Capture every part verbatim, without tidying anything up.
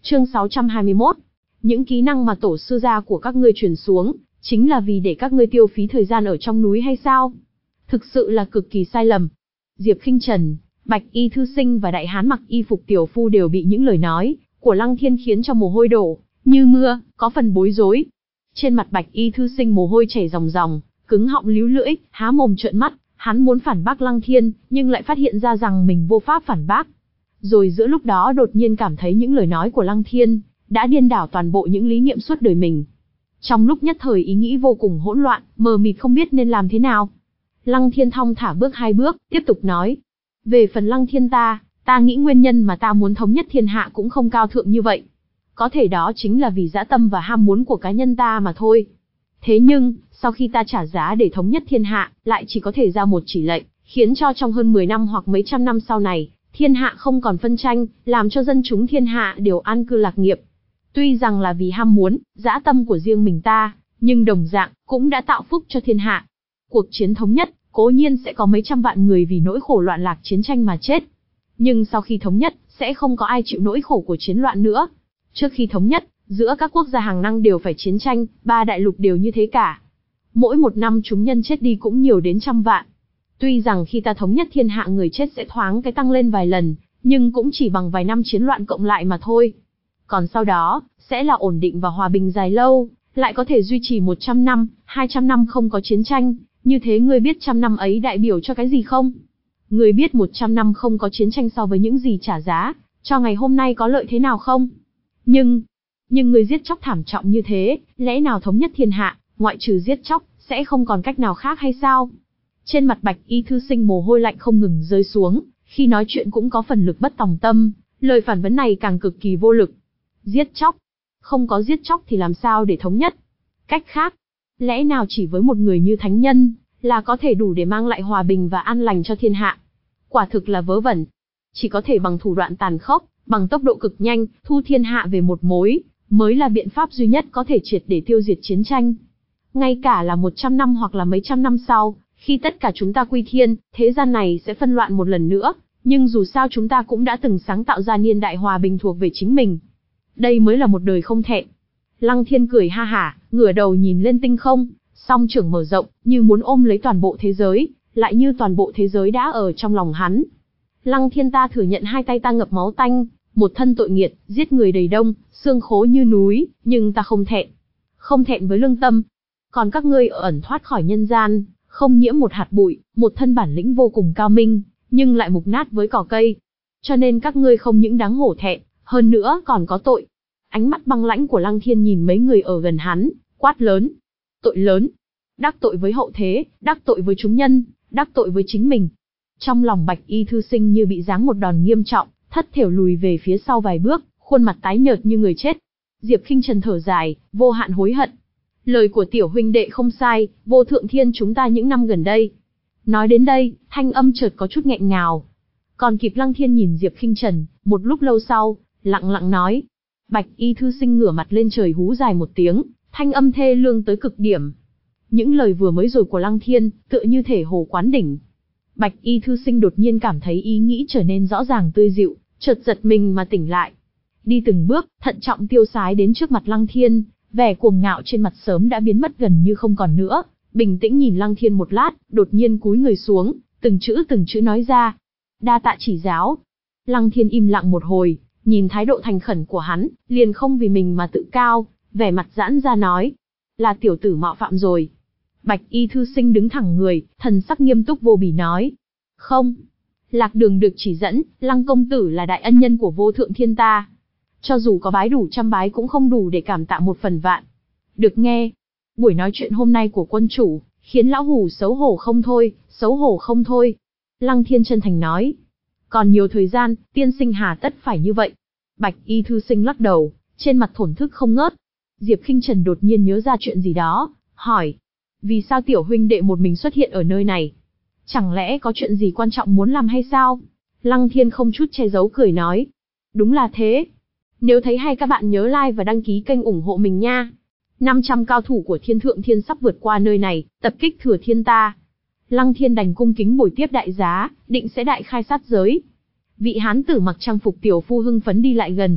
Chương sáu trăm hai mươi mốt. Những kỹ năng mà tổ sư gia của các ngươi truyền xuống, chính là vì để các ngươi tiêu phí thời gian ở trong núi hay sao? Thực sự là cực kỳ sai lầm. Diệp Khinh Trần, Bạch Y thư sinh và đại hán mặc y phục tiểu phu đều bị những lời nói của Lăng Thiên khiến cho mồ hôi đổ như mưa, có phần bối rối. Trên mặt Bạch Y thư sinh mồ hôi chảy ròng ròng, cứng họng líu lưỡi, há mồm trợn mắt, hắn muốn phản bác Lăng Thiên, nhưng lại phát hiện ra rằng mình vô pháp phản bác. Rồi giữa lúc đó đột nhiên cảm thấy những lời nói của Lăng Thiên đã điên đảo toàn bộ những lý niệm suốt đời mình. Trong lúc nhất thời ý nghĩ vô cùng hỗn loạn, mờ mịt không biết nên làm thế nào. Lăng Thiên thong thả bước hai bước, tiếp tục nói. Về phần Lăng Thiên ta, ta nghĩ nguyên nhân mà ta muốn thống nhất thiên hạ cũng không cao thượng như vậy. Có thể đó chính là vì dã tâm và ham muốn của cá nhân ta mà thôi. Thế nhưng, sau khi ta trả giá để thống nhất thiên hạ, lại chỉ có thể ra một chỉ lệnh, khiến cho trong hơn mười năm hoặc mấy trăm năm sau này, thiên hạ không còn phân tranh, làm cho dân chúng thiên hạ đều an cư lạc nghiệp. Tuy rằng là vì ham muốn, dã tâm của riêng mình ta, nhưng đồng dạng, cũng đã tạo phúc cho thiên hạ. Cuộc chiến thống nhất, cố nhiên sẽ có mấy trăm vạn người vì nỗi khổ loạn lạc chiến tranh mà chết. Nhưng sau khi thống nhất, sẽ không có ai chịu nỗi khổ của chiến loạn nữa. Trước khi thống nhất, giữa các quốc gia hàng năng đều phải chiến tranh, ba đại lục đều như thế cả. Mỗi một năm chúng nhân chết đi cũng nhiều đến trăm vạn. Tuy rằng khi ta thống nhất thiên hạ người chết sẽ thoáng cái tăng lên vài lần, nhưng cũng chỉ bằng vài năm chiến loạn cộng lại mà thôi. Còn sau đó, sẽ là ổn định và hòa bình dài lâu, lại có thể duy trì một trăm năm, hai trăm năm không có chiến tranh. Như thế ngươi biết trăm năm ấy đại biểu cho cái gì không? Ngươi biết một trăm năm không có chiến tranh so với những gì trả giá, cho ngày hôm nay có lợi thế nào không? Nhưng, nhưng ngươi giết chóc thảm trọng như thế, lẽ nào thống nhất thiên hạ, ngoại trừ giết chóc, sẽ không còn cách nào khác hay sao? Trên mặt Bạch Y thư sinh mồ hôi lạnh không ngừng rơi xuống, khi nói chuyện cũng có phần lực bất tòng tâm, lời phản vấn này càng cực kỳ vô lực. Giết chóc? Không có giết chóc thì làm sao để thống nhất? Cách khác, lẽ nào chỉ với một người như thánh nhân, là có thể đủ để mang lại hòa bình và an lành cho thiên hạ? Quả thực là vớ vẩn. Chỉ có thể bằng thủ đoạn tàn khốc, bằng tốc độ cực nhanh, thu thiên hạ về một mối, mới là biện pháp duy nhất có thể triệt để tiêu diệt chiến tranh. Ngay cả là một trăm năm hoặc là mấy trăm năm sau, khi tất cả chúng ta quy thiên, thế gian này sẽ phân loạn một lần nữa, nhưng dù sao chúng ta cũng đã từng sáng tạo ra niên đại hòa bình thuộc về chính mình. Đây mới là một đời không thẹn. Lăng Thiên cười ha hả, ngửa đầu nhìn lên tinh không, song trưởng mở rộng, như muốn ôm lấy toàn bộ thế giới, lại như toàn bộ thế giới đã ở trong lòng hắn. Lăng Thiên ta thừa nhận hai tay ta ngập máu tanh, một thân tội nghiệt, giết người đầy đông, xương khố như núi, nhưng ta không thẹn. Không thẹn với lương tâm. Còn các ngươi ở ẩn thoát khỏi nhân gian, không nhiễm một hạt bụi, một thân bản lĩnh vô cùng cao minh, nhưng lại mục nát với cỏ cây. Cho nên các ngươi không những đáng hổ thẹn, hơn nữa còn có tội. Ánh mắt băng lãnh của Lăng Thiên nhìn mấy người ở gần hắn, quát lớn. Tội lớn. Đắc tội với hậu thế, đắc tội với chúng nhân, đắc tội với chính mình. Trong lòng Bạch Y thư sinh như bị giáng một đòn nghiêm trọng, thất thểu lùi về phía sau vài bước, khuôn mặt tái nhợt như người chết. Diệp Khinh Trần thở dài, vô hạn hối hận. Lời của tiểu huynh đệ không sai, vô thượng thiên chúng ta những năm gần đây. Nói đến đây, thanh âm chợt có chút nghẹn ngào. Còn kịp Lăng Thiên nhìn Diệp Khinh Trần, một lúc lâu sau, lặng lặng nói. Bạch Y thư sinh ngửa mặt lên trời hú dài một tiếng, thanh âm thê lương tới cực điểm. Những lời vừa mới rồi của Lăng Thiên, tựa như thể hồ quán đỉnh. Bạch Y thư sinh đột nhiên cảm thấy ý nghĩ trở nên rõ ràng tươi dịu, chợt giật mình mà tỉnh lại. Đi từng bước, thận trọng tiêu sái đến trước mặt Lăng Thiên, vẻ cuồng ngạo trên mặt sớm đã biến mất gần như không còn nữa, bình tĩnh nhìn Lăng Thiên một lát, đột nhiên cúi người xuống, từng chữ từng chữ nói ra. Đa tạ chỉ giáo. Lăng Thiên im lặng một hồi, nhìn thái độ thành khẩn của hắn, liền không vì mình mà tự cao, vẻ mặt giãn ra nói. Là tiểu tử mạo phạm rồi. Bạch Y thư sinh đứng thẳng người, thần sắc nghiêm túc vô bỉ nói. Không. Lạc đường được chỉ dẫn, Lăng công tử là đại ân nhân của vô thượng thiên ta. Cho dù có bái đủ trăm bái cũng không đủ để cảm tạ một phần vạn. Được nghe. Buổi nói chuyện hôm nay của quân chủ, khiến lão hủ xấu hổ không thôi, xấu hổ không thôi. Lăng Thiên chân thành nói. Còn nhiều thời gian, tiên sinh hà tất phải như vậy. Bạch Y thư sinh lắc đầu, trên mặt thổn thức không ngớt. Diệp Khinh Trần đột nhiên nhớ ra chuyện gì đó, hỏi. Vì sao tiểu huynh đệ một mình xuất hiện ở nơi này? Chẳng lẽ có chuyện gì quan trọng muốn làm hay sao? Lăng Thiên không chút che giấu cười nói. Đúng là thế. Nếu thấy hay các bạn nhớ like và đăng ký kênh ủng hộ mình nha. năm trăm cao thủ của Thiên Thượng Thiên sắp vượt qua nơi này, tập kích Thừa Thiên ta. Lăng Thiên đành cung kính bồi tiếp đại giá, định sẽ đại khai sát giới. Vị hán tử mặc trang phục tiểu phu hưng phấn đi lại gần.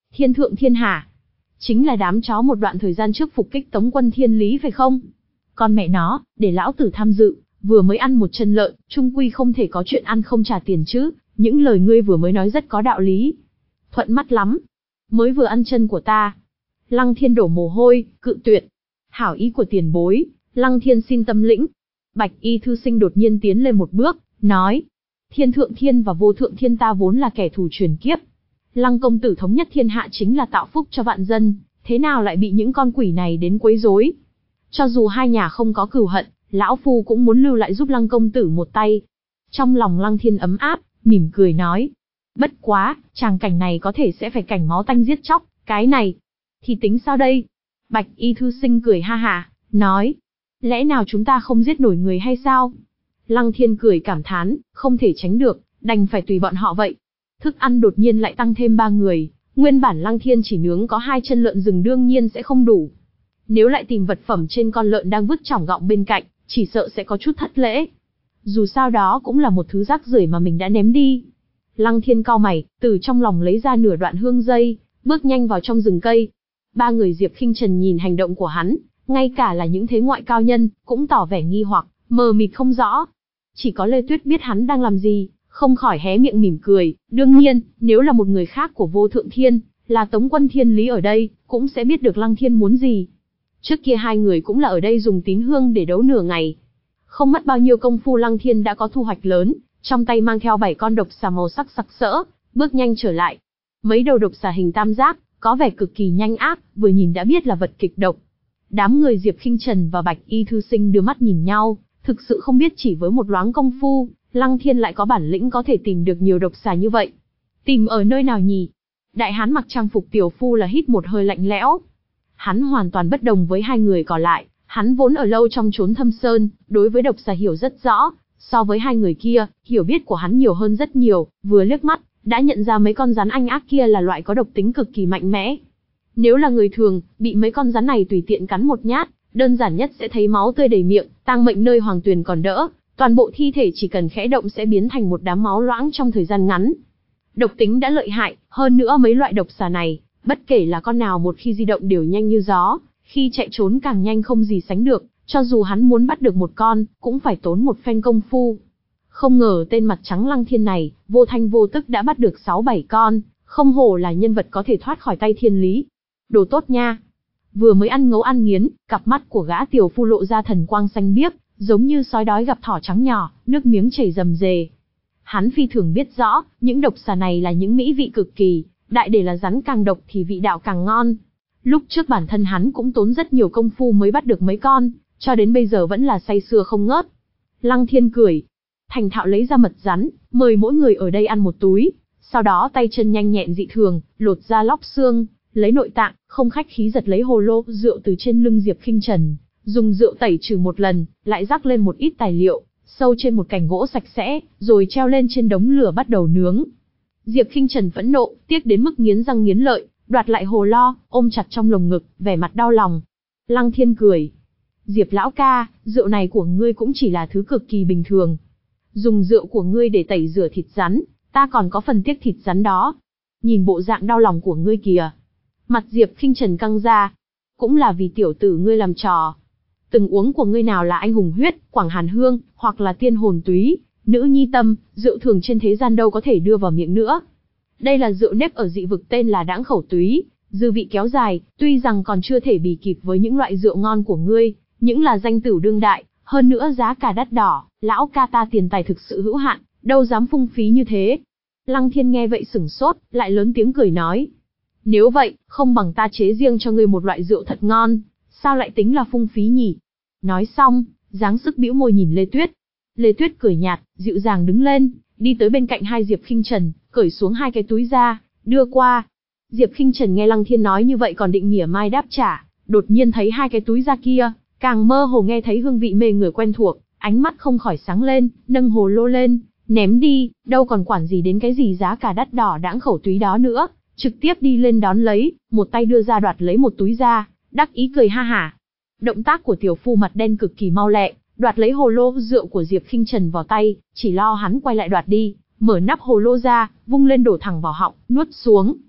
Thiên thượng thiên hạ. Chính là đám chó một đoạn thời gian trước phục kích Tống quân Thiên Lý phải không? Con mẹ nó, để lão tử tham dự, vừa mới ăn một chân lợn, trung quy không thể có chuyện ăn không trả tiền chứ, những lời ngươi vừa mới nói rất có đạo lý. Thuận mắt lắm. Mới vừa ăn chân của ta. Lăng Thiên đổ mồ hôi, cự tuyệt. Hảo ý của tiền bối, Lăng Thiên xin tâm lĩnh. Bạch y thư sinh đột nhiên tiến lên một bước, nói. Thiên thượng thiên và vô thượng thiên ta vốn là kẻ thù truyền kiếp. Lăng công tử thống nhất thiên hạ chính là tạo phúc cho vạn dân, thế nào lại bị những con quỷ này đến quấy rối? Cho dù hai nhà không có cừu hận, lão phu cũng muốn lưu lại giúp Lăng công tử một tay. Trong lòng Lăng Thiên ấm áp, mỉm cười nói. Bất quá, tràng cảnh này có thể sẽ phải cảnh máu tanh giết chóc, cái này. Thì tính sao đây? Bạch y thư sinh cười ha hả, nói. Lẽ nào chúng ta không giết nổi người hay sao? Lăng Thiên cười cảm thán, không thể tránh được, đành phải tùy bọn họ vậy. Thức ăn đột nhiên lại tăng thêm ba người, nguyên bản Lăng Thiên chỉ nướng có hai chân lợn rừng đương nhiên sẽ không đủ. Nếu lại tìm vật phẩm trên con lợn đang vứt chỏng gọng bên cạnh, chỉ sợ sẽ có chút thất lễ. Dù sao đó cũng là một thứ rác rưởi mà mình đã ném đi. Lăng Thiên cau mày, từ trong lòng lấy ra nửa đoạn hương dây, bước nhanh vào trong rừng cây. Ba người Diệp Khinh Trần nhìn hành động của hắn, ngay cả là những thế ngoại cao nhân, cũng tỏ vẻ nghi hoặc, mờ mịt không rõ. Chỉ có Lê Tuyết biết hắn đang làm gì, không khỏi hé miệng mỉm cười. Đương nhiên, nếu là một người khác của Vô Thượng Thiên, là Tống quân Thiên Lý ở đây, cũng sẽ biết được Lăng Thiên muốn gì. Trước kia hai người cũng là ở đây dùng tín hương để đấu nửa ngày. Không mất bao nhiêu công phu Lăng Thiên đã có thu hoạch lớn, trong tay mang theo bảy con độc xà màu sắc sặc sỡ, bước nhanh trở lại. Mấy đầu độc xà hình tam giác, có vẻ cực kỳ nhanh ác, vừa nhìn đã biết là vật kịch độc. Đám người Diệp Khinh Trần và Bạch y thư sinh đưa mắt nhìn nhau, thực sự không biết chỉ với một loáng công phu, Lăng Thiên lại có bản lĩnh có thể tìm được nhiều độc xà như vậy. Tìm ở nơi nào nhỉ? Đại hán mặc trang phục tiểu phu là hít một hơi lạnh lẽo. Hắn hoàn toàn bất đồng với hai người còn lại, hắn vốn ở lâu trong chốn thâm sơn, đối với độc xà hiểu rất rõ, so với hai người kia, hiểu biết của hắn nhiều hơn rất nhiều, vừa liếc mắt, đã nhận ra mấy con rắn anh ác kia là loại có độc tính cực kỳ mạnh mẽ. Nếu là người thường, bị mấy con rắn này tùy tiện cắn một nhát, đơn giản nhất sẽ thấy máu tươi đầy miệng, tang mệnh nơi hoàng tuyền còn đỡ, toàn bộ thi thể chỉ cần khẽ động sẽ biến thành một đám máu loãng trong thời gian ngắn. Độc tính đã lợi hại, hơn nữa mấy loại độc xà này, bất kể là con nào một khi di động đều nhanh như gió, khi chạy trốn càng nhanh không gì sánh được, cho dù hắn muốn bắt được một con, cũng phải tốn một phen công phu. Không ngờ tên mặt trắng Lăng Thiên này, vô thanh vô tức đã bắt được sáu bảy con, không hổ là nhân vật có thể thoát khỏi tay Thiên Lý. Đồ tốt nha. Vừa mới ăn ngấu ăn nghiến, cặp mắt của gã tiểu phu lộ ra thần quang xanh biếc, giống như sói đói gặp thỏ trắng nhỏ, nước miếng chảy rầm rề. Hắn phi thường biết rõ, những độc xà này là những mỹ vị cực kỳ, đại để là rắn càng độc thì vị đạo càng ngon. Lúc trước bản thân hắn cũng tốn rất nhiều công phu mới bắt được mấy con, cho đến bây giờ vẫn là say sưa không ngớt. Lăng Thiên cười, thành thạo lấy ra mật rắn, mời mỗi người ở đây ăn một túi, sau đó tay chân nhanh nhẹn dị thường, lột ra lóc xương, lấy nội tạng, không khách khí giật lấy hồ lô rượu từ trên lưng Diệp Khinh Trần, dùng rượu tẩy trừ một lần, lại rắc lên một ít tài liệu, sâu trên một cành gỗ sạch sẽ, rồi treo lên trên đống lửa bắt đầu nướng. Diệp Khinh Trần phẫn nộ, tiếc đến mức nghiến răng nghiến lợi, đoạt lại hồ lo, ôm chặt trong lồng ngực, vẻ mặt đau lòng. Lăng Thiên cười. Diệp lão ca, rượu này của ngươi cũng chỉ là thứ cực kỳ bình thường. Dùng rượu của ngươi để tẩy rửa thịt rắn, ta còn có phần tiếc thịt rắn đó. Nhìn bộ dạng đau lòng của ngươi kìa. Mặt Diệp Khinh Trần căng ra. Cũng là vì tiểu tử ngươi làm trò. Từng uống của ngươi nào là anh hùng huyết, quảng hàn hương, hoặc là tiên hồn túy, nữ nhi tâm, rượu thường trên thế gian đâu có thể đưa vào miệng nữa. Đây là rượu nếp ở dị vực tên là đãng khẩu túy, dư vị kéo dài, tuy rằng còn chưa thể bì kịp với những loại rượu ngon của ngươi, những là danh tửu đương đại, hơn nữa giá cả đắt đỏ, lão ca ta tiền tài thực sự hữu hạn, đâu dám phung phí như thế. Lăng Thiên nghe vậy sửng sốt, lại lớn tiếng cười nói. Nếu vậy, không bằng ta chế riêng cho ngươi một loại rượu thật ngon, sao lại tính là phung phí nhỉ? Nói xong, dáng sức bĩu môi nhìn Lê Tuyết. Lê Tuyết cười nhạt, dịu dàng đứng lên, đi tới bên cạnh hai Diệp Khinh Trần, cởi xuống hai cái túi ra, đưa qua. Diệp Khinh Trần nghe Lăng Thiên nói như vậy còn định mỉa mai đáp trả, đột nhiên thấy hai cái túi da kia, càng mơ hồ nghe thấy hương vị mê người quen thuộc, ánh mắt không khỏi sáng lên, nâng hồ lô lên, ném đi, đâu còn quản gì đến cái gì giá cả đắt đỏ đãng khẩu túy đó nữa, trực tiếp đi lên đón lấy, một tay đưa ra đoạt lấy một túi da, đắc ý cười ha hả. Động tác của tiểu phu mặt đen cực kỳ mau lẹ, đoạt lấy hồ lô rượu của Diệp Khinh Trần vào tay, chỉ lo hắn quay lại đoạt đi, mở nắp hồ lô ra, vung lên đổ thẳng vào họng, nuốt xuống.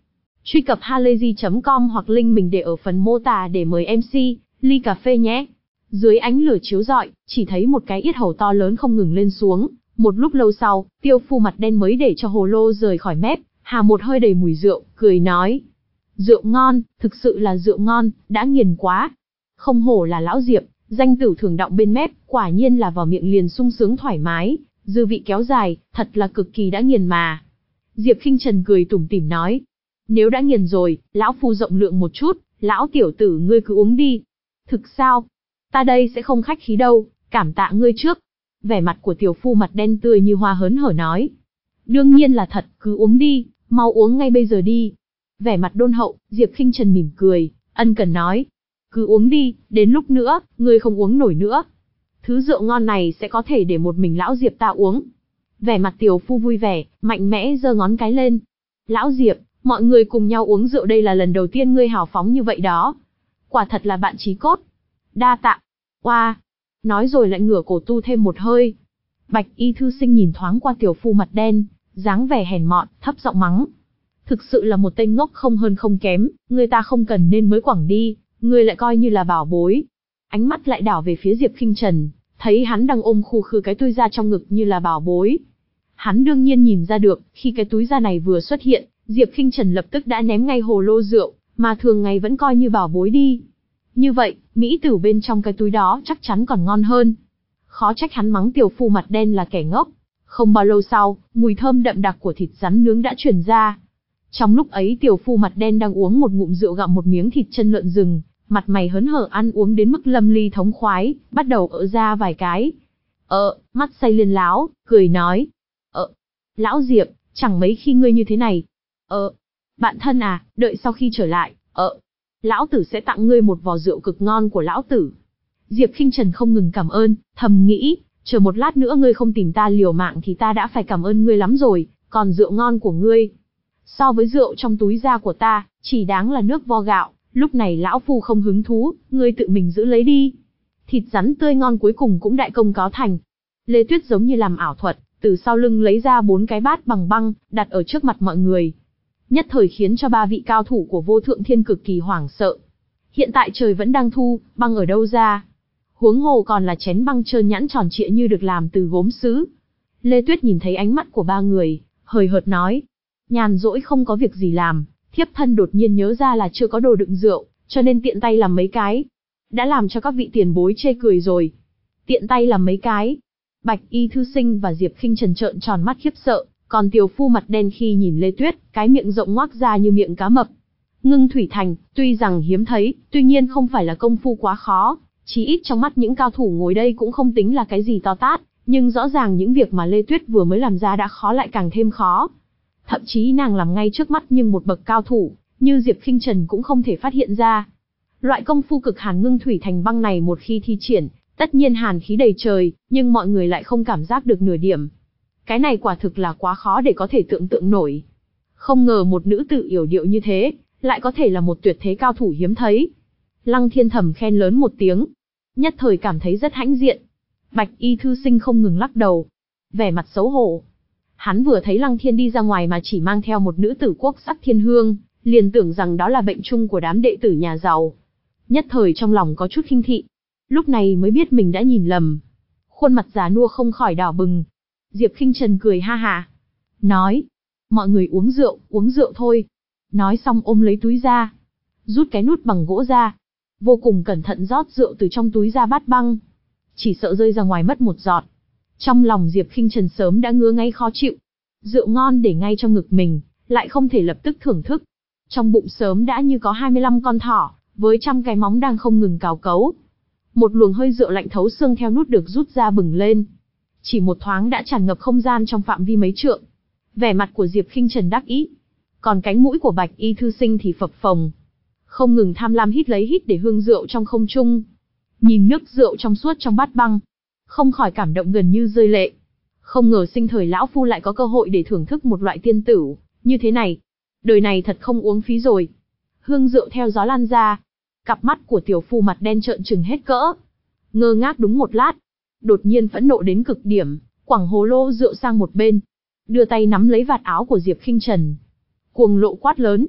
Truy cập halayzi chấm com hoặc link mình để ở phần mô tả để mời em xê, ly cà phê nhé. Dưới ánh lửa chiếu rọi, chỉ thấy một cái yết hầu to lớn không ngừng lên xuống. Một lúc lâu sau, Tiêu Phu mặt đen mới để cho hồ lô rời khỏi mép, hà một hơi đầy mùi rượu, cười nói. Rượu ngon, thực sự là rượu ngon, đã nghiền quá. Không hổ là lão Diệp, danh tử thường đọng bên mép, quả nhiên là vào miệng liền sung sướng thoải mái, dư vị kéo dài, thật là cực kỳ đã nghiền mà. Diệp Khinh Trần cười tủm tỉm nói. Nếu đã nghiền rồi, lão phu rộng lượng một chút, lão tiểu tử ngươi cứ uống đi. Thực sao? Ta đây sẽ không khách khí đâu, cảm tạ ngươi trước. Vẻ mặt của tiểu phu mặt đen tươi như hoa hớn hở nói. Đương nhiên là thật, cứ uống đi, mau uống ngay bây giờ đi. Vẻ mặt đôn hậu, Diệp Khinh Trần mỉm cười, ân cần nói. Cứ uống đi, đến lúc nữa, ngươi không uống nổi nữa. Thứ rượu ngon này sẽ có thể để một mình lão Diệp ta uống. Vẻ mặt tiểu phu vui vẻ, mạnh mẽ giơ ngón cái lên. Lão Diệp, mọi người cùng nhau uống rượu đây là lần đầu tiên ngươi hào phóng như vậy đó. Quả thật là bạn chí cốt. Đa tạ. Oa. Wow. Nói rồi lại ngửa cổ tu thêm một hơi. Bạch y thư sinh nhìn thoáng qua tiểu phu mặt đen, dáng vẻ hèn mọn, thấp giọng mắng. Thực sự là một tên ngốc không hơn không kém, người ta không cần nên mới quẳng đi, người lại coi như là bảo bối. Ánh mắt lại đảo về phía Diệp Khinh Trần, thấy hắn đang ôm khu khư cái túi da trong ngực như là bảo bối. Hắn đương nhiên nhìn ra được, khi cái túi da này vừa xuất hiện, Diệp Khinh Trần lập tức đã ném ngay hồ lô rượu, mà thường ngày vẫn coi như bảo bối đi. Như vậy, mỹ tử bên trong cái túi đó chắc chắn còn ngon hơn. Khó trách hắn mắng tiểu phu mặt đen là kẻ ngốc. Không bao lâu sau, mùi thơm đậm đặc của thịt rắn nướng đã truyền ra. Trong lúc ấy tiểu phu mặt đen đang uống một ngụm rượu gặm một miếng thịt chân lợn rừng, mặt mày hớn hở ăn uống đến mức lâm ly thống khoái, bắt đầu ợ ra vài cái. Ờ, mắt say liên láo, cười nói. Ờ, lão Diệp, chẳng mấy khi ngươi như thế này. Ờ, bạn thân à, đợi sau khi trở lại, ờ, lão tử sẽ tặng ngươi một vò rượu cực ngon của lão tử. Diệp Khinh Trần không ngừng cảm ơn, thầm nghĩ, chờ một lát nữa ngươi không tìm ta liều mạng thì ta đã phải cảm ơn ngươi lắm rồi, còn rượu ngon của ngươi. So với rượu trong túi da của ta, chỉ đáng là nước vo gạo, lúc này lão phu không hứng thú, ngươi tự mình giữ lấy đi. Thịt rắn tươi ngon cuối cùng cũng đại công cáo thành. Lê Tuyết giống như làm ảo thuật, từ sau lưng lấy ra bốn cái bát bằng băng, đặt ở trước mặt mọi người. Nhất thời khiến cho ba vị cao thủ của Vô Thượng Thiên cực kỳ hoảng sợ. Hiện tại trời vẫn đang thu, băng ở đâu ra? Huống hồ còn là chén băng trơn nhẵn tròn trịa như được làm từ gốm sứ. Lê Tuyết nhìn thấy ánh mắt của ba người, hời hợt nói. Nhàn rỗi không có việc gì làm, thiếp thân đột nhiên nhớ ra là chưa có đồ đựng rượu, cho nên tiện tay làm mấy cái. Đã làm cho các vị tiền bối chê cười rồi. Tiện tay làm mấy cái. Bạch y thư sinh và Diệp Khinh Trần trợn tròn mắt khiếp sợ, còn tiểu phu mặt đen khi nhìn Lê Tuyết, cái miệng rộng ngoác ra như miệng cá mập. Ngưng thủy thành, tuy rằng hiếm thấy, tuy nhiên không phải là công phu quá khó, chí ít trong mắt những cao thủ ngồi đây cũng không tính là cái gì to tát, nhưng rõ ràng những việc mà Lê Tuyết vừa mới làm ra đã khó lại càng thêm khó. Thậm chí nàng làm ngay trước mắt nhưng một bậc cao thủ, như Diệp Khinh Trần cũng không thể phát hiện ra. Loại công phu cực hàn ngưng thủy thành băng này một khi thi triển, tất nhiên hàn khí đầy trời, nhưng mọi người lại không cảm giác được nửa điểm. Cái này quả thực là quá khó để có thể tưởng tượng nổi. Không ngờ một nữ tử yểu điệu như thế, lại có thể là một tuyệt thế cao thủ hiếm thấy. Lăng Thiên thầm khen lớn một tiếng, nhất thời cảm thấy rất hãnh diện. Bạch y thư sinh không ngừng lắc đầu, vẻ mặt xấu hổ. Hắn vừa thấy Lăng Thiên đi ra ngoài mà chỉ mang theo một nữ tử quốc sắc thiên hương, liền tưởng rằng đó là bệnh chung của đám đệ tử nhà giàu. Nhất thời trong lòng có chút khinh thị, lúc này mới biết mình đã nhìn lầm. Khuôn mặt già nua không khỏi đỏ bừng. Diệp Khinh Trần cười ha ha, nói, mọi người uống rượu, uống rượu thôi. Nói xong ôm lấy túi ra, rút cái nút bằng gỗ ra, vô cùng cẩn thận rót rượu từ trong túi ra bát băng, chỉ sợ rơi ra ngoài mất một giọt. Trong lòng Diệp Khinh Trần sớm đã ngứa ngáy khó chịu, rượu ngon để ngay trong ngực mình, lại không thể lập tức thưởng thức. Trong bụng sớm đã như có hai mươi lăm con thỏ, với trăm cái móng đang không ngừng cào cấu. Một luồng hơi rượu lạnh thấu xương theo nút được rút ra bừng lên. Chỉ một thoáng đã tràn ngập không gian trong phạm vi mấy trượng. Vẻ mặt của Diệp Khinh Trần đắc ý, còn cánh mũi của Bạch y thư sinh thì phập phồng, không ngừng tham lam hít lấy hít để hương rượu trong không trung. Nhìn nước rượu trong suốt trong bát băng, không khỏi cảm động gần như rơi lệ. Không ngờ sinh thời lão phu lại có cơ hội để thưởng thức một loại tiên tử như thế này. Đời này thật không uống phí rồi. Hương rượu theo gió lan ra. Cặp mắt của tiểu phu mặt đen trợn trừng hết cỡ. Ngơ ngác đúng một lát. Đột nhiên phẫn nộ đến cực điểm, quẳng hồ lô rượu sang một bên. Đưa tay nắm lấy vạt áo của Diệp Khinh Trần. Cuồng lộ quát lớn.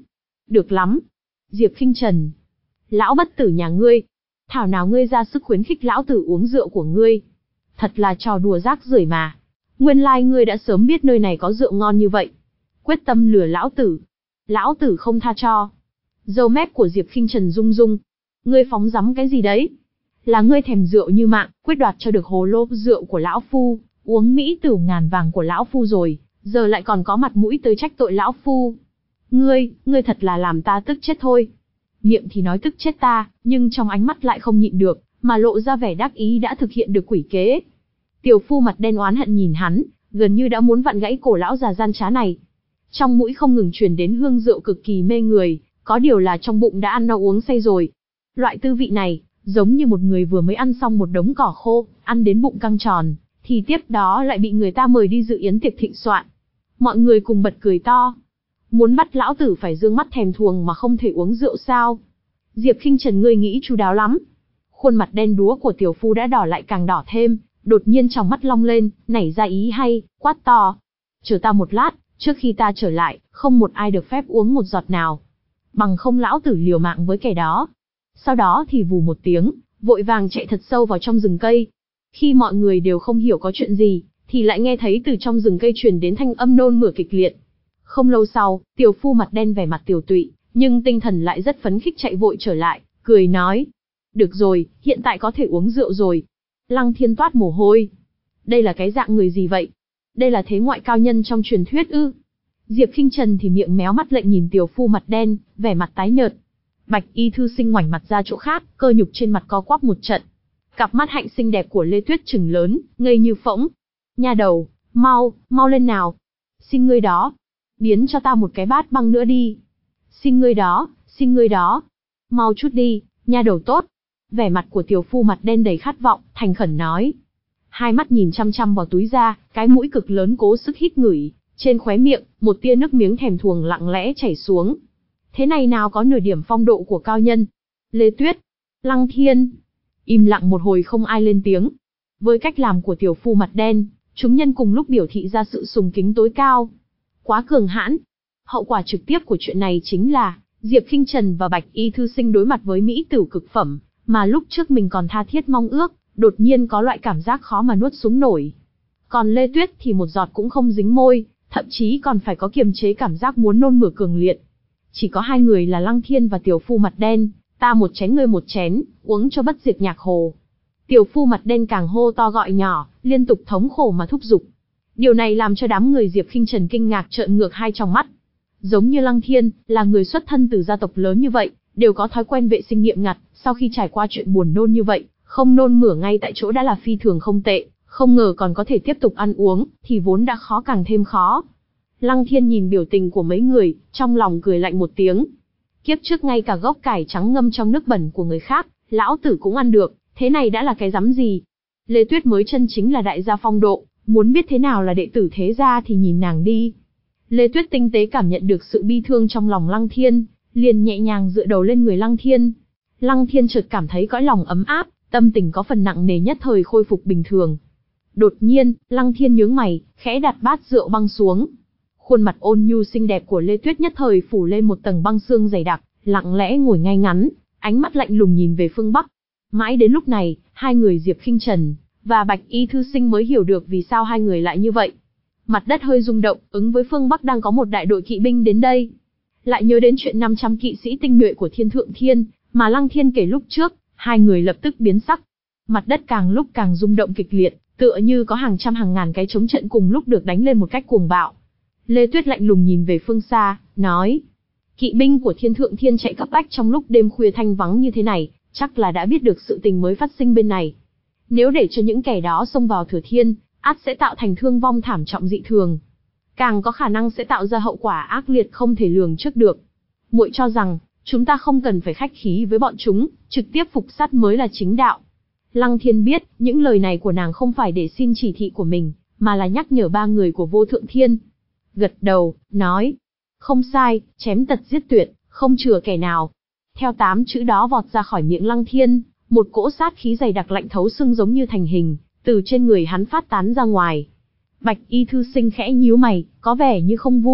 Được lắm. Diệp Khinh Trần. Lão bất tử nhà ngươi. Thảo nào ngươi ra sức khuyến khích lão tử uống rượu của ngươi. Thật là trò đùa rác rưởi mà. Nguyên lai ngươi đã sớm biết nơi này có rượu ngon như vậy. Quyết tâm lừa lão tử. Lão tử không tha cho. Râu mép của Diệp Khinh Trần rung rung. Ngươi phóng dắm cái gì đấy? Là ngươi thèm rượu như mạng, quyết đoạt cho được hồ lô rượu của lão phu, uống mỹ tửu ngàn vàng của lão phu rồi, giờ lại còn có mặt mũi tới trách tội lão phu. Ngươi, ngươi thật là làm ta tức chết thôi. Miệng thì nói tức chết ta, nhưng trong ánh mắt lại không nhịn được, mà lộ ra vẻ đắc ý đã thực hiện được quỷ kế. Tiểu phu mặt đen oán hận nhìn hắn, gần như đã muốn vặn gãy cổ lão già gian trá này. Trong mũi không ngừng truyền đến hương rượu cực kỳ mê người, có điều là trong bụng đã ăn no uống say rồi. Loại tư vị này, giống như một người vừa mới ăn xong một đống cỏ khô, ăn đến bụng căng tròn, thì tiếp đó lại bị người ta mời đi dự yến tiệc thịnh soạn. Mọi người cùng bật cười to. Muốn bắt lão tử phải dương mắt thèm thuồng mà không thể uống rượu sao? Diệp Khinh Trần, ngươi nghĩ chu đáo lắm. Khuôn mặt đen đúa của tiểu phu đã đỏ lại càng đỏ thêm, đột nhiên trong mắt long lên, nảy ra ý hay, quát to. Chờ ta một lát, trước khi ta trở lại, không một ai được phép uống một giọt nào. Bằng không lão tử liều mạng với kẻ đó. Sau đó thì vù một tiếng, vội vàng chạy thật sâu vào trong rừng cây. Khi mọi người đều không hiểu có chuyện gì, thì lại nghe thấy từ trong rừng cây truyền đến thanh âm nôn mửa kịch liệt. Không lâu sau, tiểu phu mặt đen vẻ mặt tiều tụy, nhưng tinh thần lại rất phấn khích chạy vội trở lại, cười nói. Được rồi, hiện tại có thể uống rượu rồi. Lăng Thiên toát mồ hôi. Đây là cái dạng người gì vậy? Đây là thế ngoại cao nhân trong truyền thuyết ư? Diệp Khinh Trần thì miệng méo mắt lệnh nhìn tiểu phu mặt đen, vẻ mặt tái nhợt. Bạch y thư sinh ngoảnh mặt ra chỗ khác, cơ nhục trên mặt co quắp một trận. Cặp mắt hạnh xinh đẹp của Lê Tuyết trừng lớn, ngây như phỗng. Nha đầu, mau, mau lên nào. Xin ngươi đó. Biến cho ta một cái bát băng nữa đi. Xin ngươi đó, xin ngươi đó. Mau chút đi, nha đầu tốt. Vẻ mặt của tiểu phu mặt đen đầy khát vọng, thành khẩn nói. Hai mắt nhìn chăm chăm vào túi da, cái mũi cực lớn cố sức hít ngửi. Trên khóe miệng, một tia nước miếng thèm thuồng lặng lẽ chảy xuống. Thế này nào có nửa điểm phong độ của cao nhân. Lê Tuyết, Lăng Thiên. Im lặng một hồi không ai lên tiếng. Với cách làm của tiểu phu mặt đen, chúng nhân cùng lúc biểu thị ra sự sùng kính tối cao. Quá cường hãn. Hậu quả trực tiếp của chuyện này chính là, Diệp Khinh Trần và Bạch y thư sinh đối mặt với mỹ tửu cực phẩm, mà lúc trước mình còn tha thiết mong ước, đột nhiên có loại cảm giác khó mà nuốt xuống nổi. Còn Lê Tuyết thì một giọt cũng không dính môi, thậm chí còn phải có kiềm chế cảm giác muốn nôn mửa cường liệt. Chỉ có hai người là Lăng Thiên và tiểu phu mặt đen, ta một chén ngươi một chén, uống cho bất diệt nhạc hồ. Tiểu phu mặt đen càng hô to gọi nhỏ, liên tục thống khổ mà thúc giục. Điều này làm cho đám người Diệp Khinh Trần kinh ngạc trợn ngược hai trong mắt. Giống như Lăng Thiên, là người xuất thân từ gia tộc lớn như vậy, đều có thói quen vệ sinh nghiêm ngặt, sau khi trải qua chuyện buồn nôn như vậy, không nôn mửa ngay tại chỗ đã là phi thường không tệ, không ngờ còn có thể tiếp tục ăn uống, thì vốn đã khó càng thêm khó. Lăng Thiên nhìn biểu tình của mấy người, trong lòng cười lạnh một tiếng. Kiếp trước ngay cả gốc cải trắng ngâm trong nước bẩn của người khác, lão tử cũng ăn được, thế này đã là cái rắm gì? Lê Tuyết mới chân chính là đại gia phong độ, muốn biết thế nào là đệ tử thế gia thì nhìn nàng đi. Lê Tuyết tinh tế cảm nhận được sự bi thương trong lòng Lăng Thiên, liền nhẹ nhàng dựa đầu lên người Lăng Thiên. Lăng Thiên chợt cảm thấy cõi lòng ấm áp, tâm tình có phần nặng nề nhất thời khôi phục bình thường. Đột nhiên, Lăng Thiên nhướng mày, khẽ đặt bát rượu băng xuống. Khuôn mặt ôn nhu xinh đẹp của Lê Tuyết nhất thời phủ lên một tầng băng sương dày đặc, lặng lẽ ngồi ngay ngắn, ánh mắt lạnh lùng nhìn về phương Bắc. Mãi đến lúc này, hai người Diệp Khinh Trần và Bạch y thư sinh mới hiểu được vì sao hai người lại như vậy. Mặt đất hơi rung động, ứng với phương Bắc đang có một đại đội kỵ binh đến đây. Lại nhớ đến chuyện năm trăm kỵ sĩ tinh nhuệ của Thiên Thượng Thiên, mà Lăng Thiên kể lúc trước, hai người lập tức biến sắc. Mặt đất càng lúc càng rung động kịch liệt, tựa như có hàng trăm hàng ngàn cái chống trận cùng lúc được đánh lên một cách cuồng bạo. Lê Tuyết lạnh lùng nhìn về phương xa, nói. Kỵ binh của Thiên Thượng Thiên chạy cấp bách trong lúc đêm khuya thanh vắng như thế này, chắc là đã biết được sự tình mới phát sinh bên này. Nếu để cho những kẻ đó xông vào Thừa Thiên, ắt sẽ tạo thành thương vong thảm trọng dị thường. Càng có khả năng sẽ tạo ra hậu quả ác liệt không thể lường trước được. Muội cho rằng, chúng ta không cần phải khách khí với bọn chúng, trực tiếp phục sát mới là chính đạo. Lăng Thiên biết, những lời này của nàng không phải để xin chỉ thị của mình, mà là nhắc nhở ba người của Vô Thượng Thiên. Gật đầu, nói. Không sai, chém tật giết tuyệt, không chừa kẻ nào. Theo tám chữ đó vọt ra khỏi miệng Lăng Thiên, một cỗ sát khí dày đặc lạnh thấu xương giống như thành hình, từ trên người hắn phát tán ra ngoài. Bạch y thư sinh khẽ nhíu mày, có vẻ như không vui,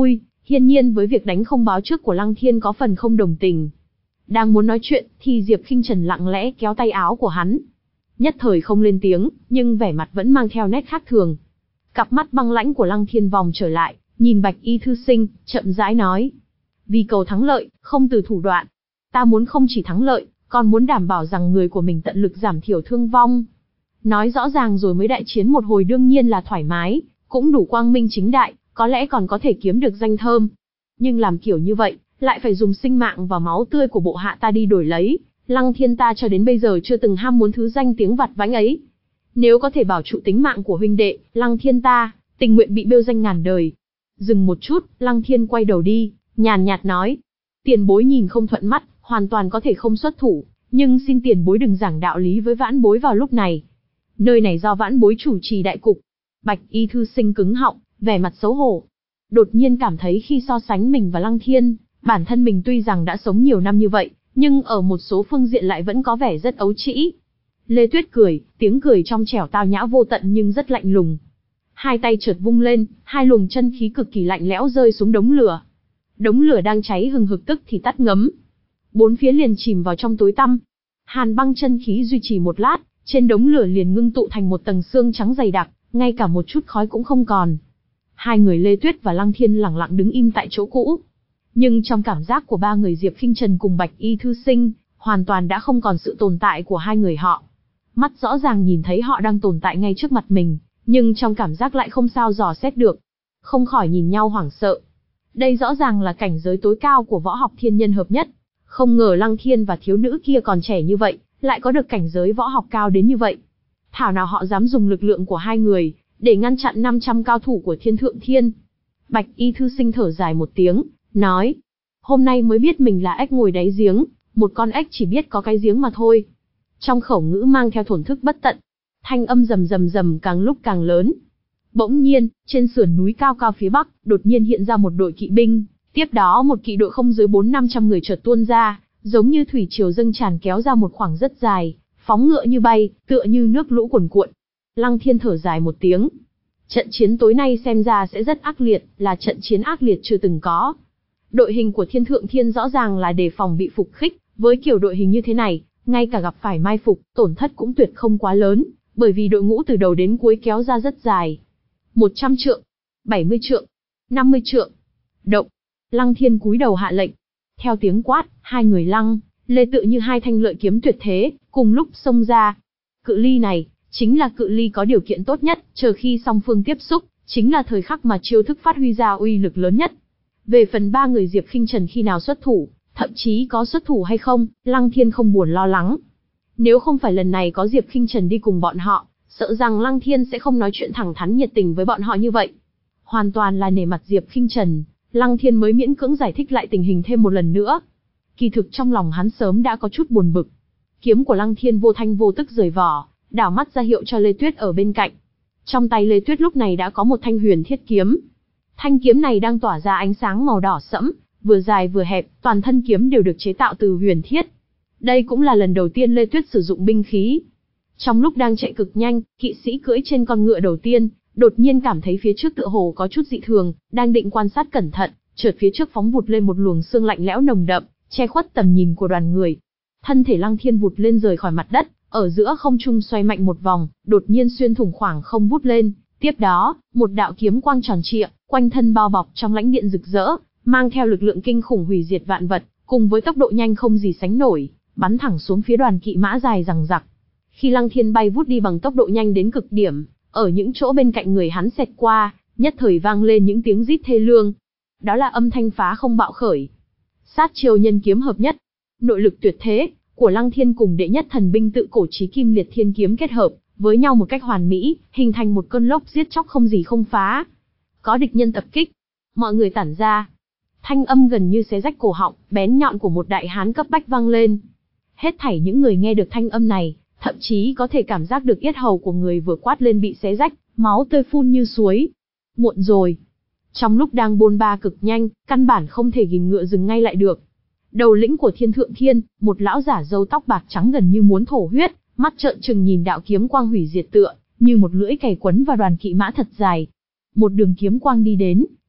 hiển nhiên với việc đánh không báo trước của Lăng Thiên có phần không đồng tình. Đang muốn nói chuyện, thì Diệp Khinh Trần lặng lẽ kéo tay áo của hắn. Nhất thời không lên tiếng, nhưng vẻ mặt vẫn mang theo nét khác thường. Cặp mắt băng lãnh của Lăng Thiên vòng trở lại, nhìn Bạch Y thư sinh, chậm rãi nói. Vì cầu thắng lợi, không từ thủ đoạn. Ta muốn không chỉ thắng lợi, còn muốn đảm bảo rằng người của mình tận lực giảm thiểu thương vong. Nói rõ ràng rồi mới đại chiến một hồi đương nhiên là thoải mái, cũng đủ quang minh chính đại, có lẽ còn có thể kiếm được danh thơm. Nhưng làm kiểu như vậy, lại phải dùng sinh mạng và máu tươi của bộ hạ ta đi đổi lấy. Lăng Thiên ta cho đến bây giờ chưa từng ham muốn thứ danh tiếng vặt vãnh ấy. Nếu có thể bảo trụ tính mạng của huynh đệ, Lăng Thiên ta, tình nguyện bị bêu danh ngàn đời. Dừng một chút, Lăng Thiên quay đầu đi, nhàn nhạt nói. Tiền bối nhìn không thuận mắt, hoàn toàn có thể không xuất thủ, nhưng xin tiền bối đừng giảng đạo lý với vãn bối vào lúc này. Nơi này do vãn bối chủ trì đại cục. Bạch Y thư sinh cứng họng, vẻ mặt xấu hổ. Đột nhiên cảm thấy khi so sánh mình và Lăng Thiên, bản thân mình tuy rằng đã sống nhiều năm như vậy, nhưng ở một số phương diện lại vẫn có vẻ rất ấu trĩ. Lê Tuyết cười, tiếng cười trong trẻo tao nhã vô tận nhưng rất lạnh lùng. Hai tay chợt vung lên, hai luồng chân khí cực kỳ lạnh lẽo rơi xuống đống lửa. Đống lửa đang cháy hừng hực tức thì tắt ngấm. Bốn phía liền chìm vào trong tối tăm. Hàn băng chân khí duy trì một lát, trên đống lửa liền ngưng tụ thành một tầng xương trắng dày đặc, ngay cả một chút khói cũng không còn. Hai người Lê Tuyết và Lăng Thiên lặng lặng đứng im tại chỗ cũ. Nhưng trong cảm giác của ba người Diệp Khinh Trần cùng Bạch Y thư sinh, hoàn toàn đã không còn sự tồn tại của hai người họ. Mắt rõ ràng nhìn thấy họ đang tồn tại ngay trước mặt mình, nhưng trong cảm giác lại không sao dò xét được. Không khỏi nhìn nhau hoảng sợ. Đây rõ ràng là cảnh giới tối cao của võ học thiên nhân hợp nhất. Không ngờ Lăng Thiên và thiếu nữ kia còn trẻ như vậy, lại có được cảnh giới võ học cao đến như vậy. Thảo nào họ dám dùng lực lượng của hai người, để ngăn chặn năm trăm cao thủ của Thiên Thượng Thiên. Bạch Y thư sinh thở dài một tiếng, nói. Hôm nay mới biết mình là ếch ngồi đáy giếng, một con ếch chỉ biết có cái giếng mà thôi. Trong khẩu ngữ mang theo thổn thức bất tận. Thanh âm rầm rầm rầm càng lúc càng lớn. Bỗng nhiên, trên sườn núi cao cao phía bắc, đột nhiên hiện ra một đội kỵ binh. Tiếp đó một kỵ đội không dưới bốn năm trăm người chợt tuôn ra, giống như thủy triều dâng tràn kéo ra một khoảng rất dài, phóng ngựa như bay, tựa như nước lũ cuồn cuộn. Lăng Thiên thở dài một tiếng. Trận chiến tối nay xem ra sẽ rất ác liệt, là trận chiến ác liệt chưa từng có. Đội hình của Thiên Thượng Thiên rõ ràng là đề phòng bị phục khích, với kiểu đội hình như thế này, ngay cả gặp phải mai phục, tổn thất cũng tuyệt không quá lớn, bởi vì đội ngũ từ đầu đến cuối kéo ra rất dài. một trăm trượng, bảy mươi trượng, năm mươi trượng. Động. Lăng Thiên cúi đầu hạ lệnh. Theo tiếng quát, hai người Lăng, Lê tựa như hai thanh lợi kiếm tuyệt thế, cùng lúc xông ra. Cự ly này, chính là cự ly có điều kiện tốt nhất, chờ khi song phương tiếp xúc, chính là thời khắc mà chiêu thức phát huy ra uy lực lớn nhất. Về phần ba người Diệp Khinh Trần khi nào xuất thủ, thậm chí có xuất thủ hay không, Lăng Thiên không buồn lo lắng. Nếu không phải lần này có Diệp Khinh Trần đi cùng bọn họ, sợ rằng Lăng Thiên sẽ không nói chuyện thẳng thắn nhiệt tình với bọn họ như vậy. Hoàn toàn là nể mặt Diệp Khinh Trần, Lăng Thiên mới miễn cưỡng giải thích lại tình hình thêm một lần nữa. Kỳ thực trong lòng hắn sớm đã có chút buồn bực. Kiếm của Lăng Thiên vô thanh vô tức rời vỏ, đảo mắt ra hiệu cho Lê Tuyết ở bên cạnh. Trong tay Lê Tuyết lúc này đã có một thanh huyền thiết kiếm. Thanh kiếm này đang tỏa ra ánh sáng màu đỏ sẫm, vừa dài vừa hẹp, toàn thân kiếm đều được chế tạo từ huyền thiết. Đây cũng là lần đầu tiên Lê Tuyết sử dụng binh khí. Trong lúc đang chạy cực nhanh, kỵ sĩ cưỡi trên con ngựa đầu tiên, đột nhiên cảm thấy phía trước tựa hồ có chút dị thường, đang định quan sát cẩn thận, chợt phía trước phóng vụt lên một luồng sương lạnh lẽo nồng đậm, che khuất tầm nhìn của đoàn người. Thân thể Lăng Thiên vụt lên rời khỏi mặt đất, ở giữa không trung xoay mạnh một vòng, đột nhiên xuyên thủng khoảng không vút lên. Tiếp đó, một đạo kiếm quang tròn trịa, quanh thân bao bọc trong lãnh điện rực rỡ, mang theo lực lượng kinh khủng hủy diệt vạn vật, cùng với tốc độ nhanh không gì sánh nổi, bắn thẳng xuống phía đoàn kỵ mã dài rằng rặc. Khi Lăng Thiên bay vút đi bằng tốc độ nhanh đến cực điểm, ở những chỗ bên cạnh người hắn xẹt qua, nhất thời vang lên những tiếng rít thê lương. Đó là âm thanh phá không bạo khởi. Sát chiêu nhân kiếm hợp nhất, nội lực tuyệt thế của Lăng Thiên cùng đệ nhất thần binh tự cổ chí kim liệt thiên kiếm kết hợp với nhau một cách hoàn mỹ, hình thành một cơn lốc giết chóc không gì không phá. Có địch nhân tập kích, mọi người tản ra. Thanh âm gần như xé rách cổ họng, bén nhọn của một đại hán cấp bách vang lên. Hết thảy những người nghe được thanh âm này, thậm chí có thể cảm giác được yết hầu của người vừa quát lên bị xé rách, máu tươi phun như suối. Muộn rồi. Trong lúc đang bôn ba cực nhanh, căn bản không thể ghim ngựa dừng ngay lại được. Đầu lĩnh của Thiên Thượng Thiên, một lão giả râu tóc bạc trắng gần như muốn thổ huyết, mắt trợn trừng nhìn đạo kiếm quang hủy diệt tựa như một lưỡi cày quấn vào đoàn kỵ mã thật dài. Một đường kiếm quang đi đến,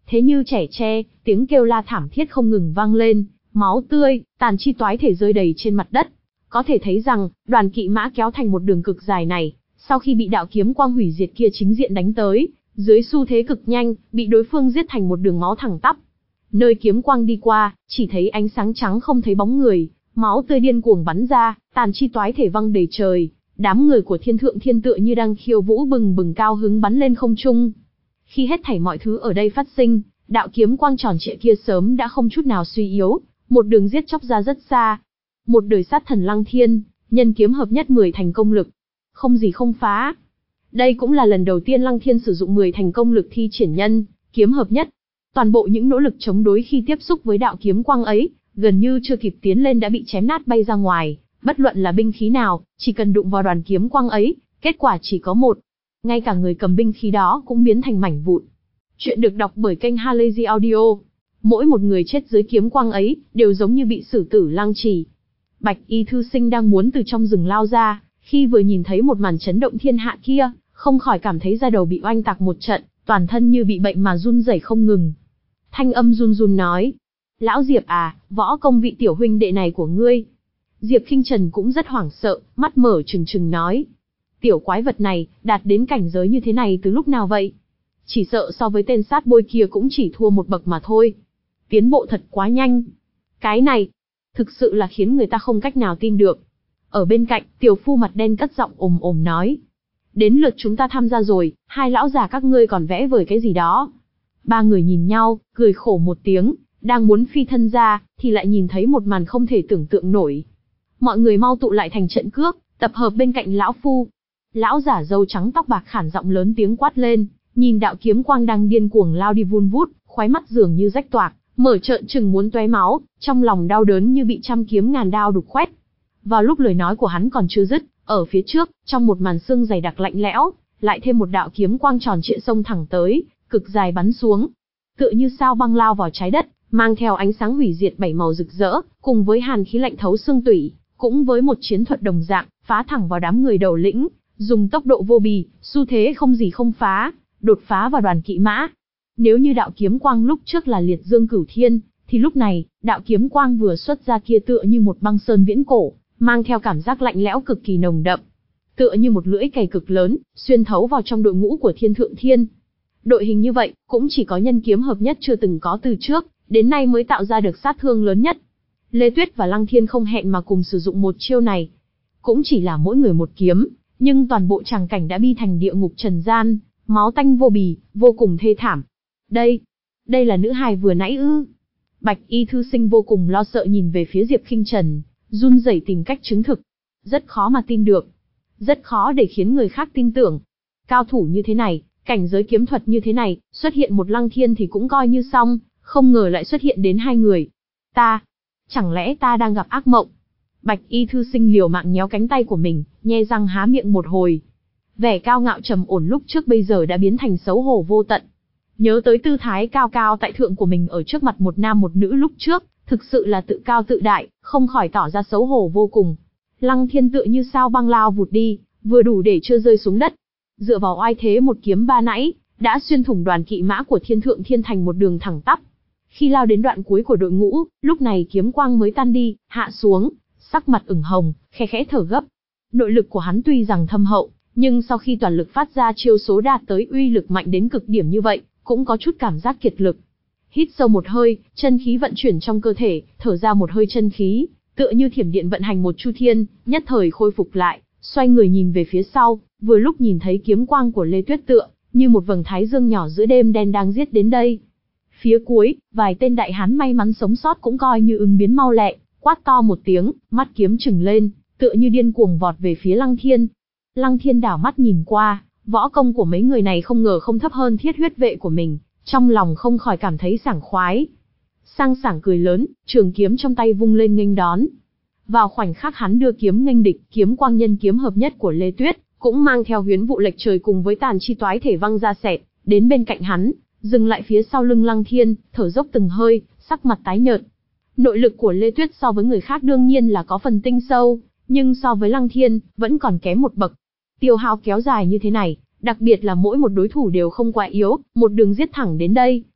thế như trẻ tre, tiếng kêu la thảm thiết không ngừng vang lên, máu tươi, tàn chi toái thể rơi đầy trên mặt đất. Có thể thấy rằng, đoàn kỵ mã kéo thành một đường cực dài này, sau khi bị đạo kiếm quang hủy diệt kia chính diện đánh tới, dưới xu thế cực nhanh, bị đối phương giết thành một đường máu thẳng tắp. Nơi kiếm quang đi qua, chỉ thấy ánh sáng trắng không thấy bóng người, máu tươi điên cuồng bắn ra, tàn chi toái thể văng đầy trời, đám người của Thiên Thượng Thiên tựa như đang khiêu vũ bừng bừng cao hứng bắn lên không trung. Khi hết thảy mọi thứ ở đây phát sinh, đạo kiếm quang tròn trịa kia sớm đã không chút nào suy yếu, một đường giết chóc ra rất xa. Một đời sát thần Lăng Thiên, nhân kiếm hợp nhất mười thành công lực, không gì không phá. Đây cũng là lần đầu tiên Lăng Thiên sử dụng mười thành công lực thi triển nhân kiếm hợp nhất. Toàn bộ những nỗ lực chống đối khi tiếp xúc với đạo kiếm quang ấy, gần như chưa kịp tiến lên đã bị chém nát bay ra ngoài, bất luận là binh khí nào, chỉ cần đụng vào đoàn kiếm quang ấy, kết quả chỉ có một. Ngay cả người cầm binh khí đó cũng biến thành mảnh vụn. Chuyện được đọc bởi kênh Halazy Audio. Mỗi một người chết dưới kiếm quang ấy, đều giống như bị xử tử lăng trì. Bạch Y thư sinh đang muốn từ trong rừng lao ra, khi vừa nhìn thấy một màn chấn động thiên hạ kia, không khỏi cảm thấy da đầu bị oanh tạc một trận, toàn thân như bị bệnh mà run rẩy không ngừng. Thanh âm run run nói: "Lão Diệp à, võ công vị tiểu huynh đệ này của ngươi." Diệp Khinh Trần cũng rất hoảng sợ, mắt mở trừng trừng nói: "Tiểu quái vật này, đạt đến cảnh giới như thế này từ lúc nào vậy? Chỉ sợ so với tên sát bôi kia cũng chỉ thua một bậc mà thôi. Tiến bộ thật quá nhanh. Cái này, thực sự là khiến người ta không cách nào tin được." Ở bên cạnh, tiểu phu mặt đen cất giọng ồm ồm nói: "Đến lượt chúng ta tham gia rồi, hai lão già các ngươi còn vẽ vời cái gì đó?" Ba người nhìn nhau, cười khổ một tiếng, đang muốn phi thân ra, thì lại nhìn thấy một màn không thể tưởng tượng nổi. Mọi người mau tụ lại thành trận cước, tập hợp bên cạnh lão phu. Lão giả râu trắng tóc bạc khản giọng lớn tiếng quát lên, nhìn đạo kiếm quang đang điên cuồng lao đi vun vút, khóe mắt dường như rách toạc, mở trợn trừng muốn tóe máu, trong lòng đau đớn như bị trăm kiếm ngàn đao đục khoét. Vào lúc lời nói của hắn còn chưa dứt, ở phía trước, trong một màn sương dày đặc lạnh lẽo, lại thêm một đạo kiếm quang tròn trịa xông thẳng tới, cực dài bắn xuống, tựa như sao băng lao vào trái đất, mang theo ánh sáng hủy diệt bảy màu rực rỡ, cùng với hàn khí lạnh thấu xương tủy, cũng với một chiến thuật đồng dạng, phá thẳng vào đám người đầu lĩnh, dùng tốc độ vô bì, xu thế không gì không phá, đột phá vào đoàn kỵ mã. Nếu như đạo kiếm quang lúc trước là liệt dương cửu thiên, thì lúc này, đạo kiếm quang vừa xuất ra kia tựa như một băng sơn viễn cổ, mang theo cảm giác lạnh lẽo cực kỳ nồng đậm, tựa như một lưỡi cày cực lớn, xuyên thấu vào trong đội ngũ của Thiên Thượng Thiên. Đội hình như vậy, cũng chỉ có nhân kiếm hợp nhất chưa từng có từ trước, đến nay mới tạo ra được sát thương lớn nhất. Lê Tuyết và Lăng Thiên không hẹn mà cùng sử dụng một chiêu này. Cũng chỉ là mỗi người một kiếm, nhưng toàn bộ tràng cảnh đã bi thành địa ngục trần gian, máu tanh vô bì, vô cùng thê thảm. Đây, đây là nữ hài vừa nãy ư? Bạch Y thư sinh vô cùng lo sợ nhìn về phía Diệp Khinh Trần, run rẩy tìm cách chứng thực. Rất khó mà tin được. Rất khó để khiến người khác tin tưởng. Cao thủ như thế này, cảnh giới kiếm thuật như thế này, xuất hiện một Lăng Thiên thì cũng coi như xong, không ngờ lại xuất hiện đến hai người. Ta, chẳng lẽ ta đang gặp ác mộng? Bạch Y thư sinh liều mạng nhéo cánh tay của mình, nhe răng há miệng một hồi. Vẻ cao ngạo trầm ổn lúc trước bây giờ đã biến thành xấu hổ vô tận. Nhớ tới tư thái cao cao tại thượng của mình ở trước mặt một nam một nữ lúc trước, thực sự là tự cao tự đại, không khỏi tỏ ra xấu hổ vô cùng. Lăng Thiên tựa như sao băng lao vụt đi, vừa đủ để chưa rơi xuống đất. Dựa vào oai thế một kiếm ba nãy, đã xuyên thủng đoàn kỵ mã của Thiên Thượng Thiên thành một đường thẳng tắp. Khi lao đến đoạn cuối của đội ngũ, lúc này kiếm quang mới tan đi, hạ xuống, sắc mặt ửng hồng, khẽ khẽ thở gấp. Nội lực của hắn tuy rằng thâm hậu, nhưng sau khi toàn lực phát ra chiêu số đạt tới uy lực mạnh đến cực điểm như vậy, cũng có chút cảm giác kiệt lực. Hít sâu một hơi, chân khí vận chuyển trong cơ thể, thở ra một hơi chân khí, tựa như thiểm điện vận hành một chu thiên, nhất thời khôi phục lại, xoay người nhìn về phía sau, vừa lúc nhìn thấy kiếm quang của Lê Tuyết tựa như một vầng thái dương nhỏ giữa đêm đen đang giết đến đây. Phía cuối, vài tên đại hán may mắn sống sót cũng coi như ứng biến mau lẹ, quát to một tiếng, mắt kiếm trừng lên, tựa như điên cuồng vọt về phía Lăng Thiên. Lăng Thiên đảo mắt nhìn qua, võ công của mấy người này không ngờ không thấp hơn Thiết Huyết vệ của mình, trong lòng không khỏi cảm thấy sảng khoái. Sang sảng cười lớn, trường kiếm trong tay vung lên nghênh đón. Vào khoảnh khắc hắn đưa kiếm nghênh địch, kiếm quang nhân kiếm hợp nhất của Lê Tuyết cũng mang theo huyễn vụ lệch trời cùng với tàn chi toái thể văng ra xẹt đến bên cạnh hắn, dừng lại phía sau lưng Lăng Thiên, thở dốc từng hơi, sắc mặt tái nhợt. Nội lực của Lê Tuyết so với người khác đương nhiên là có phần tinh sâu, nhưng so với Lăng Thiên, vẫn còn kém một bậc. Tiêu hao kéo dài như thế này, đặc biệt là mỗi một đối thủ đều không quá yếu, một đường giết thẳng đến đây,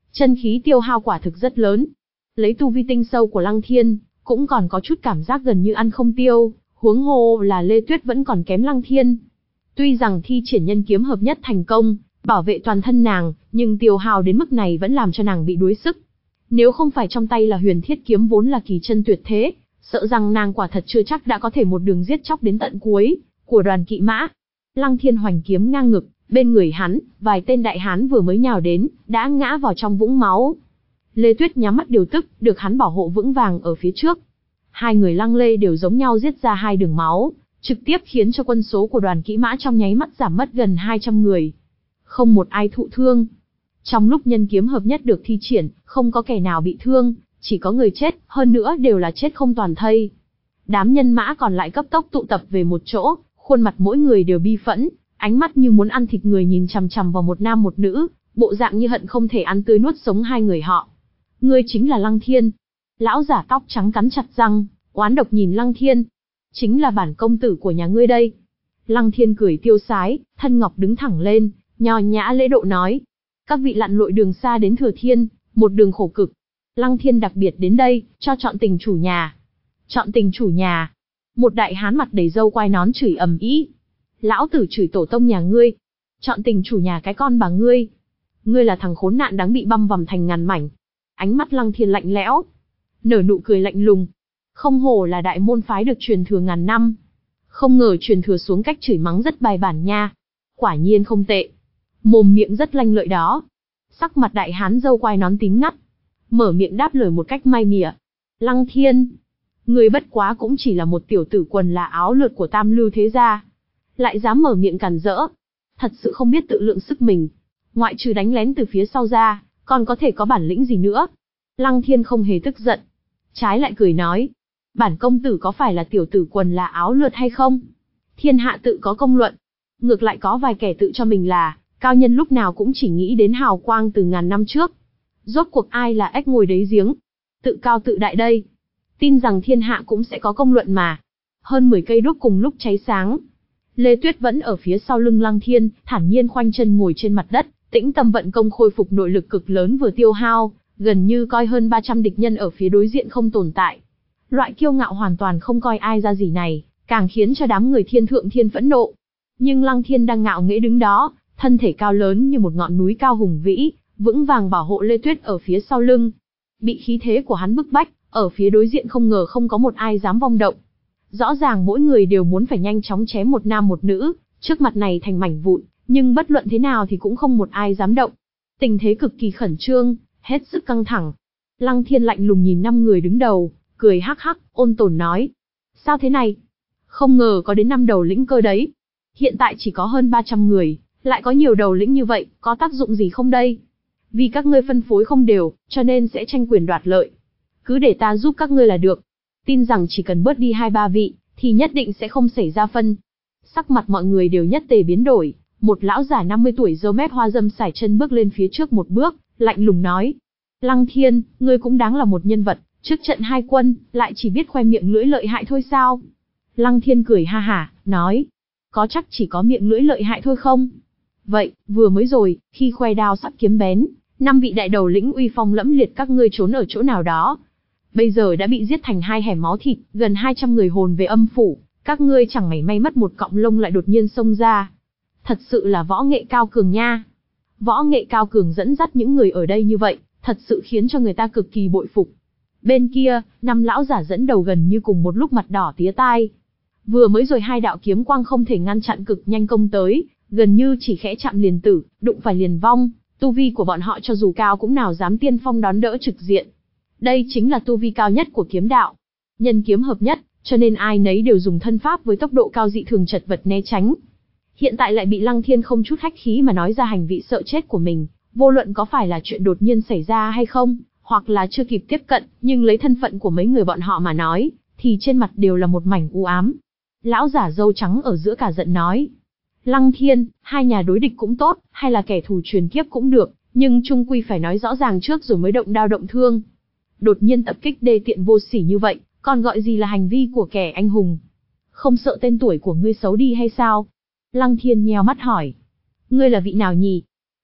Chân khí tiêu hao quả thực rất lớn. Lấy tu vi tinh sâu của Lăng Thiên, cũng còn có chút cảm giác gần như ăn không tiêu, huống hồ là Lê Tuyết vẫn còn kém Lăng Thiên. Tuy rằng thi triển nhân kiếm hợp nhất thành công, bảo vệ toàn thân nàng, nhưng tiêu hao đến mức này vẫn làm cho nàng bị đuối sức. Nếu không phải trong tay là huyền thiết kiếm vốn là kỳ chân tuyệt thế, sợ rằng nàng quả thật chưa chắc đã có thể một đường giết chóc đến tận cuối của đoàn kỵ mã. Lăng Thiên hoành kiếm ngang ngực, bên người hắn, vài tên đại hán vừa mới nhào đến, đã ngã vào trong vũng máu. Lê Tuyết nhắm mắt điều tức, được hắn bảo hộ vững vàng ở phía trước. Hai người Lăng Lê đều giống nhau giết ra hai đường máu, trực tiếp khiến cho quân số của đoàn kỵ mã trong nháy mắt giảm mất gần hai trăm người. Không một ai thụ thương. Trong lúc nhân kiếm hợp nhất được thi triển, không có kẻ nào bị thương, chỉ có người chết, hơn nữa đều là chết không toàn thây. Đám nhân mã còn lại cấp tốc tụ tập về một chỗ, khuôn mặt mỗi người đều bi phẫn, ánh mắt như muốn ăn thịt người nhìn chằm chằm vào một nam một nữ, bộ dạng như hận không thể ăn tươi nuốt sống hai người họ. Ngươi chính là Lăng Thiên. Lão giả tóc trắng cắn chặt răng, oán độc nhìn Lăng Thiên. Chính là bản công tử của nhà ngươi đây. Lăng Thiên cười tiêu sái, thân ngọc đứng thẳng lên, nho nhã lễ độ nói. Các vị lặn lội đường xa đến Thừa Thiên, một đường khổ cực. Lăng Thiên đặc biệt đến đây, cho chọn tình chủ nhà. Chọn tình chủ nhà. Một đại hán mặt đầy râu quai nón chửi ầm ĩ. Lão tử chửi tổ tông nhà ngươi. Chọn tình chủ nhà cái con bà ngươi. Ngươi là thằng khốn nạn đáng bị băm vằm thành ngàn mảnh. Ánh mắt Lăng Thiên lạnh lẽo, nở nụ cười lạnh lùng. Không hổ là đại môn phái được truyền thừa ngàn năm. Không ngờ truyền thừa xuống cách chửi mắng rất bài bản nha. Quả nhiên không tệ. Mồm miệng rất lanh lợi đó. Sắc mặt đại hán râu quai nón tím ngắt, mở miệng đáp lời một cách mai mỉa. Lăng Thiên, người bất quá cũng chỉ là một tiểu tử quần là áo lượt của tam lưu thế gia, lại dám mở miệng cản rỡ. Thật sự không biết tự lượng sức mình. Ngoại trừ đánh lén từ phía sau ra, còn có thể có bản lĩnh gì nữa. Lăng Thiên không hề tức giận, trái lại cười nói. Bản công tử có phải là tiểu tử quần là áo lượt hay không? Thiên hạ tự có công luận. Ngược lại có vài kẻ tự cho mình là cao nhân lúc nào cũng chỉ nghĩ đến hào quang từ ngàn năm trước. Rốt cuộc ai là ếch ngồi đáy giếng? Tự cao tự đại đây. Tin rằng thiên hạ cũng sẽ có công luận mà. Hơn mười cây đuốc cùng lúc cháy sáng. Lê Tuyết vẫn ở phía sau lưng Lăng Thiên, thản nhiên khoanh chân ngồi trên mặt đất, tĩnh tâm vận công khôi phục nội lực cực lớn vừa tiêu hao, gần như coi hơn ba trăm địch nhân ở phía đối diện không tồn tại. Loại kiêu ngạo hoàn toàn không coi ai ra gì này, càng khiến cho đám người Thiên Thượng Thiên phẫn nộ. Nhưng Lăng Thiên đang ngạo nghễ đứng đó, thân thể cao lớn như một ngọn núi cao hùng vĩ, vững vàng bảo hộ Lê Tuyết ở phía sau lưng. Bị khí thế của hắn bức bách, ở phía đối diện không ngờ không có một ai dám vong động. Rõ ràng mỗi người đều muốn phải nhanh chóng chém một nam một nữ, trước mặt này thành mảnh vụn, nhưng bất luận thế nào thì cũng không một ai dám động. Tình thế cực kỳ khẩn trương, hết sức căng thẳng. Lăng Thiên lạnh lùng nhìn năm người đứng đầu, cười hắc hắc, ôn tồn nói. Sao thế này? Không ngờ có đến năm đầu lĩnh cơ đấy. Hiện tại chỉ có hơn ba trăm người, lại có nhiều đầu lĩnh như vậy, có tác dụng gì không đây? Vì các ngươi phân phối không đều, cho nên sẽ tranh quyền đoạt lợi. Cứ để ta giúp các ngươi là được. Tin rằng chỉ cần bớt đi hai ba vị, thì nhất định sẽ không xảy ra phân. Sắc mặt mọi người đều nhất tề biến đổi, một lão giả năm mươi tuổi râu mép hoa râm sải chân bước lên phía trước một bước, lạnh lùng nói. Lăng Thiên, ngươi cũng đáng là một nhân vật, trước trận hai quân, lại chỉ biết khoe miệng lưỡi lợi hại thôi sao? Lăng Thiên cười ha hả, nói. Có chắc chỉ có miệng lưỡi lợi hại thôi không? Vậy, vừa mới rồi, khi khoe đao sắc kiếm bén, năm vị đại đầu lĩnh uy phong lẫm liệt các ngươi trốn ở chỗ nào đó. Bây giờ đã bị giết thành hai hẻm máu thịt, gần hai trăm người hồn về âm phủ, các ngươi chẳng mảy may mất một cọng lông lại đột nhiên xông ra. Thật sự là võ nghệ cao cường nha. Võ nghệ cao cường dẫn dắt những người ở đây như vậy, thật sự khiến cho người ta cực kỳ bội phục. Bên kia, năm lão giả dẫn đầu gần như cùng một lúc mặt đỏ tía tai. Vừa mới rồi hai đạo kiếm quang không thể ngăn chặn cực nhanh công tới, gần như chỉ khẽ chạm liền tử, đụng phải liền vong, tu vi của bọn họ cho dù cao cũng nào dám tiên phong đón đỡ trực diện. Đây chính là tu vi cao nhất của kiếm đạo. Nhân kiếm hợp nhất, cho nên ai nấy đều dùng thân pháp với tốc độ cao dị thường chật vật né tránh. Hiện tại lại bị Lăng Thiên không chút khách khí mà nói ra hành vi sợ chết của mình, vô luận có phải là chuyện đột nhiên xảy ra hay không, hoặc là chưa kịp tiếp cận, nhưng lấy thân phận của mấy người bọn họ mà nói, thì trên mặt đều là một mảnh u ám. Lão giả râu trắng ở giữa cả giận nói. Lăng Thiên, hai nhà đối địch cũng tốt, hay là kẻ thù truyền kiếp cũng được, nhưng chung quy phải nói rõ ràng trước rồi mới động đao động thương. Đột nhiên tập kích đê tiện vô sỉ như vậy, còn gọi gì là hành vi của kẻ anh hùng? Không sợ tên tuổi của ngươi xấu đi hay sao? Lăng Thiên nheo mắt hỏi. Ngươi là vị nào nhỉ?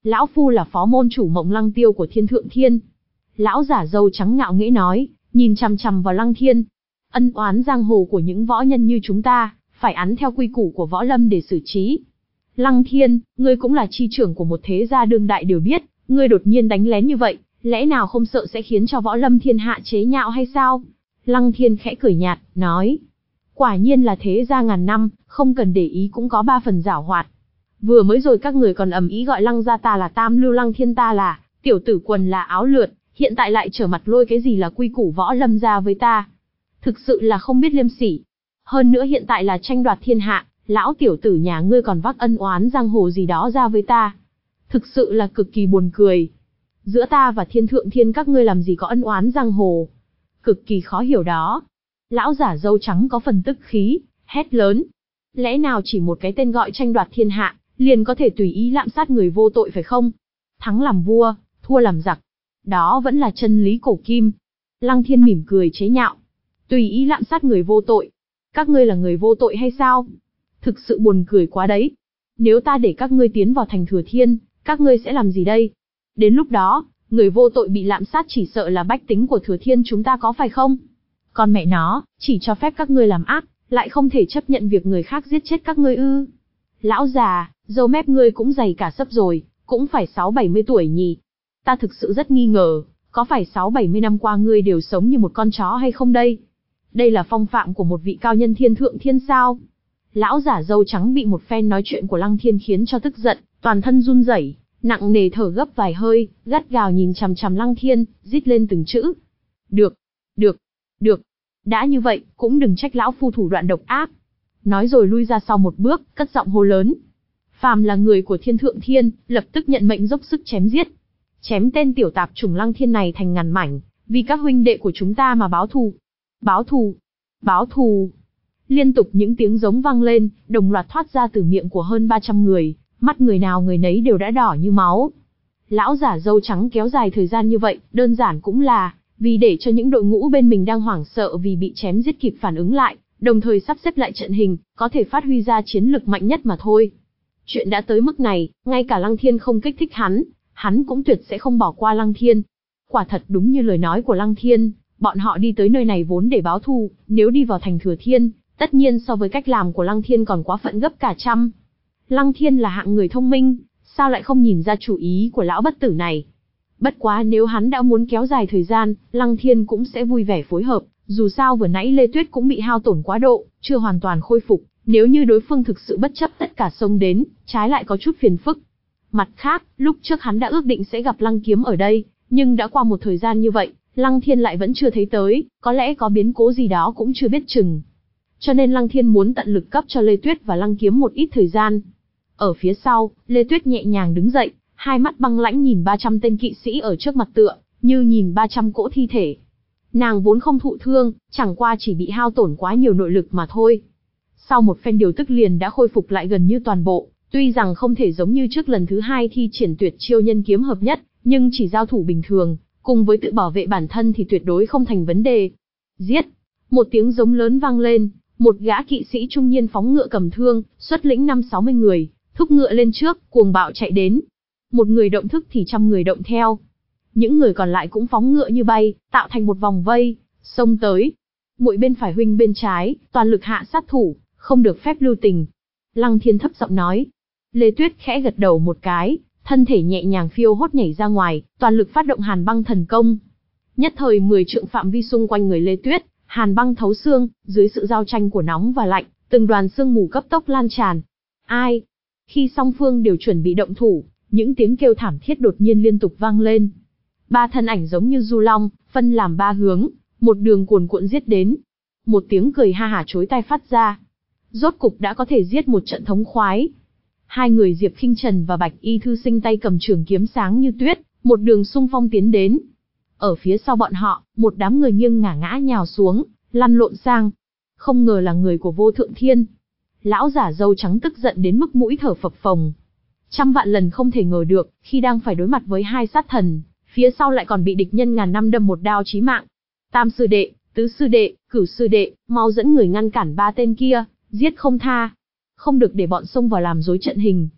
Lão Phu là phó môn chủ Mộng Lăng Tiêu của Thiên Thượng Thiên. Lão giả râu trắng ngạo nghễ nói, nhìn chằm chằm vào Lăng Thiên. Ân oán giang hồ của những võ nhân như chúng ta, phải án theo quy củ của võ lâm để xử trí. Lăng Thiên, ngươi cũng là chi trưởng của một thế gia đương đại đều biết, ngươi đột nhiên đánh lén như vậy, lẽ nào không sợ sẽ khiến cho võ lâm thiên hạ chế nhạo hay sao? Lăng Thiên khẽ cười nhạt, nói. Quả nhiên là thế gia ngàn năm, không cần để ý cũng có ba phần giảo hoạt. Vừa mới rồi các người còn ầm ĩ gọi Lăng gia ta là tam lưu, Lăng Thiên ta là tiểu tử quần là áo lượt, hiện tại lại trở mặt lôi cái gì là quy củ võ lâm ra với ta. Thực sự là không biết liêm sỉ. Hơn nữa hiện tại là tranh đoạt thiên hạ, lão tiểu tử nhà ngươi còn vác ân oán giang hồ gì đó ra với ta. Thực sự là cực kỳ buồn cười. Giữa ta và Thiên Thượng Thiên các ngươi làm gì có ân oán giang hồ. Cực kỳ khó hiểu đó. Lão giả râu trắng có phần tức khí, hét lớn. Lẽ nào chỉ một cái tên gọi tranh đoạt thiên hạ, liền có thể tùy ý lạm sát người vô tội phải không? Thắng làm vua, thua làm giặc. Đó vẫn là chân lý cổ kim. Lăng Thiên mỉm cười chế nhạo. Tùy ý lạm sát người vô tội. Các ngươi là người vô tội hay sao? Thực sự buồn cười quá đấy. Nếu ta để các ngươi tiến vào thành Thừa Thiên, các ngươi sẽ làm gì đây? Đến lúc đó, người vô tội bị lạm sát chỉ sợ là bách tính của Thừa Thiên chúng ta có phải không? Còn mẹ nó, chỉ cho phép các ngươi làm ác, lại không thể chấp nhận việc người khác giết chết các ngươi ư? Lão già, râu mép ngươi cũng dày cả sấp rồi, cũng phải sáu bảy mươi tuổi nhỉ? Ta thực sự rất nghi ngờ, có phải sáu bảy mươi năm qua ngươi đều sống như một con chó hay không đây? Đây là phong phạm của một vị cao nhân Thiên Thượng Thiên sao? Lão giả râu trắng bị một phen nói chuyện của Lăng Thiên khiến cho tức giận, toàn thân run rẩy, nặng nề thở gấp vài hơi, gắt gào nhìn chằm chằm Lăng Thiên, rít lên từng chữ. Được, được, được. Đã như vậy, cũng đừng trách lão phu thủ đoạn độc ác. Nói rồi lui ra sau một bước, cất giọng hô lớn. Phàm là người của Thiên Thượng Thiên, lập tức nhận mệnh dốc sức chém giết. Chém tên tiểu tạp chủng Lăng Thiên này thành ngàn mảnh, vì các huynh đệ của chúng ta mà báo thù. Báo thù, báo thù. Liên tục những tiếng giống vang lên, đồng loạt thoát ra từ miệng của hơn ba trăm người, mắt người nào người nấy đều đã đỏ như máu. Lão giả râu trắng kéo dài thời gian như vậy, đơn giản cũng là vì để cho những đội ngũ bên mình đang hoảng sợ vì bị chém giết kịp phản ứng lại, đồng thời sắp xếp lại trận hình, có thể phát huy ra chiến lực mạnh nhất mà thôi. Chuyện đã tới mức này, ngay cả Lăng Thiên không kích thích hắn, hắn cũng tuyệt sẽ không bỏ qua Lăng Thiên. Quả thật đúng như lời nói của Lăng Thiên, bọn họ đi tới nơi này vốn để báo thù, nếu đi vào thành Thừa Thiên, tất nhiên so với cách làm của Lăng Thiên còn quá phận gấp cả trăm. Lăng Thiên là hạng người thông minh, sao lại không nhìn ra chủ ý của lão bất tử này? Bất quá nếu hắn đã muốn kéo dài thời gian, Lăng Thiên cũng sẽ vui vẻ phối hợp, dù sao vừa nãy Lê Tuyết cũng bị hao tổn quá độ, chưa hoàn toàn khôi phục, nếu như đối phương thực sự bất chấp tất cả xông đến, trái lại có chút phiền phức. Mặt khác, lúc trước hắn đã ước định sẽ gặp Lăng Kiếm ở đây, nhưng đã qua một thời gian như vậy, Lăng Thiên lại vẫn chưa thấy tới, có lẽ có biến cố gì đó cũng chưa biết chừng. Cho nên Lăng Thiên muốn tận lực cấp cho Lê Tuyết và Lăng Kiếm một ít thời gian. Ở phía sau, Lê Tuyết nhẹ nhàng đứng dậy, hai mắt băng lãnh nhìn ba trăm tên kỵ sĩ ở trước mặt tựa, như nhìn ba trăm cỗ thi thể. Nàng vốn không thụ thương, chẳng qua chỉ bị hao tổn quá nhiều nội lực mà thôi. Sau một phen điều tức liền đã khôi phục lại gần như toàn bộ, tuy rằng không thể giống như trước lần thứ hai thi triển tuyệt chiêu nhân kiếm hợp nhất, nhưng chỉ giao thủ bình thường, cùng với tự bảo vệ bản thân thì tuyệt đối không thành vấn đề. Giết! Một tiếng giống lớn vang lên, một gã kỵ sĩ trung niên phóng ngựa cầm thương, xuất lĩnh năm sáu mươi người, thúc ngựa lên trước, cuồng bạo chạy đến. Một người động thức thì trăm người động theo. Những người còn lại cũng phóng ngựa như bay, tạo thành một vòng vây, xông tới. Muội bên phải huynh bên trái, toàn lực hạ sát thủ, không được phép lưu tình. Lăng Thiên thấp giọng nói. Lê Tuyết khẽ gật đầu một cái, thân thể nhẹ nhàng phiêu hốt nhảy ra ngoài, toàn lực phát động Hàn Băng thần công. Nhất thời mười trượng phạm vi xung quanh người Lê Tuyết, hàn băng thấu xương, dưới sự giao tranh của nóng và lạnh, từng đoàn sương mù cấp tốc lan tràn. Ai? Khi song phương đều chuẩn bị động thủ, những tiếng kêu thảm thiết đột nhiên liên tục vang lên. Ba thân ảnh giống như du long, phân làm ba hướng, một đường cuồn cuộn giết đến. Một tiếng cười ha hả chối tai phát ra. Rốt cục đã có thể giết một trận thống khoái. Hai người Diệp Khinh Trần và Bạch Y Thư Sinh tay cầm trường kiếm sáng như tuyết, một đường xung phong tiến đến. Ở phía sau bọn họ, một đám người nghiêng ngả ngã nhào xuống, lăn lộn sang. Không ngờ là người của Vô Thượng Thiên. Lão giả râu trắng tức giận đến mức mũi thở phập phồng. Trăm vạn lần không thể ngờ được, khi đang phải đối mặt với hai sát thần, phía sau lại còn bị địch nhân ngàn năm đâm một đao chí mạng. Tam sư đệ, tứ sư đệ, cửu sư đệ, mau dẫn người ngăn cản ba tên kia, giết không tha. Không được để bọn xông vào làm rối trận hình.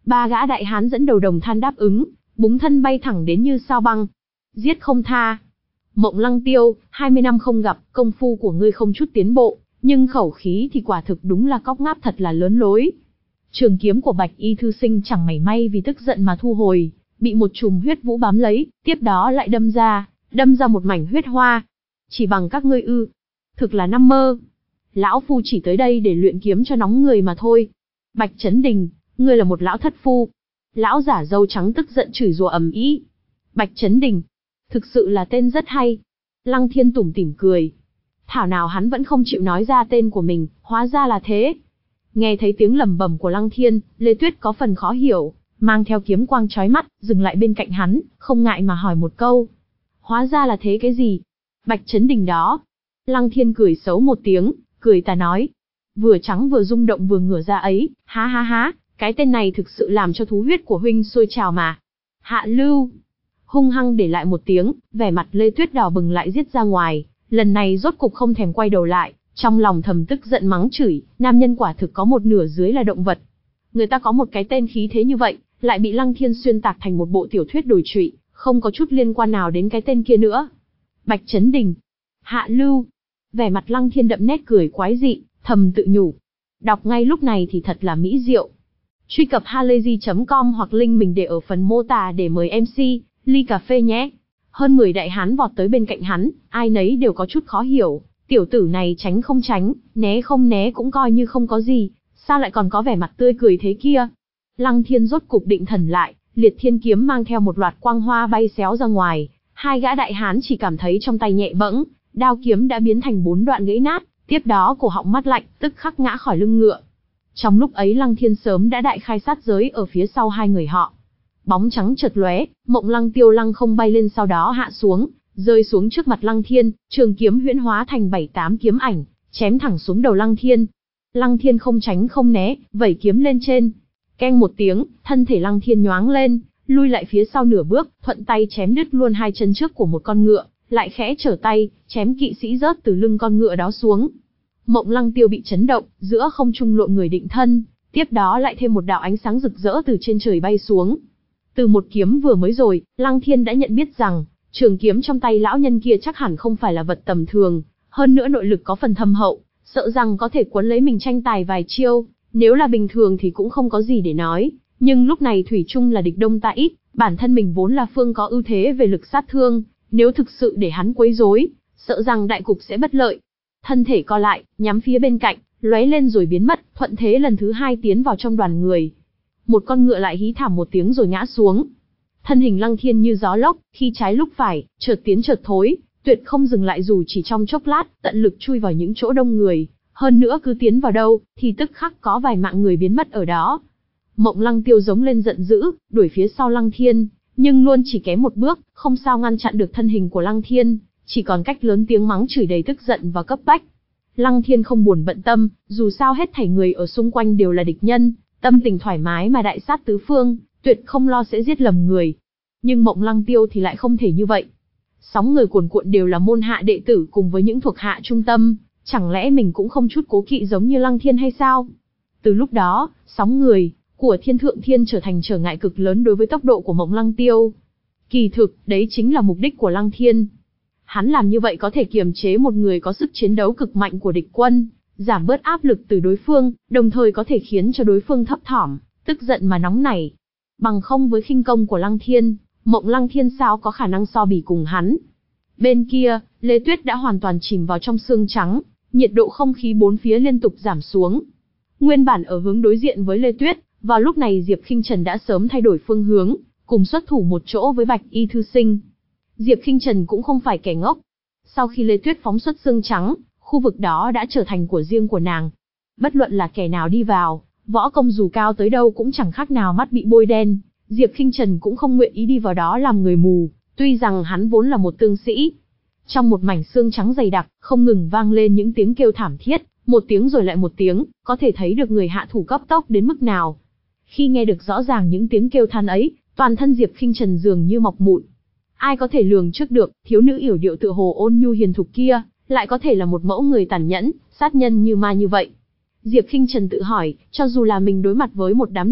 Ba gã đại hán dẫn đầu đồng than đáp ứng, búng thân bay thẳng đến như sao băng. Giết không tha. Mộng Lăng Tiêu, hai mươi năm không gặp, công phu của ngươi không chút tiến bộ, nhưng khẩu khí thì quả thực đúng là cóc ngáp thật là lớn lối. Trường kiếm của Bạch Y thư sinh chẳng mảy may vì tức giận mà thu hồi, bị một chùm huyết vũ bám lấy, tiếp đó lại đâm ra, đâm ra một mảnh huyết hoa. Chỉ bằng các ngươi ư? Thực là nằm mơ. Lão phu chỉ tới đây để luyện kiếm cho nóng người mà thôi. Bạch Chấn Đình, ngươi là một lão thất phu. Lão giả râu trắng tức giận chửi rủa ầm ĩ. Bạch Chấn Đình, thực sự là tên rất hay. Lăng Thiên tủm tỉm cười. Thảo nào hắn vẫn không chịu nói ra tên của mình, hóa ra là thế. Nghe thấy tiếng lẩm bẩm của Lăng Thiên, Lê Tuyết có phần khó hiểu, mang theo kiếm quang chói mắt, dừng lại bên cạnh hắn, không ngại mà hỏi một câu. Hóa ra là thế cái gì? Bạch Chấn Đình đó. Lăng Thiên cười xấu một tiếng, cười ta nói. Vừa trắng vừa rung động vừa ngửa ra ấy, há há há, cái tên này thực sự làm cho thú huyết của huynh sôi trào mà. Hạ lưu. Hung hăng để lại một tiếng, vẻ mặt Lê Tuyết đỏ bừng lại giết ra ngoài, lần này rốt cục không thèm quay đầu lại, trong lòng thầm tức giận mắng chửi, nam nhân quả thực có một nửa dưới là động vật. Người ta có một cái tên khí thế như vậy, lại bị Lăng Thiên xuyên tạc thành một bộ tiểu thuyết đồi trụy, không có chút liên quan nào đến cái tên kia nữa. Bạch Chấn Đình. Hạ lưu. Vẻ mặt Lăng Thiên đậm nét cười quái dị, thầm tự nhủ. Đọc ngay lúc này thì thật là mỹ diệu. Truy cập halayzi chấm com hoặc link mình để ở phần mô tả để mời em xê, ly cà phê nhé. Hơn mười đại hán vọt tới bên cạnh hắn, ai nấy đều có chút khó hiểu. Tiểu tử này tránh không tránh, né không né cũng coi như không có gì, sao lại còn có vẻ mặt tươi cười thế kia. Lăng Thiên rốt cục định thần lại, liệt thiên kiếm mang theo một loạt quang hoa bay xéo ra ngoài. Hai gã đại hán chỉ cảm thấy trong tay nhẹ bẫng, đao kiếm đã biến thành bốn đoạn gãy nát, tiếp đó cổ họng mát lạnh, tức khắc ngã khỏi lưng ngựa. Trong lúc ấy Lăng Thiên sớm đã đại khai sát giới ở phía sau hai người họ. Bóng trắng chợt lóe, Mộng Lăng Tiêu lăng không bay lên sau đó hạ xuống, rơi xuống trước mặt Lăng Thiên, trường kiếm huyễn hóa thành bảy tám kiếm ảnh, chém thẳng xuống đầu Lăng Thiên. Lăng Thiên không tránh không né, vẩy kiếm lên trên. Keng một tiếng, thân thể Lăng Thiên nhoáng lên, lui lại phía sau nửa bước, thuận tay chém đứt luôn hai chân trước của một con ngựa, lại khẽ trở tay, chém kỵ sĩ rớt từ lưng con ngựa đó xuống. Mộng Lăng Tiêu bị chấn động, giữa không trung lộn người định thân, tiếp đó lại thêm một đạo ánh sáng rực rỡ từ trên trời bay xuống. Từ một kiếm vừa mới rồi, Lăng Thiên đã nhận biết rằng, trường kiếm trong tay lão nhân kia chắc hẳn không phải là vật tầm thường, hơn nữa nội lực có phần thâm hậu, sợ rằng có thể cuốn lấy mình tranh tài vài chiêu, nếu là bình thường thì cũng không có gì để nói, nhưng lúc này thủy chung là địch đông ta ít, bản thân mình vốn là phương có ưu thế về lực sát thương, nếu thực sự để hắn quấy rối, sợ rằng đại cục sẽ bất lợi. Thân thể co lại, nhắm phía bên cạnh, lóe lên rồi biến mất, thuận thế lần thứ hai tiến vào trong đoàn người. Một con ngựa lại hí thảm một tiếng rồi ngã xuống. Thân hình Lăng Thiên như gió lốc, khi trái lúc phải, chợt tiến chợt thối, tuyệt không dừng lại dù chỉ trong chốc lát, tận lực chui vào những chỗ đông người, hơn nữa cứ tiến vào đâu, thì tức khắc có vài mạng người biến mất ở đó. Mộng Lăng Tiêu giống lên giận dữ, đuổi phía sau Lăng Thiên, nhưng luôn chỉ kém một bước, không sao ngăn chặn được thân hình của Lăng Thiên, chỉ còn cách lớn tiếng mắng chửi đầy tức giận và cấp bách. Lăng Thiên không buồn bận tâm, dù sao hết thảy người ở xung quanh đều là địch nhân, tâm tình thoải mái mà đại sát tứ phương, tuyệt không lo sẽ giết lầm người. Nhưng Mộng Lăng Tiêu thì lại không thể như vậy. Sóng người cuồn cuộn đều là môn hạ đệ tử cùng với những thuộc hạ trung tâm, chẳng lẽ mình cũng không chút cố kỵ giống như Lăng Thiên hay sao? Từ lúc đó, sóng người của Thiên Thượng Thiên trở thành trở ngại cực lớn đối với tốc độ của Mộng Lăng Tiêu. Kỳ thực, đấy chính là mục đích của Lăng Thiên. Hắn làm như vậy có thể kiềm chế một người có sức chiến đấu cực mạnh của địch quân, giảm bớt áp lực từ đối phương, đồng thời có thể khiến cho đối phương thấp thỏm, tức giận mà nóng nảy. Bằng không với khinh công của Lăng Thiên, Mộng Lăng Thiên sao có khả năng so bì cùng hắn. Bên kia, Lê Tuyết đã hoàn toàn chìm vào trong sương trắng, nhiệt độ không khí bốn phía liên tục giảm xuống. Nguyên bản ở hướng đối diện với Lê Tuyết, vào lúc này Diệp Khinh Trần đã sớm thay đổi phương hướng, cùng xuất thủ một chỗ với Bạch Y thư sinh. Diệp Khinh Trần cũng không phải kẻ ngốc. Sau khi Lê Tuyết phóng xuất sương trắng, khu vực đó đã trở thành của riêng của nàng. Bất luận là kẻ nào đi vào, võ công dù cao tới đâu cũng chẳng khác nào mắt bị bôi đen. Diệp Khinh Trần cũng không nguyện ý đi vào đó làm người mù, tuy rằng hắn vốn là một tương sĩ. Trong một mảnh sương trắng dày đặc, không ngừng vang lên những tiếng kêu thảm thiết, một tiếng rồi lại một tiếng, có thể thấy được người hạ thủ cấp tốc đến mức nào. Khi nghe được rõ ràng những tiếng kêu than ấy, toàn thân Diệp Khinh Trần dường như mọc mụn. Ai có thể lường trước được, thiếu nữ yểu điệu tựa hồ ôn nhu hiền thục kia, lại có thể là một mẫu người tàn nhẫn, sát nhân như ma như vậy. Diệp Khinh Trần tự hỏi, cho dù là mình đối mặt với một đám lợn,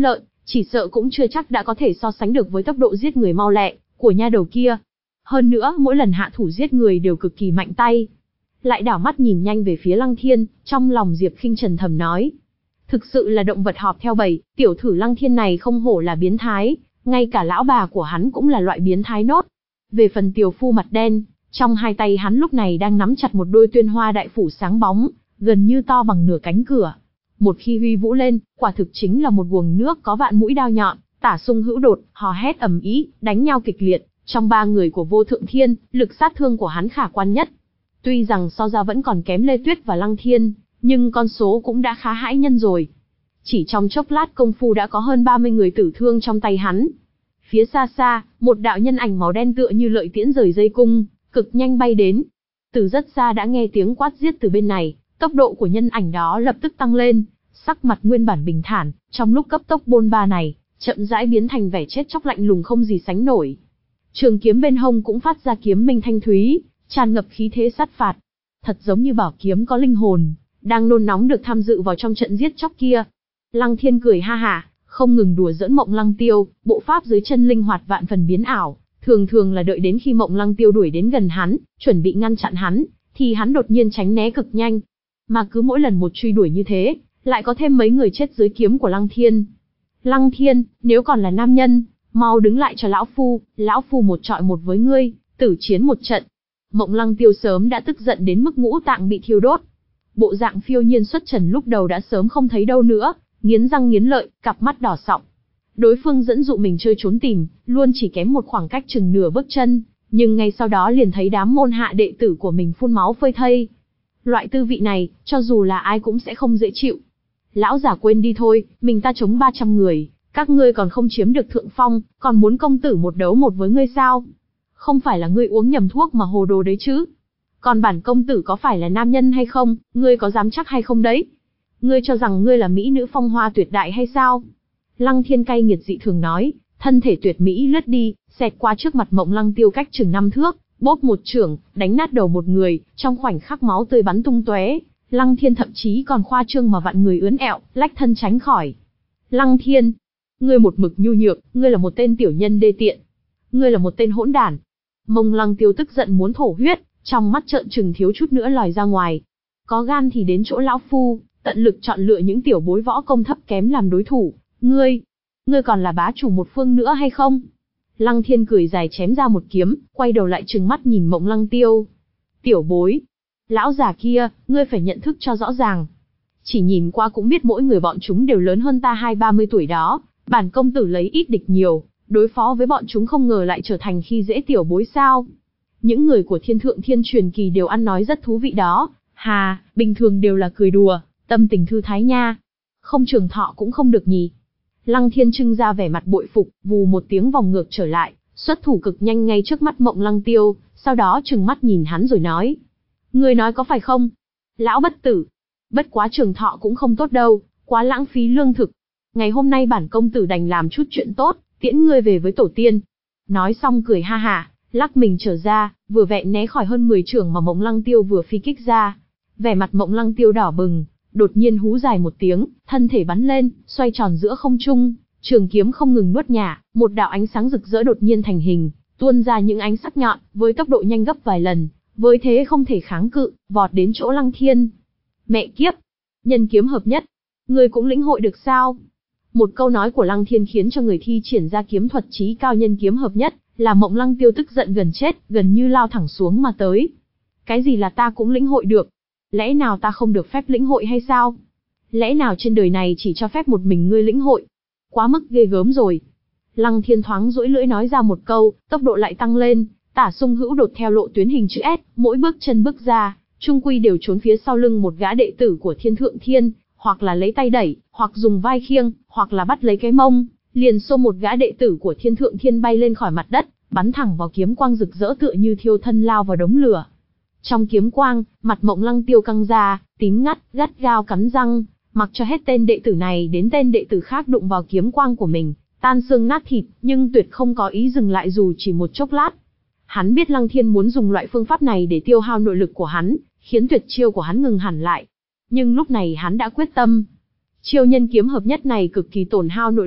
chỉ sợ cũng chưa chắc đã có thể so sánh được với tốc độ giết người mau lẹ của nha đầu kia. Hơn nữa, mỗi lần hạ thủ giết người đều cực kỳ mạnh tay. Lại đảo mắt nhìn nhanh về phía Lăng Thiên, trong lòng Diệp Khinh Trần thầm nói. Thực sự là động vật họp theo bầy, tiểu thử Lăng Thiên này không hổ là biến thái, ngay cả lão bà của hắn cũng là loại biến thái nốt. Về phần tiểu phu mặt đen, trong hai tay hắn lúc này đang nắm chặt một đôi tuyên hoa đại phủ sáng bóng, gần như to bằng nửa cánh cửa. Một khi huy vũ lên, quả thực chính là một guồng nước có vạn mũi đao nhọn, tả xung hữu đột, hò hét ầm ĩ, đánh nhau kịch liệt. Trong ba người của Vô Thượng Thiên, lực sát thương của hắn khả quan nhất. Tuy rằng so ra vẫn còn kém Lê Tuyết và Lăng Thiên, nhưng con số cũng đã khá hãi nhân rồi. Chỉ trong chốc lát công phu đã có hơn ba mươi người tử thương trong tay hắn. Phía xa xa, một đạo nhân ảnh màu đen tựa như lợi tiễn rời dây cung, cực nhanh bay đến. Từ rất xa đã nghe tiếng quát giết từ bên này, tốc độ của nhân ảnh đó lập tức tăng lên, sắc mặt nguyên bản bình thản, trong lúc cấp tốc bôn ba này, chậm rãi biến thành vẻ chết chóc lạnh lùng không gì sánh nổi. Trường kiếm bên hông cũng phát ra kiếm minh thanh thúy, tràn ngập khí thế sát phạt. Thật giống như bảo kiếm có linh hồn, đang nôn nóng được tham dự vào trong trận giết chóc kia. Lăng Thiên cười ha hả, không ngừng đùa giỡn Mộng Lăng Tiêu, bộ pháp dưới chân linh hoạt vạn phần biến ảo, thường thường là đợi đến khi Mộng Lăng Tiêu đuổi đến gần hắn, chuẩn bị ngăn chặn hắn, thì hắn đột nhiên tránh né cực nhanh. Mà cứ mỗi lần một truy đuổi như thế, lại có thêm mấy người chết dưới kiếm của Lăng Thiên. Lăng Thiên, nếu còn là nam nhân, mau đứng lại cho lão phu, lão phu một trọi một với ngươi, tử chiến một trận. Mộng Lăng Tiêu sớm đã tức giận đến mức ngũ tạng bị thiêu đốt. Bộ dạng phiêu nhiên xuất trần lúc đầu đã sớm không thấy đâu nữa, nghiến răng nghiến lợi, cặp mắt đỏ sọng. Đối phương dẫn dụ mình chơi trốn tìm, luôn chỉ kém một khoảng cách chừng nửa bước chân, nhưng ngay sau đó liền thấy đám môn hạ đệ tử của mình phun máu phơi thây. Loại tư vị này, cho dù là ai cũng sẽ không dễ chịu. Lão giả quên đi thôi, mình ta chống ba trăm người, các ngươi còn không chiếm được thượng phong, còn muốn công tử một đấu một với ngươi sao? Không phải là ngươi uống nhầm thuốc mà hồ đồ đấy chứ? Còn bản công tử có phải là nam nhân hay không, ngươi có dám chắc hay không đấy? Ngươi cho rằng ngươi là mỹ nữ phong hoa tuyệt đại hay sao? Lăng Thiên cay nghiệt dị thường nói, thân thể tuyệt mỹ lướt đi, xẹt qua trước mặt Mộng Lăng Tiêu cách chừng năm thước, bóp một chưởng, đánh nát đầu một người, trong khoảnh khắc máu tươi bắn tung tóe. Lăng Thiên thậm chí còn khoa trương mà vặn người ướn ẹo, lách thân tránh khỏi. Lăng Thiên, ngươi một mực nhu nhược, ngươi là một tên tiểu nhân đê tiện, ngươi là một tên hỗn đản. Mộng Lăng Tiêu tức giận muốn thổ huyết, trong mắt trợn trừng thiếu chút nữa lòi ra ngoài. Có gan thì đến chỗ lão phu, tận lực chọn lựa những tiểu bối võ công thấp kém làm đối thủ. Ngươi, ngươi còn là bá chủ một phương nữa hay không? Lăng Thiên cười dài chém ra một kiếm, quay đầu lại trừng mắt nhìn Mộng Lăng Tiêu. Tiểu bối, lão già kia, ngươi phải nhận thức cho rõ ràng. Chỉ nhìn qua cũng biết mỗi người bọn chúng đều lớn hơn ta hai ba mươi tuổi đó, bản công tử lấy ít địch nhiều, đối phó với bọn chúng không ngờ lại trở thành khi dễ tiểu bối sao. Những người của Thiên Thượng Thiên truyền kỳ đều ăn nói rất thú vị đó, hà, bình thường đều là cười đùa, tâm tình thư thái nha. Không trường thọ cũng không được nhỉ. Lăng Thiên trưng ra vẻ mặt bội phục, vù một tiếng vòng ngược trở lại, xuất thủ cực nhanh ngay trước mắt Mộng Lăng Tiêu, sau đó trừng mắt nhìn hắn rồi nói. Ngươi nói có phải không? Lão bất tử. Bất quá trường thọ cũng không tốt đâu, quá lãng phí lương thực. Ngày hôm nay bản công tử đành làm chút chuyện tốt, tiễn ngươi về với tổ tiên. Nói xong cười ha hả, lắc mình trở ra, vừa vẹn né khỏi hơn mười chưởng mà Mộng Lăng Tiêu vừa phi kích ra. Vẻ mặt Mộng Lăng Tiêu đỏ bừng, đột nhiên hú dài một tiếng, thân thể bắn lên, xoay tròn giữa không trung, trường kiếm không ngừng nuốt nhả, một đạo ánh sáng rực rỡ đột nhiên thành hình, tuôn ra những ánh sắc nhọn, với tốc độ nhanh gấp vài lần, với thế không thể kháng cự, vọt đến chỗ Lăng Thiên. Mẹ kiếp, nhân kiếm hợp nhất, ngươi cũng lĩnh hội được sao? Một câu nói của Lăng Thiên khiến cho người thi triển ra kiếm thuật chí cao nhân kiếm hợp nhất, là Mộng Lăng Tiêu tức giận gần chết, gần như lao thẳng xuống mà tới. Cái gì là ta cũng lĩnh hội được? Lẽ nào ta không được phép lĩnh hội hay sao? Lẽ nào trên đời này chỉ cho phép một mình ngươi lĩnh hội? Quá mức ghê gớm rồi. Lăng Thiên thoáng duỗi lưỡi nói ra một câu, tốc độ lại tăng lên, tả xung hữu đột theo lộ tuyến hình chữ S, mỗi bước chân bước ra, trung quy đều trốn phía sau lưng một gã đệ tử của Thiên Thượng Thiên, hoặc là lấy tay đẩy, hoặc dùng vai khiêng, hoặc là bắt lấy cái mông, liền xô một gã đệ tử của Thiên Thượng Thiên bay lên khỏi mặt đất, bắn thẳng vào kiếm quang rực rỡ tựa như thiêu thân lao vào đống lửa. Trong kiếm quang, mặt Mộng Lăng Tiêu căng ra, tím ngắt, gắt gao cắn răng, mặc cho hết tên đệ tử này đến tên đệ tử khác đụng vào kiếm quang của mình, tan xương nát thịt, nhưng tuyệt không có ý dừng lại dù chỉ một chốc lát. Hắn biết Lăng Thiên muốn dùng loại phương pháp này để tiêu hao nội lực của hắn, khiến tuyệt chiêu của hắn ngừng hẳn lại. Nhưng lúc này hắn đã quyết tâm. Chiêu nhân kiếm hợp nhất này cực kỳ tổn hao nội lực,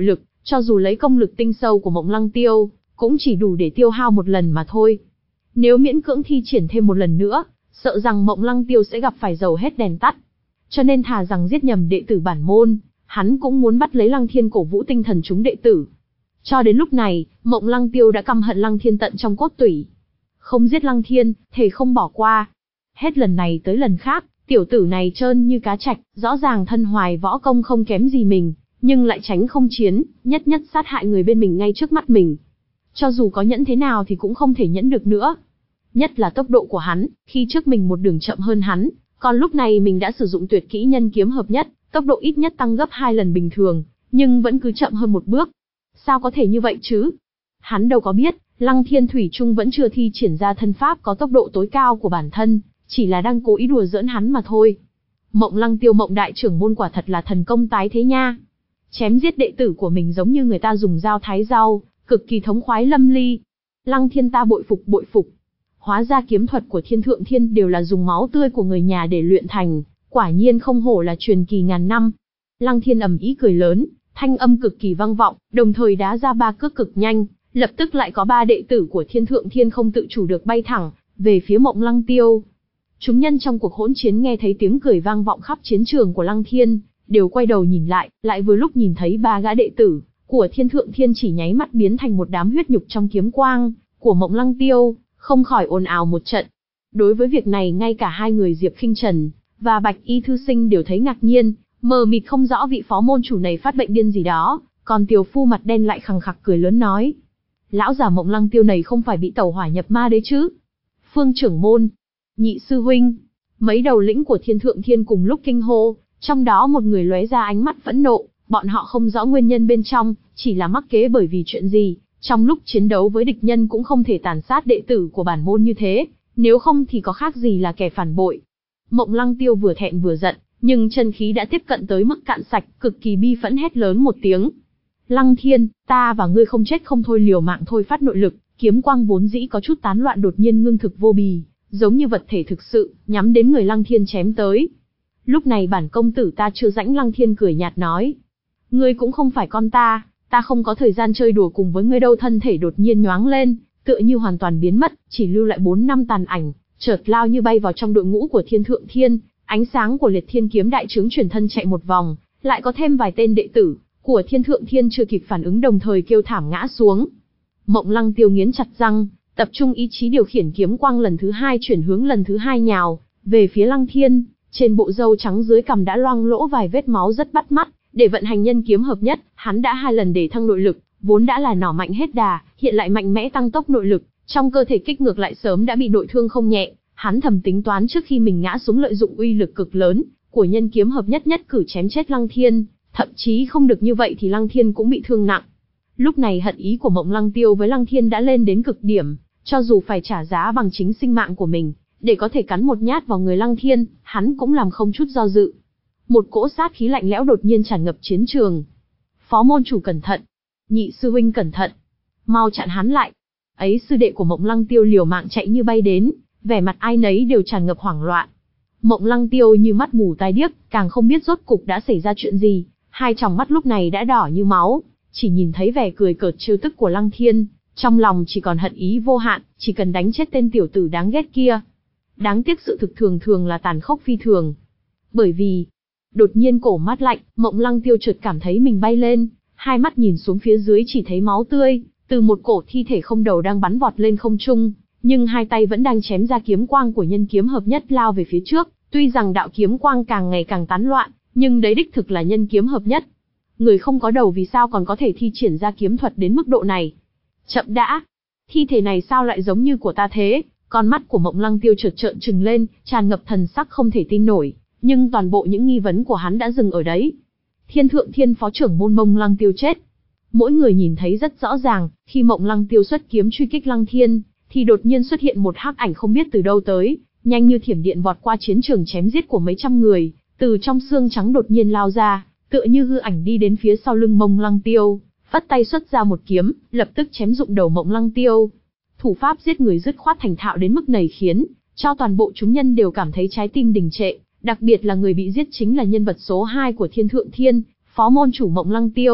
Cho dù lấy công lực tinh sâu của Mộng Lăng Tiêu, cũng chỉ đủ để tiêu hao một lần mà thôi. Nếu miễn cưỡng thi triển thêm một lần nữa, sợ rằng Mộng Lăng Tiêu sẽ gặp phải dầu hết đèn tắt. Cho nên thà rằng giết nhầm đệ tử bản môn, hắn cũng muốn bắt lấy Lăng Thiên cổ vũ tinh thần chúng đệ tử. Cho đến lúc này, Mộng Lăng Tiêu đã căm hận Lăng Thiên tận trong cốt tủy. Không giết Lăng Thiên, thề không bỏ qua. Hết lần này tới lần khác, tiểu tử này trơn như cá trạch, rõ ràng thân hoài võ công không kém gì mình, nhưng lại tránh không chiến, nhất nhất sát hại người bên mình ngay trước mắt mình. Cho dù có nhẫn thế nào thì cũng không thể nhẫn được nữa. Nhất là tốc độ của hắn, khi trước mình một đường chậm hơn hắn, còn lúc này mình đã sử dụng tuyệt kỹ nhân kiếm hợp nhất, tốc độ ít nhất tăng gấp hai lần bình thường, nhưng vẫn cứ chậm hơn một bước. Sao có thể như vậy chứ? Hắn đâu có biết, Lăng Thiên thủy chung vẫn chưa thi triển ra thân pháp có tốc độ tối cao của bản thân, chỉ là đang cố ý đùa giỡn hắn mà thôi. Mộng Lăng Tiêu Mộng đại trưởng môn quả thật là thần công tái thế nha. Chém giết đệ tử của mình giống như người ta dùng dao thái rau, cực kỳ thống khoái lâm ly. Lăng Thiên ta bội phục bội phục. Hóa ra kiếm thuật của Thiên Thượng Thiên đều là dùng máu tươi của người nhà để luyện thành, quả nhiên không hổ là truyền kỳ ngàn năm. Lăng Thiên ầm ĩ cười lớn, thanh âm cực kỳ vang vọng, đồng thời đá ra ba cước cực nhanh, lập tức lại có ba đệ tử của Thiên Thượng Thiên không tự chủ được bay thẳng về phía Mộng Lăng Tiêu. Chúng nhân trong cuộc hỗn chiến nghe thấy tiếng cười vang vọng khắp chiến trường của Lăng Thiên, đều quay đầu nhìn lại, lại vừa lúc nhìn thấy ba gã đệ tử của Thiên Thượng Thiên chỉ nháy mắt biến thành một đám huyết nhục trong kiếm quang của Mộng Lăng Tiêu, không khỏi ồn ào một trận. Đối với việc này ngay cả hai người Diệp Khinh Trần và Bạch Y thư sinh đều thấy ngạc nhiên, mờ mịt không rõ vị phó môn chủ này phát bệnh điên gì đó, còn tiểu phu mặt đen lại khằng khặc cười lớn nói: lão già Mộng Lăng Tiêu này không phải bị tẩu hỏa nhập ma đấy chứ? Phương trưởng môn, nhị sư huynh, mấy đầu lĩnh của Thiên Thượng Thiên cùng lúc kinh hô, trong đó một người lóe ra ánh mắt phẫn nộ, bọn họ không rõ nguyên nhân bên trong, chỉ là mắc kế bởi vì chuyện gì, trong lúc chiến đấu với địch nhân cũng không thể tàn sát đệ tử của bản môn như thế, nếu không thì có khác gì là kẻ phản bội. Mộng Lăng Tiêu vừa thẹn vừa giận, nhưng chân khí đã tiếp cận tới mức cạn sạch, cực kỳ bi phẫn hét lớn một tiếng: Lăng Thiên, ta và ngươi không chết không thôi, liều mạng thôi phát nội lực. Kiếm quang vốn dĩ có chút tán loạn đột nhiên ngưng thực vô bì, giống như vật thể thực sự, nhắm đến người Lăng Thiên chém tới. Lúc này bản công tử ta chưa rãnh. Lăng Thiên cười nhạt nói: ngươi cũng không phải con ta, ta không có thời gian chơi đùa cùng với ngươi đâu. Thân thể đột nhiên nhoáng lên, tựa như hoàn toàn biến mất, chỉ lưu lại bốn năm tàn ảnh, chợt lao như bay vào trong đội ngũ của Thiên Thượng Thiên. Ánh sáng của Liệt Thiên kiếm đại trướng chuyển thân chạy một vòng, lại có thêm vài tên đệ tử của Thiên Thượng Thiên chưa kịp phản ứng đồng thời kêu thảm ngã xuống. Mộng Lăng Tiêu nghiến chặt răng, tập trung ý chí điều khiển kiếm quang lần thứ hai chuyển hướng lần thứ hai nhào về phía Lăng Thiên. Trên bộ râu trắng dưới cằm đã loang lỗ vài vết máu rất bắt mắt. Để vận hành nhân kiếm hợp nhất, hắn đã hai lần để thăng nội lực, vốn đã là nỏ mạnh hết đà, hiện lại mạnh mẽ tăng tốc nội lực, trong cơ thể kích ngược lại sớm đã bị nội thương không nhẹ. Hắn thầm tính toán trước khi mình ngã xuống lợi dụng uy lực cực lớn của nhân kiếm hợp nhất nhất cử chém chết Lăng Thiên, thậm chí không được như vậy thì Lăng Thiên cũng bị thương nặng. Lúc này hận ý của Mộng Lăng Tiêu với Lăng Thiên đã lên đến cực điểm, cho dù phải trả giá bằng chính sinh mạng của mình, để có thể cắn một nhát vào người Lăng Thiên, hắn cũng làm không chút do dự. Một cỗ sát khí lạnh lẽo đột nhiên tràn ngập chiến trường. Phó môn chủ cẩn thận, nhị sư huynh cẩn thận, mau chặn hắn lại. Ấy sư đệ của Mộng Lăng Tiêu liều mạng chạy như bay đến, vẻ mặt ai nấy đều tràn ngập hoảng loạn. Mộng Lăng Tiêu như mắt mù tai điếc, càng không biết rốt cục đã xảy ra chuyện gì, hai tròng mắt lúc này đã đỏ như máu, chỉ nhìn thấy vẻ cười cợt trêu tức của Lăng Thiên, trong lòng chỉ còn hận ý vô hạn, chỉ cần đánh chết tên tiểu tử đáng ghét kia. Đáng tiếc sự thực thường thường là tàn khốc phi thường. Bởi vì, đột nhiên cổ mát lạnh, Mộng Lăng Tiêu chợt cảm thấy mình bay lên, hai mắt nhìn xuống phía dưới chỉ thấy máu tươi, từ một cổ thi thể không đầu đang bắn vọt lên không trung, nhưng hai tay vẫn đang chém ra kiếm quang của nhân kiếm hợp nhất lao về phía trước. Tuy rằng đạo kiếm quang càng ngày càng tán loạn, nhưng đấy đích thực là nhân kiếm hợp nhất. Người không có đầu vì sao còn có thể thi triển ra kiếm thuật đến mức độ này? Chậm đã, thi thể này sao lại giống như của ta thế? Con mắt của Mộng Lăng Tiêu chợt trợn trừng lên, tràn ngập thần sắc không thể tin nổi, nhưng toàn bộ những nghi vấn của hắn đã dừng ở đấy. Thiên Thượng Thiên phó trưởng môn Mộng Lăng Tiêu chết. Mỗi người nhìn thấy rất rõ ràng, khi Mộng Lăng Tiêu xuất kiếm truy kích Lăng Thiên, thì đột nhiên xuất hiện một hắc ảnh không biết từ đâu tới, nhanh như thiểm điện vọt qua chiến trường chém giết của mấy trăm người, từ trong xương trắng đột nhiên lao ra, tựa như hư ảnh đi đến phía sau lưng Mộng Lăng Tiêu, phất tay xuất ra một kiếm, lập tức chém rụng đầu Mộng Lăng Tiêu. Thủ pháp giết người dứt khoát thành thạo đến mức này khiến cho toàn bộ chúng nhân đều cảm thấy trái tim đình trệ, đặc biệt là người bị giết chính là nhân vật số hai của Thiên Thượng Thiên, phó môn chủ Mộng Lăng Tiêu,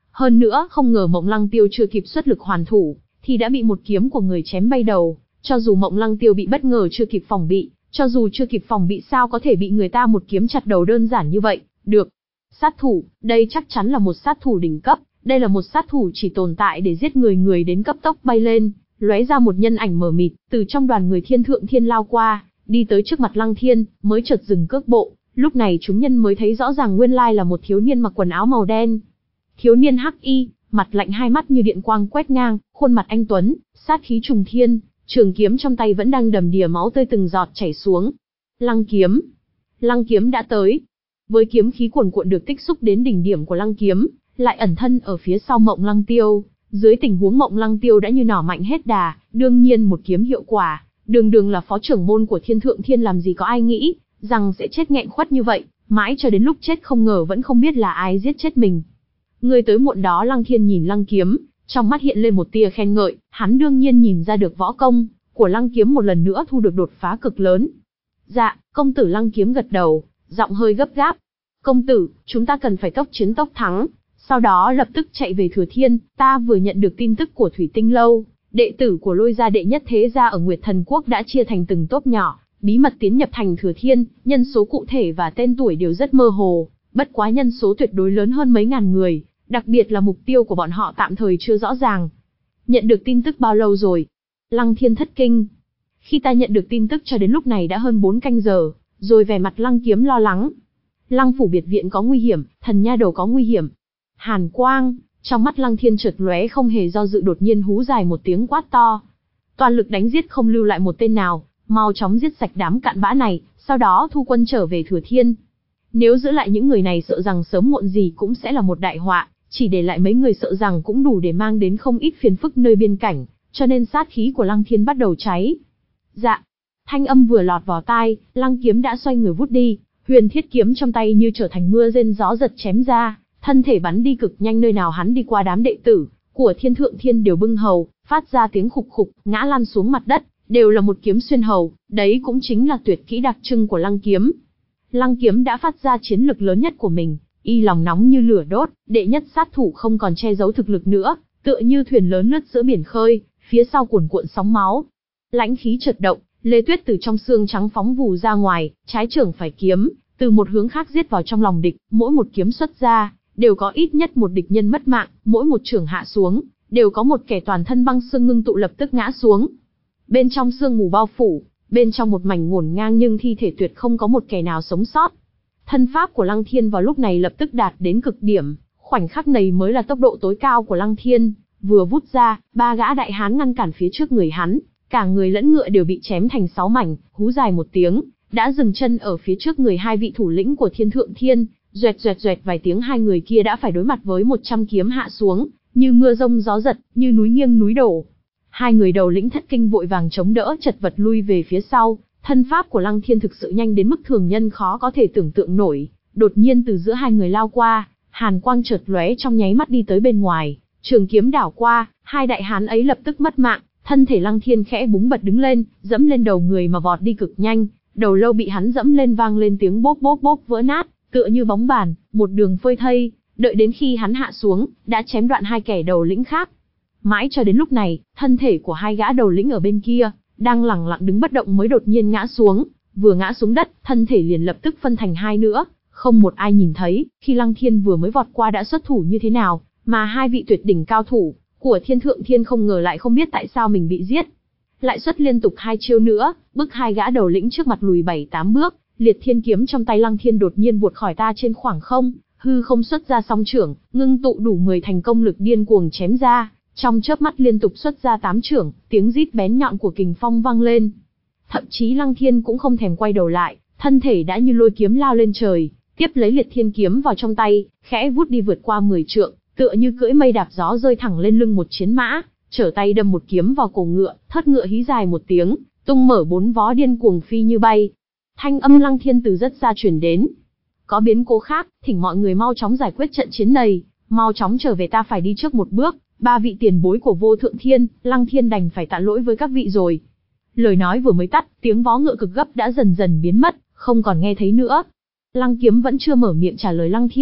Hơn nữa, không ngờ Mộng Lăng Tiêu chưa kịp xuất lực hoàn thủ, thì đã bị một kiếm của người chém bay đầu. Cho dù Mộng Lăng Tiêu bị bất ngờ chưa kịp phòng bị, cho dù chưa kịp phòng bị sao có thể bị người ta một kiếm chặt đầu đơn giản như vậy, được. Sát thủ, đây chắc chắn là một sát thủ đỉnh cấp, đây là một sát thủ chỉ tồn tại để giết người người đến cấp tốc bay lên, lóe ra một nhân ảnh mờ mịt, từ trong đoàn người Thiên Thượng Thiên lao qua, đi tới trước mặt Lăng Thiên, mới chợt dừng cước bộ, lúc này chúng nhân mới thấy rõ ràng nguyên lai là một thiếu niên mặc quần áo màu đen. Thiếu niên hắc y, mặt lạnh hai mắt như điện quang quét ngang, khuôn mặt anh tuấn, sát khí trùng thiên, trường kiếm trong tay vẫn đang đầm đìa máu tươi từng giọt chảy xuống. Lăng kiếm, Lăng kiếm đã tới. Với kiếm khí cuồn cuộn được tích xúc đến đỉnh điểm của Lăng kiếm, lại ẩn thân ở phía sau Mộng Lăng Tiêu, dưới tình huống Mộng Lăng Tiêu đã như nỏ mạnh hết đà, đương nhiên một kiếm hiệu quả, đường đường là phó trưởng môn của Thiên Thượng Thiên làm gì có ai nghĩ rằng sẽ chết nghẹn khuất như vậy, mãi cho đến lúc chết không ngờ vẫn không biết là ai giết chết mình. Người tới muộn đó. Lăng Thiên nhìn Lăng kiếm, trong mắt hiện lên một tia khen ngợi, hắn đương nhiên nhìn ra được võ công của Lăng kiếm một lần nữa thu được đột phá cực lớn. Dạ, công tử. Lăng kiếm gật đầu, giọng hơi gấp gáp. Công tử, chúng ta cần phải tốc chiến tốc thắng, sau đó lập tức chạy về Thừa Thiên. Ta vừa nhận được tin tức của Thủy Tinh Lâu, đệ tử của Lôi gia đệ nhất thế gia ở Nguyệt Thần Quốc đã chia thành từng tốp nhỏ, bí mật tiến nhập thành Thừa Thiên, nhân số cụ thể và tên tuổi đều rất mơ hồ, bất quá nhân số tuyệt đối lớn hơn mấy ngàn người, đặc biệt là mục tiêu của bọn họ tạm thời chưa rõ ràng. Nhận được tin tức bao lâu rồi? Lăng Thiên thất kinh. Khi ta nhận được tin tức cho đến lúc này đã hơn bốn canh giờ, rồi vẻ mặt Lăng kiếm lo lắng. Lăng phủ biệt viện có nguy hiểm, thần nha đầu có nguy hiểm. Hàn quang, trong mắt Lăng Thiên chợt lóe không hề do dự đột nhiên hú dài một tiếng quát to. Toàn lực đánh giết không lưu lại một tên nào, mau chóng giết sạch đám cặn bã này, sau đó thu quân trở về Thừa Thiên. Nếu giữ lại những người này sợ rằng sớm muộn gì cũng sẽ là một đại họa, chỉ để lại mấy người sợ rằng cũng đủ để mang đến không ít phiền phức nơi biên cảnh, cho nên sát khí của Lăng Thiên bắt đầu cháy. Dạ. Thanh âm vừa lọt vào tai, Lăng kiếm đã xoay người vút đi, huyền thiết kiếm trong tay như trở thành mưa rên gió giật chém ra, thân thể bắn đi cực nhanh, nơi nào hắn đi qua đám đệ tử của Thiên Thượng Thiên đều bưng hầu, phát ra tiếng khục khục, ngã lăn xuống mặt đất, đều là một kiếm xuyên hầu, đấy cũng chính là tuyệt kỹ đặc trưng của Lăng kiếm. Lăng kiếm đã phát ra chiến lực lớn nhất của mình, y lòng nóng như lửa đốt, đệ nhất sát thủ không còn che giấu thực lực nữa, tựa như thuyền lớn lướt giữa biển khơi, phía sau cuồn cuộn sóng máu. Lãnh khí chợt động, Lê Tuyết từ trong xương trắng phóng vù ra ngoài, trái trưởng phải kiếm, từ một hướng khác giết vào trong lòng địch, mỗi một kiếm xuất ra, đều có ít nhất một địch nhân mất mạng, mỗi một chưởng hạ xuống, đều có một kẻ toàn thân băng xương ngưng tụ lập tức ngã xuống. Bên trong sương mù bao phủ, bên trong một mảnh ngổn ngang nhưng thi thể tuyệt không có một kẻ nào sống sót. Thân pháp của Lăng Thiên vào lúc này lập tức đạt đến cực điểm, khoảnh khắc này mới là tốc độ tối cao của Lăng Thiên, vừa vút ra, ba gã đại hán ngăn cản phía trước người hắn, cả người lẫn ngựa đều bị chém thành sáu mảnh, hú dài một tiếng, đã dừng chân ở phía trước người hai vị thủ lĩnh của Thiên Thượng Thiên, doẹt doẹt doẹt vài tiếng hai người kia đã phải đối mặt với một trăm kiếm hạ xuống, như mưa rông gió giật, như núi nghiêng núi đổ. Hai người đầu lĩnh thất kinh vội vàng chống đỡ chật vật lui về phía sau, thân pháp của Lăng Thiên thực sự nhanh đến mức thường nhân khó có thể tưởng tượng nổi, đột nhiên từ giữa hai người lao qua, hàn quang chợt lóe trong nháy mắt đi tới bên ngoài, trường kiếm đảo qua, hai đại hán ấy lập tức mất mạng, thân thể Lăng Thiên khẽ búng bật đứng lên, dẫm lên đầu người mà vọt đi cực nhanh, đầu lâu bị hắn dẫm lên vang lên tiếng bốp bốp bốp vỡ nát, tựa như bóng bàn, một đường phơi thây, đợi đến khi hắn hạ xuống, đã chém đoạn hai kẻ đầu lĩnh khác. Mãi cho đến lúc này, thân thể của hai gã đầu lĩnh ở bên kia, đang lẳng lặng đứng bất động mới đột nhiên ngã xuống, vừa ngã xuống đất, thân thể liền lập tức phân thành hai nữa, không một ai nhìn thấy, khi Lăng Thiên vừa mới vọt qua đã xuất thủ như thế nào, mà hai vị tuyệt đỉnh cao thủ của Thiên Thượng Thiên không ngờ lại không biết tại sao mình bị giết. Lại xuất liên tục hai chiêu nữa, bức hai gã đầu lĩnh trước mặt lùi bảy tám bước, liệt thiên kiếm trong tay Lăng Thiên đột nhiên vụt khỏi ta trên khoảng không, hư không xuất ra song trưởng, ngưng tụ đủ mười thành công lực điên cuồng chém ra. Trong chớp mắt liên tục xuất ra tám chưởng, tiếng rít bén nhọn của kình phong vang lên. Thậm chí Lăng Thiên cũng không thèm quay đầu lại, thân thể đã như lôi kiếm lao lên trời, tiếp lấy liệt thiên kiếm vào trong tay, khẽ vút đi vượt qua mười trượng, tựa như cưỡi mây đạp gió rơi thẳng lên lưng một chiến mã, trở tay đâm một kiếm vào cổ ngựa, thớt ngựa hí dài một tiếng, tung mở bốn vó điên cuồng phi như bay. Thanh âm Lăng Thiên từ rất xa truyền đến. Có biến cố khác, thỉnh mọi người mau chóng giải quyết trận chiến này, mau chóng trở về, ta phải đi trước một bước. Ba vị tiền bối của Vô Thượng Thiên, Lăng Thiên đành phải tạ lỗi với các vị rồi. Lời nói vừa mới tắt, tiếng vó ngựa cực gấp đã dần dần biến mất, không còn nghe thấy nữa. Lăng kiếm vẫn chưa mở miệng trả lời Lăng Thiên,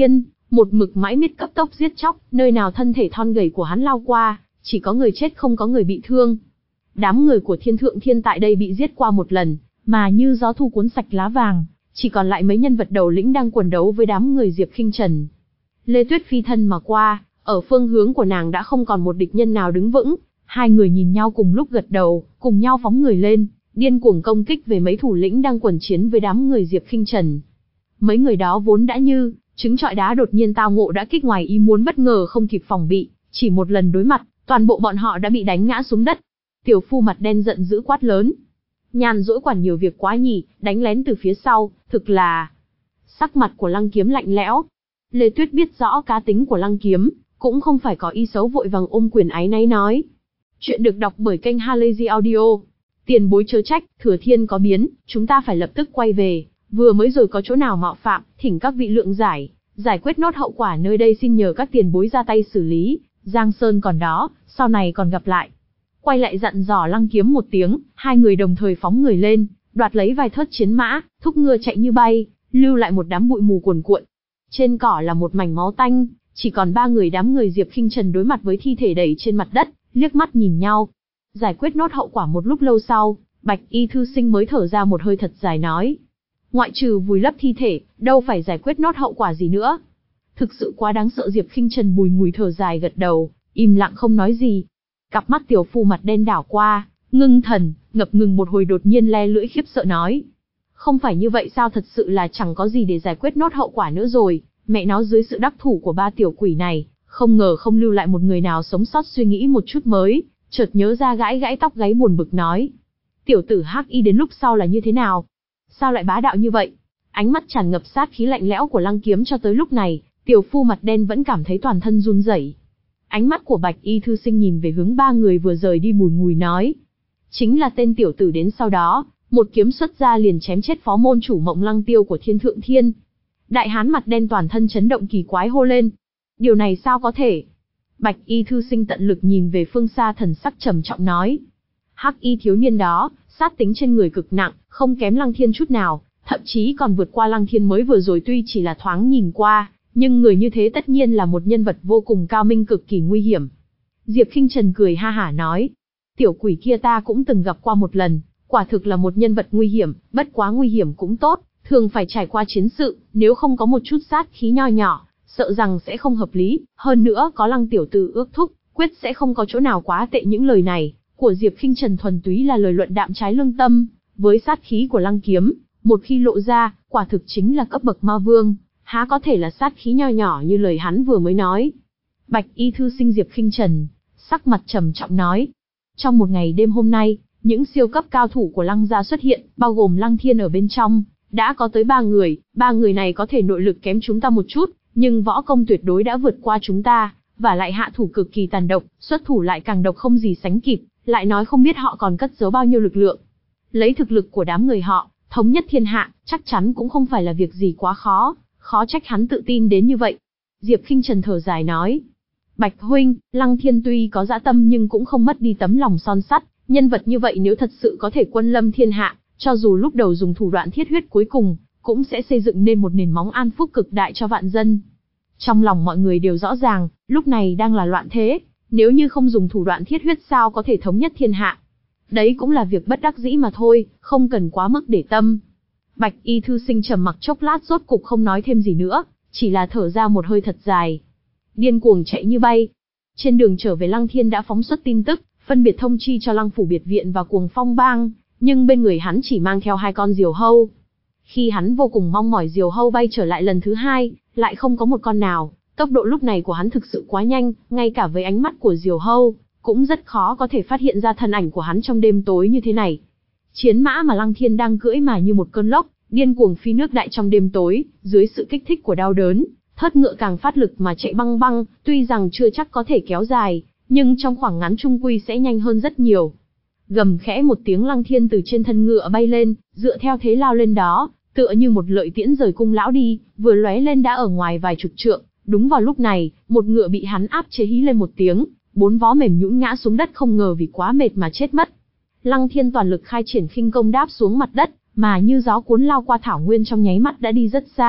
một mực mãi miết cấp tốc giết chóc, nơi nào thân thể thon gầy của hắn lao qua, chỉ có người chết không có người bị thương. Đám người của Thiên Thượng Thiên tại đây bị giết qua một lần, mà như gió thu cuốn sạch lá vàng, chỉ còn lại mấy nhân vật đầu lĩnh đang quần đấu với đám người Diệp Khinh Trần. Lê Tuyết phi thân mà qua, ở phương hướng của nàng đã không còn một địch nhân nào đứng vững, hai người nhìn nhau cùng lúc gật đầu, cùng nhau phóng người lên, điên cuồng công kích về mấy thủ lĩnh đang quần chiến với đám người Diệp Khinh Trần. Mấy người đó vốn đã như trứng trọi đá đột nhiên tao ngộ đã kích ngoài ý muốn bất ngờ không kịp phòng bị, chỉ một lần đối mặt, toàn bộ bọn họ đã bị đánh ngã xuống đất. Tiểu phu mặt đen giận dữ quát lớn: nhàn rỗi quản nhiều việc quá nhỉ, đánh lén từ phía sau, thực là... Sắc mặt của Lăng Kiếm lạnh lẽo. Lê Tuyết biết rõ cá tính của Lăng Kiếm, cũng không phải có ý xấu, vội vàng ôm quyền áy náy nói. Chuyện được đọc bởi kênh Halazy Audio. Tiền bối chớ trách, Thừa Thiên có biến, chúng ta phải lập tức quay về, vừa mới rồi có chỗ nào mạo phạm, thỉnh các vị lượng giải, giải quyết nốt hậu quả nơi đây, xin nhờ các tiền bối ra tay xử lý, Giang Sơn còn đó, sau này còn gặp lại. Quay lại dặn dò Lăng Kiếm một tiếng, hai người đồng thời phóng người lên, đoạt lấy vài thớt chiến mã, thúc ngựa chạy như bay, lưu lại một đám bụi mù cuồn cuộn. Trên cỏ là một mảnh máu tanh, chỉ còn ba người đám người Diệp Khinh Trần đối mặt với thi thể đẩy trên mặt đất, liếc mắt nhìn nhau. Giải quyết nốt hậu quả một lúc lâu sau, Bạch Y thư sinh mới thở ra một hơi thật dài nói: ngoại trừ vùi lấp thi thể, đâu phải giải quyết nốt hậu quả gì nữa. Thực sự quá đáng sợ. Diệp Khinh Trần bùi ngùi thở dài gật đầu, im lặng không nói gì. Cặp mắt tiểu phu mặt đen đảo qua, ngưng thần, ngập ngừng một hồi đột nhiên le lưỡi khiếp sợ nói: không phải như vậy sao, thật sự là chẳng có gì để giải quyết nốt hậu quả nữa rồi, mẹ nó dưới sự đắc thủ của ba tiểu quỷ này, không ngờ không lưu lại một người nào sống sót. Suy nghĩ một chút mới, chợt nhớ ra gãi gãi tóc gáy buồn bực nói: tiểu tử Hắc Y đến lúc sau là như thế nào? Sao lại bá đạo như vậy? Ánh mắt tràn ngập sát khí lạnh lẽo của Lăng Kiếm cho tới lúc này, tiểu phu mặt đen vẫn cảm thấy toàn thân run rẩy. Ánh mắt của Bạch Y thư sinh nhìn về hướng ba người vừa rời đi bùi ngùi nói: chính là tên tiểu tử đến sau đó, một kiếm xuất ra liền chém chết phó môn chủ Mộng Lăng Tiêu của Thiên Thượng Thiên. Đại hán mặt đen toàn thân chấn động kỳ quái hô lên: điều này sao có thể? Bạch Y thư sinh tận lực nhìn về phương xa, thần sắc trầm trọng nói: Hắc Y thiếu niên đó, sát tính trên người cực nặng, không kém Lăng Thiên chút nào, thậm chí còn vượt qua Lăng Thiên mới vừa rồi. Tuy chỉ là thoáng nhìn qua, nhưng người như thế tất nhiên là một nhân vật vô cùng cao minh, cực kỳ nguy hiểm. Diệp Khinh Trần cười ha hả nói: tiểu quỷ kia ta cũng từng gặp qua một lần, quả thực là một nhân vật nguy hiểm, bất quá nguy hiểm cũng tốt, thường phải trải qua chiến sự, nếu không có một chút sát khí nho nhỏ, sợ rằng sẽ không hợp lý, hơn nữa có Lăng tiểu tử ước thúc, quyết sẽ không có chỗ nào quá tệ. Những lời này của Diệp Khinh Trần thuần túy là lời luận đạm trái lương tâm, với sát khí của Lăng Kiếm, một khi lộ ra, quả thực chính là cấp bậc ma vương, há có thể là sát khí nho nhỏ như lời hắn vừa mới nói. Bạch Y thư sinh Diệp Khinh Trần, sắc mặt trầm trọng nói: trong một ngày đêm hôm nay, những siêu cấp cao thủ của Lăng gia xuất hiện, bao gồm Lăng Thiên ở bên trong, đã có tới ba người, ba người này có thể nội lực kém chúng ta một chút, nhưng võ công tuyệt đối đã vượt qua chúng ta, và lại hạ thủ cực kỳ tàn độc, xuất thủ lại càng độc không gì sánh kịp, lại nói không biết họ còn cất giấu bao nhiêu lực lượng. Lấy thực lực của đám người họ, thống nhất thiên hạ, chắc chắn cũng không phải là việc gì quá khó, khó trách hắn tự tin đến như vậy. Diệp Khinh Trần thở dài nói: Bạch huynh, Lăng Thiên tuy có dã tâm nhưng cũng không mất đi tấm lòng son sắt, nhân vật như vậy nếu thật sự có thể quân lâm thiên hạ, cho dù lúc đầu dùng thủ đoạn thiết huyết, cuối cùng cũng sẽ xây dựng nên một nền móng an phúc cực đại cho vạn dân. Trong lòng mọi người đều rõ ràng, lúc này đang là loạn thế, nếu như không dùng thủ đoạn thiết huyết sao có thể thống nhất thiên hạ. Đấy cũng là việc bất đắc dĩ mà thôi, không cần quá mức để tâm. Bạch Y thư sinh trầm mặc chốc lát rốt cục không nói thêm gì nữa, chỉ là thở ra một hơi thật dài. Điên cuồng chạy như bay. Trên đường trở về, Lăng Thiên đã phóng xuất tin tức, phân biệt thông chi cho Lăng phủ biệt viện và Cuồng Phong bang, nhưng bên người hắn chỉ mang theo hai con diều hâu. Khi hắn vô cùng mong mỏi diều hâu bay trở lại lần thứ hai, lại không có một con nào. Tốc độ lúc này của hắn thực sự quá nhanh, ngay cả với ánh mắt của diều hâu, cũng rất khó có thể phát hiện ra thân ảnh của hắn trong đêm tối như thế này. Chiến mã mà Lăng Thiên đang cưỡi mà như một cơn lốc, điên cuồng phi nước đại trong đêm tối, dưới sự kích thích của đau đớn, thớt ngựa càng phát lực mà chạy băng băng, tuy rằng chưa chắc có thể kéo dài, nhưng trong khoảng ngắn trung quy sẽ nhanh hơn rất nhiều. Gầm khẽ một tiếng, Lăng Thiên từ trên thân ngựa bay lên, dựa theo thế lao lên đó, tựa như một lợi tiễn rời cung lão đi, vừa lóe lên đã ở ngoài vài chục trượng. Đúng vào lúc này, một ngựa bị hắn áp chế hí lên một tiếng, bốn vó mềm nhũn ngã xuống đất, không ngờ vì quá mệt mà chết mất. Lăng Thiên toàn lực khai triển khinh công đáp xuống mặt đất, mà như gió cuốn lao qua thảo nguyên, trong nháy mắt đã đi rất xa,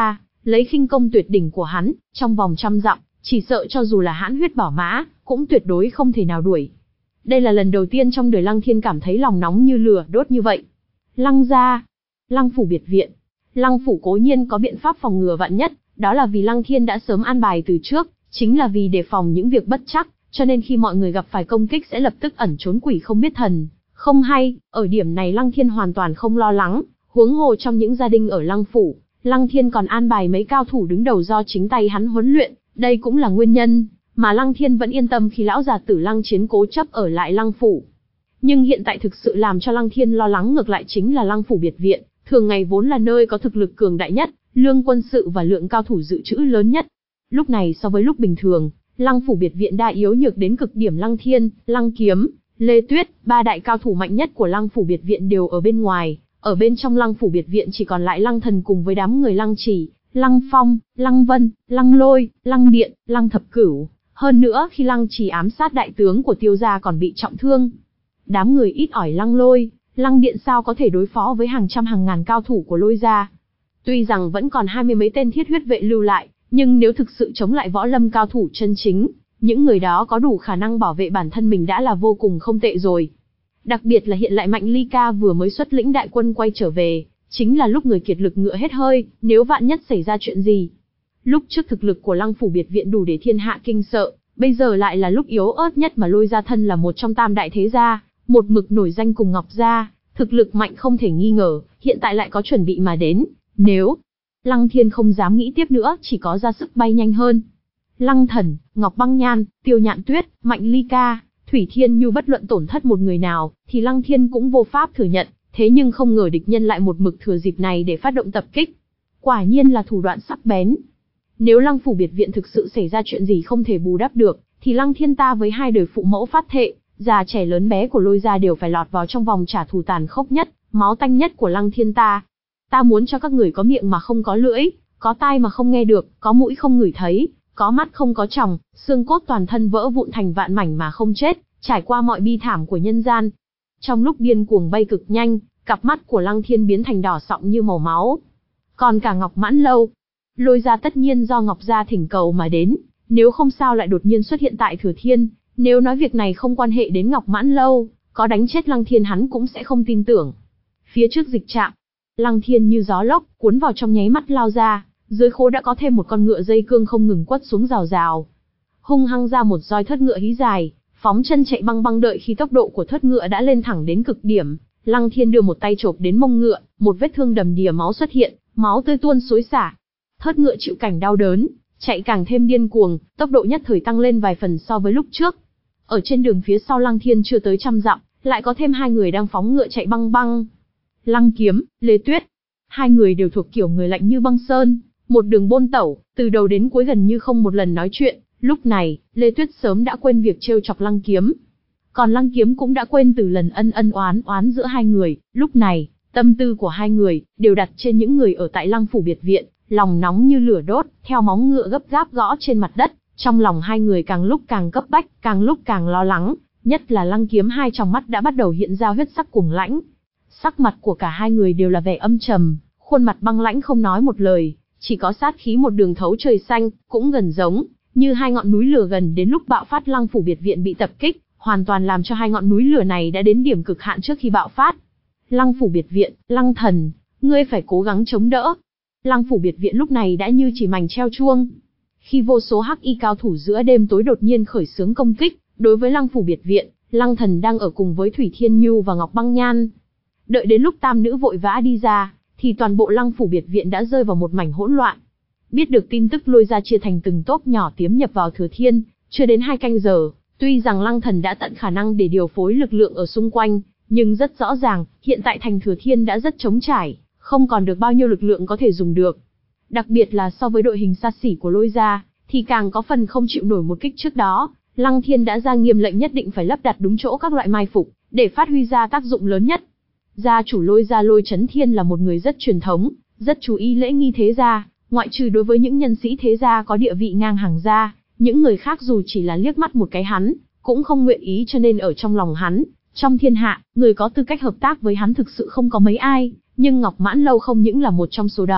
Lấy khinh công tuyệt đỉnh của hắn, trong vòng trăm dặm, chỉ sợ cho dù là hãn huyết bảo mã, cũng tuyệt đối không thể nào đuổi. Đây là lần đầu tiên trong đời Lăng Thiên cảm thấy lòng nóng như lửa đốt như vậy. Lăng gia, Lăng phủ biệt viện. Lăng phủ cố nhiên có biện pháp phòng ngừa vạn nhất, đó là vì Lăng Thiên đã sớm an bài từ trước, chính là vì đề phòng những việc bất chắc, cho nên khi mọi người gặp phải công kích sẽ lập tức ẩn trốn quỷ không biết thần. Không hay, ở điểm này Lăng Thiên hoàn toàn không lo lắng, huống hồ trong những gia đình ở Lăng phủ, Lăng Thiên còn an bài mấy cao thủ đứng đầu do chính tay hắn huấn luyện, đây cũng là nguyên nhân mà Lăng Thiên vẫn yên tâm khi lão già tử Lăng Chiến cố chấp ở lại Lăng phủ. Nhưng hiện tại thực sự làm cho Lăng Thiên lo lắng ngược lại chính là Lăng phủ biệt viện, thường ngày vốn là nơi có thực lực cường đại nhất, lương quân sự và lượng cao thủ dự trữ lớn nhất. Lúc này so với lúc bình thường, Lăng phủ biệt viện đa yếu nhược đến cực điểm. Lăng Thiên, Lăng Kiếm, Lê Tuyết, ba đại cao thủ mạnh nhất của Lăng phủ biệt viện đều ở bên ngoài, ở bên trong Lăng phủ biệt viện chỉ còn lại Lăng Thần cùng với đám người Lăng Chỉ, Lăng Phong, Lăng Vân, Lăng Lôi, Lăng Điện, Lăng Thập Cửu. Hơn nữa khi Lăng Chỉ ám sát đại tướng của Tiêu gia còn bị trọng thương. Đám người ít ỏi Lăng Lôi, Lăng Điện sao có thể đối phó với hàng trăm hàng ngàn cao thủ của Lôi gia. Tuy rằng vẫn còn hai mươi mấy tên thiết huyết vệ lưu lại, nhưng nếu thực sự chống lại võ lâm cao thủ chân chính, những người đó có đủ khả năng bảo vệ bản thân mình đã là vô cùng không tệ rồi. Đặc biệt là hiện lại Mạnh Ly Ca vừa mới xuất lĩnh đại quân quay trở về, chính là lúc người kiệt lực ngựa hết hơi, nếu vạn nhất xảy ra chuyện gì. Lúc trước thực lực của Lăng phủ biệt viện đủ để thiên hạ kinh sợ, bây giờ lại là lúc yếu ớt nhất mà Lôi gia thân là một trong tam đại thế gia, một mực nổi danh cùng Ngọc gia, thực lực mạnh không thể nghi ngờ, hiện tại lại có chuẩn bị mà đến, nếu Lăng Thiên không dám nghĩ tiếp nữa, chỉ có ra sức bay nhanh hơn. Lăng Thần, Ngọc Băng Nhan, Tiêu Nhạn Tuyết, Mạnh Ly Ca, Thủy Thiên Nhu bất luận tổn thất một người nào, thì Lăng Thiên cũng vô pháp thừa nhận, thế nhưng không ngờ địch nhân lại một mực thừa dịp này để phát động tập kích. Quả nhiên là thủ đoạn sắc bén. Nếu Lăng phủ biệt viện thực sự xảy ra chuyện gì không thể bù đắp được, thì Lăng Thiên ta với hai đời phụ mẫu phát thệ, già trẻ lớn bé của Lôi gia đều phải lọt vào trong vòng trả thù tàn khốc nhất, máu tanh nhất của Lăng Thiên ta. Ta muốn cho các người có miệng mà không có lưỡi, có tai mà không nghe được, có mũi không ngửi thấy, có mắt không có tròng, xương cốt toàn thân vỡ vụn thành vạn mảnh mà không chết, trải qua mọi bi thảm của nhân gian. Trong lúc điên cuồng bay cực nhanh, cặp mắt của Lăng Thiên biến thành đỏ sọng như màu máu. Còn cả Ngọc Mãn Lâu, Lôi gia tất nhiên do Ngọc gia thỉnh cầu mà đến, nếu không sao lại đột nhiên xuất hiện tại Thừa Thiên, nếu nói việc này không quan hệ đến Ngọc Mãn Lâu, có đánh chết Lăng Thiên hắn cũng sẽ không tin tưởng. Phía trước dịch trạm, Lăng Thiên như gió lốc, cuốn vào trong nháy mắt lao ra, dưới khố đã có thêm một con ngựa dây cương không ngừng quất xuống rào rào. Hung hăng ra một roi thớt ngựa hí dài, phóng chân chạy băng băng. Đợi khi tốc độ của thớt ngựa đã lên thẳng đến cực điểm, Lăng Thiên đưa một tay chộp đến mông ngựa, một vết thương đầm đìa máu xuất hiện, máu tươi tuôn xối xả. Thớt ngựa chịu cảnh đau đớn, chạy càng thêm điên cuồng, tốc độ nhất thời tăng lên vài phần so với lúc trước. Ở trên đường phía sau Lăng Thiên chưa tới trăm dặm, lại có thêm hai người đang phóng ngựa chạy băng băng. Lăng Kiếm, Lê Tuyết, hai người đều thuộc kiểu người lạnh như băng sơn, một đường bôn tẩu, từ đầu đến cuối gần như không một lần nói chuyện. Lúc này, Lê Tuyết sớm đã quên việc trêu chọc Lăng Kiếm, còn Lăng Kiếm cũng đã quên từ lần ân ân oán oán giữa hai người. Lúc này, tâm tư của hai người đều đặt trên những người ở tại Lăng phủ biệt viện, lòng nóng như lửa đốt, theo móng ngựa gấp gáp gõ trên mặt đất. Trong lòng hai người càng lúc càng cấp bách, càng lúc càng lo lắng, nhất là Lăng Kiếm hai tròng mắt đã bắt đầu hiện ra huyết sắc cuồng lãnh. Sắc mặt của cả hai người đều là vẻ âm trầm, khuôn mặt băng lãnh không nói một lời, chỉ có sát khí một đường thấu trời xanh, cũng gần giống như hai ngọn núi lửa gần đến lúc bạo phát. Lăng phủ biệt viện bị tập kích, hoàn toàn làm cho hai ngọn núi lửa này đã đến điểm cực hạn trước khi bạo phát. Lăng phủ biệt viện, Lăng Thần, ngươi phải cố gắng chống đỡ. Lăng phủ biệt viện lúc này đã như chỉ mảnh treo chuông. Khi vô số hắc y cao thủ giữa đêm tối đột nhiên khởi xướng công kích, đối với Lăng phủ biệt viện, Lăng Thần đang ở cùng với Thủy Thiên Nhu và Ngọc Băng Nhan. Đợi đến lúc tam nữ vội vã đi ra, thì toàn bộ Lăng phủ biệt viện đã rơi vào một mảnh hỗn loạn. Biết được tin tức Lôi gia chia thành từng tốp nhỏ tiếm nhập vào Thừa Thiên, chưa đến hai canh giờ, tuy rằng Lăng Thần đã tận khả năng để điều phối lực lượng ở xung quanh, nhưng rất rõ ràng, hiện tại thành Thừa Thiên đã rất trống trải, không còn được bao nhiêu lực lượng có thể dùng được. Đặc biệt là so với đội hình xa xỉ của Lôi gia, thì càng có phần không chịu nổi một kích trước đó. Lăng Thiên đã ra nghiêm lệnh nhất định phải lắp đặt đúng chỗ các loại mai phục, để phát huy ra tác dụng lớn nhất. Gia chủ Lôi gia Lôi Chấn Thiên là một người rất truyền thống, rất chú ý lễ nghi thế gia, ngoại trừ đối với những nhân sĩ thế gia có địa vị ngang hàng gia, những người khác dù chỉ là liếc mắt một cái hắn, cũng không nguyện ý, cho nên ở trong lòng hắn, trong thiên hạ, người có tư cách hợp tác với hắn thực sự không có mấy ai, nhưng Ngọc Mãn Lâu không những là một trong số đó,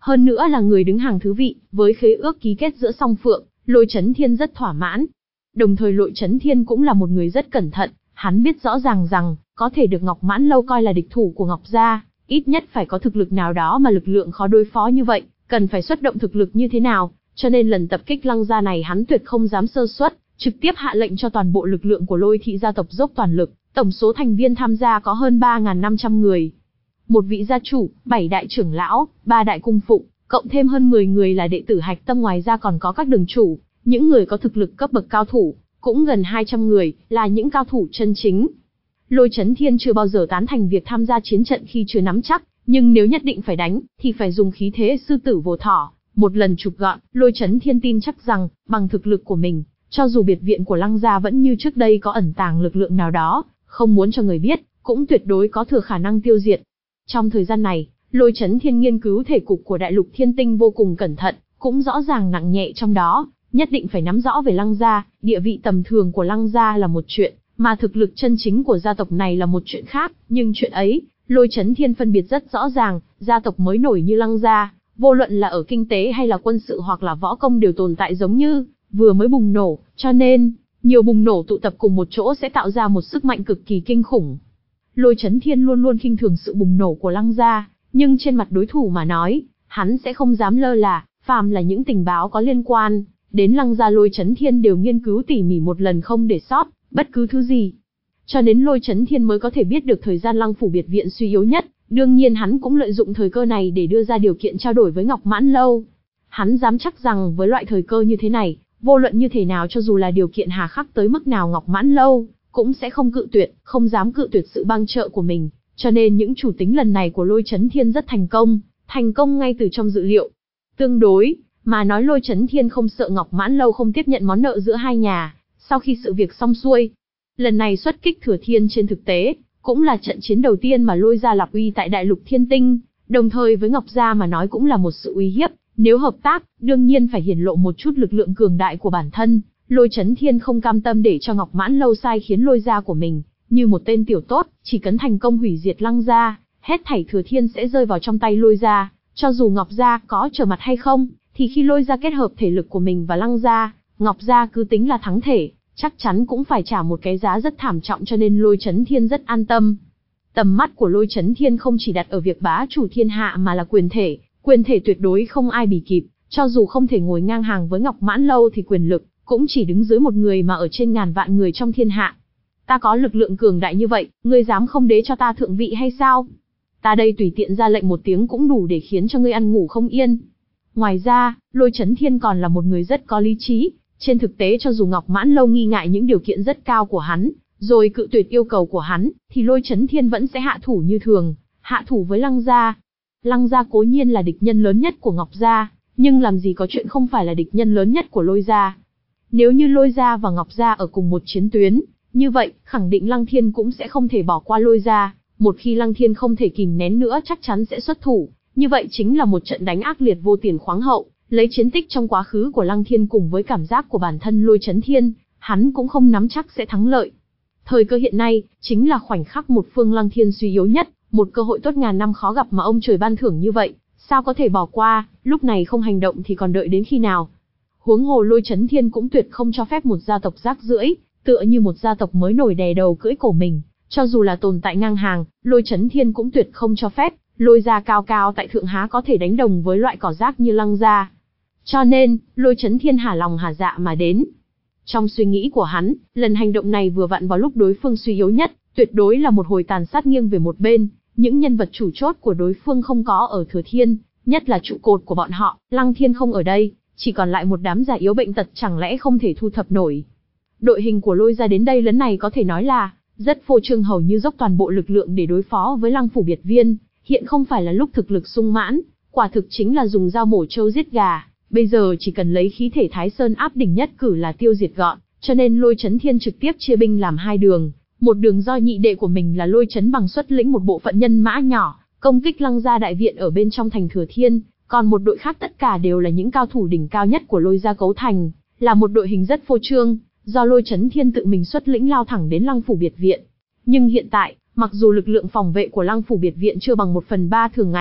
hơn nữa là người đứng hàng thứ vị, với khế ước ký kết giữa song phượng, Lôi Chấn Thiên rất thỏa mãn. Đồng thời Lôi Chấn Thiên cũng là một người rất cẩn thận, hắn biết rõ ràng rằng, có thể được Ngọc Mãn Lâu coi là địch thủ của Ngọc gia, ít nhất phải có thực lực nào đó mà lực lượng khó đối phó như vậy, cần phải xuất động thực lực như thế nào, cho nên lần tập kích Lăng gia này hắn tuyệt không dám sơ suất, trực tiếp hạ lệnh cho toàn bộ lực lượng của Lôi thị gia tộc dốc toàn lực, tổng số thành viên tham gia có hơn ba nghìn năm trăm người. Một vị gia chủ, bảy đại trưởng lão, ba đại cung phụng, cộng thêm hơn mười người là đệ tử hạch tâm, ngoài ra còn có các đường chủ, những người có thực lực cấp bậc cao thủ, cũng gần hai trăm người, là những cao thủ chân chính. Lôi Chấn Thiên chưa bao giờ tán thành việc tham gia chiến trận khi chưa nắm chắc, nhưng nếu nhất định phải đánh, thì phải dùng khí thế sư tử vô thỏ, một lần chụp gọn. Lôi Chấn Thiên tin chắc rằng, bằng thực lực của mình, cho dù biệt viện của Lăng gia vẫn như trước đây có ẩn tàng lực lượng nào đó, không muốn cho người biết, cũng tuyệt đối có thừa khả năng tiêu diệt. Trong thời gian này, Lôi Chấn Thiên nghiên cứu thể cục của Đại Lục Thiên Tinh vô cùng cẩn thận, cũng rõ ràng nặng nhẹ trong đó, nhất định phải nắm rõ về Lăng gia, địa vị tầm thường của Lăng gia là một chuyện, mà thực lực chân chính của gia tộc này là một chuyện khác, nhưng chuyện ấy, Lôi Chấn Thiên phân biệt rất rõ ràng, gia tộc mới nổi như Lăng gia, vô luận là ở kinh tế hay là quân sự hoặc là võ công đều tồn tại giống như vừa mới bùng nổ, cho nên, nhiều bùng nổ tụ tập cùng một chỗ sẽ tạo ra một sức mạnh cực kỳ kinh khủng. Lôi Chấn Thiên luôn luôn khinh thường sự bùng nổ của Lăng gia, nhưng trên mặt đối thủ mà nói, hắn sẽ không dám lơ là, phàm là những tình báo có liên quan đến Lăng gia Lôi Chấn Thiên đều nghiên cứu tỉ mỉ một lần không để sót bất cứ thứ gì. Cho đến Lôi Chấn Thiên mới có thể biết được thời gian Lăng phủ biệt viện suy yếu nhất, đương nhiên hắn cũng lợi dụng thời cơ này để đưa ra điều kiện trao đổi với Ngọc Mãn Lâu. Hắn dám chắc rằng với loại thời cơ như thế này, vô luận như thế nào cho dù là điều kiện hà khắc tới mức nào Ngọc Mãn Lâu cũng sẽ không cự tuyệt, không dám cự tuyệt sự bang trợ của mình, cho nên những chủ tính lần này của Lôi Chấn Thiên rất thành công, thành công ngay từ trong dự liệu. Tương đối mà nói Lôi Chấn Thiên không sợ Ngọc Mãn Lâu không tiếp nhận món nợ giữa hai nhà, sau khi sự việc xong xuôi. Lần này xuất kích Thừa Thiên trên thực tế, cũng là trận chiến đầu tiên mà Lôi gia lập uy tại Đại Lục Thiên Tinh, đồng thời với Ngọc gia mà nói cũng là một sự uy hiếp, nếu hợp tác, đương nhiên phải hiển lộ một chút lực lượng cường đại của bản thân. Lôi Chấn Thiên không cam tâm để cho Ngọc Mãn Lâu sai khiến Lôi gia của mình, như một tên tiểu tốt, chỉ cần thành công hủy diệt Lăng gia, hết thảy Thừa Thiên sẽ rơi vào trong tay Lôi gia, cho dù Ngọc gia có trở mặt hay không, thì khi Lôi gia kết hợp thể lực của mình và Lăng gia, Ngọc gia cứ tính là thắng thể, chắc chắn cũng phải trả một cái giá rất thảm trọng, cho nên Lôi Chấn Thiên rất an tâm. Tầm mắt của Lôi Chấn Thiên không chỉ đặt ở việc bá chủ thiên hạ mà là quyền thể, quyền thể tuyệt đối không ai bì kịp, cho dù không thể ngồi ngang hàng với Ngọc Mãn Lâu thì quyền lực cũng chỉ đứng dưới một người mà ở trên ngàn vạn người trong thiên hạ. Ta có lực lượng cường đại như vậy, ngươi dám không đế cho ta thượng vị hay sao? Ta đây tùy tiện ra lệnh một tiếng cũng đủ để khiến cho ngươi ăn ngủ không yên. Ngoài ra, Lôi Chấn Thiên còn là một người rất có lý trí. Trên thực tế cho dù Ngọc Mãn Lâu nghi ngại những điều kiện rất cao của hắn, rồi cự tuyệt yêu cầu của hắn, thì Lôi Chấn Thiên vẫn sẽ hạ thủ như thường, hạ thủ với Lăng gia. Lăng gia cố nhiên là địch nhân lớn nhất của Ngọc gia, nhưng làm gì có chuyện không phải là địch nhân lớn nhất của Lôi gia. Nếu như Lôi gia và Ngọc gia ở cùng một chiến tuyến, như vậy, khẳng định Lăng Thiên cũng sẽ không thể bỏ qua Lôi gia, một khi Lăng Thiên không thể kìm nén nữa chắc chắn sẽ xuất thủ, như vậy chính là một trận đánh ác liệt vô tiền khoáng hậu. Lấy chiến tích trong quá khứ của Lăng Thiên cùng với cảm giác của bản thân Lôi Chấn Thiên, hắn cũng không nắm chắc sẽ thắng lợi. Thời cơ hiện nay, chính là khoảnh khắc một phương Lăng Thiên suy yếu nhất, một cơ hội tốt ngàn năm khó gặp mà ông trời ban thưởng như vậy, sao có thể bỏ qua, lúc này không hành động thì còn đợi đến khi nào. Huống hồ Lôi Chấn Thiên cũng tuyệt không cho phép một gia tộc rác rưởi, tựa như một gia tộc mới nổi đè đầu cưỡi cổ mình, cho dù là tồn tại ngang hàng, Lôi Chấn Thiên cũng tuyệt không cho phép, Lôi gia cao cao tại thượng há có thể đánh đồng với loại cỏ rác như Lăng gia. Cho nên, Lôi Chấn Thiên hà lòng hà dạ mà đến. Trong suy nghĩ của hắn, lần hành động này vừa vặn vào lúc đối phương suy yếu nhất, tuyệt đối là một hồi tàn sát nghiêng về một bên, những nhân vật chủ chốt của đối phương không có ở Thừa Thiên, nhất là trụ cột của bọn họ, Lăng Thiên không ở đây, chỉ còn lại một đám già yếu bệnh tật chẳng lẽ không thể thu thập nổi. Đội hình của Lôi gia đến đây lần này có thể nói là rất phô trương, hầu như dốc toàn bộ lực lượng để đối phó với Lăng phủ biệt viên, hiện không phải là lúc thực lực sung mãn, quả thực chính là dùng dao mổ trâu giết gà. Bây giờ chỉ cần lấy khí thể Thái Sơn áp đỉnh nhất cử là tiêu diệt gọn, cho nên Lôi Chấn Thiên trực tiếp chia binh làm hai đường, một đường do nhị đệ của mình là Lôi Chấn Bằng xuất lĩnh một bộ phận nhân mã nhỏ, công kích Lăng gia đại viện ở bên trong thành Thừa Thiên, còn một đội khác tất cả đều là những cao thủ đỉnh cao nhất của Lôi gia cấu thành, là một đội hình rất phô trương, do Lôi Chấn Thiên tự mình xuất lĩnh lao thẳng đến Lăng phủ biệt viện. Nhưng hiện tại, mặc dù lực lượng phòng vệ của Lăng phủ biệt viện chưa bằng một phần ba thường ngày,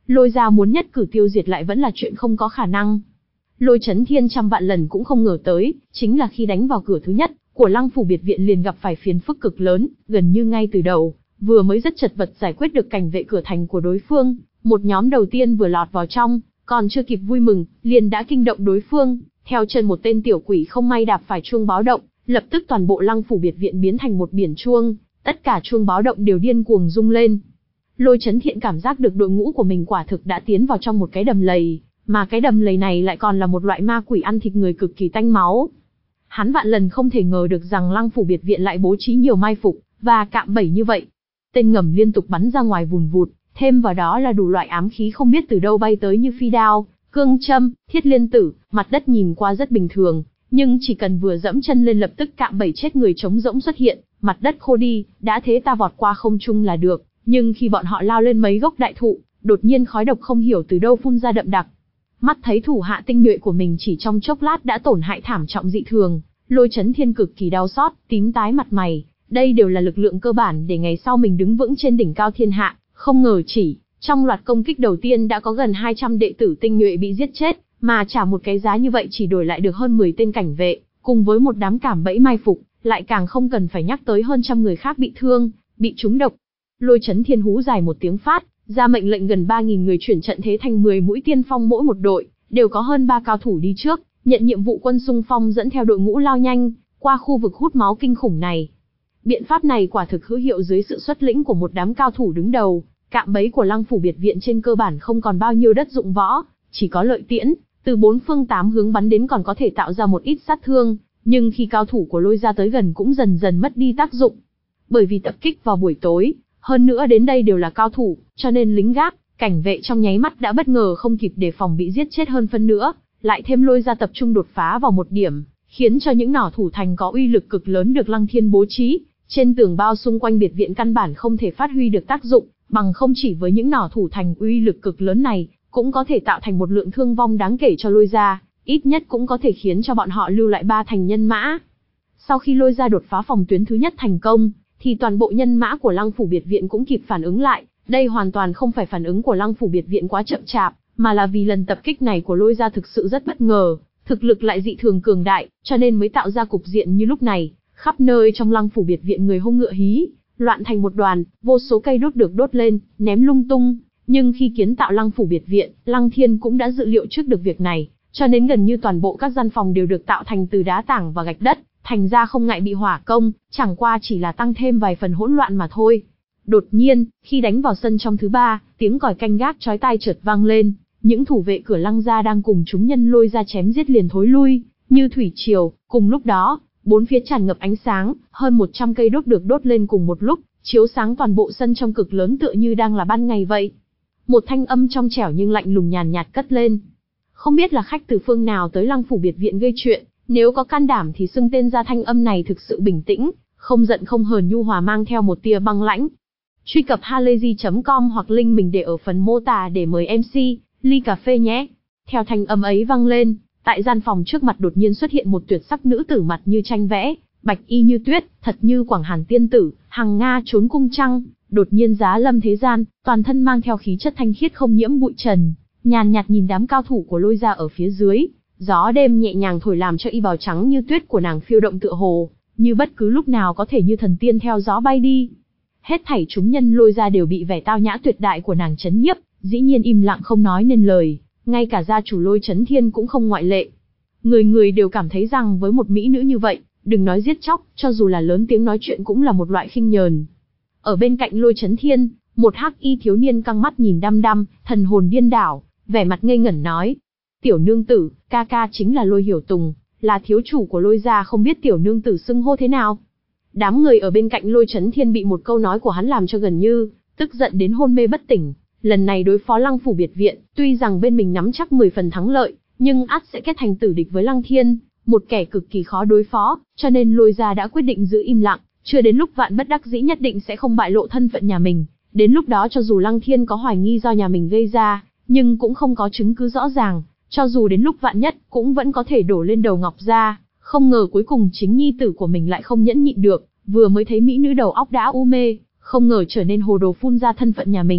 Lôi gia muốn nhất cử tiêu diệt lại vẫn là chuyện không có khả năng. Lôi Chấn Thiên trăm vạn lần cũng không ngờ tới, chính là khi đánh vào cửa thứ nhất của Lăng Phủ biệt viện liền gặp phải phiền phức cực lớn, gần như ngay từ đầu, vừa mới rất chật vật giải quyết được cảnh vệ cửa thành của đối phương, một nhóm đầu tiên vừa lọt vào trong, còn chưa kịp vui mừng, liền đã kinh động đối phương, theo chân một tên tiểu quỷ không may đạp phải chuông báo động, lập tức toàn bộ Lăng Phủ biệt viện biến thành một biển chuông, tất cả chuông báo động đều điên cuồng rung lên. Lôi Chấn Thiện cảm giác được đội ngũ của mình quả thực đã tiến vào trong một cái đầm lầy, mà cái đầm lầy này lại còn là một loại ma quỷ ăn thịt người cực kỳ tanh máu. Hắn vạn lần không thể ngờ được rằng Lăng Phủ biệt viện lại bố trí nhiều mai phục và cạm bẫy như vậy. Tên ngầm liên tục bắn ra ngoài vùn vụt, thêm vào đó là đủ loại ám khí không biết từ đâu bay tới như phi đao, cương châm, thiết liên tử, mặt đất nhìn qua rất bình thường, nhưng chỉ cần vừa dẫm chân lên lập tức cạm bẫy chết người trống rỗng xuất hiện, mặt đất khô đi, đã thế ta vọt qua không trung là được, nhưng khi bọn họ lao lên mấy gốc đại thụ, đột nhiên khói độc không hiểu từ đâu phun ra đậm đặc. Mắt thấy thủ hạ tinh nhuệ của mình chỉ trong chốc lát đã tổn hại thảm trọng dị thường, Lôi Chấn Thiên cực kỳ đau xót, tím tái mặt mày, đây đều là lực lượng cơ bản để ngày sau mình đứng vững trên đỉnh cao thiên hạ, không ngờ chỉ trong loạt công kích đầu tiên đã có gần hai trăm đệ tử tinh nhuệ bị giết chết, mà trả một cái giá như vậy chỉ đổi lại được hơn mười tên cảnh vệ, cùng với một đám cảm bẫy mai phục, lại càng không cần phải nhắc tới hơn trăm người khác bị thương, bị trúng độc. Lôi Chấn Thiên hú dài một tiếng phát, ra mệnh lệnh gần ba nghìn người chuyển trận thế thành mười mũi tiên phong mỗi một đội, đều có hơn ba cao thủ đi trước, nhận nhiệm vụ quân xung phong dẫn theo đội ngũ lao nhanh qua khu vực hút máu kinh khủng này. Biện pháp này quả thực hữu hiệu dưới sự xuất lĩnh của một đám cao thủ đứng đầu, cạm bẫy của Lăng Phủ biệt viện trên cơ bản không còn bao nhiêu đất dụng võ, chỉ có lợi tiễn, từ bốn phương tám hướng bắn đến còn có thể tạo ra một ít sát thương, nhưng khi cao thủ của Lôi gia tới gần cũng dần dần mất đi tác dụng. Bởi vì tập kích vào buổi tối, hơn nữa đến đây đều là cao thủ, cho nên lính gác, cảnh vệ trong nháy mắt đã bất ngờ không kịp đề phòng bị giết chết hơn phân nữa, lại thêm Lôi gia tập trung đột phá vào một điểm, khiến cho những nỏ thủ thành có uy lực cực lớn được Lăng Thiên bố trí, trên tường bao xung quanh biệt viện căn bản không thể phát huy được tác dụng, bằng không chỉ với những nỏ thủ thành uy lực cực lớn này, cũng có thể tạo thành một lượng thương vong đáng kể cho Lôi gia, ít nhất cũng có thể khiến cho bọn họ lưu lại ba thành nhân mã. Sau khi Lôi gia đột phá phòng tuyến thứ nhất thành công, thì toàn bộ nhân mã của Lăng Phủ biệt viện cũng kịp phản ứng lại, đây hoàn toàn không phải phản ứng của Lăng Phủ biệt viện quá chậm chạp, mà là vì lần tập kích này của Lôi gia thực sự rất bất ngờ, thực lực lại dị thường cường đại, cho nên mới tạo ra cục diện như lúc này, khắp nơi trong Lăng Phủ biệt viện người hung ngựa hí, loạn thành một đoàn, vô số cây đốt được đốt lên, ném lung tung, nhưng khi kiến tạo Lăng Phủ biệt viện, Lăng Thiên cũng đã dự liệu trước được việc này, cho nên gần như toàn bộ các gian phòng đều được tạo thành từ đá tảng và gạch đất, thành ra không ngại bị hỏa công, chẳng qua chỉ là tăng thêm vài phần hỗn loạn mà thôi. Đột nhiên, khi đánh vào sân trong thứ ba, tiếng còi canh gác chói tai chợt vang lên, những thủ vệ cửa Lăng gia đang cùng chúng nhân Lôi gia chém giết liền thối lui, như thủy triều. Cùng lúc đó, bốn phía tràn ngập ánh sáng, hơn một trăm cây đốt được đốt lên cùng một lúc, chiếu sáng toàn bộ sân trong cực lớn tựa như đang là ban ngày vậy. Một thanh âm trong trẻo nhưng lạnh lùng nhàn nhạt cất lên. Không biết là khách từ phương nào tới Lăng Phủ biệt viện gây chuyện, nếu có can đảm thì xưng tên ra. Thanh âm này thực sự bình tĩnh, không giận không hờn, nhu hòa mang theo một tia băng lãnh. Truy cập halayzi chấm com hoặc link mình để ở phần mô tả để mời em xê, ly cà phê nhé. Theo thanh âm ấy vang lên, tại gian phòng trước mặt đột nhiên xuất hiện một tuyệt sắc nữ tử mặt như tranh vẽ, bạch y như tuyết, thật như Quảng Hàn tiên tử, hằng nga trốn cung trăng, đột nhiên giá lâm thế gian, toàn thân mang theo khí chất thanh khiết không nhiễm bụi trần, nhàn nhạt nhìn đám cao thủ của Lôi gia ở phía dưới, gió đêm nhẹ nhàng thổi làm cho y bào trắng như tuyết của nàng phiêu động tựa hồ, như bất cứ lúc nào có thể như thần tiên theo gió bay đi. Hết thảy chúng nhân Lôi gia đều bị vẻ tao nhã tuyệt đại của nàng chấn nhiếp, dĩ nhiên im lặng không nói nên lời, ngay cả gia chủ Lôi Chấn Thiên cũng không ngoại lệ. Người người đều cảm thấy rằng với một mỹ nữ như vậy, đừng nói giết chóc, cho dù là lớn tiếng nói chuyện cũng là một loại khinh nhờn. Ở bên cạnh Lôi Chấn Thiên, một hắc y thiếu niên căng mắt nhìn đăm đăm, thần hồn điên đảo, vẻ mặt ngây ngẩn nói: "Tiểu nương tử, ca ca chính là Lôi Hiểu Tùng, là thiếu chủ của Lôi gia, không biết tiểu nương tử xưng hô thế nào?" Đám người ở bên cạnh Lôi Chấn Thiên bị một câu nói của hắn làm cho gần như tức giận đến hôn mê bất tỉnh. Lần này đối phó Lăng Phủ biệt viện, tuy rằng bên mình nắm chắc mười phần thắng lợi, nhưng ắt sẽ kết thành tử địch với Lăng Thiên, một kẻ cực kỳ khó đối phó, cho nên Lôi gia đã quyết định giữ im lặng, chưa đến lúc vạn bất đắc dĩ nhất định sẽ không bại lộ thân phận nhà mình. Đến lúc đó cho dù Lăng Thiên có hoài nghi do nhà mình gây ra, nhưng cũng không có chứng cứ rõ ràng, cho dù đến lúc vạn nhất cũng vẫn có thể đổ lên đầu Ngọc gia. Không ngờ cuối cùng chính nhi tử của mình lại không nhẫn nhịn được, vừa mới thấy mỹ nữ đầu óc đã u mê, không ngờ trở nên hồ đồ phun ra thân phận nhà mình,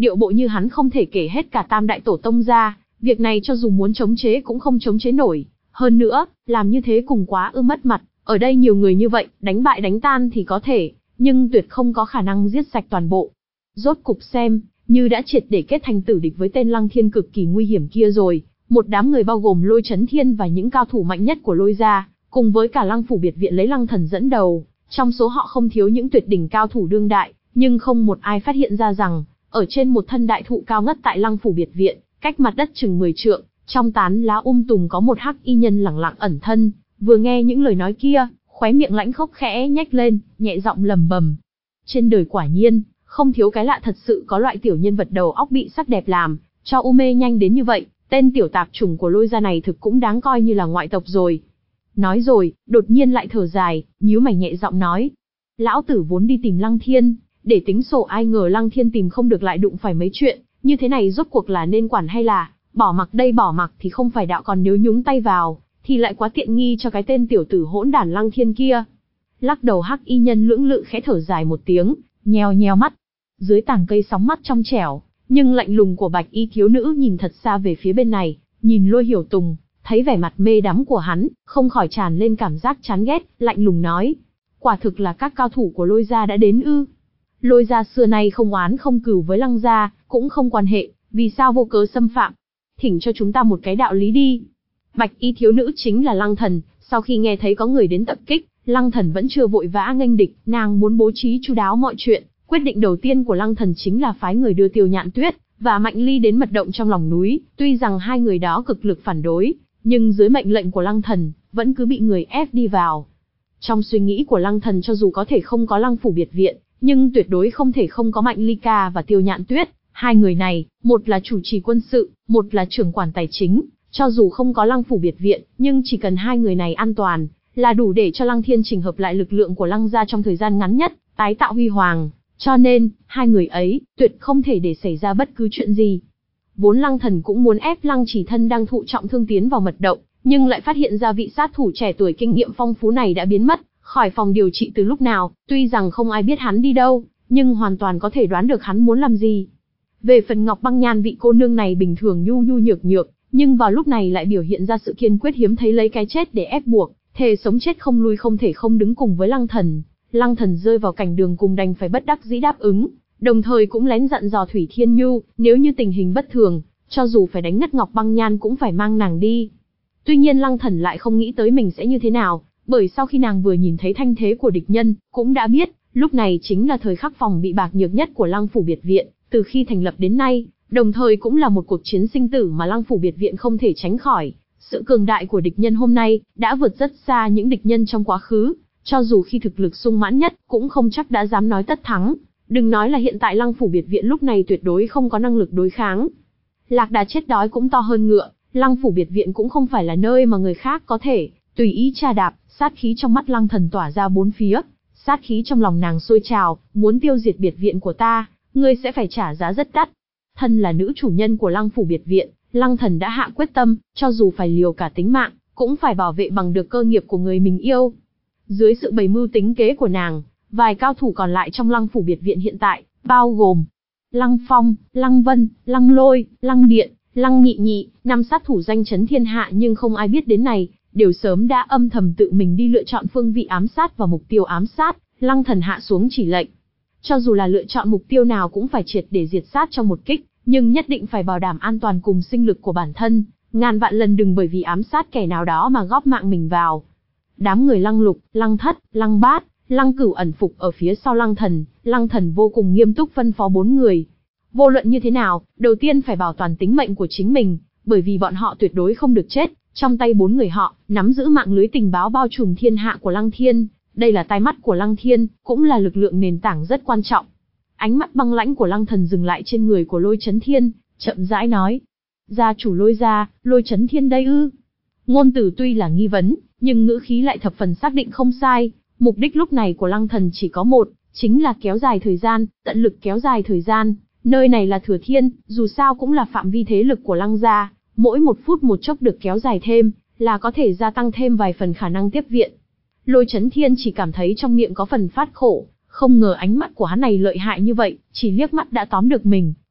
điệu bộ như hắn không thể kể hết cả tam đại tổ tông ra, việc này cho dù muốn chống chế cũng không chống chế nổi. Hơn nữa, làm như thế cùng quá ư mất mặt, ở đây nhiều người như vậy, đánh bại đánh tan thì có thể, nhưng tuyệt không có khả năng giết sạch toàn bộ. Rốt cục xem, như đã triệt để kết thành tử địch với tên Lăng Thiên cực kỳ nguy hiểm kia rồi. Một đám người bao gồm Lôi Chấn Thiên và những cao thủ mạnh nhất của Lôi gia, cùng với cả Lăng phủ biệt viện lấy Lăng Thần dẫn đầu, trong số họ không thiếu những tuyệt đỉnh cao thủ đương đại, nhưng không một ai phát hiện ra rằng, ở trên một thân đại thụ cao ngất tại Lăng phủ biệt viện, cách mặt đất chừng mười trượng, trong tán lá um tùm có một hắc y nhân lẳng lặng ẩn thân. Vừa nghe những lời nói kia, khóe miệng lãnh khốc khẽ nhếch lên, nhẹ giọng lầm bầm: trên đời quả nhiên không thiếu cái lạ, thật sự có loại tiểu nhân vật đầu óc bị sắc đẹp làm cho u mê nhanh đến như vậy. Tên tiểu tạp chủng của Lôi gia này thực cũng đáng coi như là ngoại tộc rồi. Nói rồi, đột nhiên lại thở dài, nhíu mày nhẹ giọng nói: lão tử vốn đi tìm Lăng Thiên, để tính sổ, ai ngờ Lăng Thiên tìm không được lại đụng phải mấy chuyện, như thế này rốt cuộc là nên quản hay là bỏ mặc đây? Bỏ mặc thì không phải đạo, còn nếu nhúng tay vào, thì lại quá tiện nghi cho cái tên tiểu tử hỗn đản Lăng Thiên kia. Lắc đầu hắc y nhân lưỡng lự khẽ thở dài một tiếng, nheo nheo mắt. Dưới tàng cây sóng mắt trong trẻo, nhưng lạnh lùng của bạch y thiếu nữ nhìn thật xa về phía bên này, nhìn Lôi Hiểu Tùng, thấy vẻ mặt mê đắm của hắn, không khỏi tràn lên cảm giác chán ghét, lạnh lùng nói: quả thực là các cao thủ của Lôi gia đã đến ư? Lôi gia xưa nay không oán không cừu với Lăng gia, cũng không quan hệ, vì sao vô cớ xâm phạm? Thỉnh cho chúng ta một cái đạo lý đi. Bạch y thiếu nữ chính là Lăng Thần, sau khi nghe thấy có người đến tập kích, Lăng Thần vẫn chưa vội vã nghênh địch, nàng muốn bố trí chu đáo mọi chuyện. Quyết định đầu tiên của Lăng Thần chính là phái người đưa Tiêu Nhạn Tuyết và Mạnh Ly đến mật động trong lòng núi. Tuy rằng hai người đó cực lực phản đối, nhưng dưới mệnh lệnh của Lăng Thần, vẫn cứ bị người ép đi vào. Trong suy nghĩ của Lăng Thần, cho dù có thể không có Lăng phủ biệt viện, nhưng tuyệt đối không thể không có Mạnh Ly ca và Tiêu Nhạn Tuyết. Hai người này, một là chủ trì quân sự, một là trưởng quản tài chính. Cho dù không có Lăng phủ biệt viện, nhưng chỉ cần hai người này an toàn, là đủ để cho Lăng Thiên chỉnh hợp lại lực lượng của Lăng gia trong thời gian ngắn nhất, tái tạo huy hoàng. Cho nên, hai người ấy, tuyệt không thể để xảy ra bất cứ chuyện gì. Vốn Lăng Thần cũng muốn ép Lăng Chỉ Thân đang thụ trọng thương tiến vào mật động, nhưng lại phát hiện ra vị sát thủ trẻ tuổi kinh nghiệm phong phú này đã biến mất khỏi phòng điều trị từ lúc nào. Tuy rằng không ai biết hắn đi đâu, nhưng hoàn toàn có thể đoán được hắn muốn làm gì. Về phần Ngọc Băng Nhan, vị cô nương này bình thường nhu nhu nhược nhược, nhưng vào lúc này lại biểu hiện ra sự kiên quyết, hiếm thấy lấy cái chết để ép buộc, thề sống chết không lui, không thể không đứng cùng với Lăng Thần. Lăng Thần rơi vào cảnh đường cùng, đành phải bất đắc dĩ đáp ứng, đồng thời cũng lén dặn dò Thủy Thiên Nhu, nếu như tình hình bất thường, cho dù phải đánh ngất Ngọc Băng Nhan cũng phải mang nàng đi. Tuy nhiên Lăng Thần lại không nghĩ tới mình sẽ như thế nào, bởi sau khi nàng vừa nhìn thấy thanh thế của địch nhân, cũng đã biết, lúc này chính là thời khắc phòng bị bạc nhược nhất của Lăng phủ biệt viện, từ khi thành lập đến nay, đồng thời cũng là một cuộc chiến sinh tử mà Lăng phủ biệt viện không thể tránh khỏi. Sự cường đại của địch nhân hôm nay, đã vượt rất xa những địch nhân trong quá khứ. Cho dù khi thực lực sung mãn nhất, cũng không chắc đã dám nói tất thắng. Đừng nói là hiện tại Lăng phủ biệt viện lúc này tuyệt đối không có năng lực đối kháng. Lạc đà chết đói cũng to hơn ngựa, Lăng phủ biệt viện cũng không phải là nơi mà người khác có thể tùy ý trà đạp. Sát khí trong mắt Lăng Thần tỏa ra bốn phía, sát khí trong lòng nàng sôi trào, muốn tiêu diệt biệt viện của ta, ngươi sẽ phải trả giá rất đắt. Thân là nữ chủ nhân của Lăng phủ biệt viện, Lăng Thần đã hạ quyết tâm, cho dù phải liều cả tính mạng, cũng phải bảo vệ bằng được cơ nghiệp của người mình yêu. Dưới sự bày mưu tính kế của nàng, vài cao thủ còn lại trong Lăng phủ biệt viện hiện tại, bao gồm Lăng Phong, Lăng Vân, Lăng Lôi, Lăng Điện, Lăng Nhị Nhị, năm sát thủ danh chấn thiên hạ nhưng không ai biết đến này, đều sớm đã âm thầm tự mình đi lựa chọn phương vị ám sát và mục tiêu ám sát. Lăng Thần hạ xuống chỉ lệnh, cho dù là lựa chọn mục tiêu nào cũng phải triệt để diệt sát trong một kích, nhưng nhất định phải bảo đảm an toàn cùng sinh lực của bản thân, ngàn vạn lần đừng bởi vì ám sát kẻ nào đó mà góp mạng mình vào. Đám người Lăng Lục, Lăng Thất, Lăng Bát, Lăng Cửu ẩn phục ở phía sau Lăng Thần, Lăng Thần vô cùng nghiêm túc phân phó bốn người. Vô luận như thế nào, đầu tiên phải bảo toàn tính mệnh của chính mình, bởi vì bọn họ tuyệt đối không được chết. Trong tay bốn người họ, nắm giữ mạng lưới tình báo bao trùm thiên hạ của Lăng Thiên, đây là tai mắt của Lăng Thiên, cũng là lực lượng nền tảng rất quan trọng. Ánh mắt băng lãnh của Lăng Thần dừng lại trên người của Lôi Chấn Thiên, chậm rãi nói: gia chủ Lôi gia, Lôi Chấn Thiên đây ư? Ngôn từ tuy là nghi vấn, nhưng ngữ khí lại thập phần xác định không sai. Mục đích lúc này của Lăng Thần chỉ có một, chính là kéo dài thời gian, tận lực kéo dài thời gian. Nơi này là Thừa Thiên, dù sao cũng là phạm vi thế lực của Lăng gia, mỗi một phút một chốc được kéo dài thêm, là có thể gia tăng thêm vài phần khả năng tiếp viện. Lôi Chấn Thiên chỉ cảm thấy trong miệng có phần phát khổ, không ngờ ánh mắt của hắn này lợi hại như vậy, chỉ liếc mắt đã tóm được mình,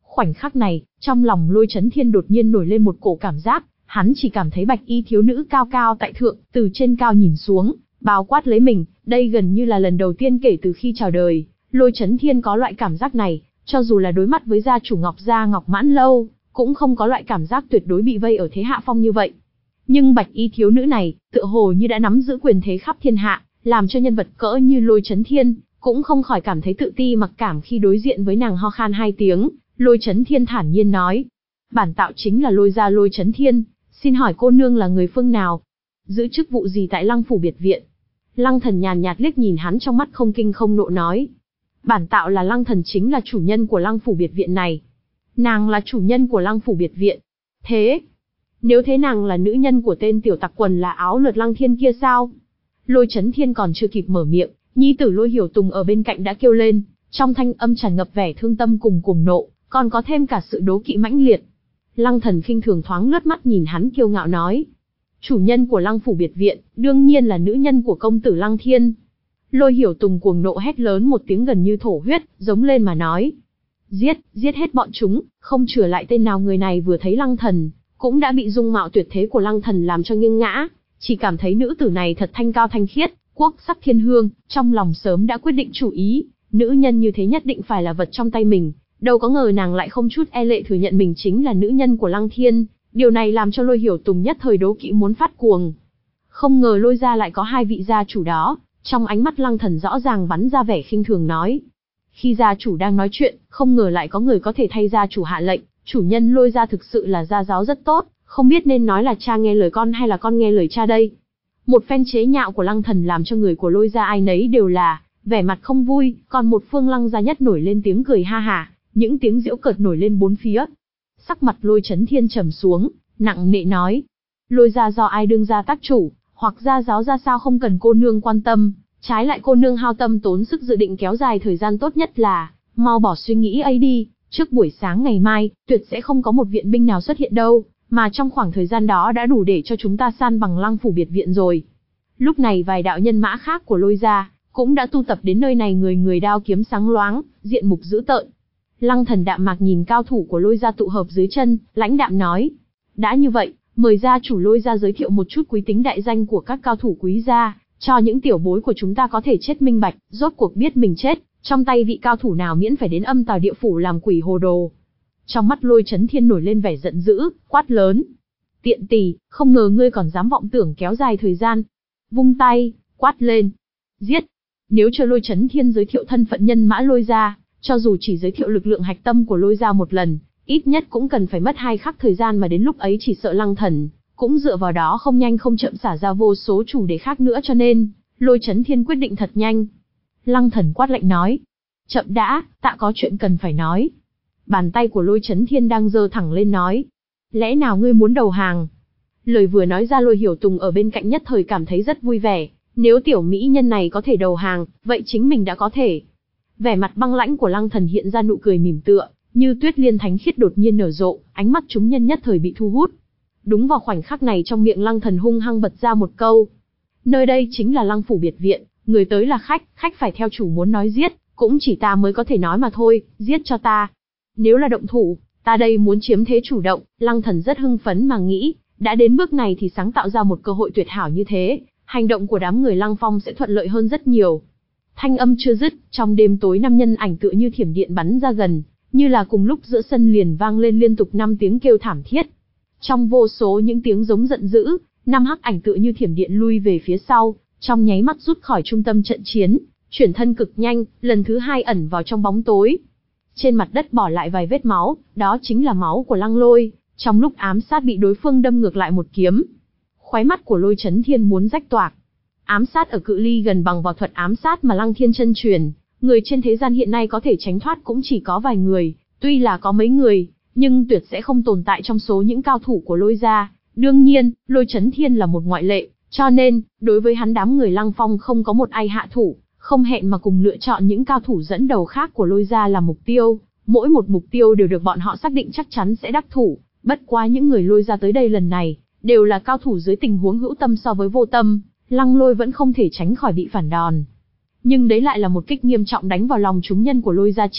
Khoảnh khắc này, trong lòng Lôi Chấn Thiên đột nhiên nổi lên một cổ cảm giác, hắn chỉ cảm thấy bạch y thiếu nữ cao cao tại thượng, từ trên cao nhìn xuống, bao quát lấy mình, đây gần như là lần đầu tiên kể từ khi chào đời, Lôi Chấn Thiên có loại cảm giác này, cho dù là đối mặt với gia chủ Ngọc gia Ngọc Mãn Lâu, cũng không có loại cảm giác tuyệt đối bị vây ở thế hạ phong như vậy. Nhưng bạch y thiếu nữ này, tựa hồ như đã nắm giữ quyền thế khắp thiên hạ, làm cho nhân vật cỡ như Lôi Chấn Thiên, cũng không khỏi cảm thấy tự ti mặc cảm khi đối diện với nàng. Ho khan hai tiếng, Lôi Chấn Thiên thản nhiên nói. Bản tạo chính là Lôi gia Lôi Chấn Thiên, xin hỏi cô nương là người phương nào? Giữ chức vụ gì tại Lăng phủ biệt viện? Lăng Thần nhàn nhạt liếc nhìn hắn, trong mắt không kinh không nộ nói. Bản tạo là Lăng Thần, chính là chủ nhân của Lăng phủ biệt viện này. Nàng là chủ nhân của Lăng phủ biệt viện. Thế, nếu thế nàng là nữ nhân của tên tiểu tặc quần là áo lượt Lăng Thiên kia sao? Lôi Chấn Thiên còn chưa kịp mở miệng, nhi tử Lôi Hiểu Tùng ở bên cạnh đã kêu lên, trong thanh âm tràn ngập vẻ thương tâm cùng cuồng nộ, còn có thêm cả sự đố kỵ mãnh liệt. Lăng Thần khinh thường thoáng lướt mắt nhìn hắn, kiêu ngạo nói. Chủ nhân của Lăng phủ biệt viện, đương nhiên là nữ nhân của công tử Lăng Thiên. Lôi Hiểu Tùng cuồng nộ hét lớn một tiếng gần như thổ huyết, giống lên mà nói. Giết, giết hết bọn chúng, không chừa lại tên nào. Người này vừa thấy Lăng Thần, cũng đã bị dung mạo tuyệt thế của Lăng Thần làm cho nghiêng ngã, chỉ cảm thấy nữ tử này thật thanh cao thanh khiết, quốc sắc thiên hương, trong lòng sớm đã quyết định chủ ý, nữ nhân như thế nhất định phải là vật trong tay mình, đâu có ngờ nàng lại không chút e lệ thừa nhận mình chính là nữ nhân của Lăng Thiên, điều này làm cho Lôi Hiểu Tùng nhất thời đố kỵ muốn phát cuồng. Không ngờ Lôi gia lại có hai vị gia chủ đó, trong ánh mắt Lăng Thần rõ ràng bắn ra vẻ khinh thường nói. Khi gia chủ đang nói chuyện, không ngờ lại có người có thể thay gia chủ hạ lệnh, chủ nhân Lôi gia thực sự là gia giáo rất tốt, không biết nên nói là cha nghe lời con hay là con nghe lời cha đây. Một phen chế nhạo của Lăng Thần làm cho người của Lôi gia ai nấy đều là vẻ mặt không vui, còn một phương Lăng gia nhất nổi lên tiếng cười ha hả, những tiếng giễu cợt nổi lên bốn phía. Sắc mặt Lôi Chấn Thiên trầm xuống, nặng nề nói: Lôi gia do ai đương gia tác chủ, hoặc gia giáo ra sao không cần cô nương quan tâm, trái lại cô nương hao tâm tốn sức dự định kéo dài thời gian, tốt nhất là mau bỏ suy nghĩ ấy đi, trước buổi sáng ngày mai, tuyệt sẽ không có một viện binh nào xuất hiện đâu, mà trong khoảng thời gian đó đã đủ để cho chúng ta san bằng Lăng phủ biệt viện rồi. Lúc này vài đạo nhân mã khác của Lôi gia cũng đã tu tập đến nơi này, người người đao kiếm sáng loáng, diện mục dữ tợn. Lăng Thần đạm mạc nhìn cao thủ của Lôi gia tụ hợp dưới chân, lãnh đạm nói: đã như vậy, mời gia chủ Lôi gia giới thiệu một chút quý tính đại danh của các cao thủ quý gia, cho những tiểu bối của chúng ta có thể chết minh bạch, rốt cuộc biết mình chết trong tay vị cao thủ nào, miễn phải đến âm tào địa phủ làm quỷ hồ đồ. Trong mắt Lôi Chấn Thiên nổi lên vẻ giận dữ, quát lớn: tiện tỳ, không ngờ ngươi còn dám vọng tưởng kéo dài thời gian. Vung tay, quát lên: giết! Nếu cho Lôi Chấn Thiên giới thiệu thân phận nhân mã Lôi gia, cho dù chỉ giới thiệu lực lượng hạch tâm của Lôi gia một lần, ít nhất cũng cần phải mất hai khắc thời gian, mà đến lúc ấy chỉ sợ Lăng Thần cũng dựa vào đó không nhanh không chậm xả ra vô số chủ đề khác nữa, cho nên Lôi Chấn Thiên quyết định thật nhanh. Lăng Thần quát lạnh nói: chậm đã, tạ có chuyện cần phải nói. Bàn tay của Lôi Chấn Thiên đang giơ thẳng lên nói: lẽ nào ngươi muốn đầu hàng? Lời vừa nói ra, Lôi Hiểu Tùng ở bên cạnh nhất thời cảm thấy rất vui vẻ, nếu tiểu mỹ nhân này có thể đầu hàng, vậy chính mình đã có thể. Vẻ mặt băng lãnh của Lăng Thần hiện ra nụ cười mỉm tựa, như tuyết liên thánh khiết đột nhiên nở rộ, ánh mắt chúng nhân nhất thời bị thu hút. Đúng vào khoảnh khắc này, trong miệng Lăng Thần hung hăng bật ra một câu: nơi đây chính là Lăng phủ biệt viện, người tới là khách, khách phải theo chủ, muốn nói giết, cũng chỉ ta mới có thể nói mà thôi, giết cho ta. Nếu là động thủ, ta đây muốn chiếm thế chủ động. Lăng Thần rất hưng phấn mà nghĩ, đã đến bước này thì sáng tạo ra một cơ hội tuyệt hảo như thế, hành động của đám người Lăng Phong sẽ thuận lợi hơn rất nhiều. Thanh âm chưa dứt, trong đêm tối năm nhân ảnh tựa như thiểm điện bắn ra gần, như là cùng lúc giữa sân liền vang lên liên tục năm tiếng kêu thảm thiết. Trong vô số những tiếng giống giận dữ, năm hắc ảnh tựa như thiểm điện lui về phía sau, trong nháy mắt rút khỏi trung tâm trận chiến, chuyển thân cực nhanh, lần thứ hai ẩn vào trong bóng tối. Trên mặt đất bỏ lại vài vết máu, đó chính là máu của Lăng Lôi, trong lúc ám sát bị đối phương đâm ngược lại một kiếm. Khóe mắt của Lôi Chấn Thiên muốn rách toạc. Ám sát ở cự ly gần bằng vào thuật ám sát mà Lăng Thiên chân truyền, người trên thế gian hiện nay có thể tránh thoát cũng chỉ có vài người, tuy là có mấy người, nhưng tuyệt sẽ không tồn tại trong số những cao thủ của Lôi gia. Đương nhiên, Lôi Chấn Thiên là một ngoại lệ, cho nên, đối với hắn đám người Lăng Phong không có một ai hạ thủ, không hẹn mà cùng lựa chọn những cao thủ dẫn đầu khác của Lôi gia làm mục tiêu, mỗi một mục tiêu đều được bọn họ xác định chắc chắn sẽ đắc thủ, bất quá những người Lôi gia tới đây lần này, đều là cao thủ dưới tình huống hữu tâm so với vô tâm, Lăng Lôi vẫn không thể tránh khỏi bị phản đòn. Nhưng đấy lại là một kích nghiêm trọng đánh vào lòng chúng nhân của Lôi gia, chỉ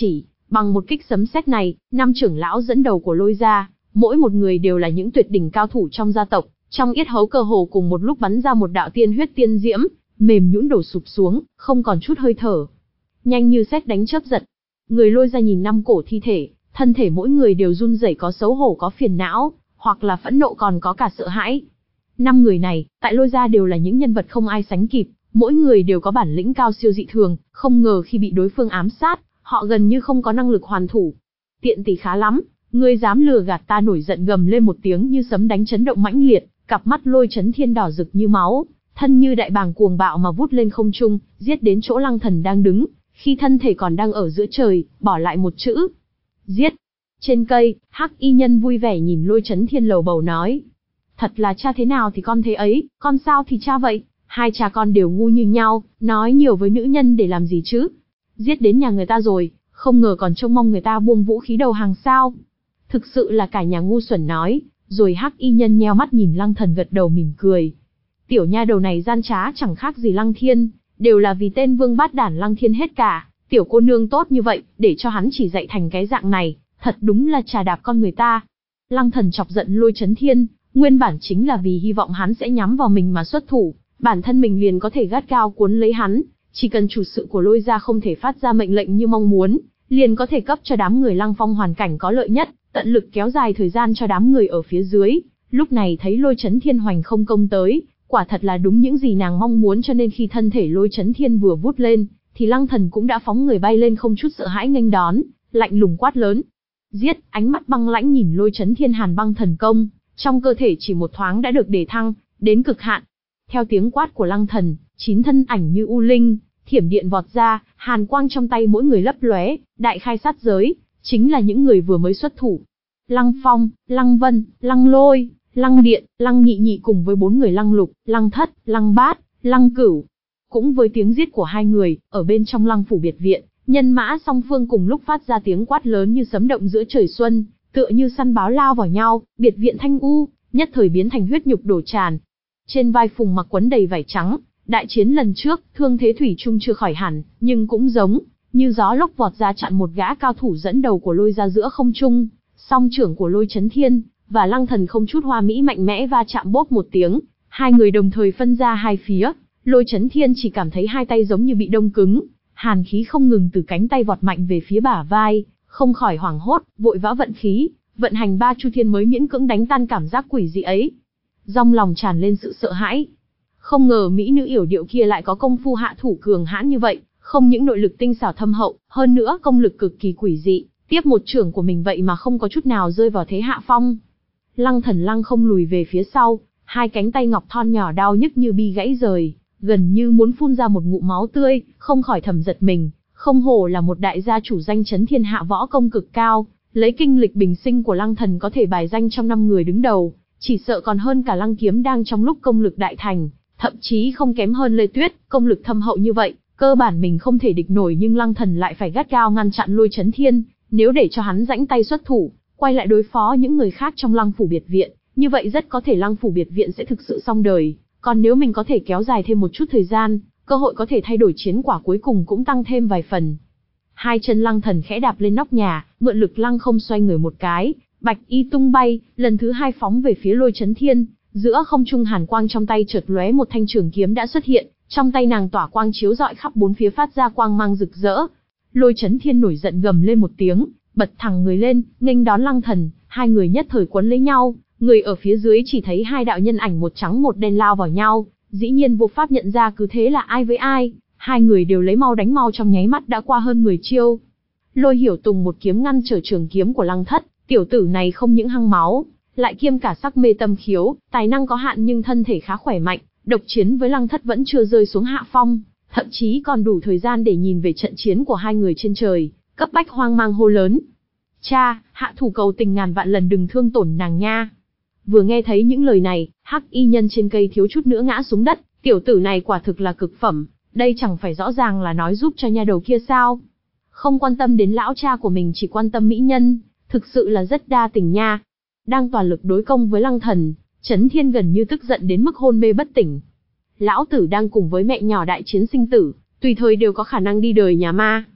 Bằng một kích sấm sét này, năm trưởng lão dẫn đầu của Lôi gia, mỗi một người đều là những tuyệt đỉnh cao thủ trong gia tộc, trong yết hầu cơ hồ cùng một lúc bắn ra một đạo tiên huyết tiên diễm, mềm nhũn đổ sụp xuống, không còn chút hơi thở. Nhanh như sét đánh chớp giật. Người Lôi gia nhìn năm cổ thi thể, thân thể mỗi người đều run rẩy, có xấu hổ, có phiền não, hoặc là phẫn nộ, còn có cả sợ hãi. Năm người này, tại Lôi gia đều là những nhân vật không ai sánh kịp, mỗi người đều có bản lĩnh cao siêu dị thường, không ngờ khi bị đối phương ám sát, họ gần như không có năng lực hoàn thủ. Tiện tỷ khá lắm, ngươi dám lừa gạt ta, nổi giận gầm lên một tiếng như sấm đánh chấn động mãnh liệt, cặp mắt Lôi Chấn Thiên đỏ rực như máu, thân như đại bàng cuồng bạo mà vút lên không trung, giết đến chỗ Lăng Thần đang đứng, khi thân thể còn đang ở giữa trời, bỏ lại một chữ: giết. Trên cây, Hắc Y Nhân vui vẻ nhìn Lôi Chấn Thiên lầu bầu nói: thật là cha thế nào thì con thế ấy, con sao thì cha vậy, hai cha con đều ngu như nhau, nói nhiều với nữ nhân để làm gì chứ? Giết đến nhà người ta rồi, không ngờ còn trông mong người ta buông vũ khí đầu hàng sao? Thực sự là cả nhà ngu xuẩn nói. Rồi Hắc Y Nhân nheo mắt nhìn Lăng Thần gật đầu mỉm cười. Tiểu nha đầu này gian trá chẳng khác gì Lăng Thiên, đều là vì tên vương bát đản Lăng Thiên hết cả. Tiểu cô nương tốt như vậy, để cho hắn chỉ dạy thành cái dạng này, thật đúng là trà đạp con người ta. Lăng Thần chọc giận Lôi Chấn Thiên, nguyên bản chính là vì hy vọng hắn sẽ nhắm vào mình mà xuất thủ, bản thân mình liền có thể gắt gao cuốn lấy hắn, chỉ cần chủ sự của Lôi gia không thể phát ra mệnh lệnh như mong muốn, liền có thể cấp cho đám người Lăng Phong hoàn cảnh có lợi nhất, tận lực kéo dài thời gian cho đám người ở phía dưới. Lúc này thấy Lôi Chấn Thiên hoành không công tới, quả thật là đúng những gì nàng mong muốn, cho nên khi thân thể Lôi Chấn Thiên vừa vút lên, thì Lăng Thần cũng đã phóng người bay lên, không chút sợ hãi nghênh đón, lạnh lùng quát lớn: giết! Ánh mắt băng lãnh nhìn Lôi Chấn Thiên Hàn Băng Thần Công, trong cơ thể chỉ một thoáng đã được đề thăng đến cực hạn. Theo tiếng quát của Lăng Thần, chín thân ảnh như u linh, thiểm điện vọt ra, hàn quang trong tay mỗi người lấp lóe, đại khai sát giới, chính là những người vừa mới xuất thủ. Lăng Phong, Lăng Vân, Lăng Lôi, Lăng Điện, Lăng Nhị Nhị cùng với bốn người Lăng Lục, Lăng Thất, Lăng Bát, Lăng Cửu. Cũng với tiếng giết của hai người, ở bên trong Lăng phủ biệt viện, nhân mã song phương cùng lúc phát ra tiếng quát lớn như sấm động giữa trời xuân, tựa như săn báo lao vào nhau, biệt viện thanh u, nhất thời biến thành huyết nhục đổ tràn. Trên vai Phùng Mặc quấn đầy vải trắng, đại chiến lần trước, thương thế thủy chung chưa khỏi hẳn, nhưng cũng giống như gió lốc vọt ra chặn một gã cao thủ dẫn đầu của Lôi gia giữa không trung. Song trưởng của Lôi Chấn Thiên và Lăng Thần không chút hoa mỹ mạnh mẽ va chạm bốp một tiếng, hai người đồng thời phân ra hai phía. Lôi Chấn Thiên chỉ cảm thấy hai tay giống như bị đông cứng, hàn khí không ngừng từ cánh tay vọt mạnh về phía bả vai, không khỏi hoảng hốt, vội vã vận khí, vận hành ba chu thiên mới miễn cưỡng đánh tan cảm giác quỷ dị ấy. Trong lòng tràn lên sự sợ hãi. Không ngờ mỹ nữ yểu điệu kia lại có công phu hạ thủ cường hãn như vậy, không những nội lực tinh xảo thâm hậu, hơn nữa công lực cực kỳ quỷ dị, tiếp một trưởng của mình vậy mà không có chút nào rơi vào thế hạ phong. Lăng Thần lăng không lùi về phía sau, hai cánh tay ngọc thon nhỏ đau nhức như bi gãy rời, gần như muốn phun ra một ngụm máu tươi, không khỏi thầm giật mình, không hổ là một đại gia chủ danh chấn thiên hạ, võ công cực cao, lấy kinh lịch bình sinh của Lăng Thần có thể bài danh trong năm người đứng đầu, chỉ sợ còn hơn cả Lăng Kiếm đang trong lúc công lực đại thành, thậm chí không kém hơn Lê Tuyết, công lực thâm hậu như vậy, cơ bản mình không thể địch nổi, nhưng Lăng Thần lại phải gắt gao ngăn chặn Lôi Chấn Thiên, nếu để cho hắn rãnh tay xuất thủ, quay lại đối phó những người khác trong Lăng phủ biệt viện, như vậy rất có thể Lăng phủ biệt viện sẽ thực sự xong đời, còn nếu mình có thể kéo dài thêm một chút thời gian, cơ hội có thể thay đổi chiến quả cuối cùng cũng tăng thêm vài phần. Hai chân Lăng Thần khẽ đạp lên nóc nhà, mượn lực lăng không xoay người một cái, bạch y tung bay, lần thứ hai phóng về phía Lôi Chấn Thiên. Giữa không trung hàn quang trong tay chợt lóe, một thanh trường kiếm đã xuất hiện, trong tay nàng tỏa quang chiếu rọi khắp bốn phía, phát ra quang mang rực rỡ. Lôi Chấn Thiên nổi giận gầm lên một tiếng, bật thẳng người lên, nghênh đón Lăng Thần, hai người nhất thời quấn lấy nhau, người ở phía dưới chỉ thấy hai đạo nhân ảnh một trắng một đen lao vào nhau, dĩ nhiên vô pháp nhận ra cứ thế là ai với ai, hai người đều lấy mau đánh mau, trong nháy mắt đã qua hơn mười chiêu. Lôi Hiểu Tùng một kiếm ngăn trở trường kiếm của Lăng Thất, tiểu tử này không những hăng máu, lại kiêm cả sắc mê tâm khiếu, tài năng có hạn nhưng thân thể khá khỏe mạnh, độc chiến với Lăng Thất vẫn chưa rơi xuống hạ phong, thậm chí còn đủ thời gian để nhìn về trận chiến của hai người trên trời, cấp bách hoang mang hô lớn: cha, hạ thủ cầu tình ngàn vạn lần đừng thương tổn nàng nha. Vừa nghe thấy những lời này, Hắc Y Nhân trên cây thiếu chút nữa ngã xuống đất, tiểu tử này quả thực là cực phẩm, đây chẳng phải rõ ràng là nói giúp cho nha đầu kia sao? Không quan tâm đến lão cha của mình, chỉ quan tâm mỹ nhân, thực sự là rất đa tình nha. Đang toàn lực đối công với Lăng Thần, Chấn Thiên gần như tức giận đến mức hôn mê bất tỉnh. Lão tử đang cùng với mẹ nhỏ đại chiến sinh tử, tùy thời đều có khả năng đi đời nhà ma.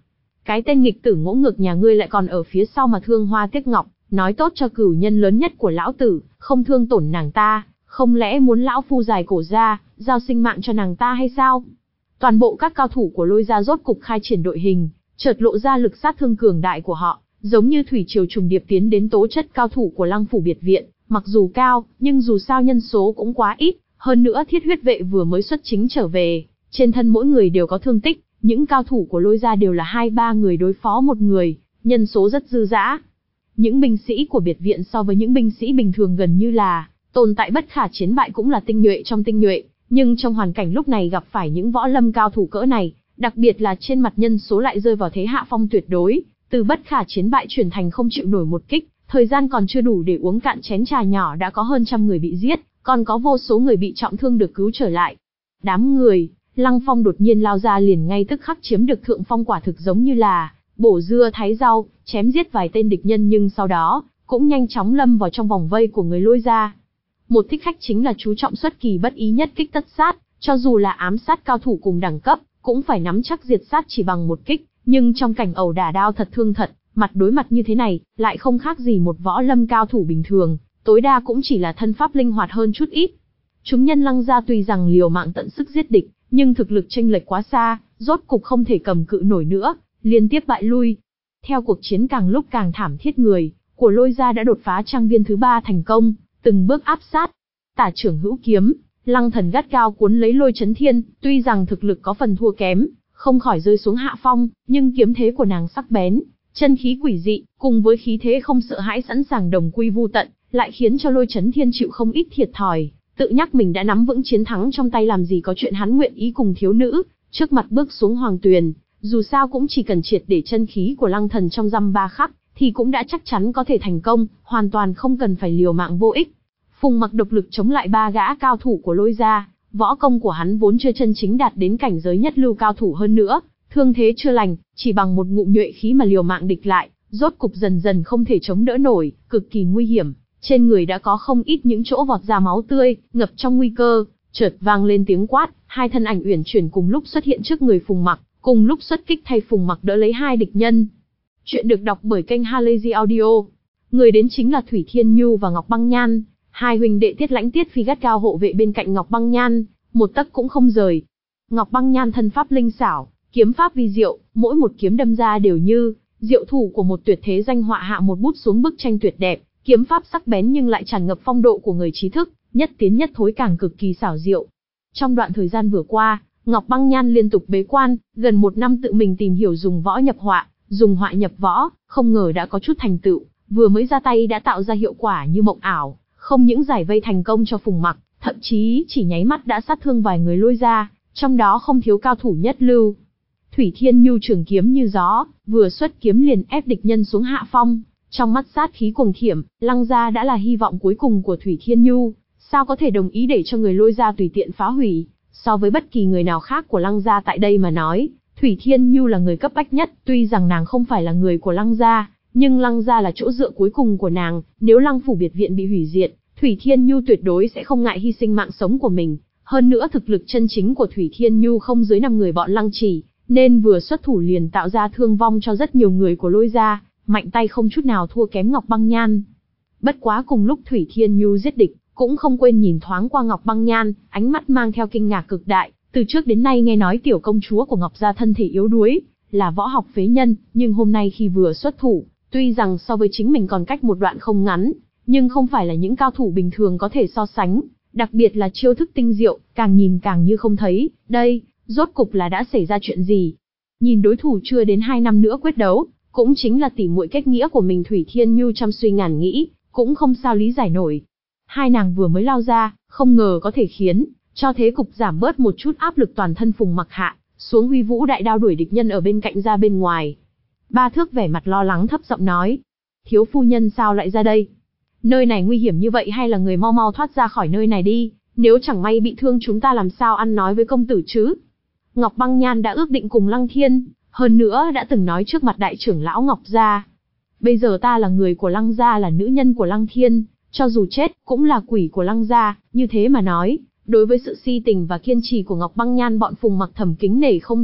Cái tên nghịch tử ngỗ ngược nhà ngươi lại còn ở phía sau mà thương hoa tiếc ngọc, nói tốt cho cửu nhân lớn nhất của lão tử, không thương tổn nàng ta, không lẽ muốn lão phu dài cổ ra, giao sinh mạng cho nàng ta hay sao? Toàn bộ các cao thủ của Lôi gia rốt cục khai triển đội hình, chợt lộ ra lực sát thương cường đại của họ, giống như thủy triều trùng điệp tiến đến tố chất cao thủ của Lăng phủ biệt viện, mặc dù cao, nhưng dù sao nhân số cũng quá ít, hơn nữa thiết huyết vệ vừa mới xuất chính trở về, trên thân mỗi người đều có thương tích, những cao thủ của Lôi gia đều là hai ba người đối phó một người, nhân số rất dư dả. Những binh sĩ của biệt viện so với những binh sĩ bình thường gần như là tồn tại bất khả chiến bại, cũng là tinh nhuệ trong tinh nhuệ, nhưng trong hoàn cảnh lúc này gặp phải những võ lâm cao thủ cỡ này, đặc biệt là trên mặt nhân số lại rơi vào thế hạ phong tuyệt đối, từ bất khả chiến bại chuyển thành không chịu nổi một kích, thời gian còn chưa đủ để uống cạn chén trà nhỏ đã có hơn trăm người bị giết, còn có vô số người bị trọng thương được cứu trở lại. Đám người, Lăng Phong đột nhiên lao ra liền ngay tức khắc chiếm được thượng phong, quả thực giống như là bổ dưa thái rau, chém giết vài tên địch nhân, nhưng sau đó cũng nhanh chóng lâm vào trong vòng vây của người Lôi gia. Một thích khách chính là chú trọng xuất kỳ bất ý nhất kích tất sát, cho dù là ám sát cao thủ cùng đẳng cấp, cũng phải nắm chắc diệt sát chỉ bằng một kích, nhưng trong cảnh ẩu đả đao thật thương thật, mặt đối mặt như thế này, lại không khác gì một võ lâm cao thủ bình thường, tối đa cũng chỉ là thân pháp linh hoạt hơn chút ít. Chúng nhân Lăng gia tuy rằng liều mạng tận sức giết địch, nhưng thực lực chênh lệch quá xa, rốt cục không thể cầm cự nổi nữa, liên tiếp bại lui. Theo cuộc chiến càng lúc càng thảm thiết, người của Lôi gia đã đột phá trang viên thứ ba thành công, từng bước áp sát. Tả trưởng hữu kiếm, Lăng Thần gắt gao cuốn lấy Lôi Chấn Thiên, tuy rằng thực lực có phần thua kém, không khỏi rơi xuống hạ phong, nhưng kiếm thế của nàng sắc bén, chân khí quỷ dị, cùng với khí thế không sợ hãi sẵn sàng đồng quy vu tận, lại khiến cho Lôi Chấn Thiên chịu không ít thiệt thòi, tự nhắc mình đã nắm vững chiến thắng trong tay, làm gì có chuyện hắn nguyện ý cùng thiếu nữ trước mặt bước xuống hoàng tuyền, dù sao cũng chỉ cần triệt để chân khí của Lăng Thần trong dăm ba khắc, thì cũng đã chắc chắn có thể thành công, hoàn toàn không cần phải liều mạng vô ích. Phùng Mặc độc lực chống lại ba gã cao thủ của Lôi gia, võ công của hắn vốn chưa chân chính đạt đến cảnh giới nhất lưu cao thủ, hơn nữa, thương thế chưa lành, chỉ bằng một ngụm nhuệ khí mà liều mạng địch lại, rốt cục dần dần không thể chống đỡ nổi, cực kỳ nguy hiểm. Trên người đã có không ít những chỗ vọt ra máu tươi, ngập trong nguy cơ, chợt vang lên tiếng quát, hai thân ảnh uyển chuyển cùng lúc xuất hiện trước người Phùng Mặc, cùng lúc xuất kích thay Phùng Mặc đỡ lấy hai địch nhân. Chuyện được đọc bởi kênh Halazy Audio. Người đến chính là Thủy Thiên Nhu và Ngọc Băng Nhan, hai huynh đệ Tiết Lãnh Tiết Phi gắt gao hộ vệ bên cạnh Ngọc Băng Nhan, một tấc cũng không rời. Ngọc Băng Nhan thân pháp linh xảo, kiếm pháp vi diệu, mỗi một kiếm đâm ra đều như diệu thủ của một tuyệt thế danh họa hạ một bút xuống bức tranh tuyệt đẹp, kiếm pháp sắc bén nhưng lại tràn ngập phong độ của người trí thức, nhất tiến nhất thối càng cực kỳ xảo diệu. Trong đoạn thời gian vừa qua, Ngọc Băng Nhan liên tục bế quan, gần một năm tự mình tìm hiểu dùng võ nhập họa, dùng họa nhập võ, không ngờ đã có chút thành tựu, vừa mới ra tay đã tạo ra hiệu quả như mộng ảo, không những giải vây thành công cho Phùng Mặc, thậm chí chỉ nháy mắt đã sát thương vài người Lôi gia, trong đó không thiếu cao thủ nhất lưu. Thủy Thiên Nhu trường kiếm như gió, vừa xuất kiếm liền ép địch nhân xuống hạ phong, trong mắt sát khí cuồng thiểm, Lăng gia đã là hy vọng cuối cùng của Thủy Thiên Nhu, sao có thể đồng ý để cho người Lôi gia tùy tiện phá hủy. So với bất kỳ người nào khác của Lăng gia tại đây mà nói, Thủy Thiên Nhu là người cấp bách nhất, tuy rằng nàng không phải là người của Lăng gia, nhưng Lăng gia là chỗ dựa cuối cùng của nàng, nếu Lăng phủ biệt viện bị hủy diệt, Thủy Thiên Nhu tuyệt đối sẽ không ngại hy sinh mạng sống của mình. Hơn nữa thực lực chân chính của Thủy Thiên Nhu không dưới năm người bọn Lăng Chỉ, nên vừa xuất thủ liền tạo ra thương vong cho rất nhiều người của Lôi gia, mạnh tay không chút nào thua kém Ngọc Băng Nhan. Bất quá cùng lúc Thủy Thiên Nhu giết địch, cũng không quên nhìn thoáng qua Ngọc Băng Nhan, ánh mắt mang theo kinh ngạc cực đại, từ trước đến nay nghe nói tiểu công chúa của Ngọc gia thân thể yếu đuối, là võ học phế nhân, nhưng hôm nay khi vừa xuất thủ, tuy rằng so với chính mình còn cách một đoạn không ngắn, nhưng không phải là những cao thủ bình thường có thể so sánh, đặc biệt là chiêu thức tinh diệu, càng nhìn càng như không thấy, đây, rốt cục là đã xảy ra chuyện gì? Nhìn đối thủ chưa đến hai năm nữa quyết đấu, cũng chính là tỷ muội kết nghĩa của mình, Thủy Thiên Nhu trăm suy ngàn nghĩ, cũng không sao lý giải nổi. Hai nàng vừa mới lao ra, không ngờ có thể khiến cho thế cục giảm bớt một chút áp lực, toàn thân Phùng Mặc hạ xuống huy vũ đại đao đuổi địch nhân ở bên cạnh ra bên ngoài. Ba Thước vẻ mặt lo lắng thấp giọng nói, thiếu phu nhân sao lại ra đây? Nơi này nguy hiểm như vậy, hay là người mau mau thoát ra khỏi nơi này đi, nếu chẳng may bị thương chúng ta làm sao ăn nói với công tử chứ? Ngọc Băng Nhan đã ước định cùng Lăng Thiên, hơn nữa đã từng nói trước mặt đại trưởng lão Ngọc gia. Bây giờ ta là người của Lăng gia, là nữ nhân của Lăng Thiên, cho dù chết cũng là quỷ của Lăng gia, như thế mà nói, đối với sự si tình và kiên trì của Ngọc Băng Nhan bọn Phùng Mặc thầm kính nể không thôi,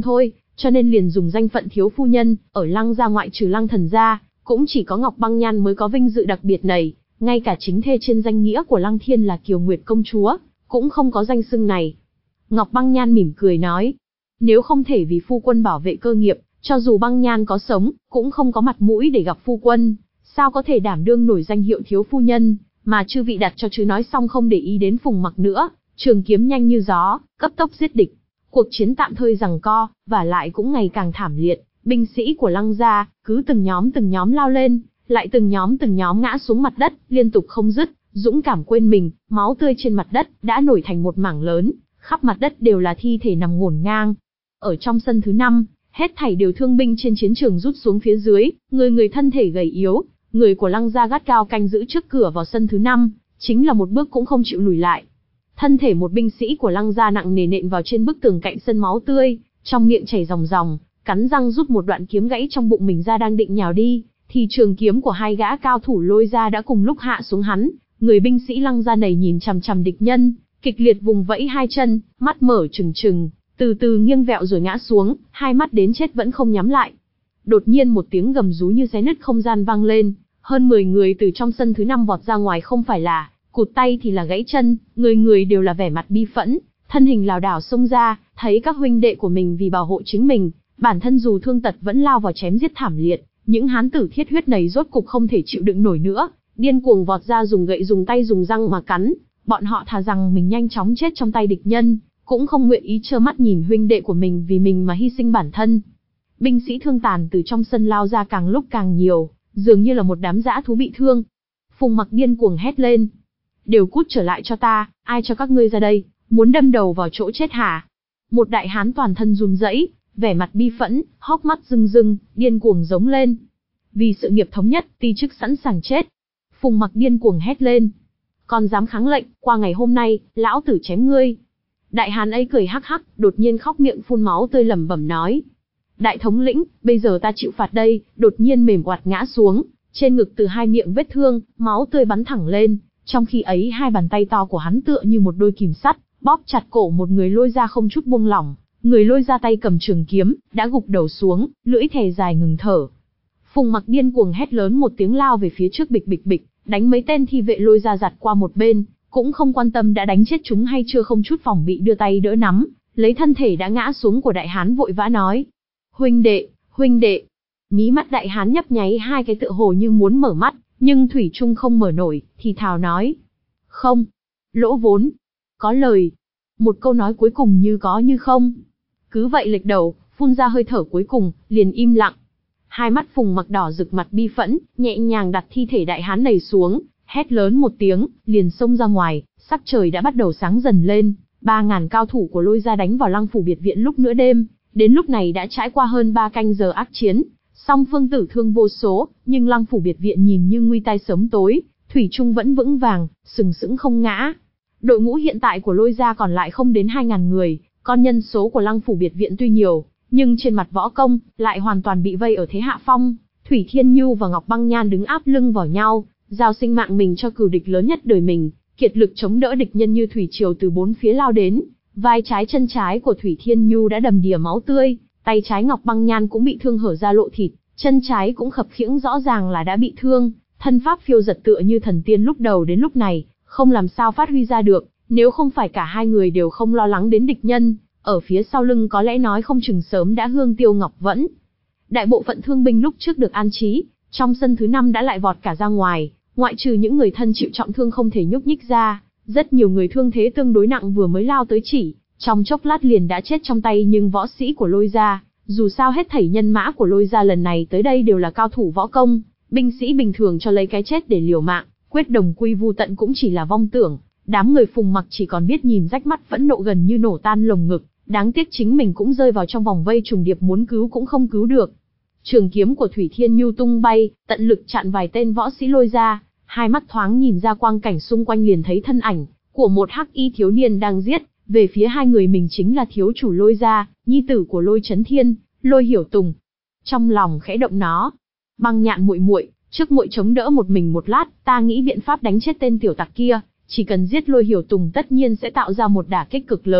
cho nên liền dùng danh phận thiếu phu nhân, ở Lăng gia ngoại trừ Lăng thần gia, cũng chỉ có Ngọc Băng Nhan mới có vinh dự đặc biệt này, ngay cả chính thê trên danh nghĩa của Lăng Thiên là Kiều Nguyệt công chúa, cũng không có danh xưng này. Ngọc Băng Nhan mỉm cười nói, nếu không thể vì phu quân bảo vệ cơ nghiệp, cho dù Băng Nhan có sống, cũng không có mặt mũi để gặp phu quân, sao có thể đảm đương nổi danh hiệu thiếu phu nhân, mà chư vị đặt cho chứ. Nói xong không để ý đến Phùng Mặc nữa, trường kiếm nhanh như gió, cấp tốc giết địch. Cuộc chiến tạm thời giằng co, và lại cũng ngày càng thảm liệt, binh sĩ của Lăng gia, cứ từng nhóm từng nhóm lao lên, lại từng nhóm từng nhóm ngã xuống mặt đất, liên tục không dứt, dũng cảm quên mình, máu tươi trên mặt đất, đã nổi thành một mảng lớn, khắp mặt đất đều là thi thể nằm ngổn ngang. Ở trong sân thứ năm, hết thảy đều thương binh trên chiến trường rút xuống phía dưới, người người thân thể gầy yếu, người của Lăng gia gắt gao canh giữ trước cửa vào sân thứ năm, chính là một bước cũng không chịu lùi lại. Thân thể một binh sĩ của Lăng gia nặng nề nện vào trên bức tường cạnh sân, máu tươi, trong miệng chảy ròng ròng, cắn răng rút một đoạn kiếm gãy trong bụng mình ra đang định nhào đi, thì trường kiếm của hai gã cao thủ Lôi gia đã cùng lúc hạ xuống hắn. Người binh sĩ Lăng gia này nhìn chằm chằm địch nhân, kịch liệt vùng vẫy hai chân, mắt mở trừng trừng, từ từ nghiêng vẹo rồi ngã xuống, hai mắt đến chết vẫn không nhắm lại. Đột nhiên một tiếng gầm rú như xé nứt không gian vang lên, hơn mười người từ trong sân thứ năm vọt ra ngoài, không phải là cụt tay thì là gãy chân, người người đều là vẻ mặt bi phẫn, thân hình lảo đảo xông ra, thấy các huynh đệ của mình vì bảo hộ chính mình, bản thân dù thương tật vẫn lao vào chém giết thảm liệt. Những hán tử thiết huyết này rốt cục không thể chịu đựng nổi nữa, điên cuồng vọt ra, dùng gậy dùng tay dùng răng mà cắn. Bọn họ thà rằng mình nhanh chóng chết trong tay địch nhân, cũng không nguyện ý trơ mắt nhìn huynh đệ của mình vì mình mà hy sinh bản thân. Binh sĩ thương tàn từ trong sân lao ra càng lúc càng nhiều, dường như là một đám dã thú bị thương. Phùng Mặc điên cuồng hét lên, đều cút trở lại cho ta, ai cho các ngươi ra đây, muốn đâm đầu vào chỗ chết hả? Một đại hán toàn thân run rẩy, vẻ mặt bi phẫn, hốc mắt rưng rưng, điên cuồng giống lên. Vì sự nghiệp thống nhất, ti chức sẵn sàng chết. Phùng Mặc điên cuồng hét lên, còn dám kháng lệnh, qua ngày hôm nay, lão tử chém ngươi. Đại hán ấy cười hắc hắc, đột nhiên khóc miệng phun máu tươi lẩm bẩm nói, đại thống lĩnh, bây giờ ta chịu phạt đây. Đột nhiên mềm oặt ngã xuống, trên ngực từ hai miệng vết thương, máu tươi bắn thẳng lên. Trong khi ấy hai bàn tay to của hắn tựa như một đôi kìm sắt, bóp chặt cổ một người Lôi gia không chút buông lỏng. Người Lôi gia tay cầm trường kiếm, đã gục đầu xuống, lưỡi thè dài ngừng thở. Phùng Mặc điên cuồng hét lớn một tiếng, lao về phía trước, bịch bịch bịch, đánh mấy tên thi vệ Lôi gia giặt qua một bên, cũng không quan tâm đã đánh chết chúng hay chưa, không chút phòng bị đưa tay đỡ nắm, lấy thân thể đã ngã xuống của đại hán, vội vã nói, huynh đệ, huynh đệ. Mí mắt đại hán nhấp nháy hai cái, tựa hồ như muốn mở mắt, nhưng thủy chung không mở nổi, thì thào nói, không, lỗ vốn, có lời. Một câu nói cuối cùng như có như không. Cứ vậy lệch đầu, phun ra hơi thở cuối cùng, liền im lặng. Hai mắt Phùng Mặc đỏ rực, mặt bi phẫn, nhẹ nhàng đặt thi thể đại hán này xuống, hét lớn một tiếng, liền xông ra ngoài. Sắc trời đã bắt đầu sáng dần lên, ba ngàn cao thủ của Lôi gia đánh vào Lăng phủ biệt viện lúc nửa đêm. Đến lúc này đã trải qua hơn ba canh giờ ác chiến, song phương tử thương vô số, nhưng Lăng phủ biệt viện nhìn như nguy tai sớm tối, thủy chung vẫn vững vàng, sừng sững không ngã. Đội ngũ hiện tại của Lôi gia còn lại không đến hai ngàn người, con nhân số của Lăng phủ biệt viện tuy nhiều, nhưng trên mặt võ công lại hoàn toàn bị vây ở thế hạ phong. Thủy Thiên Nhu và Ngọc Băng Nhan đứng áp lưng vào nhau, giao sinh mạng mình cho cừu địch lớn nhất đời mình, kiệt lực chống đỡ địch nhân như thủy triều từ bốn phía lao đến. Vai trái chân trái của Thủy Thiên Nhu đã đầm đìa máu tươi, tay trái Ngọc Băng Nhan cũng bị thương hở ra lộ thịt, chân trái cũng khập khiễng, rõ ràng là đã bị thương. Thân pháp phiêu giật tựa như thần tiên lúc đầu đến lúc này, không làm sao phát huy ra được. Nếu không phải cả hai người đều không lo lắng đến địch nhân, ở phía sau lưng có lẽ nói không chừng sớm đã hương tiêu ngọc vẫn. Đại bộ phận thương binh lúc trước được an trí, trong sân thứ năm đã lại vọt cả ra ngoài, ngoại trừ những người thân chịu trọng thương không thể nhúc nhích ra, rất nhiều người thương thế tương đối nặng vừa mới lao tới chỉ, trong chốc lát liền đã chết trong tay nhưng võ sĩ của Lôi gia. Dù sao hết thảy nhân mã của Lôi gia lần này tới đây đều là cao thủ võ công, binh sĩ bình thường cho lấy cái chết để liều mạng, quyết đồng quy vu tận cũng chỉ là vong tưởng. Đám người Phùng Mặc chỉ còn biết nhìn rách mắt, phẫn nộ gần như nổ tan lồng ngực, đáng tiếc chính mình cũng rơi vào trong vòng vây trùng điệp, muốn cứu cũng không cứu được. Trường kiếm của Thủy Thiên Nhu tung bay, tận lực chặn vài tên võ sĩ Lôi gia, hai mắt thoáng nhìn ra quang cảnh xung quanh liền thấy thân ảnh của một hắc y thiếu niên đang giết về phía hai người mình, chính là thiếu chủ Lôi gia, nhi tử của Lôi Chấn Thiên, Lôi Hiểu Tùng. Trong lòng khẽ động nó, Băng Nhạn muội muội, trước muội chống đỡ một mình một lát, ta nghĩ biện pháp đánh chết tên tiểu tặc kia, chỉ cần giết Lôi Hiểu Tùng tất nhiên sẽ tạo ra một đả kích cực lớn,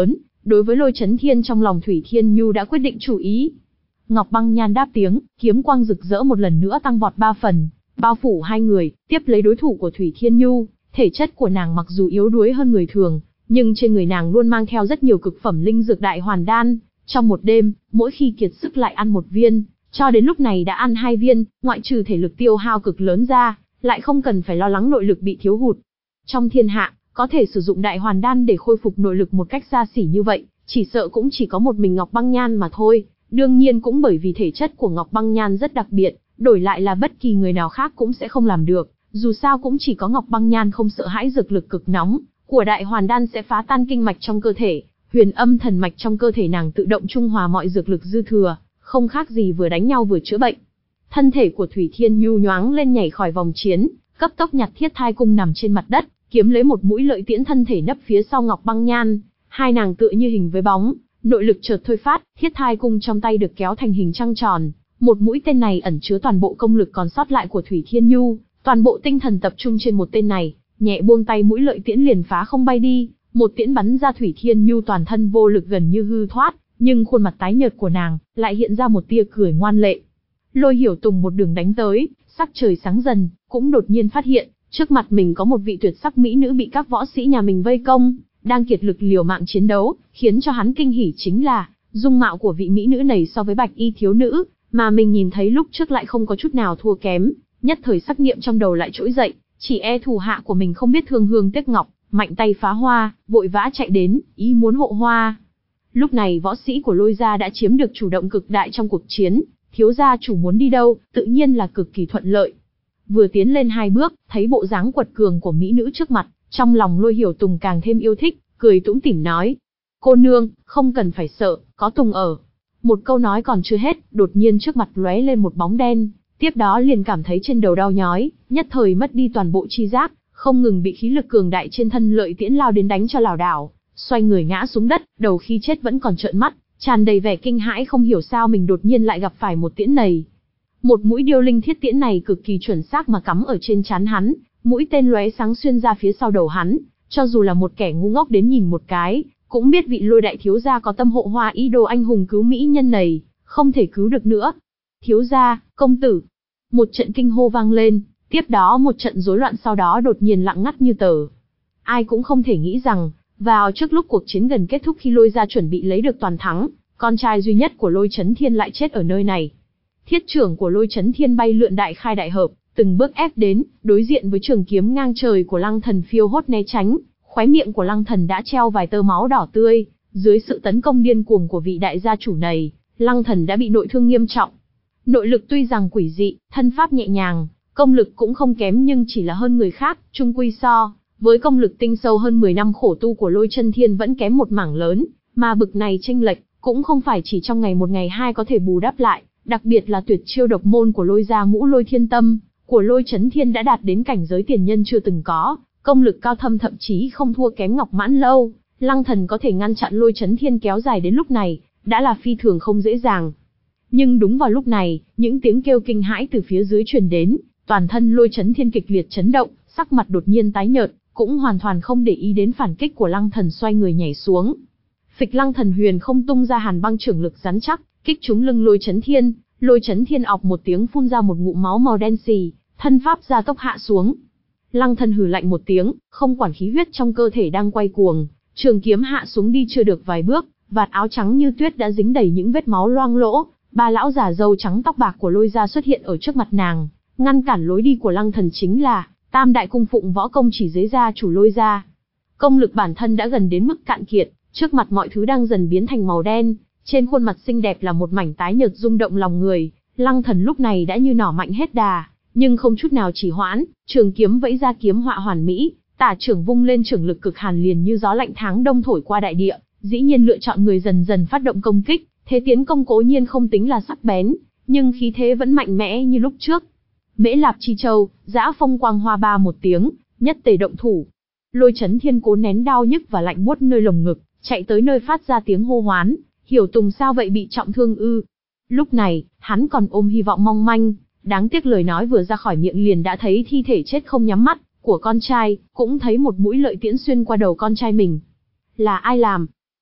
Đối với Lôi Chấn Thiên trong lòng Thủy Thiên Nhu đã quyết định chủ ý. Ngọc Băng Nhan đáp tiếng, kiếm quang rực rỡ một lần nữa tăng vọt ba phần, bao phủ hai người, tiếp lấy đối thủ của Thủy Thiên Nhu. Thể chất của nàng mặc dù yếu đuối hơn người thường, nhưng trên người nàng luôn mang theo rất nhiều cực phẩm linh dược đại hoàn đan. Trong một đêm, mỗi khi kiệt sức lại ăn một viên, cho đến lúc này đã ăn hai viên, ngoại trừ thể lực tiêu hao cực lớn ra, lại không cần phải lo lắng nội lực bị thiếu hụt. Trong thiên hạ, có thể sử dụng đại hoàn đan để khôi phục nội lực một cách xa xỉ như vậy, chỉ sợ cũng chỉ có một mình Ngọc Băng Nhan mà thôi. Đương nhiên cũng bởi vì thể chất của Ngọc Băng Nhan rất đặc biệt, đổi lại là bất kỳ người nào khác cũng sẽ không làm được. Dù sao cũng chỉ có Ngọc Băng Nhan không sợ hãi dược lực cực nóng của đại hoàn đan sẽ phá tan kinh mạch trong cơ thể, huyền âm thần mạch trong cơ thể nàng tự động trung hòa mọi dược lực dư thừa, không khác gì vừa đánh nhau vừa chữa bệnh. Thân thể của Thủy Thiên Nhu nhoáng lên nhảy khỏi vòng chiến, cấp tốc nhặt thiết thai cung nằm trên mặt đất, kiếm lấy một mũi lợi tiễn thân thể nấp phía sau Ngọc Băng Nhan. Hai nàng tựa như hình với bóng, nội lực chợt thôi phát, thiết thai cung trong tay được kéo thành hình trăng tròn. Một mũi tên này ẩn chứa toàn bộ công lực còn sót lại của Thủy Thiên Nhu, toàn bộ tinh thần tập trung trên một tên này, nhẹ buông tay mũi lợi tiễn liền phá không bay đi, một tiễn bắn ra. Thủy Thiên Nhu toàn thân vô lực gần như hư thoát, nhưng khuôn mặt tái nhợt của nàng lại hiện ra một tia cười ngoan lệ. Lôi Hiểu Tùng một đường đánh tới, sắc trời sáng dần, cũng đột nhiên phát hiện, trước mặt mình có một vị tuyệt sắc mỹ nữ bị các võ sĩ nhà mình vây công, đang kiệt lực liều mạng chiến đấu, khiến cho hắn kinh hỉ chính là, dung mạo của vị mỹ nữ này so với bạch y thiếu nữ, mà mình nhìn thấy lúc trước lại không có chút nào thua kém, nhất thời sắc niệm trong đầu lại trỗi dậy, chỉ e thủ hạ của mình không biết thương hương tiếc ngọc, mạnh tay phá hoa, vội vã chạy đến, ý muốn hộ hoa. Lúc này võ sĩ của Lôi gia đã chiếm được chủ động cực đại trong cuộc chiến, thiếu gia chủ muốn đi đâu, tự nhiên là cực kỳ thuận lợi. Vừa tiến lên hai bước, thấy bộ dáng quật cường của mỹ nữ trước mặt, trong lòng Lôi Hiểu Tùng càng thêm yêu thích, cười tủm tỉm nói: "Cô nương, không cần phải sợ, có Tùng ở." Một câu nói còn chưa hết, đột nhiên trước mặt lóe lên một bóng đen, tiếp đó liền cảm thấy trên đầu đau nhói, nhất thời mất đi toàn bộ chi giác, không ngừng bị khí lực cường đại trên thân lợi tiễn lao đến đánh cho lảo đảo, xoay người ngã xuống đất, đầu khi chết vẫn còn trợn mắt, tràn đầy vẻ kinh hãi không hiểu sao mình đột nhiên lại gặp phải một tiễn này. Một mũi điêu linh thiết tiễn này cực kỳ chuẩn xác mà cắm ở trên trán hắn, mũi tên lóe sáng xuyên ra phía sau đầu hắn, cho dù là một kẻ ngu ngốc đến nhìn một cái, cũng biết vị Lôi đại thiếu gia có tâm hộ hoa ý đồ anh hùng cứu mỹ nhân này, không thể cứu được nữa. "Thiếu gia, công tử!" Một trận kinh hô vang lên, tiếp đó một trận rối loạn sau đó đột nhiên lặng ngắt như tờ. Ai cũng không thể nghĩ rằng, vào trước lúc cuộc chiến gần kết thúc khi Lôi gia chuẩn bị lấy được toàn thắng, con trai duy nhất của Lôi Chấn Thiên lại chết ở nơi này. Thiết trưởng của Lôi Chấn Thiên bay lượn đại khai đại hợp, từng bước ép đến, đối diện với trường kiếm ngang trời của Lăng Thần phiêu hốt né tránh, khóe miệng của Lăng Thần đã treo vài tơ máu đỏ tươi, dưới sự tấn công điên cuồng của vị đại gia chủ này, Lăng Thần đã bị nội thương nghiêm trọng. Nội lực tuy rằng quỷ dị, thân pháp nhẹ nhàng, công lực cũng không kém nhưng chỉ là hơn người khác, chung quy so với công lực tinh sâu hơn mười năm khổ tu của Lôi Chân Thiên vẫn kém một mảng lớn, mà bực này chênh lệch cũng không phải chỉ trong ngày một ngày hai có thể bù đắp lại, đặc biệt là tuyệt chiêu độc môn của Lôi gia Ngũ Lôi Thiên Tâm của Lôi Chấn Thiên đã đạt đến cảnh giới tiền nhân chưa từng có, công lực cao thâm thậm chí không thua kém Ngọc Mãn Lâu. Lăng Thần có thể ngăn chặn Lôi Chấn Thiên kéo dài đến lúc này, đã là phi thường không dễ dàng. Nhưng đúng vào lúc này, những tiếng kêu kinh hãi từ phía dưới truyền đến, toàn thân Lôi Chấn Thiên kịch liệt chấn động, sắc mặt đột nhiên tái nhợt, cũng hoàn toàn không để ý đến phản kích của Lăng Thần, xoay người nhảy xuống. Phịch, Lăng Thần huyền không tung ra hàn băng trưởng lực rắn chắc, kích trúng lưng Lôi Chấn Thiên. Lôi Chấn Thiên ọc một tiếng phun ra một ngụm máu màu đen xì, thân pháp gia tốc hạ xuống. Lăng Thần hừ lạnh một tiếng, không quản khí huyết trong cơ thể đang quay cuồng, trường kiếm hạ xuống đi chưa được vài bước, vạt áo trắng như tuyết đã dính đầy những vết máu loang lỗ. Ba lão già râu trắng tóc bạc của Lôi gia xuất hiện ở trước mặt nàng, ngăn cản lối đi của Lăng Thần chính là Tam đại cung phụng võ công chỉ dưới gia chủ Lôi gia. Công lực bản thân đã gần đến mức cạn kiệt, trước mặt mọi thứ đang dần biến thành màu đen, trên khuôn mặt xinh đẹp là một mảnh tái nhợt rung động lòng người. Lăng Thần lúc này đã như nỏ mạnh hết đà, nhưng không chút nào trì hoãn, trường kiếm vẫy ra kiếm họa hoàn mỹ, tả trưởng vung lên trưởng lực cực hàn liền như gió lạnh tháng đông thổi qua đại địa, dĩ nhiên lựa chọn người dần dần phát động công kích, thế tiến công cố nhiên không tính là sắc bén, nhưng khí thế vẫn mạnh mẽ như lúc trước. Mễ Lạp Chi Châu, Dã Phong Quang Hoa ba một tiếng, nhất tề động thủ. Lôi Chấn Thiên cố nén đau nhức và lạnh buốt nơi lồng ngực, chạy tới nơi phát ra tiếng hô hoán, Hiểu Tùng sao vậy, bị trọng thương ư? Lúc này, hắn còn ôm hy vọng mong manh, đáng tiếc lời nói vừa ra khỏi miệng liền đã thấy thi thể chết không nhắm mắt của con trai, cũng thấy một mũi lợi tiễn xuyên qua đầu con trai mình. Là ai làm?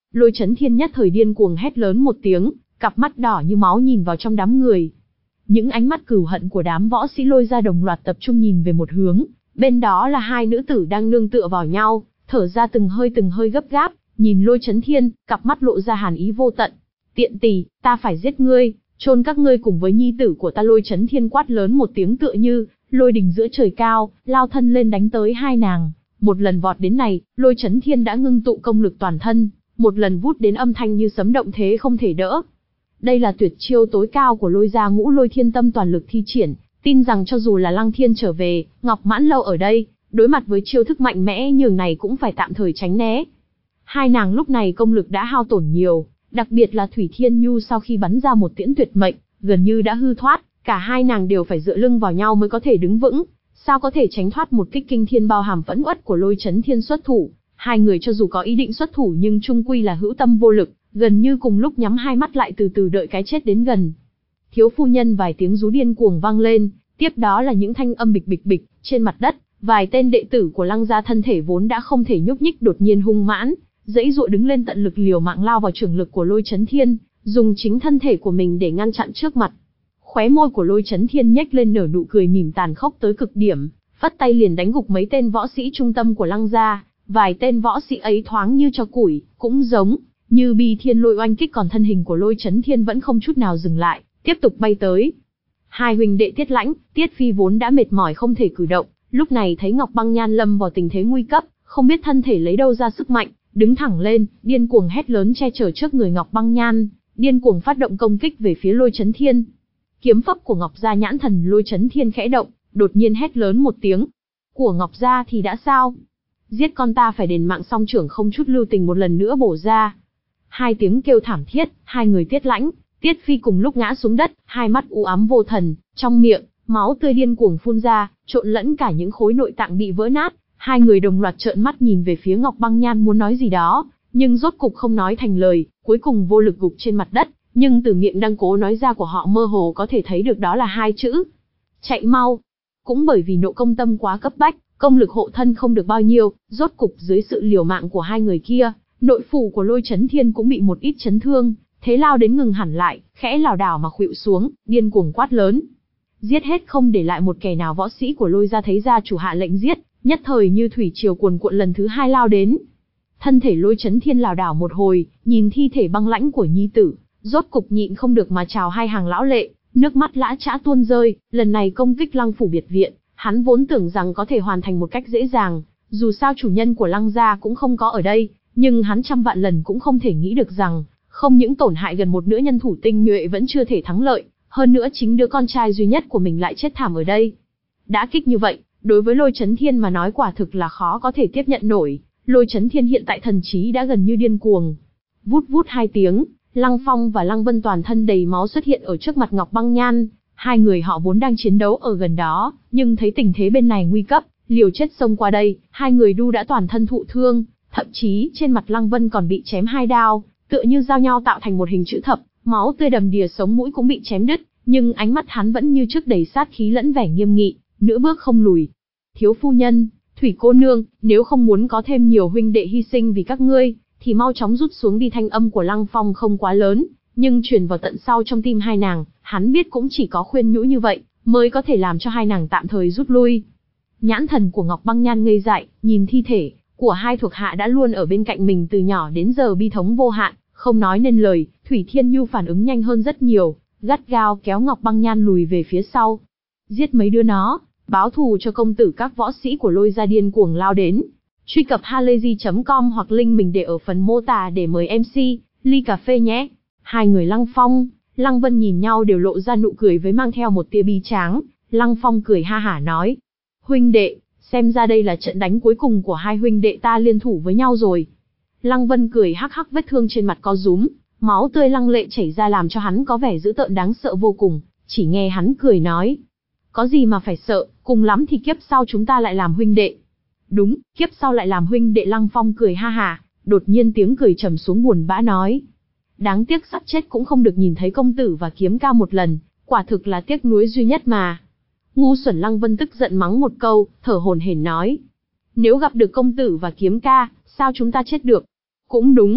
Lôi Chấn Thiên nhất thời điên cuồng hét lớn một tiếng, cặp mắt đỏ như máu nhìn vào trong đám người. Những ánh mắt cừu hận của đám võ sĩ Lôi gia đồng loạt tập trung nhìn về một hướng, bên đó là hai nữ tử đang nương tựa vào nhau, thở ra từng hơi từng hơi gấp gáp, nhìn Lôi Chấn Thiên, cặp mắt lộ ra hàn ý vô tận. Tiện tỳ, ta phải giết ngươi, chôn các ngươi cùng với nhi tử của ta. Lôi Chấn Thiên quát lớn một tiếng tựa như lôi đình giữa trời cao, lao thân lên đánh tới hai nàng. Một lần vọt đến này, Lôi Chấn Thiên đã ngưng tụ công lực toàn thân, một lần vút đến âm thanh như sấm động thế không thể đỡ. Đây là tuyệt chiêu tối cao của Lôi gia Ngũ Lôi Thiên Tâm toàn lực thi triển, tin rằng cho dù là Lăng Thiên trở về, Ngọc Mãn Lâu ở đây, đối mặt với chiêu thức mạnh mẽ nhường này cũng phải tạm thời tránh né. Hai nàng lúc này công lực đã hao tổn nhiều, đặc biệt là Thủy Thiên Nhu sau khi bắn ra một tiễn tuyệt mệnh, gần như đã hư thoát, cả hai nàng đều phải dựa lưng vào nhau mới có thể đứng vững, sao có thể tránh thoát một kích kinh thiên bao hàm phẫn uất của Lôi Chấn Thiên xuất thủ. Hai người cho dù có ý định xuất thủ nhưng chung quy là hữu tâm vô lực, gần như cùng lúc nhắm hai mắt lại từ từ đợi cái chết đến gần. Thiếu phu nhân, vài tiếng rú điên cuồng vang lên, tiếp đó là những thanh âm bịch bịch bịch trên mặt đất, vài tên đệ tử của Lăng gia thân thể vốn đã không thể nhúc nhích đột nhiên hung mãn, dãy dụa đứng lên tận lực liều mạng lao vào trường lực của Lôi Chấn Thiên, dùng chính thân thể của mình để ngăn chặn trước mặt. Khóe môi của Lôi Chấn Thiên nhếch lên nở nụ cười mỉm tàn khốc tới cực điểm, phất tay liền đánh gục mấy tên võ sĩ trung tâm của Lăng gia, vài tên võ sĩ ấy thoáng như tro củi, cũng giống như bi thiên lôi oanh kích, còn thân hình của Lôi Chấn Thiên vẫn không chút nào dừng lại, tiếp tục bay tới. Hai huynh đệ Tiết Lãnh, Tiết Phi vốn đã mệt mỏi không thể cử động, lúc này thấy Ngọc Băng Nhan lâm vào tình thế nguy cấp, không biết thân thể lấy đâu ra sức mạnh, đứng thẳng lên, điên cuồng hét lớn che chở trước người Ngọc Băng Nhan, điên cuồng phát động công kích về phía Lôi Chấn Thiên. Kiếm pháp của Ngọc gia nhãn thần Lôi Chấn Thiên khẽ động, đột nhiên hét lớn một tiếng. Của Ngọc gia thì đã sao? Giết con ta phải đền mạng. Song trưởng không chút lưu tình một lần nữa bổ ra. Hai tiếng kêu thảm thiết, hai người Tiết Lãnh, Tiết Phi cùng lúc ngã xuống đất, hai mắt u ám vô thần, trong miệng, máu tươi điên cuồng phun ra, trộn lẫn cả những khối nội tạng bị vỡ nát. Hai người đồng loạt trợn mắt nhìn về phía Ngọc Băng Nhan muốn nói gì đó, nhưng rốt cục không nói thành lời, cuối cùng vô lực gục trên mặt đất, nhưng từ miệng đang cố nói ra của họ mơ hồ có thể thấy được đó là hai chữ: chạy mau. Cũng bởi vì nộ công tâm quá cấp bách, công lực hộ thân không được bao nhiêu, rốt cục dưới sự liều mạng của hai người kia, nội phủ của Lôi Chấn Thiên cũng bị một ít chấn thương, thế lao đến ngừng hẳn lại, khẽ lảo đảo mà khuỵu xuống, điên cuồng quát lớn: giết hết không để lại một kẻ nào. Võ sĩ của Lôi gia thấy gia chủ hạ lệnh giết, nhất thời như thủy triều cuồn cuộn lần thứ hai lao đến. Thân thể Lôi Chấn Thiên lảo đảo một hồi, nhìn thi thể băng lãnh của nhi tử, rốt cục nhịn không được mà trào hai hàng lão lệ, nước mắt lã chã tuôn rơi. Lần này công kích Lăng phủ biệt viện, hắn vốn tưởng rằng có thể hoàn thành một cách dễ dàng, dù sao chủ nhân của Lăng gia cũng không có ở đây, nhưng hắn trăm vạn lần cũng không thể nghĩ được rằng, không những tổn hại gần một nửa nhân thủ tinh nhuệ vẫn chưa thể thắng lợi, hơn nữa chính đứa con trai duy nhất của mình lại chết thảm ở đây. Đã kích như vậy, đối với Lôi Chấn Thiên mà nói quả thực là khó có thể tiếp nhận nổi. Lôi Chấn Thiên hiện tại thần trí đã gần như điên cuồng. Vút vút hai tiếng, Lăng Phong và Lăng Vân toàn thân đầy máu xuất hiện ở trước mặt Ngọc Băng Nhan. Hai người họ vốn đang chiến đấu ở gần đó, nhưng thấy tình thế bên này nguy cấp, liều chết xông qua đây, hai người đu đã toàn thân thụ thương, thậm chí trên mặt Lăng Vân còn bị chém hai đao, tựa như giao nhau tạo thành một hình chữ thập, máu tươi đầm đìa, sống mũi cũng bị chém đứt, nhưng ánh mắt hắn vẫn như trước đầy sát khí lẫn vẻ nghiêm nghị, nửa bước không lùi. Thiếu phu nhân, Thủy cô nương, nếu không muốn có thêm nhiều huynh đệ hy sinh vì các ngươi, thì mau chóng rút xuống đi. Thanh âm của Lăng Phong không quá lớn, nhưng truyền vào tận sau trong tim hai nàng, hắn biết cũng chỉ có khuyên nhủ như vậy, mới có thể làm cho hai nàng tạm thời rút lui. Nhãn thần của Ngọc Băng Nhan ngây dại, nhìn thi thể của hai thuộc hạ đã luôn ở bên cạnh mình từ nhỏ đến giờ bi thống vô hạn, không nói nên lời. Thủy Thiên Nhu phản ứng nhanh hơn rất nhiều, gắt gao kéo Ngọc Băng Nhan lùi về phía sau. Giết mấy đứa nó, báo thù cho công tử. Các võ sĩ của Lôi gia điên cuồng lao đến. Truy cập halayzi chấm com hoặc link mình để ở phần mô tả để mời em xê ly cà phê nhé. Hai người Lăng Phong, Lăng Vân nhìn nhau đều lộ ra nụ cười với mang theo một tia bi tráng. Lăng Phong cười ha hả nói: huynh đệ, xem ra đây là trận đánh cuối cùng của hai huynh đệ ta liên thủ với nhau rồi. Lăng Vân cười hắc hắc, vết thương trên mặt co rúm, máu tươi lăng lệ chảy ra làm cho hắn có vẻ dữ tợn đáng sợ vô cùng. Chỉ nghe hắn cười nói: có gì mà phải sợ, cùng lắm thì kiếp sau chúng ta lại làm huynh đệ. Đúng, kiếp sau lại làm huynh đệ. Lăng Phong cười ha hả, đột nhiên tiếng cười trầm xuống buồn bã nói: đáng tiếc sắp chết cũng không được nhìn thấy công tử và Kiếm ca một lần, quả thực là tiếc nuối duy nhất mà. Ngu xuẩn. Lăng Vân tức giận mắng một câu, thở hổn hển nói: nếu gặp được công tử và Kiếm ca, sao chúng ta chết được? Cũng đúng,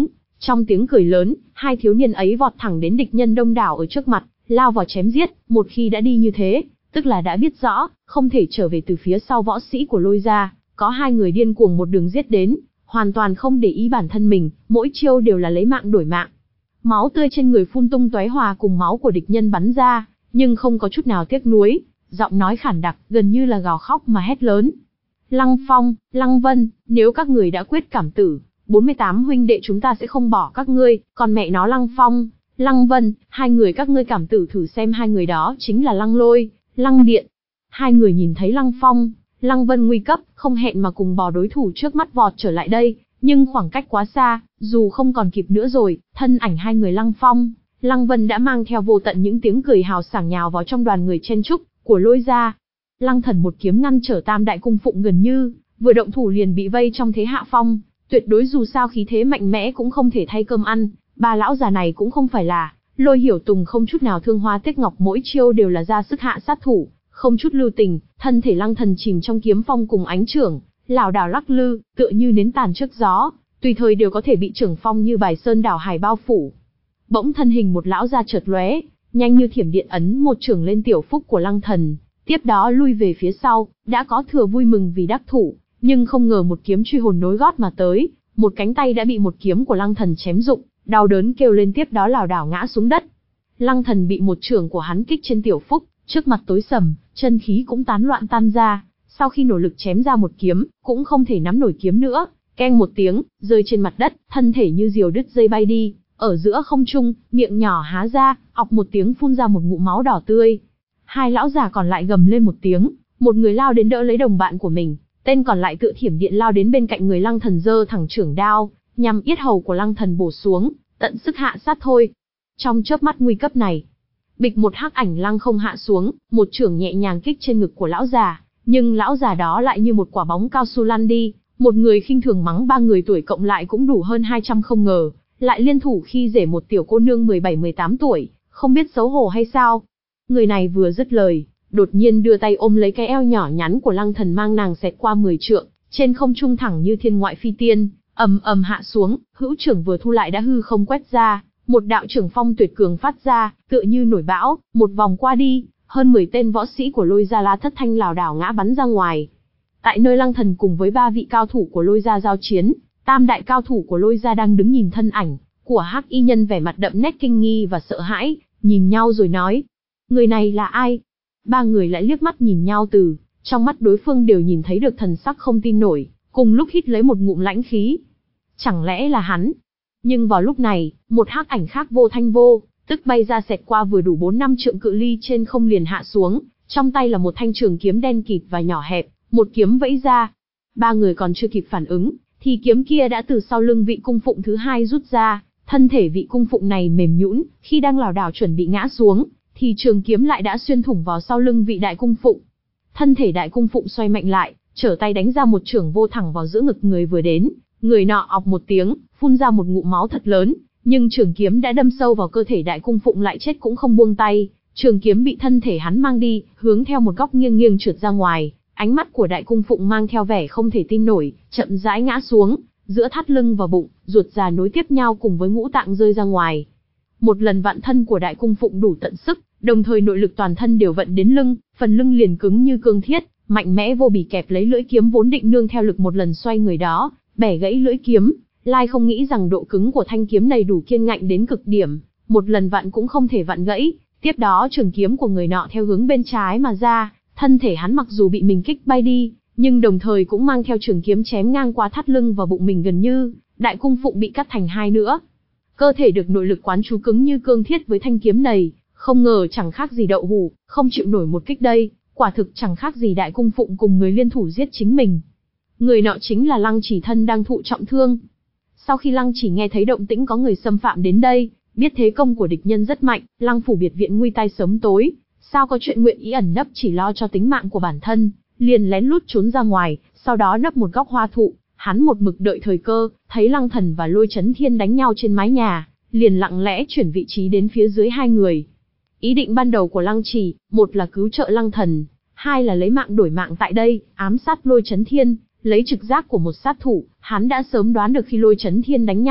Trong tiếng cười lớn, hai thiếu niên ấy vọt thẳng đến địch nhân đông đảo ở trước mặt, lao vào chém giết, một khi đã đi như thế, tức là đã biết rõ, không thể trở về. Từ phía sau võ sĩ của Lôi gia, có hai người điên cuồng một đường giết đến, hoàn toàn không để ý bản thân mình, mỗi chiêu đều là lấy mạng đổi mạng. Máu tươi trên người phun tung tóe hòa cùng máu của địch nhân bắn ra, nhưng không có chút nào tiếc nuối, giọng nói khản đặc, gần như là gào khóc mà hét lớn. Lăng Phong, Lăng Vân, nếu các người đã quyết cảm tử, bốn mươi tám huynh đệ chúng ta sẽ không bỏ các ngươi, còn mẹ nó Lăng Phong, Lăng Vân, hai người các ngươi cảm tử thử xem, hai người đó chính là Lăng Lôi, Lăng Điện. Hai người nhìn thấy Lăng Phong, Lăng Vân nguy cấp, không hẹn mà cùng bò đối thủ trước mắt vọt trở lại đây, nhưng khoảng cách quá xa, dù không còn kịp nữa rồi, thân ảnh hai người Lăng Phong, Lăng Vân đã mang theo vô tận những tiếng cười hào sảng nhào vào trong đoàn người chen chúc của Lôi gia. Lăng Thần một kiếm ngăn trở Tam đại cung phụng, gần như vừa động thủ liền bị vây trong thế hạ phong, tuyệt đối dù sao khí thế mạnh mẽ cũng không thể thay cơm ăn. Ba lão già này cũng không phải là Lôi Hiểu Tùng, không chút nào thương hoa tiếc ngọc, mỗi chiêu đều là ra sức hạ sát thủ, không chút lưu tình. Thân thể Lăng Thần chìm trong kiếm phong cùng ánh chưởng, lảo đảo lắc lư, tựa như nến tàn trước gió, tùy thời đều có thể bị chưởng phong như bài sơn đảo hải bao phủ. Bỗng thân hình một lão già chợt lóe, nhanh như thiểm điện ấn một chưởng lên tiểu phúc của Lăng Thần, tiếp đó lui về phía sau, đã có thừa vui mừng vì đắc thủ, nhưng không ngờ một kiếm truy hồn nối gót mà tới, một cánh tay đã bị một kiếm của Lăng Thần chém rụng, đau đớn kêu lên, tiếp đó lảo đảo ngã xuống đất. Lăng Thần bị một chưởng của hắn kích trên tiểu phúc, trước mặt tối sầm, chân khí cũng tán loạn tan ra, sau khi nỗ lực chém ra một kiếm, cũng không thể nắm nổi kiếm nữa, keng một tiếng, rơi trên mặt đất, thân thể như diều đứt dây bay đi, ở giữa không trung, miệng nhỏ há ra, ọc một tiếng phun ra một ngụm máu đỏ tươi. Hai lão già còn lại gầm lên một tiếng, một người lao đến đỡ lấy đồng bạn của mình, tên còn lại tựa thiểm điện lao đến bên cạnh người Lăng Thần, giơ thẳng chưởng đao, nhằm yết hầu của Lăng Thần bổ xuống, tận sức hạ sát thôi. Trong chớp mắt nguy cấp này, bịch một hắc ảnh lăng không hạ xuống, một chưởng nhẹ nhàng kích trên ngực của lão già, nhưng lão già đó lại như một quả bóng cao su lăn đi. Một người khinh thường mắng ba người tuổi cộng lại cũng đủ hơn hai trăm, không ngờ lại liên thủ khi dễ một tiểu cô nương mười bảy mười tám tuổi, không biết xấu hổ hay sao. Người này vừa dứt lời, đột nhiên đưa tay ôm lấy cái eo nhỏ nhắn của Lăng Thần, mang nàng xẹt qua mười trượng, trên không trung thẳng như thiên ngoại phi tiên, ầm ầm hạ xuống, hữu trưởng vừa thu lại đã hư không quét ra, một đạo trưởng phong tuyệt cường phát ra, tựa như nổi bão, một vòng qua đi, hơn mười tên võ sĩ của Lôi gia La Thất Thanh lảo đảo ngã bắn ra ngoài. Tại nơi Lăng Thần cùng với ba vị cao thủ của Lôi gia giao chiến, tam đại cao thủ của Lôi gia đang đứng nhìn thân ảnh của hắc y nhân, vẻ mặt đậm nét kinh nghi và sợ hãi, nhìn nhau rồi nói: người này là ai? Ba người lại liếc mắt nhìn nhau, từ trong mắt đối phương đều nhìn thấy được thần sắc không tin nổi, cùng lúc hít lấy một ngụm lãnh khí. Chẳng lẽ là hắn? Nhưng vào lúc này, một hắc ảnh khác vô thanh vô tức bay ra, xẹt qua vừa đủ bốn năm trượng cự ly trên không liền hạ xuống, trong tay là một thanh trường kiếm đen kịt và nhỏ hẹp, một kiếm vẫy ra. Ba người còn chưa kịp phản ứng, thì kiếm kia đã từ sau lưng vị cung phụng thứ hai rút ra, thân thể vị cung phụng này mềm nhũn, khi đang lảo đảo chuẩn bị ngã xuống, thì trường kiếm lại đã xuyên thủng vào sau lưng vị đại cung phụng. Thân thể đại cung phụng xoay mạnh lại, trở tay đánh ra một chưởng vô thẳng vào giữa ngực người vừa đến, người nọ ọc một tiếng, phun ra một ngụm máu thật lớn, nhưng trường kiếm đã đâm sâu vào cơ thể đại cung phụng, lại chết cũng không buông tay. Trường kiếm bị thân thể hắn mang đi, hướng theo một góc nghiêng nghiêng trượt ra ngoài, ánh mắt của đại cung phụng mang theo vẻ không thể tin nổi, chậm rãi ngã xuống, giữa thắt lưng và bụng, ruột già nối tiếp nhau cùng với ngũ tạng rơi ra ngoài. Một lần vạn thân của đại cung phụng đủ tận sức, đồng thời nội lực toàn thân đều vận đến lưng, phần lưng liền cứng như cương thiết, mạnh mẽ vô bì kẹp lấy lưỡi kiếm vốn định nương theo lực một lần xoay người đó, bẻ gãy lưỡi kiếm. Lai không nghĩ rằng độ cứng của thanh kiếm này đủ kiên ngạnh đến cực điểm, một lần vặn cũng không thể vặn gãy. Tiếp đó trường kiếm của người nọ theo hướng bên trái mà ra, thân thể hắn mặc dù bị mình kích bay đi, nhưng đồng thời cũng mang theo trường kiếm chém ngang qua thắt lưng và bụng mình, gần như đại cung phụng bị cắt thành hai nữa. Cơ thể được nội lực quán chú cứng như cương thiết với thanh kiếm này, không ngờ chẳng khác gì đậu hũ, không chịu nổi một kích đây, quả thực chẳng khác gì đại cung phụng cùng người liên thủ giết chính mình. Người nọ chính là Lăng Chỉ thân đang thụ trọng thương. Sau khi Lăng Chỉ nghe thấy động tĩnh có người xâm phạm đến đây, biết thế công của địch nhân rất mạnh, Lăng phủ biệt viện nguy tai sớm tối, sao có chuyện nguyện ý ẩn nấp chỉ lo cho tính mạng của bản thân, liền lén lút trốn ra ngoài, sau đó nấp một góc hoa thụ, hắn một mực đợi thời cơ, thấy Lăng Thần và Lôi Chấn Thiên đánh nhau trên mái nhà, liền lặng lẽ chuyển vị trí đến phía dưới hai người. Ý định ban đầu của Lăng Chỉ, một là cứu trợ Lăng Thần, hai là lấy mạng đổi mạng tại đây, ám sát Lôi Chấn Thiên. Lấy trực giác của một sát thủ, hắn đã sớm đoán được khi Lôi Chấn Thiên đánh nhau,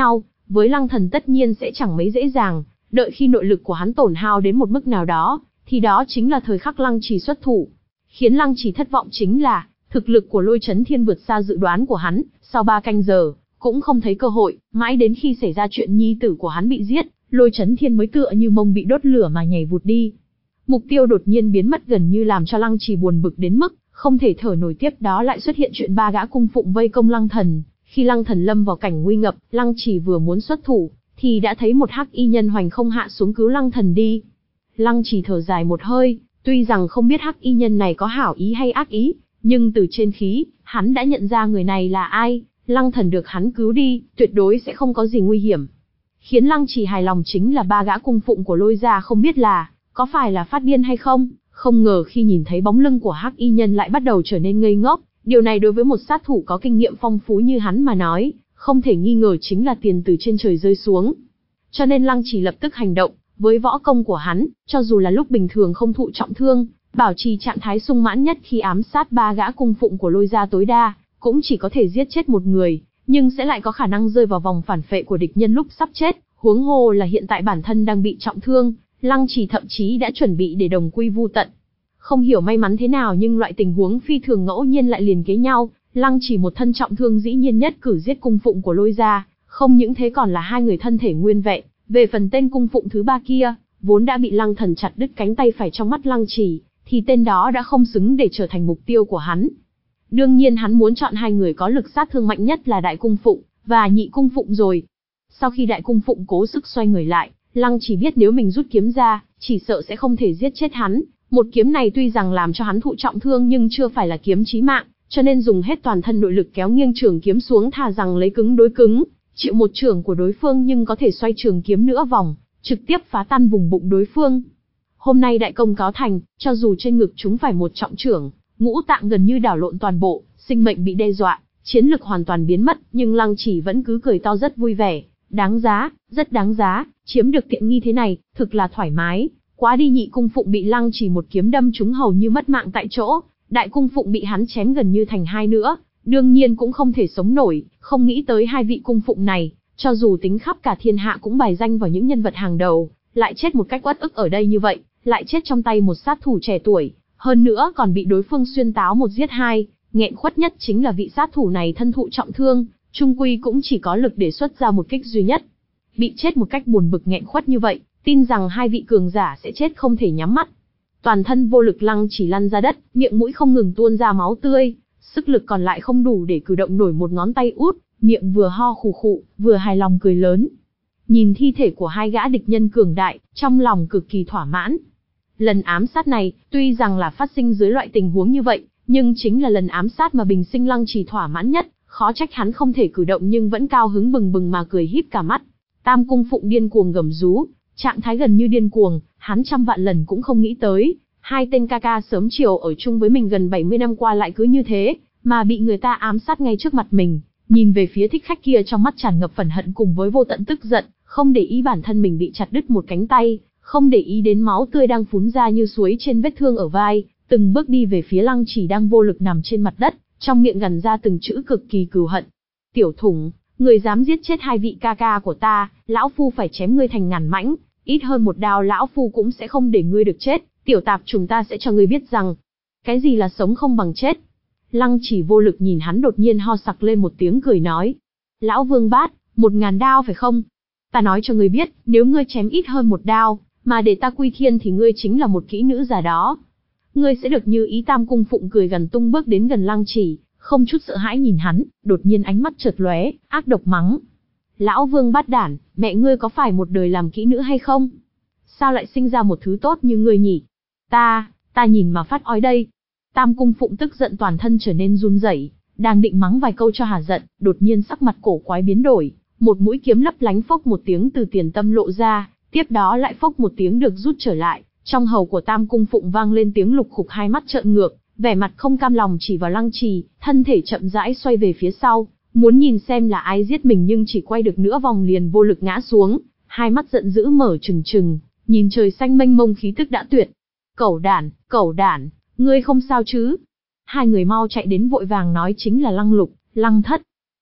với Lăng Thần tất nhiên sẽ chẳng mấy dễ dàng, đợi khi nội lực của hắn tổn hao đến một mức nào đó, thì đó chính là thời khắc Lăng Trì xuất thủ. Khiến Lăng Trì thất vọng chính là, thực lực của Lôi Chấn Thiên vượt xa dự đoán của hắn, sau ba canh giờ, cũng không thấy cơ hội, mãi đến khi xảy ra chuyện nhi tử của hắn bị giết, Lôi Chấn Thiên mới tựa như mông bị đốt lửa mà nhảy vụt đi. Mục tiêu đột nhiên biến mất gần như làm cho Lăng Trì buồn bực đến mức không thể thở nổi, tiếp đó lại xuất hiện chuyện ba gã cung phụng vây công Lăng Thần. Khi Lăng Thần lâm vào cảnh nguy ngập, Lăng Trì vừa muốn xuất thủ, thì đã thấy một hắc y nhân hoành không hạ xuống cứu Lăng Thần đi. Lăng Trì thở dài một hơi, tuy rằng không biết hắc y nhân này có hảo ý hay ác ý, nhưng từ trên khí, hắn đã nhận ra người này là ai. Lăng Thần được hắn cứu đi, tuyệt đối sẽ không có gì nguy hiểm. Khiến Lăng Trì hài lòng chính là ba gã cung phụng của Lôi gia không biết là có phải là phát điên hay không, không ngờ khi nhìn thấy bóng lưng của hắc y nhân lại bắt đầu trở nên ngây ngốc. Điều này đối với một sát thủ có kinh nghiệm phong phú như hắn mà nói, không thể nghi ngờ chính là tiền từ trên trời rơi xuống. Cho nên Lăng Trì lập tức hành động. Với võ công của hắn, cho dù là lúc bình thường không thụ trọng thương, bảo trì trạng thái sung mãn nhất khi ám sát ba gã cung phụng của Lôi gia tối đa, cũng chỉ có thể giết chết một người, nhưng sẽ lại có khả năng rơi vào vòng phản phệ của địch nhân lúc sắp chết, huống hồ là hiện tại bản thân đang bị trọng thương, Lăng Trì thậm chí đã chuẩn bị để đồng quy vu tận. Không hiểu may mắn thế nào nhưng loại tình huống phi thường ngẫu nhiên lại liền kế nhau, Lăng Trì một thân trọng thương dĩ nhiên nhất cử giết cung phụng của Lôi gia, không những thế còn là hai người thân thể nguyên vẹn. Về phần tên cung phụng thứ ba kia, vốn đã bị Lăng Thần chặt đứt cánh tay phải trong mắt Lăng Trì, thì tên đó đã không xứng để trở thành mục tiêu của hắn. Đương nhiên hắn muốn chọn hai người có lực sát thương mạnh nhất là đại cung phụng và nhị cung phụng rồi. Sau khi đại cung phụng cố sức xoay người lại, Lăng Trì biết nếu mình rút kiếm ra, chỉ sợ sẽ không thể giết chết hắn. Một kiếm này tuy rằng làm cho hắn thụ trọng thương nhưng chưa phải là kiếm chí mạng, cho nên dùng hết toàn thân nội lực kéo nghiêng trường kiếm xuống, thà rằng lấy cứng đối cứng, chịu một chưởng của đối phương nhưng có thể xoay trường kiếm nửa vòng, trực tiếp phá tan vùng bụng đối phương. Hôm nay đại công cáo thành, cho dù trên ngực chúng phải một trọng chưởng, ngũ tạng gần như đảo lộn toàn bộ, sinh mệnh bị đe dọa, chiến lực hoàn toàn biến mất, nhưng Lăng Trì vẫn cứ cười to rất vui vẻ. Đáng giá, rất đáng giá, chiếm được tiện nghi thế này, thực là thoải mái. Quá đi. Nhị cung phụng bị Lăng Trì một kiếm đâm trúng hầu như mất mạng tại chỗ, đại cung phụng bị hắn chém gần như thành hai nữa, đương nhiên cũng không thể sống nổi. Không nghĩ tới hai vị cung phụng này, cho dù tính khắp cả thiên hạ cũng bài danh vào những nhân vật hàng đầu, lại chết một cách uất ức ở đây như vậy, lại chết trong tay một sát thủ trẻ tuổi, hơn nữa còn bị đối phương xuyên táo một giết hai. Nghẹn khuất nhất chính là vị sát thủ này thân thụ trọng thương, trung quy cũng chỉ có lực để xuất ra một kích duy nhất. Bị chết một cách buồn bực nghẹn khuất như vậy, tin rằng hai vị cường giả sẽ chết không thể nhắm mắt. Toàn thân vô lực Lăng Trì lăn ra đất, miệng mũi không ngừng tuôn ra máu tươi, sức lực còn lại không đủ để cử động nổi một ngón tay út, miệng vừa ho khù khụ, vừa hài lòng cười lớn. Nhìn thi thể của hai gã địch nhân cường đại, trong lòng cực kỳ thỏa mãn. Lần ám sát này, tuy rằng là phát sinh dưới loại tình huống như vậy, nhưng chính là lần ám sát mà bình sinh Lăng Trì thỏa mãn nhất, khó trách hắn không thể cử động nhưng vẫn cao hứng bừng bừng mà cười híp cả mắt. Tam cung phụng điên cuồng gầm rú, trạng thái gần như điên cuồng, hắn trăm vạn lần cũng không nghĩ tới, hai tên ca ca sớm chiều ở chung với mình gần bảy mươi năm qua lại cứ như thế, mà bị người ta ám sát ngay trước mặt mình. Nhìn về phía thích khách kia trong mắt tràn ngập phẫn hận cùng với vô tận tức giận, không để ý bản thân mình bị chặt đứt một cánh tay, không để ý đến máu tươi đang phún ra như suối trên vết thương ở vai, từng bước đi về phía Lăng Trì đang vô lực nằm trên mặt đất, trong miệng gằn ra từng chữ cực kỳ cừu hận. Tiểu thủng, người dám giết chết hai vị ca ca của ta, lão phu phải chém ngươi thành ngàn mảnh, ít hơn một đao lão phu cũng sẽ không để ngươi được chết, tiểu tạp chúng ta sẽ cho ngươi biết rằng, cái gì là sống không bằng chết. Lăng Trì vô lực nhìn hắn đột nhiên ho sặc lên một tiếng cười nói. Lão Vương Bát, một ngàn đao phải không? Ta nói cho ngươi biết, nếu ngươi chém ít hơn một đao, mà để ta quy thiên thì ngươi chính là một kỹ nữ già đó. Ngươi sẽ được như ý. Tam cung phụng cười gần tung bước đến gần Lăng Trì, không chút sợ hãi nhìn hắn, đột nhiên ánh mắt chợt lóe, ác độc mắng. Lão Vương Bát đản, mẹ ngươi có phải một đời làm kỹ nữ hay không? Sao lại sinh ra một thứ tốt như ngươi nhỉ? Ta, ta nhìn mà phát ói đây. Tam cung phụng tức giận toàn thân trở nên run rẩy, đang định mắng vài câu cho hả giận, đột nhiên sắc mặt cổ quái biến đổi, một mũi kiếm lấp lánh phốc một tiếng từ tiền tâm lộ ra, tiếp đó lại phốc một tiếng được rút trở lại, trong hầu của Tam cung phụng vang lên tiếng lục khục, hai mắt trợn ngược, vẻ mặt không cam lòng chỉ vào Lăng Trì, thân thể chậm rãi xoay về phía sau, muốn nhìn xem là ai giết mình nhưng chỉ quay được nửa vòng liền vô lực ngã xuống, hai mắt giận dữ mở trừng trừng, nhìn trời xanh mênh mông khí tức đã tuyệt. Cẩu đản, cẩu đản, ngươi không sao chứ? Hai người mau chạy đến vội vàng nói chính là Lăng Lục, Lăng Thất.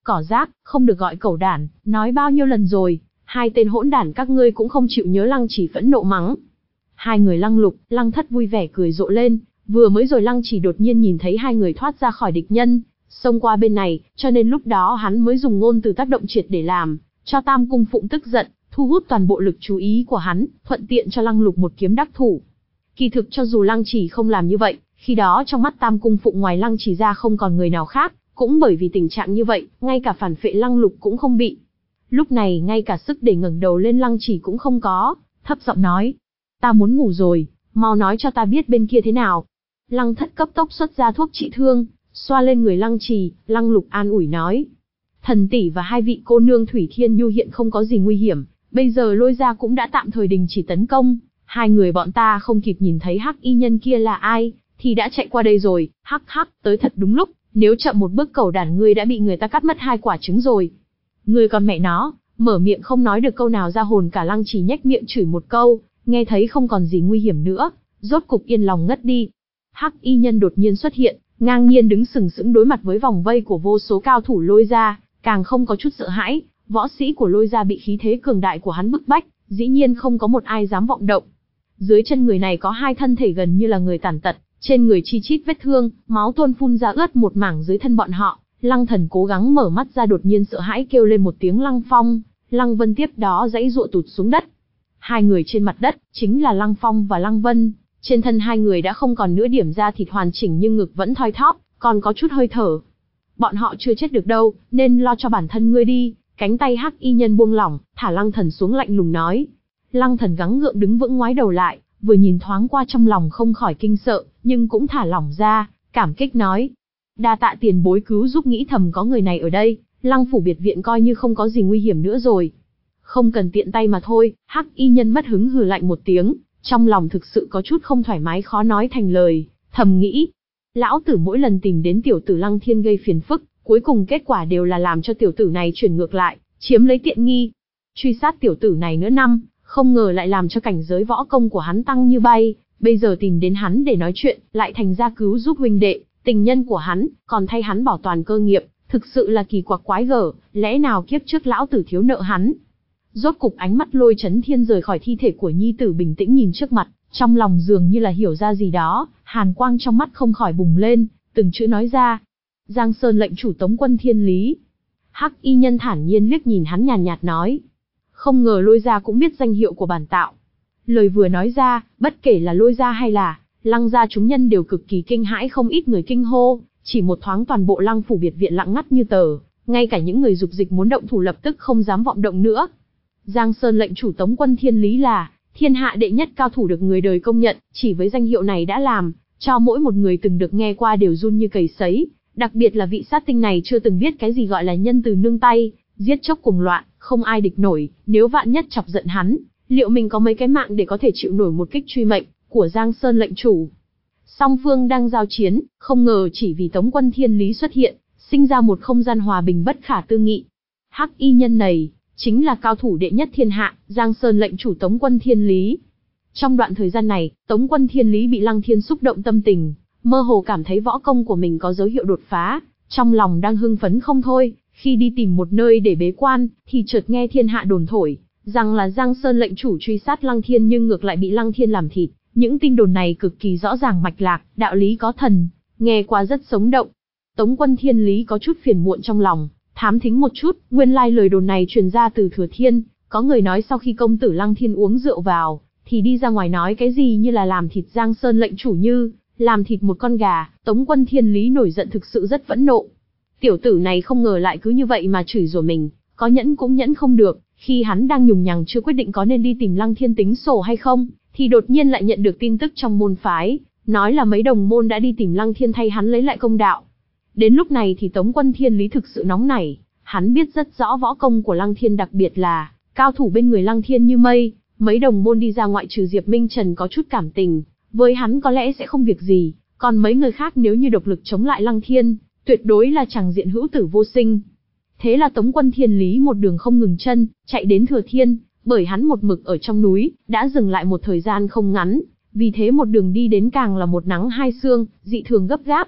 Cỏ rác, không được gọi cẩu đản, nói bao nhiêu lần rồi, hai tên hỗn đản các ngươi cũng không chịu nhớ. Lăng Chỉ phẫn nộ mắng. Hai người Lăng Lục, Lăng Thất vui vẻ cười rộ lên, vừa mới rồi Lăng Chỉ đột nhiên nhìn thấy hai người thoát ra khỏi địch nhân, xông qua bên này, cho nên lúc đó hắn mới dùng ngôn từ tác động triệt để làm cho Tam Cung Phụng tức giận, thu hút toàn bộ lực chú ý của hắn, thuận tiện cho Lăng Lục một kiếm đắc thủ. Kỳ thực cho dù Lăng Chỉ không làm như vậy, khi đó trong mắt Tam Cung Phụng ngoài Lăng Chỉ ra không còn người nào khác, cũng bởi vì tình trạng như vậy, ngay cả phản phệ Lăng Lục cũng không bị. Lúc này ngay cả sức để ngẩng đầu lên Lăng Chỉ cũng không có, thấp giọng nói: "Ta muốn ngủ rồi, mau nói cho ta biết bên kia thế nào." Lăng Thất cấp tốc xuất ra thuốc trị thương, xoa lên người Lăng Chỉ. Lăng Lục an ủi nói: "Thần tỷ và hai vị cô nương Thủy Thiên Nhu hiện không có gì nguy hiểm, bây giờ Lôi gia cũng đã tạm thời đình chỉ tấn công, hai người bọn ta không kịp nhìn thấy hắc y nhân kia là ai, thì đã chạy qua đây rồi, hắc hắc, tới thật đúng lúc, nếu chậm một bước cẩu đản ngươi đã bị người ta cắt mất hai quả trứng rồi." "Ngươi còn mẹ nó, mở miệng không nói được câu nào ra hồn cả." Lăng Chỉ nhếch miệng chửi một câu, nghe thấy không còn gì nguy hiểm nữa, rốt cục yên lòng ngất đi. Hắc y nhân đột nhiên xuất hiện, ngang nhiên đứng sừng sững đối mặt với vòng vây của vô số cao thủ Lôi gia, càng không có chút sợ hãi. Võ sĩ của Lôi gia bị khí thế cường đại của hắn bức bách, dĩ nhiên không có một ai dám vọng động. Dưới chân người này có hai thân thể gần như là người tàn tật, trên người chi chít vết thương, máu tuôn phun ra ướt một mảng dưới thân bọn họ. Lăng Thần cố gắng mở mắt ra, đột nhiên sợ hãi kêu lên một tiếng Lăng Phong. Lăng Vân tiếp đó giãy giụa tụt xuống đất. Hai người trên mặt đất chính là Lăng Phong và Lăng Vân. Trên thân hai người đã không còn nửa điểm da thịt hoàn chỉnh, nhưng ngực vẫn thoi thóp, còn có chút hơi thở. "Bọn họ chưa chết được đâu, nên lo cho bản thân ngươi đi." Cánh tay hắc y nhân buông lỏng, thả Lăng Thần xuống, lạnh lùng nói. Lăng Thần gắng gượng đứng vững, ngoái đầu lại, vừa nhìn thoáng qua trong lòng không khỏi kinh sợ, nhưng cũng thả lỏng ra, cảm kích nói: "Đa tạ tiền bối cứu giúp." Nghĩ thầm có người này ở đây, Lăng phủ biệt viện coi như không có gì nguy hiểm nữa rồi. "Không cần, tiện tay mà thôi." Hắc y nhân mất hứng hừ lạnh một tiếng, trong lòng thực sự có chút không thoải mái khó nói thành lời, thầm nghĩ: lão tử mỗi lần tìm đến tiểu tử Lăng Thiên gây phiền phức, cuối cùng kết quả đều là làm cho tiểu tử này chuyển ngược lại, chiếm lấy tiện nghi. Truy sát tiểu tử này nửa năm, không ngờ lại làm cho cảnh giới võ công của hắn tăng như bay, bây giờ tìm đến hắn để nói chuyện, lại thành ra cứu giúp huynh đệ, tình nhân của hắn, còn thay hắn bảo toàn cơ nghiệp, thực sự là kỳ quặc quái gở, lẽ nào kiếp trước lão tử thiếu nợ hắn. Rốt cục ánh mắt Lôi Chấn Thiên rời khỏi thi thể của nhi tử, bình tĩnh nhìn trước mặt, trong lòng dường như là hiểu ra gì đó, hàn quang trong mắt không khỏi bùng lên, từng chữ nói ra: "Giang Sơn lệnh chủ Tống Quân Thiên Lý." Hắc y nhân thản nhiên liếc nhìn hắn, nhàn nhạt nói: "Không ngờ Lôi gia cũng biết danh hiệu của bản tạo." Lời vừa nói ra, bất kể là Lôi gia hay là Lăng gia chúng nhân đều cực kỳ kinh hãi, không ít người kinh hô, chỉ một thoáng toàn bộ Lăng phủ biệt viện lặng ngắt như tờ, ngay cả những người dục dịch muốn động thủ lập tức không dám vọng động nữa. Giang Sơn lệnh chủ Tống Quân Thiên Lý là thiên hạ đệ nhất cao thủ được người đời công nhận, chỉ với danh hiệu này đã làm cho mỗi một người từng được nghe qua đều run như cầy sấy, đặc biệt là vị sát tinh này chưa từng biết cái gì gọi là nhân từ nương tay, giết chóc cùng loạn, không ai địch nổi, nếu vạn nhất chọc giận hắn, liệu mình có mấy cái mạng để có thể chịu nổi một kích truy mệnh của Giang Sơn lệnh chủ. Song phương đang giao chiến, không ngờ chỉ vì Tống Quân Thiên Lý xuất hiện, sinh ra một không gian hòa bình bất khả tư nghị. Hắc y nhân này chính là cao thủ đệ nhất thiên hạ, Giang Sơn lệnh chủ Tống Quân Thiên Lý. Trong đoạn thời gian này, Tống Quân Thiên Lý bị Lăng Thiên xúc động tâm tình, mơ hồ cảm thấy võ công của mình có dấu hiệu đột phá, trong lòng đang hưng phấn không thôi. Khi đi tìm một nơi để bế quan, thì chợt nghe thiên hạ đồn thổi rằng là Giang Sơn lệnh chủ truy sát Lăng Thiên, nhưng ngược lại bị Lăng Thiên làm thịt. Những tin đồn này cực kỳ rõ ràng mạch lạc, đạo lý có thần, nghe qua rất sống động. Tống Quân Thiên Lý có chút phiền muộn trong lòng, thám thính một chút, nguyên lai lời đồn này truyền ra từ Thừa Thiên, có người nói sau khi công tử Lăng Thiên uống rượu vào, thì đi ra ngoài nói cái gì như là làm thịt Giang Sơn lệnh chủ như làm thịt một con gà. Tống Quân Thiên Lý nổi giận, thực sự rất phẫn nộ. Tiểu tử này không ngờ lại cứ như vậy mà chửi rủa mình, có nhẫn cũng nhẫn không được. Khi hắn đang nhùng nhằng chưa quyết định có nên đi tìm Lăng Thiên tính sổ hay không, thì đột nhiên lại nhận được tin tức trong môn phái, nói là mấy đồng môn đã đi tìm Lăng Thiên thay hắn lấy lại công đạo. Đến lúc này thì Tống Quân Thiên Lý thực sự nóng nảy, hắn biết rất rõ võ công của Lăng Thiên, đặc biệt là cao thủ bên người Lăng Thiên như mây, mấy đồng môn đi ra ngoại trừ Diệp Minh Trần có chút cảm tình, với hắn có lẽ sẽ không việc gì, còn mấy người khác nếu như độc lực chống lại Lăng Thiên, tuyệt đối là chàng diện hữu tử vô sinh. Thế là Tống Quân Thiên Lý một đường không ngừng chân, chạy đến Thừa Thiên, bởi hắn một mực ở trong núi, đã dừng lại một thời gian không ngắn, vì thế một đường đi đến càng là một nắng hai sương, dị thường gấp gáp.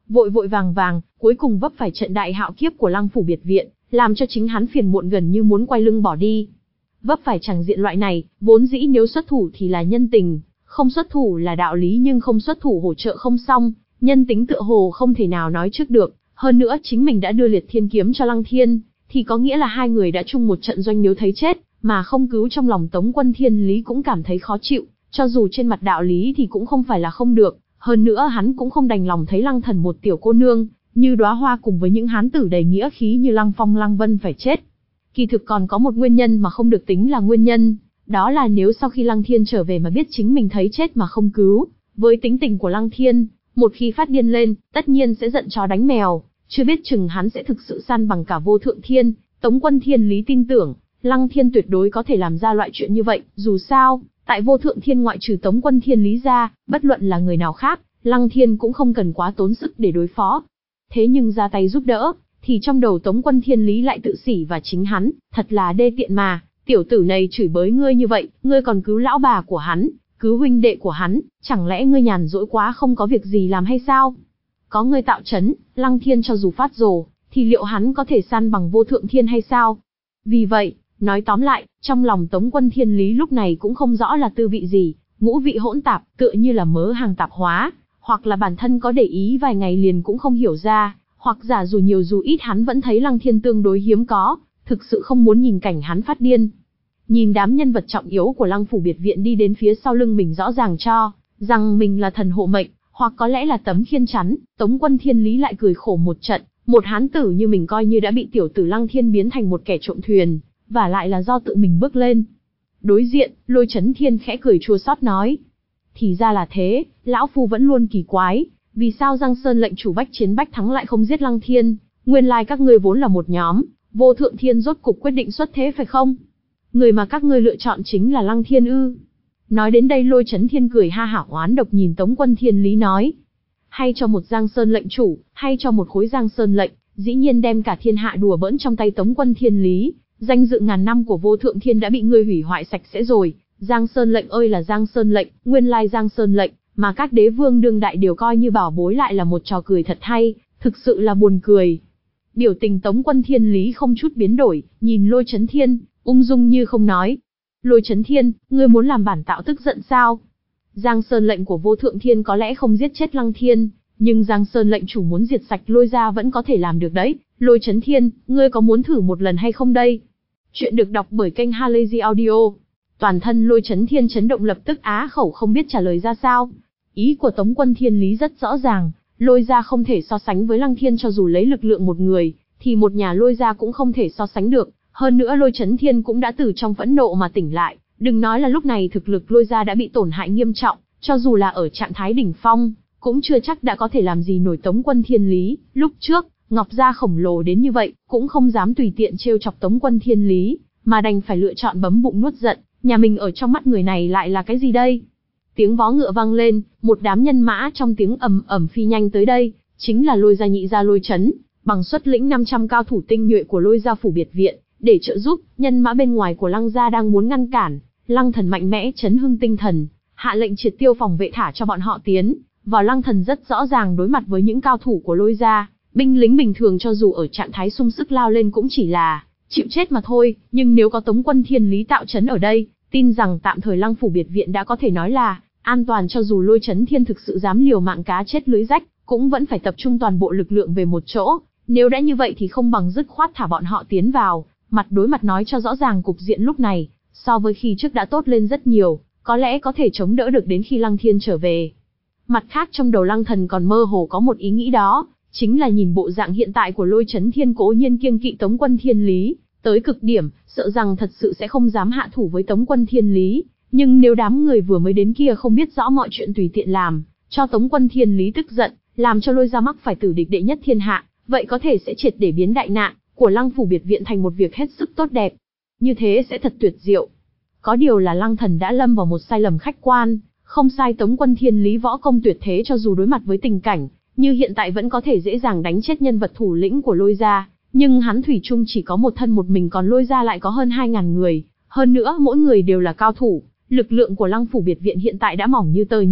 vội vội vàng vàng, cuối cùng vấp phải trận đại hạo kiếp của Lăng phủ biệt viện, làm cho chính hắn phiền muộn gần như muốn quay lưng bỏ đi. Vấp phải chẳng diện loại này, vốn dĩ nếu xuất thủ thì là nhân tình, không xuất thủ là đạo lý, nhưng không xuất thủ hỗ trợ không xong, nhân tính tựa hồ không thể nào nói trước được. Hơn nữa chính mình đã đưa liệt thiên kiếm cho Lăng Thiên, thì có nghĩa là hai người đã chung một trận doanh, nếu thấy chết mà không cứu, trong lòng Tống Quân Thiên Lý cũng cảm thấy khó chịu, cho dù trên mặt đạo lý thì cũng không phải là không được. Hơn nữa hắn cũng không đành lòng thấy Lăng Thần, một tiểu cô nương như đóa hoa, cùng với những hán tử đầy nghĩa khí như Lăng Phong Lăng Vân phải chết. Kỳ thực còn có một nguyên nhân mà không được tính là nguyên nhân, đó là nếu sau khi Lăng Thiên trở về mà biết chính mình thấy chết mà không cứu, với tính tình của Lăng Thiên, một khi phát điên lên, tất nhiên sẽ giận chó đánh mèo, chưa biết chừng hắn sẽ thực sự san bằng cả Vô Thượng Thiên. Tống Quân Thiên Lý tin tưởng, Lăng Thiên tuyệt đối có thể làm ra loại chuyện như vậy, dù sao, tại Vô Thượng Thiên ngoại trừ Tống Quân Thiên Lý ra, bất luận là người nào khác, Lăng Thiên cũng không cần quá tốn sức để đối phó. Thế nhưng ra tay giúp đỡ, thì trong đầu Tống Quân Thiên Lý lại tự sỉ và chính hắn, thật là đê tiện mà, tiểu tử này chửi bới ngươi như vậy, ngươi còn cứu lão bà của hắn, cứu huynh đệ của hắn, chẳng lẽ ngươi nhàn rỗi quá không có việc gì làm hay sao? Có ngươi tạo chấn, Lăng Thiên cho dù phát rồ, thì liệu hắn có thể san bằng Vô Thượng Thiên hay sao? Vì vậy, nói tóm lại, trong lòng Tống Quân Thiên Lý lúc này cũng không rõ là tư vị gì, ngũ vị hỗn tạp, tựa như là mớ hàng tạp hóa, hoặc là bản thân có để ý vài ngày liền cũng không hiểu ra, hoặc giả dù nhiều dù ít hắn vẫn thấy Lăng Thiên tương đối hiếm có, thực sự không muốn nhìn cảnh hắn phát điên. Nhìn đám nhân vật trọng yếu của Lăng phủ biệt viện đi đến phía sau lưng mình, rõ ràng cho rằng mình là thần hộ mệnh, hoặc có lẽ là tấm khiên chắn, Tống Quân Thiên Lý lại cười khổ một trận, một hán tử như mình coi như đã bị tiểu tử Lăng Thiên biến thành một kẻ trộm thuyền, và lại là do tự mình bước lên. Đối diện, Lôi Chấn Thiên khẽ cười chua xót nói: thì ra là thế, lão phu vẫn luôn kỳ quái, vì sao Giang Sơn lệnh chủ bách chiến bách thắng lại không giết Lăng Thiên, nguyên lai các ngươi vốn là một nhóm, Vô Thượng Thiên rốt cục quyết định xuất thế phải không? Người mà các ngươi lựa chọn chính là Lăng Thiên ư? Nói đến đây Lôi Chấn Thiên cười ha hả oán độc nhìn Tống Quân Thiên Lý nói: hay cho một Giang Sơn lệnh chủ, hay cho một khối Giang Sơn lệnh, dĩ nhiên đem cả thiên hạ đùa bỡn trong tay Tống Quân Thiên Lý, danh dự ngàn năm của Vô Thượng Thiên đã bị ngươi hủy hoại sạch sẽ rồi. Giang Sơn lệnh ơi là Giang Sơn lệnh, nguyên lai Giang Sơn lệnh mà các đế vương đương đại đều coi như bảo bối lại là một trò cười thật hay, thực sự là buồn cười. Biểu tình Tống Quân Thiên Lý không chút biến đổi, nhìn Lôi Chấn Thiên, ung dung như không nói. Lôi Chấn Thiên, ngươi muốn làm bản tạo tức giận sao? Giang Sơn lệnh của Vô Thượng Thiên có lẽ không giết chết Lăng Thiên, nhưng Giang Sơn lệnh chủ muốn diệt sạch Lôi gia vẫn có thể làm được đấy. Lôi Chấn Thiên, ngươi có muốn thử một lần hay không đây? Chuyện được đọc bởi kênh Halazy Audio. Toàn thân Lôi Chấn Thiên chấn động, lập tức á khẩu không biết trả lời ra sao. Ý của Tống Quân Thiên Lý rất rõ ràng, Lôi gia không thể so sánh với Lăng Thiên, cho dù lấy lực lượng một người, thì một nhà Lôi gia cũng không thể so sánh được. Hơn nữa Lôi Chấn Thiên cũng đã từ trong phẫn nộ mà tỉnh lại, đừng nói là lúc này thực lực Lôi gia đã bị tổn hại nghiêm trọng, cho dù là ở trạng thái đỉnh phong, cũng chưa chắc đã có thể làm gì nổi Tống Quân Thiên Lý. Lúc trước, Ngọc gia khổng lồ đến như vậy, cũng không dám tùy tiện trêu chọc Tống Quân Thiên Lý, mà đành phải lựa chọn bấm bụng nuốt giận. Nhà mình ở trong mắt người này lại là cái gì đây? Tiếng vó ngựa vang lên, một đám nhân mã trong tiếng ầm ầm phi nhanh tới đây, chính là Lôi gia nhị gia Lôi Chấn, bằng xuất lĩnh năm trăm cao thủ tinh nhuệ của Lôi gia phủ biệt viện, để trợ giúp. Nhân mã bên ngoài của Lăng gia đang muốn ngăn cản, Lăng Thần mạnh mẽ chấn hưng tinh thần, hạ lệnh triệt tiêu phòng vệ, thả cho bọn họ tiến vào. Lăng Thần rất rõ ràng đối mặt với những cao thủ của Lôi gia, binh lính bình thường cho dù ở trạng thái sung sức lao lên cũng chỉ là chịu chết mà thôi, nhưng nếu có Tống Quân Thiên Lý tạo chấn ở đây, tin rằng tạm thời Lăng phủ biệt viện đã có thể nói là an toàn. Cho dù Lôi Chấn Thiên thực sự dám liều mạng cá chết lưới rách, cũng vẫn phải tập trung toàn bộ lực lượng về một chỗ. Nếu đã như vậy thì không bằng dứt khoát thả bọn họ tiến vào, mặt đối mặt nói cho rõ ràng cục diện lúc này, so với khi trước đã tốt lên rất nhiều, có lẽ có thể chống đỡ được đến khi Lăng Thiên trở về. Mặt khác trong đầu Lăng Thần còn mơ hồ có một ý nghĩ, đó chính là nhìn bộ dạng hiện tại của Lôi Chấn Thiên cố nhiên kiêng kỵ Tống Quân Thiên Lý tới cực điểm, sợ rằng thật sự sẽ không dám hạ thủ với Tống Quân Thiên Lý. Nhưng nếu đám người vừa mới đến kia không biết rõ mọi chuyện tùy tiện làm cho Tống Quân Thiên Lý tức giận, làm cho Lôi gia mắc phải tử địch đệ nhất thiên hạ, vậy có thể sẽ triệt để biến đại nạn của Lăng phủ biệt viện thành một việc hết sức tốt đẹp. Như thế sẽ thật tuyệt diệu. Có điều là Lăng Thần đã lâm vào một sai lầm khách quan. Không sai, Tống Quân Thiên Lý võ công tuyệt thế, cho dù đối mặt với tình cảnh như hiện tại vẫn có thể dễ dàng đánh chết nhân vật thủ lĩnh của Lôi gia, nhưng hắn thủy chung chỉ có một thân một mình, còn Lôi gia lại có hơn hai ngàn người, hơn nữa mỗi người đều là cao thủ. Lực lượng của Lăng phủ biệt viện hiện tại đã mỏng như tơ nhện,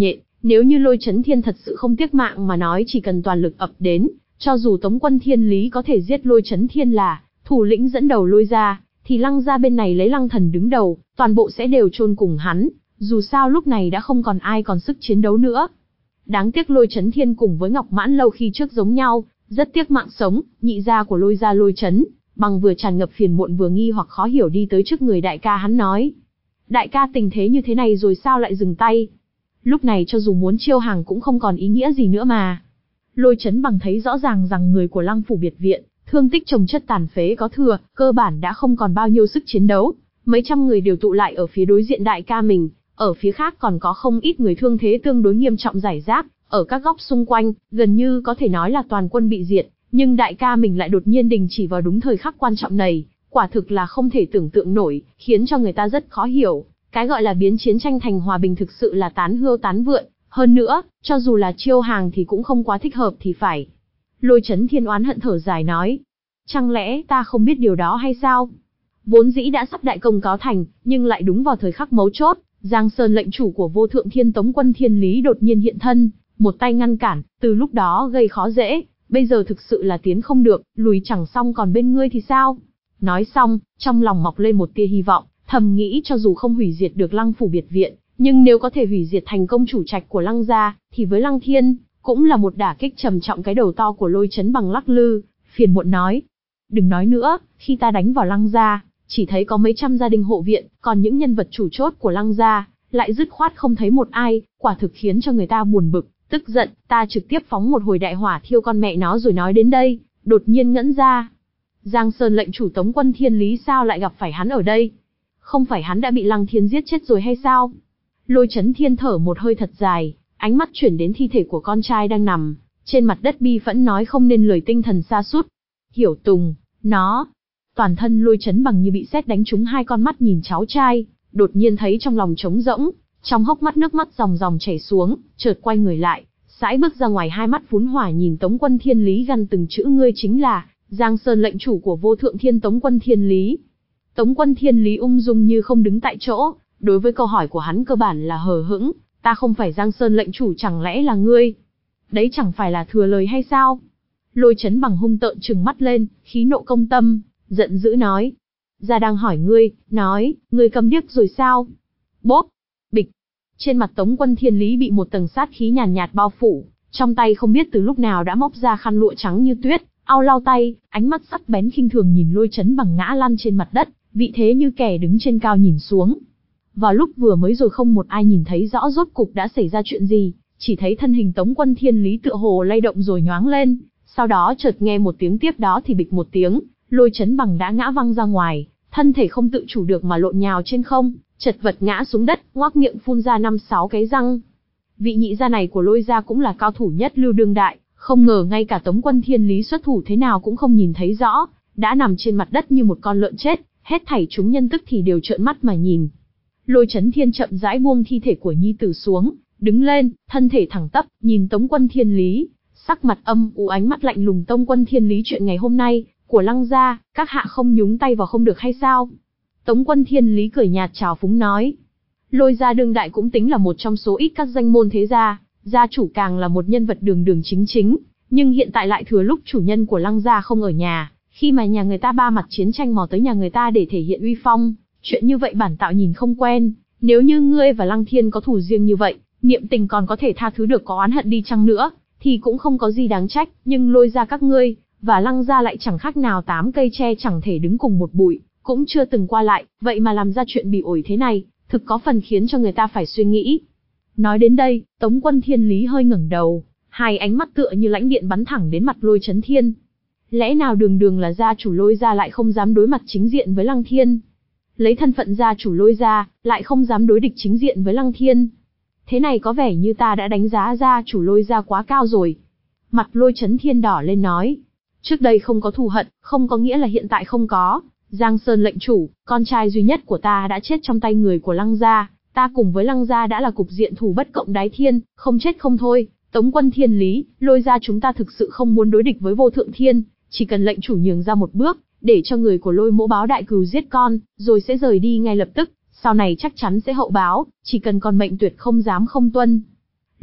Nếu như Lôi Chấn Thiên thật sự không tiếc mạng mà nói chỉ cần toàn lực ập đến, cho dù Tống quân Thiên Lý có thể giết Lôi Chấn Thiên là thủ lĩnh dẫn đầu Lôi gia, thì Lăng gia bên này lấy Lăng Thần đứng đầu, toàn bộ sẽ đều chôn cùng hắn, dù sao lúc này đã không còn ai còn sức chiến đấu nữa. Đáng tiếc Lôi Chấn Thiên cùng với Ngọc Mãn Lâu khi trước giống nhau, rất tiếc mạng sống, nhị gia của Lôi gia Lôi Chấn Bằng vừa tràn ngập phiền muộn vừa nghi hoặc khó hiểu đi tới trước người đại ca hắn nói. Đại ca, tình thế như thế này rồi sao lại dừng tay? Lúc này cho dù muốn chiêu hàng cũng không còn ý nghĩa gì nữa mà. Lôi Chấn Bằng thấy rõ ràng rằng người của Lăng phủ biệt viện, thương tích chồng chất tàn phế có thừa, cơ bản đã không còn bao nhiêu sức chiến đấu. Mấy trăm người đều tụ lại ở phía đối diện đại ca mình, ở phía khác còn có không ít người thương thế tương đối nghiêm trọng rải rác, ở các góc xung quanh, gần như có thể nói là toàn quân bị diệt. Nhưng đại ca mình lại đột nhiên đình chỉ vào đúng thời khắc quan trọng này, quả thực là không thể tưởng tượng nổi, khiến cho người ta rất khó hiểu. Cái gọi là biến chiến tranh thành hòa bình thực sự là tán hươu tán vượn, hơn nữa, cho dù là chiêu hàng thì cũng không quá thích hợp thì phải. Lôi Chấn Thiên oán hận thở dài nói, chẳng lẽ ta không biết điều đó hay sao? Vốn dĩ đã sắp đại công cáo thành, nhưng lại đúng vào thời khắc mấu chốt, Giang Sơn lệnh chủ của Vô Thượng Thiên Tống quân Thiên Lý đột nhiên hiện thân, một tay ngăn cản, từ lúc đó gây khó dễ. Bây giờ thực sự là tiến không được, lùi chẳng xong còn bên ngươi thì sao? Nói xong, trong lòng mọc lên một tia hy vọng, thầm nghĩ cho dù không hủy diệt được Lăng phủ biệt viện, nhưng nếu có thể hủy diệt thành công chủ trạch của Lăng gia, thì với Lăng Thiên, cũng là một đả kích trầm trọng. Cái đầu to của Lôi Chấn Bằng lắc lư, phiền muộn nói. Đừng nói nữa, khi ta đánh vào Lăng gia, chỉ thấy có mấy trăm gia đình hộ viện, còn những nhân vật chủ chốt của Lăng gia, lại dứt khoát không thấy một ai, quả thực khiến cho người ta buồn bực. Tức giận, ta trực tiếp phóng một hồi đại hỏa thiêu con mẹ nó rồi nói đến đây, đột nhiên ngẩn ra. Giang Sơn lệnh chủ Tống quân Thiên Lý sao lại gặp phải hắn ở đây? Không phải hắn đã bị Lăng Thiên giết chết rồi hay sao? Lôi Chấn Thiên thở một hơi thật dài, ánh mắt chuyển đến thi thể của con trai đang nằm trên mặt đất, bi phẫn nói không nên lời, tinh thần sa sút. Hiểu Tùng, nó... Toàn thân Lôi Chấn Bằng như bị sét đánh trúng, hai con mắt nhìn cháu trai, đột nhiên thấy trong lòng trống rỗng. Trong hốc mắt nước mắt ròng ròng chảy xuống, chợt quay người lại, sải bước ra ngoài, hai mắt phún hỏa nhìn Tống quân Thiên Lý gằn từng chữ, ngươi chính là Giang Sơn lệnh chủ của Vô Thượng Thiên Tống quân Thiên Lý. Tống quân Thiên Lý ung dung như không đứng tại chỗ, đối với câu hỏi của hắn cơ bản là hờ hững, ta không phải Giang Sơn lệnh chủ, chẳng lẽ là ngươi? Đấy chẳng phải là thừa lời hay sao? Lôi Chấn Bằng hung tợn trừng mắt lên, khí nộ công tâm, giận dữ nói. Gia đang hỏi ngươi, nói, ngươi câm điếc rồi sao? Bốp, bịch. Trên mặt Tống quân Thiên Lý bị một tầng sát khí nhàn nhạt, nhạt bao phủ, trong tay không biết từ lúc nào đã móc ra khăn lụa trắng như tuyết, au lau tay, ánh mắt sắc bén khinh thường nhìn Lôi Chấn Bằng ngã lăn trên mặt đất, vị thế như kẻ đứng trên cao nhìn xuống. Vào lúc vừa mới rồi không một ai nhìn thấy rõ rốt cục đã xảy ra chuyện gì, chỉ thấy thân hình Tống quân Thiên Lý tựa hồ lay động rồi nhoáng lên, sau đó chợt nghe một tiếng, tiếp đó thì bịch một tiếng, Lôi Chấn Bằng đã ngã văng ra ngoài, thân thể không tự chủ được mà lộn nhào trên không, chật vật ngã xuống đất, ngoác miệng phun ra năm sáu cái răng. Vị nhị gia này của Lôi gia cũng là cao thủ nhất lưu đương đại, không ngờ ngay cả Tống quân Thiên Lý xuất thủ thế nào cũng không nhìn thấy rõ, đã nằm trên mặt đất như một con lợn chết, hết thảy chúng nhân tức thì đều trợn mắt mà nhìn. Lôi Chấn Thiên chậm rãi buông thi thể của nhi tử xuống, đứng lên, thân thể thẳng tắp, nhìn Tống quân Thiên Lý, sắc mặt âm u, ánh mắt lạnh lùng. Tống quân Thiên Lý, chuyện ngày hôm nay của Lăng gia, các hạ không nhúng tay vào không được hay sao? Tống quân Thiên Lý cười nhạt trào phúng nói. Lôi gia đương đại cũng tính là một trong số ít các danh môn thế gia, gia chủ càng là một nhân vật đường đường chính chính, nhưng hiện tại lại thừa lúc chủ nhân của Lăng gia không ở nhà, khi mà nhà người ta ba mặt chiến tranh mò tới nhà người ta để thể hiện uy phong, chuyện như vậy bản tạo nhìn không quen. Nếu như ngươi và Lăng Thiên có thù riêng như vậy, niệm tình còn có thể tha thứ được, có oán hận đi chăng nữa, thì cũng không có gì đáng trách, nhưng Lôi gia các ngươi và Lăng gia lại chẳng khác nào tám cây tre chẳng thể đứng cùng một bụi, cũng chưa từng qua lại, vậy mà làm ra chuyện bị ổi thế này, thực có phần khiến cho người ta phải suy nghĩ. Nói đến đây, Tống quân Thiên Lý hơi ngẩng đầu, hai ánh mắt tựa như lãnh điện bắn thẳng đến mặt Lôi Chấn Thiên. Lẽ nào đường đường là gia chủ Lôi gia lại không dám đối mặt chính diện với Lăng Thiên? Lấy thân phận gia chủ Lôi gia, lại không dám đối địch chính diện với Lăng Thiên? Thế này có vẻ như ta đã đánh giá gia chủ Lôi gia quá cao rồi. Mặt Lôi Chấn Thiên đỏ lên nói. Trước đây không có thù hận, không có nghĩa là hiện tại không có. Giang Sơn lệnh chủ, con trai duy nhất của ta đã chết trong tay người của Lăng gia, ta cùng với Lăng gia đã là cục diện thù bất cộng đái thiên, không chết không thôi. Tống quân Thiên Lý, Lôi gia chúng ta thực sự không muốn đối địch với Vô Thượng Thiên, chỉ cần lệnh chủ nhường ra một bước, để cho người của Lôi mỗ báo đại cừu giết con, rồi sẽ rời đi ngay lập tức, sau này chắc chắn sẽ hậu báo, chỉ cần còn mệnh tuyệt không dám không tuân.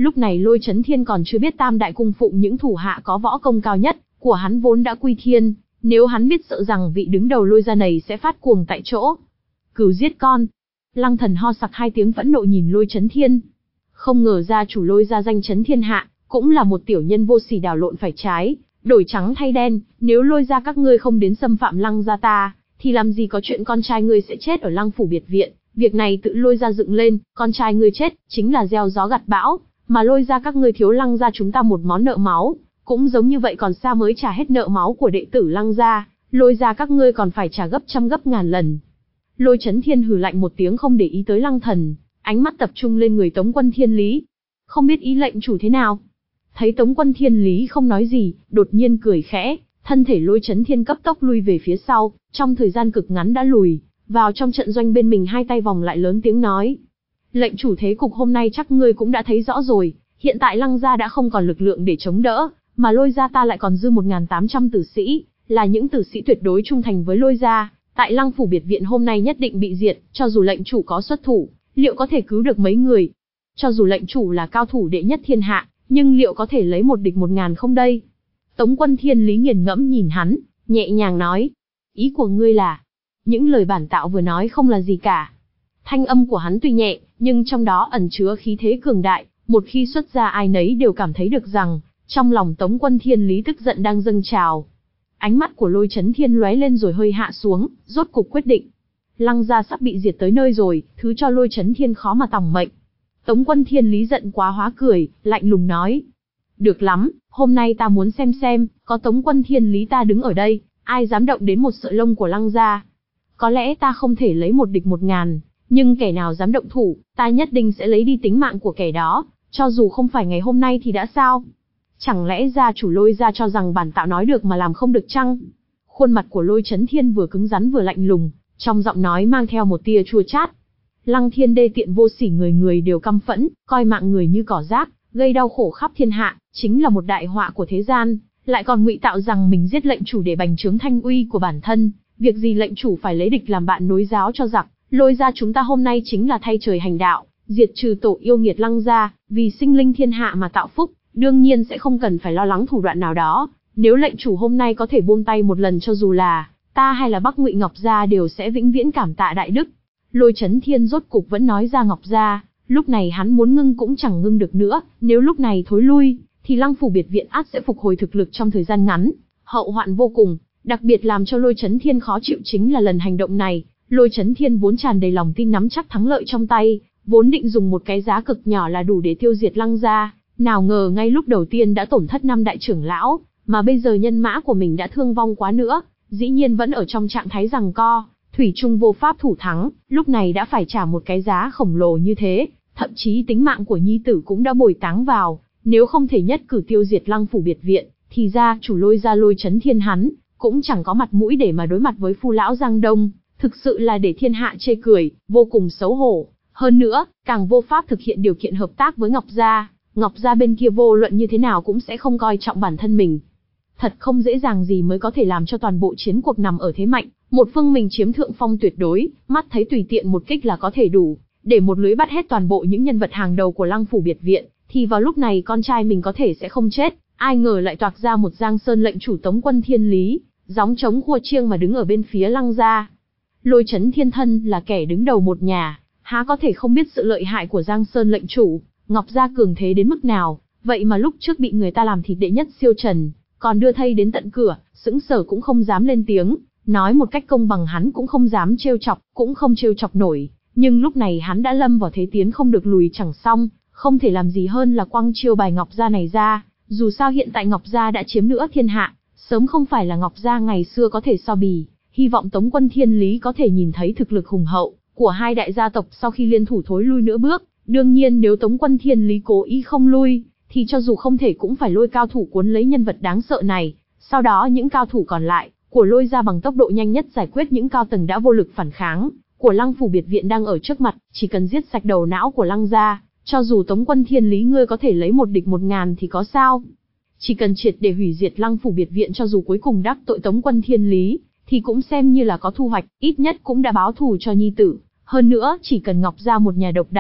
Lúc này Lôi Chấn Thiên còn chưa biết Tam Đại cung phụng những thủ hạ có võ công cao nhất của hắn vốn đã quy thiên, nếu hắn biết sợ rằng vị đứng đầu Lôi gia này sẽ phát cuồng tại chỗ. Cừu giết con. Lăng Thần ho sặc hai tiếng phẫn nộ nhìn Lôi Chấn Thiên. Không ngờ gia chủ Lôi gia danh chấn thiên hạ, cũng là một tiểu nhân vô sỉ đảo lộn phải trái, đổi trắng thay đen, nếu Lôi gia các ngươi không đến xâm phạm Lăng gia ta, thì làm gì có chuyện con trai ngươi sẽ chết ở Lăng phủ biệt viện, việc này tự Lôi gia dựng lên, con trai ngươi chết, chính là gieo gió gặt bão, mà Lôi gia các ngươi thiếu Lăng gia chúng ta một món nợ máu, cũng giống như vậy còn xa mới trả hết nợ máu của đệ tử Lăng gia, Lôi gia các ngươi còn phải trả gấp trăm gấp ngàn lần. Lôi Chấn Thiên hừ lạnh một tiếng không để ý tới Lăng Thần, ánh mắt tập trung lên người Tống Quân Thiên Lý. Không biết ý lệnh chủ thế nào? Thấy Tống Quân Thiên Lý không nói gì, đột nhiên cười khẽ, thân thể Lôi Chấn Thiên cấp tốc lui về phía sau, trong thời gian cực ngắn đã lùi vào trong trận doanh bên mình, hai tay vòng lại lớn tiếng nói. Lệnh chủ, thế cục hôm nay chắc ngươi cũng đã thấy rõ rồi, hiện tại Lăng gia đã không còn lực lượng để chống đỡ, mà Lôi gia ta lại còn dư một nghìn tám trăm tử sĩ, là những tử sĩ tuyệt đối trung thành với Lôi gia, tại Lăng phủ biệt viện hôm nay nhất định bị diệt, cho dù lệnh chủ có xuất thủ, liệu có thể cứu được mấy người? Cho dù lệnh chủ là cao thủ đệ nhất thiên hạ, nhưng liệu có thể lấy một địch một ngàn không đây? Tống Quân Thiên Lý nghiền ngẫm nhìn hắn, nhẹ nhàng nói. Ý của ngươi là, những lời bản tạo vừa nói không là gì cả. Thanh âm của hắn tuy nhẹ, nhưng trong đó ẩn chứa khí thế cường đại, một khi xuất ra ai nấy đều cảm thấy được rằng, trong lòng Tống Quân Thiên Lý tức giận đang dâng trào. Ánh mắt của Lôi Chấn Thiên lóe lên rồi hơi hạ xuống, rốt cục quyết định. Lăng gia sắp bị diệt tới nơi rồi, thứ cho Lôi Chấn Thiên khó mà tòng mệnh. Tống Quân Thiên Lý giận quá hóa cười, lạnh lùng nói. Được lắm, hôm nay ta muốn xem xem, có Tống Quân Thiên Lý ta đứng ở đây, ai dám động đến một sợi lông của Lăng gia. Có lẽ ta không thể lấy một địch một ngàn, nhưng kẻ nào dám động thủ, ta nhất định sẽ lấy đi tính mạng của kẻ đó, cho dù không phải ngày hôm nay thì đã sao? Chẳng lẽ gia chủ Lôi gia cho rằng bản tạo nói được mà làm không được chăng? Khuôn mặt của Lôi Chấn Thiên vừa cứng rắn vừa lạnh lùng, trong giọng nói mang theo một tia chua chát. Lăng Thiên đê tiện vô sỉ, người người đều căm phẫn, coi mạng người như cỏ rác, gây đau khổ khắp thiên hạ, chính là một đại họa của thế gian, lại còn ngụy tạo rằng mình giết lệnh chủ để bành trướng thanh uy của bản thân, việc gì lệnh chủ phải lấy địch làm bạn nối giáo cho giặc. Lôi gia chúng ta hôm nay chính là thay trời hành đạo, diệt trừ tổ yêu nghiệt Lăng gia, vì sinh linh thiên hạ mà tạo phúc, đương nhiên sẽ không cần phải lo lắng thủ đoạn nào đó. Nếu lệnh chủ hôm nay có thể buông tay một lần, cho dù là ta hay là Bắc Ngụy Ngọc gia đều sẽ vĩnh viễn cảm tạ đại đức. Lôi Chấn Thiên rốt cục vẫn nói ra Ngọc gia, lúc này hắn muốn ngưng cũng chẳng ngưng được nữa, nếu lúc này thối lui, thì Lăng phủ biệt viện ắt sẽ phục hồi thực lực trong thời gian ngắn, hậu hoạn vô cùng. Đặc biệt làm cho Lôi Chấn Thiên khó chịu chính là lần hành động này, Lôi Chấn Thiên vốn tràn đầy lòng tin nắm chắc thắng lợi trong tay, vốn định dùng một cái giá cực nhỏ là đủ để tiêu diệt Lăng gia, nào ngờ ngay lúc đầu tiên đã tổn thất năm đại trưởng lão, mà bây giờ nhân mã của mình đã thương vong quá nữa, dĩ nhiên vẫn ở trong trạng thái giằng co, thủy chung vô pháp thủ thắng, lúc này đã phải trả một cái giá khổng lồ như thế, thậm chí tính mạng của nhi tử cũng đã bồi táng vào, nếu không thể nhất cử tiêu diệt Lăng phủ biệt viện, thì ra chủ Lôi gia Lôi Chấn Thiên hắn cũng chẳng có mặt mũi để mà đối mặt với Phu lão Giang Đông, thực sự là để thiên hạ chê cười, vô cùng xấu hổ. Hơn nữa, càng vô pháp thực hiện điều kiện hợp tác với Ngọc gia, Ngọc gia bên kia vô luận như thế nào cũng sẽ không coi trọng bản thân mình. Thật không dễ dàng gì mới có thể làm cho toàn bộ chiến cuộc nằm ở thế mạnh, một phương mình chiếm thượng phong tuyệt đối, mắt thấy tùy tiện một kích là có thể đủ để một lưới bắt hết toàn bộ những nhân vật hàng đầu của Lăng phủ biệt viện, thì vào lúc này con trai mình có thể sẽ không chết, ai ngờ lại toạc ra một Giang Sơn lệnh chủ Tống Quân Thiên Lý, gióng trống khua chiêng mà đứng ở bên phía Lăng gia. Lôi Chấn Thiên thân là kẻ đứng đầu một nhà, há có thể không biết sự lợi hại của Giang Sơn lệnh chủ, Ngọc gia cường thế đến mức nào, vậy mà lúc trước bị người ta làm thịt đệ nhất siêu trần, còn đưa thây đến tận cửa, sững sờ cũng không dám lên tiếng, nói một cách công bằng hắn cũng không dám trêu chọc, cũng không trêu chọc nổi, nhưng lúc này hắn đã lâm vào thế tiến không được lùi chẳng xong, không thể làm gì hơn là quăng chiêu bài Ngọc gia này ra, dù sao hiện tại Ngọc gia đã chiếm nữa thiên hạ, sớm không phải là Ngọc gia ngày xưa có thể so bì, hy vọng Tống Quân Thiên Lý có thể nhìn thấy thực lực hùng hậu của hai đại gia tộc sau khi liên thủ thối lui nửa bước. Đương nhiên nếu Tống Quân Thiên Lý cố ý không lui, thì cho dù không thể cũng phải lôi cao thủ cuốn lấy nhân vật đáng sợ này, sau đó những cao thủ còn lại của Lôi gia bằng tốc độ nhanh nhất giải quyết những cao tầng đã vô lực phản kháng của Lăng phủ biệt viện đang ở trước mặt, chỉ cần giết sạch đầu não của Lăng gia, cho dù Tống Quân Thiên Lý ngươi có thể lấy một địch một ngàn thì có sao? Chỉ cần triệt để hủy diệt Lăng phủ biệt viện, cho dù cuối cùng đắc tội Tống Quân Thiên Lý, thì cũng xem như là có thu hoạch, ít nhất cũng đã báo thù cho nhi tử. Hơn nữa, chỉ cần Ngọc gia một nhà độc đại,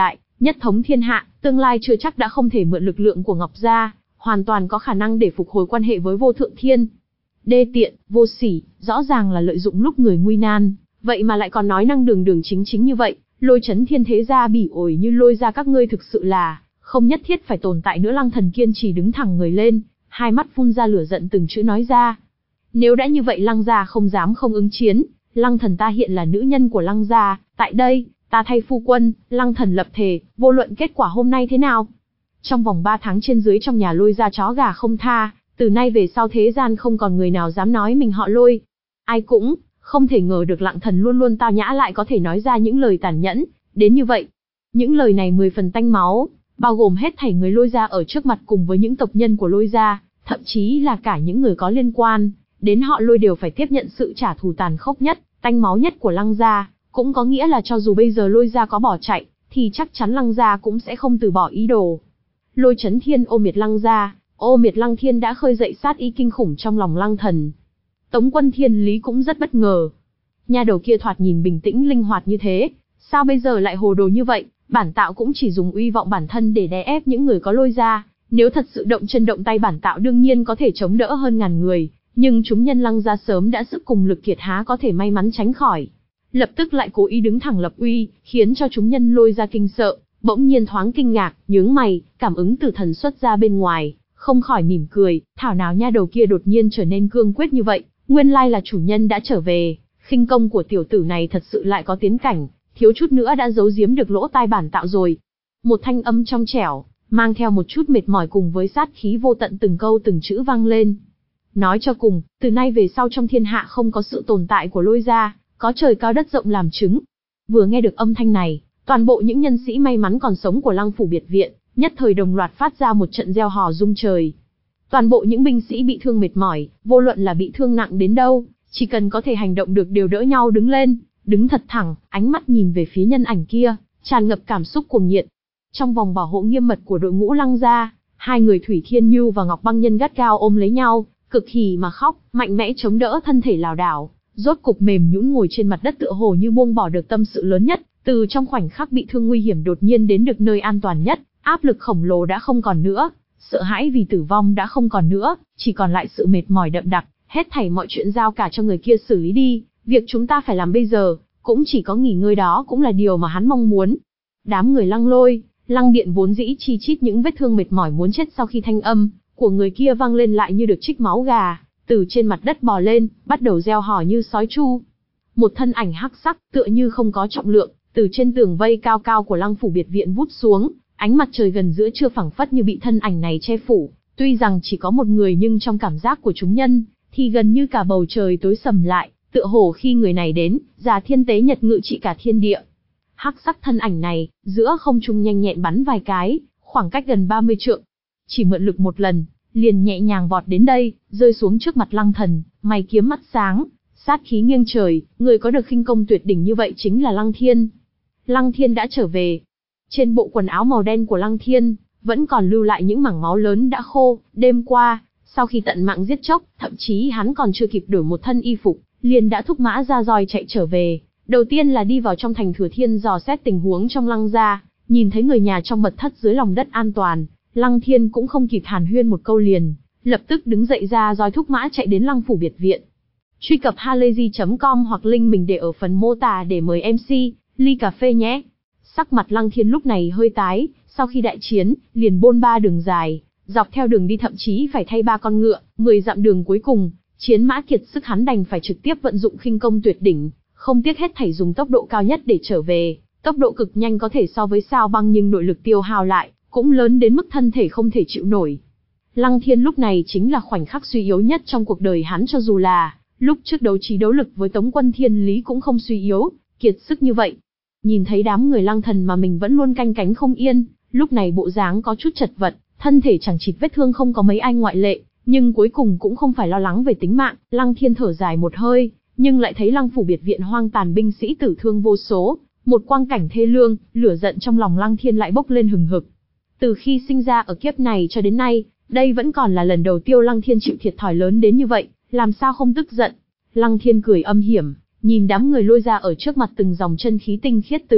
nhất thống thiên hạ, tương lai chưa chắc đã không thể mượn lực lượng của Ngọc gia, hoàn toàn có khả năng để phục hồi quan hệ với Vô Thượng Thiên. Đê tiện, vô sỉ, rõ ràng là lợi dụng lúc người nguy nan, vậy mà lại còn nói năng đường đường chính chính như vậy, Lôi Chấn Thiên thế gia bỉ ổi như Lôi gia các ngươi thực sự là không nhất thiết phải tồn tại nữa. Lăng Thần kiên trì đứng thẳng người lên, hai mắt phun ra lửa giận từng chữ nói ra. Nếu đã như vậy Lăng gia không dám không ứng chiến, Lăng Thần ta hiện là nữ nhân của Lăng gia, tại đây, ta thay phu quân, Lăng Thần lập thề, vô luận kết quả hôm nay thế nào. Trong vòng ba tháng trên dưới trong nhà Lôi gia chó gà không tha, từ nay về sau thế gian không còn người nào dám nói mình họ Lôi. Ai cũng không thể ngờ được Lăng Thần luôn luôn tao nhã lại có thể nói ra những lời tàn nhẫn đến như vậy. Những lời này mười phần tanh máu, bao gồm hết thảy người Lôi gia ở trước mặt cùng với những tộc nhân của Lôi gia, thậm chí là cả những người có liên quan đến họ Lôi đều phải tiếp nhận sự trả thù tàn khốc nhất, tanh máu nhất của Lăng gia. Cũng có nghĩa là cho dù bây giờ Lôi gia có bỏ chạy, thì chắc chắn Lăng gia cũng sẽ không từ bỏ ý đồ. Lôi Chấn Thiên ô miệt Lăng gia, ô miệt Lăng Thiên đã khơi dậy sát ý kinh khủng trong lòng Lăng Thần. Tống Quân Thiên Lý cũng rất bất ngờ. Nha đầu kia thoạt nhìn bình tĩnh linh hoạt như thế, sao bây giờ lại hồ đồ như vậy? Bản tạo cũng chỉ dùng uy vọng bản thân để đè ép những người có Lôi gia, nếu thật sự động chân động tay bản tạo đương nhiên có thể chống đỡ hơn ngàn người, nhưng chúng nhân Lăng gia sớm đã sức cùng lực kiệt há có thể may mắn tránh khỏi. Lập tức lại cố ý đứng thẳng lập uy, khiến cho chúng nhân Lôi gia kinh sợ, bỗng nhiên thoáng kinh ngạc, nhướng mày, cảm ứng từ thần xuất ra bên ngoài, không khỏi mỉm cười, thảo nào nha đầu kia đột nhiên trở nên cương quyết như vậy, nguyên lai là chủ nhân đã trở về, khinh công của tiểu tử này thật sự lại có tiến cảnh, thiếu chút nữa đã giấu giếm được lỗ tai bản tạo rồi. Một thanh âm trong trẻo, mang theo một chút mệt mỏi cùng với sát khí vô tận từng câu từng chữ vang lên. Nói cho cùng, từ nay về sau trong thiên hạ không có sự tồn tại của Lôi gia, có trời cao đất rộng làm chứng. Vừa nghe được âm thanh này, toàn bộ những nhân sĩ may mắn còn sống của Lăng phủ biệt viện, nhất thời đồng loạt phát ra một trận reo hò rung trời. Toàn bộ những binh sĩ bị thương mệt mỏi, vô luận là bị thương nặng đến đâu, chỉ cần có thể hành động được đều đỡ nhau đứng lên, đứng thật thẳng, ánh mắt nhìn về phía nhân ảnh kia, tràn ngập cảm xúc cuồng nhiệt. Trong vòng bảo hộ nghiêm mật của đội ngũ Lăng gia, hai người Thủy Thiên Nhu và Ngọc Băng Nhân gắt gao ôm lấy nhau, cực hỉ mà khóc, mạnh mẽ chống đỡ thân thể lảo đảo, rốt cục mềm nhũn ngồi trên mặt đất tựa hồ như buông bỏ được tâm sự lớn nhất, từ trong khoảnh khắc bị thương nguy hiểm đột nhiên đến được nơi an toàn nhất, áp lực khổng lồ đã không còn nữa, sợ hãi vì tử vong đã không còn nữa, chỉ còn lại sự mệt mỏi đậm đặc, hết thảy mọi chuyện giao cả cho người kia xử lý đi, việc chúng ta phải làm bây giờ, cũng chỉ có nghỉ ngơi, đó cũng là điều mà hắn mong muốn. Đám người Lăng Lôi, Lăng Điện vốn dĩ chi chít những vết thương mệt mỏi muốn chết sau khi thanh âm của người kia vang lên lại như được trích máu gà, từ trên mặt đất bò lên, bắt đầu reo hò như sói chu. Một thân ảnh hắc sắc, tựa như không có trọng lượng, từ trên tường vây cao cao của Lăng phủ biệt viện vút xuống, ánh mặt trời gần giữa trưa phẳng phất như bị thân ảnh này che phủ, tuy rằng chỉ có một người nhưng trong cảm giác của chúng nhân, thì gần như cả bầu trời tối sầm lại, tựa hồ khi người này đến, Già Thiên Tế Nhật ngự trị cả thiên địa. Hắc sắc thân ảnh này, giữa không trung nhanh nhẹn bắn vài cái, khoảng cách gần ba mươi trượng. Chỉ mượn lực một lần, liền nhẹ nhàng vọt đến đây, rơi xuống trước mặt Lăng Thần, mày kiếm mắt sáng, sát khí nghiêng trời, người có được khinh công tuyệt đỉnh như vậy chính là Lăng Thiên. Lăng Thiên đã trở về. Trên bộ quần áo màu đen của Lăng Thiên, vẫn còn lưu lại những mảng máu lớn đã khô, đêm qua, sau khi tận mạng giết chóc, thậm chí hắn còn chưa kịp đổi một thân y phục, liền đã thúc mã ra roi chạy trở về. Đầu tiên là đi vào trong thành Thừa Thiên dò xét tình huống trong Lăng gia, nhìn thấy người nhà trong mật thất dưới lòng đất an toàn, Lăng Thiên cũng không kịp hàn huyên một câu liền, lập tức đứng dậy ra roi thúc mã chạy đến Lăng phủ biệt viện. Truy cập halayzi chấm com hoặc link mình để ở phần mô tả để mời em xê, ly cà phê nhé. Sắc mặt Lăng Thiên lúc này hơi tái, sau khi đại chiến, liền bôn ba đường dài, dọc theo đường đi thậm chí phải thay ba con ngựa, mười dặm đường cuối cùng, chiến mã kiệt sức hắn đành phải trực tiếp vận dụng khinh công tuyệt đỉnh, không tiếc hết thảy dùng tốc độ cao nhất để trở về, tốc độ cực nhanh có thể so với sao băng nhưng nội lực tiêu hao lại, cũng lớn đến mức thân thể không thể chịu nổi. Lăng Thiên lúc này chính là khoảnh khắc suy yếu nhất trong cuộc đời hắn, cho dù là lúc trước đấu trí đấu lực với Tống Quân Thiên Lý cũng không suy yếu, kiệt sức như vậy. Nhìn thấy đám người Lăng Thần mà mình vẫn luôn canh cánh không yên, lúc này bộ dáng có chút chật vật, thân thể chẳng chịt vết thương không có mấy ai ngoại lệ, nhưng cuối cùng cũng không phải lo lắng về tính mạng. Lăng Thiên thở dài một hơi, nhưng lại thấy Lăng phủ biệt viện hoang tàn, binh sĩ tử thương vô số, một quang cảnh thê lương, lửa giận trong lòng Lăng Thiên lại bốc lên hừng hực. Từ khi sinh ra ở kiếp này cho đến nay, đây vẫn còn là lần đầu Tiêu Lăng Thiên chịu thiệt thòi lớn đến như vậy, làm sao không tức giận. Lăng Thiên cười âm hiểm, nhìn đám người Lôi ra ở trước mặt, từng dòng chân khí tinh khiết từ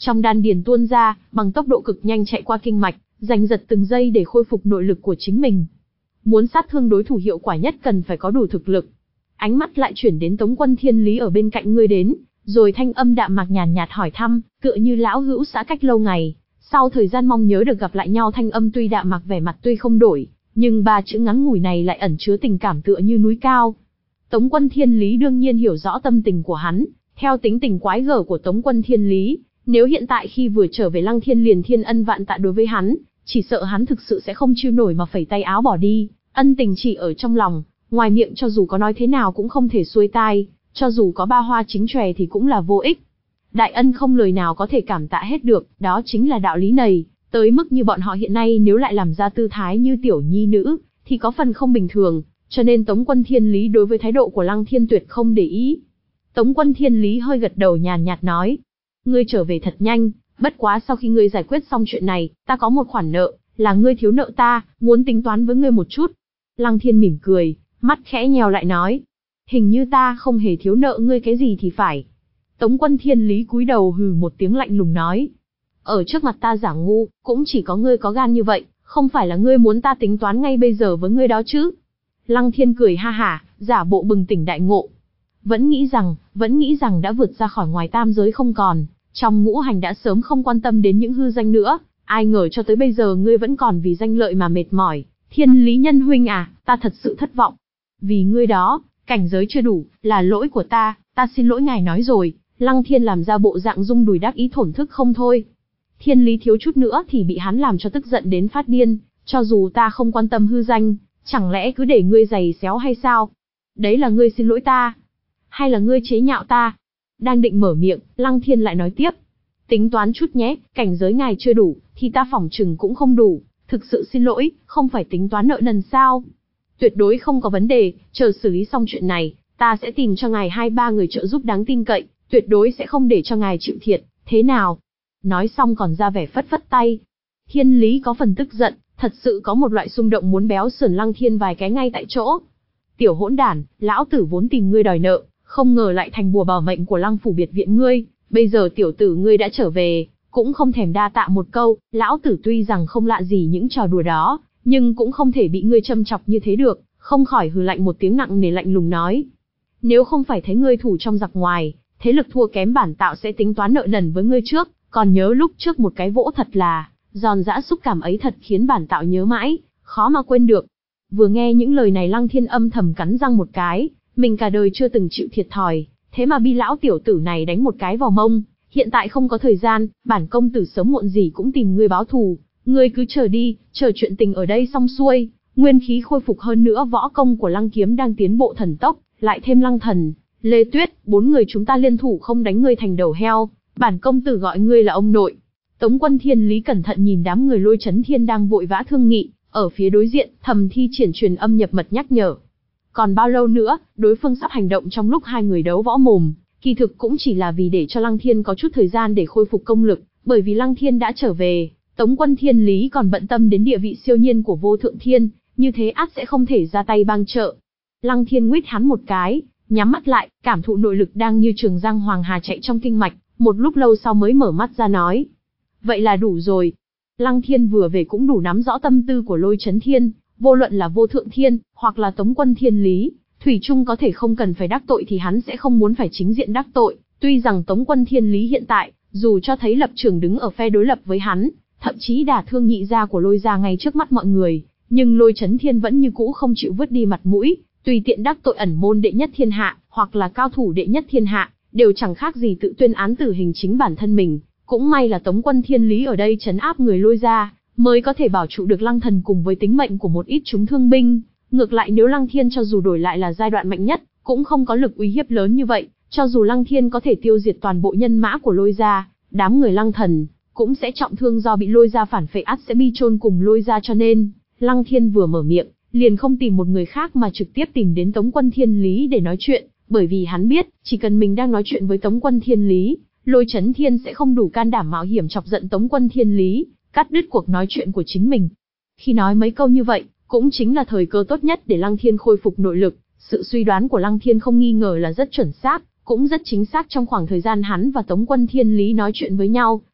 Trong đan điền tuôn ra, bằng tốc độ cực nhanh chạy qua kinh mạch, giành giật từng giây để khôi phục nội lực của chính mình. Muốn sát thương đối thủ hiệu quả nhất cần phải có đủ thực lực. Ánh mắt lại chuyển đến Tống Quân Thiên Lý ở bên cạnh ngươi đến, rồi thanh âm đạm mạc nhàn nhạt hỏi thăm, tựa như lão hữu xã cách lâu ngày, sau thời gian mong nhớ được gặp lại nhau. Thanh âm tuy đạm mạc, vẻ mặt tuy không đổi, nhưng ba chữ ngắn ngủi này lại ẩn chứa tình cảm tựa như núi cao. Tống Quân Thiên Lý đương nhiên hiểu rõ tâm tình của hắn, theo tính tình quái gở của Tống Quân Thiên Lý, nếu hiện tại khi vừa trở về Lăng Thiên liền thiên ân vạn tạ đối với hắn, chỉ sợ hắn thực sự sẽ không chịu nổi mà phẩy tay áo bỏ đi. Ân tình chỉ ở trong lòng, ngoài miệng cho dù có nói thế nào cũng không thể xuôi tai, cho dù có ba hoa chính chòe thì cũng là vô ích. Đại ân không lời nào có thể cảm tạ hết được, đó chính là đạo lý này. Tới mức như bọn họ hiện nay nếu lại làm ra tư thái như tiểu nhi nữ, thì có phần không bình thường, cho nên Tống Quân Thiên Lý đối với thái độ của Lăng Thiên tuyệt không để ý. Tống Quân Thiên Lý hơi gật đầu nhàn nhạt nói, ngươi trở về thật nhanh, bất quá sau khi ngươi giải quyết xong chuyện này, ta có một khoản nợ, là ngươi thiếu nợ ta, muốn tính toán với ngươi một chút. Lăng Thiên mỉm cười, mắt khẽ nheo lại nói, hình như ta không hề thiếu nợ ngươi cái gì thì phải. Tống Quân Thiên Lý cúi đầu hừ một tiếng lạnh lùng nói, ở trước mặt ta giả ngu, cũng chỉ có ngươi có gan như vậy, không phải là ngươi muốn ta tính toán ngay bây giờ với ngươi đó chứ. Lăng Thiên cười ha hả, giả bộ bừng tỉnh đại ngộ. Vẫn nghĩ rằng, vẫn nghĩ rằng đã vượt ra khỏi ngoài tam giới không còn, trong ngũ hành đã sớm không quan tâm đến những hư danh nữa, ai ngờ cho tới bây giờ ngươi vẫn còn vì danh lợi mà mệt mỏi. Thiên Lý nhân huynh à, ta thật sự thất vọng. Vì ngươi đó, cảnh giới chưa đủ, là lỗi của ta, ta xin lỗi ngài nói rồi. Lăng Thiên làm ra bộ dạng rung đùi đắc ý thổn thức không thôi. Thiên Lý thiếu chút nữa thì bị hắn làm cho tức giận đến phát điên, cho dù ta không quan tâm hư danh, chẳng lẽ cứ để ngươi giày xéo hay sao? Đấy là ngươi xin lỗi ta, hay là ngươi chế nhạo ta? Đang định mở miệng, Lăng Thiên lại nói tiếp, tính toán chút nhé, cảnh giới ngài chưa đủ, thì ta phỏng chừng cũng không đủ, thực sự xin lỗi, không phải tính toán nợ nần sao? Tuyệt đối không có vấn đề, chờ xử lý xong chuyện này, ta sẽ tìm cho ngài hai ba người trợ giúp đáng tin cậy, tuyệt đối sẽ không để cho ngài chịu thiệt, thế nào? Nói xong còn ra vẻ phất phất tay. Thiên Lý có phần tức giận, thật sự có một loại xung động muốn béo sườn Lăng Thiên vài cái ngay tại chỗ. Tiểu hỗn đản, lão tử vốn tìm ngươi đòi nợ, không ngờ lại thành bùa bảo mệnh của Lăng phủ biệt viện ngươi, bây giờ tiểu tử ngươi đã trở về, cũng không thèm đa tạ một câu, lão tử tuy rằng không lạ gì những trò đùa đó, nhưng cũng không thể bị ngươi châm chọc như thế được, không khỏi hừ lạnh một tiếng nặng nề lạnh lùng nói. Nếu không phải thấy ngươi thủ trong giặc ngoài, thế lực thua kém bản tạo sẽ tính toán nợ nần với ngươi trước, còn nhớ lúc trước một cái vỗ thật là, giòn giã xúc cảm ấy thật khiến bản tạo nhớ mãi, khó mà quên được. Vừa nghe những lời này Lăng Thiên âm thầm cắn răng một cái, mình cả đời chưa từng chịu thiệt thòi, thế mà bị lão tiểu tử này đánh một cái vào mông, hiện tại không có thời gian, bản công tử sớm muộn gì cũng tìm ngươi báo thù, ngươi cứ chờ đi, chờ chuyện tình ở đây xong xuôi, nguyên khí khôi phục hơn nữa võ công của Lăng Kiếm đang tiến bộ thần tốc, lại thêm Lăng Thần, Lê Tuyết, bốn người chúng ta liên thủ không đánh ngươi thành đầu heo, bản công tử gọi ngươi là ông nội. Tống Quân Thiên Lý cẩn thận nhìn đám người Lôi Chấn Thiên đang vội vã thương nghị, ở phía đối diện, thầm thi triển truyền âm nhập mật nhắc nhở. Còn bao lâu nữa, đối phương sắp hành động trong lúc hai người đấu võ mồm, kỳ thực cũng chỉ là vì để cho Lăng Thiên có chút thời gian để khôi phục công lực, bởi vì Lăng Thiên đã trở về, Tống Quân Thiên Lý còn bận tâm đến địa vị siêu nhiên của Vô Thượng Thiên, như thế ắt sẽ không thể ra tay bang trợ. Lăng Thiên nguyết hắn một cái, nhắm mắt lại, cảm thụ nội lực đang như trường giang hoàng hà chạy trong kinh mạch, một lúc lâu sau mới mở mắt ra nói. Vậy là đủ rồi. Lăng Thiên vừa về cũng đủ nắm rõ tâm tư của Lôi Chấn Thiên, vô luận là Vô Thượng Thiên, hoặc là Tống Quân Thiên Lý, thủy chung có thể không cần phải đắc tội thì hắn sẽ không muốn phải chính diện đắc tội, tuy rằng Tống Quân Thiên Lý hiện tại, dù cho thấy lập trường đứng ở phe đối lập với hắn, thậm chí đả thương nhị gia của Lôi gia ngay trước mắt mọi người, nhưng Lôi Chấn Thiên vẫn như cũ không chịu vứt đi mặt mũi, tùy tiện đắc tội ẩn môn đệ nhất thiên hạ, hoặc là cao thủ đệ nhất thiên hạ, đều chẳng khác gì tự tuyên án tử hình chính bản thân mình. Cũng may là Tống Quân Thiên Lý ở đây trấn áp người Lôi gia, mới có thể bảo trụ được Lăng Thần cùng với tính mệnh của một ít chúng thương binh. Ngược lại nếu Lăng Thiên cho dù đổi lại là giai đoạn mạnh nhất, cũng không có lực uy hiếp lớn như vậy, cho dù Lăng Thiên có thể tiêu diệt toàn bộ nhân mã của Lôi gia, đám người Lăng Thần cũng sẽ trọng thương do bị Lôi gia phản phệ ắt sẽ bi chôn cùng Lôi gia, cho nên Lăng Thiên vừa mở miệng, liền không tìm một người khác mà trực tiếp tìm đến Tống Quân Thiên Lý để nói chuyện, bởi vì hắn biết, chỉ cần mình đang nói chuyện với Tống Quân Thiên Lý, Lôi Chấn Thiên sẽ không đủ can đảm mạo hiểm chọc giận Tống Quân Thiên Lý, cắt đứt cuộc nói chuyện của chính mình. Khi nói mấy câu như vậy, cũng chính là thời cơ tốt nhất để Lăng Thiên khôi phục nội lực, sự suy đoán của Lăng Thiên không nghi ngờ là rất chuẩn xác, cũng rất chính xác. Trong khoảng thời gian hắn và Tống Quân Thiên Lý nói chuyện với nhau,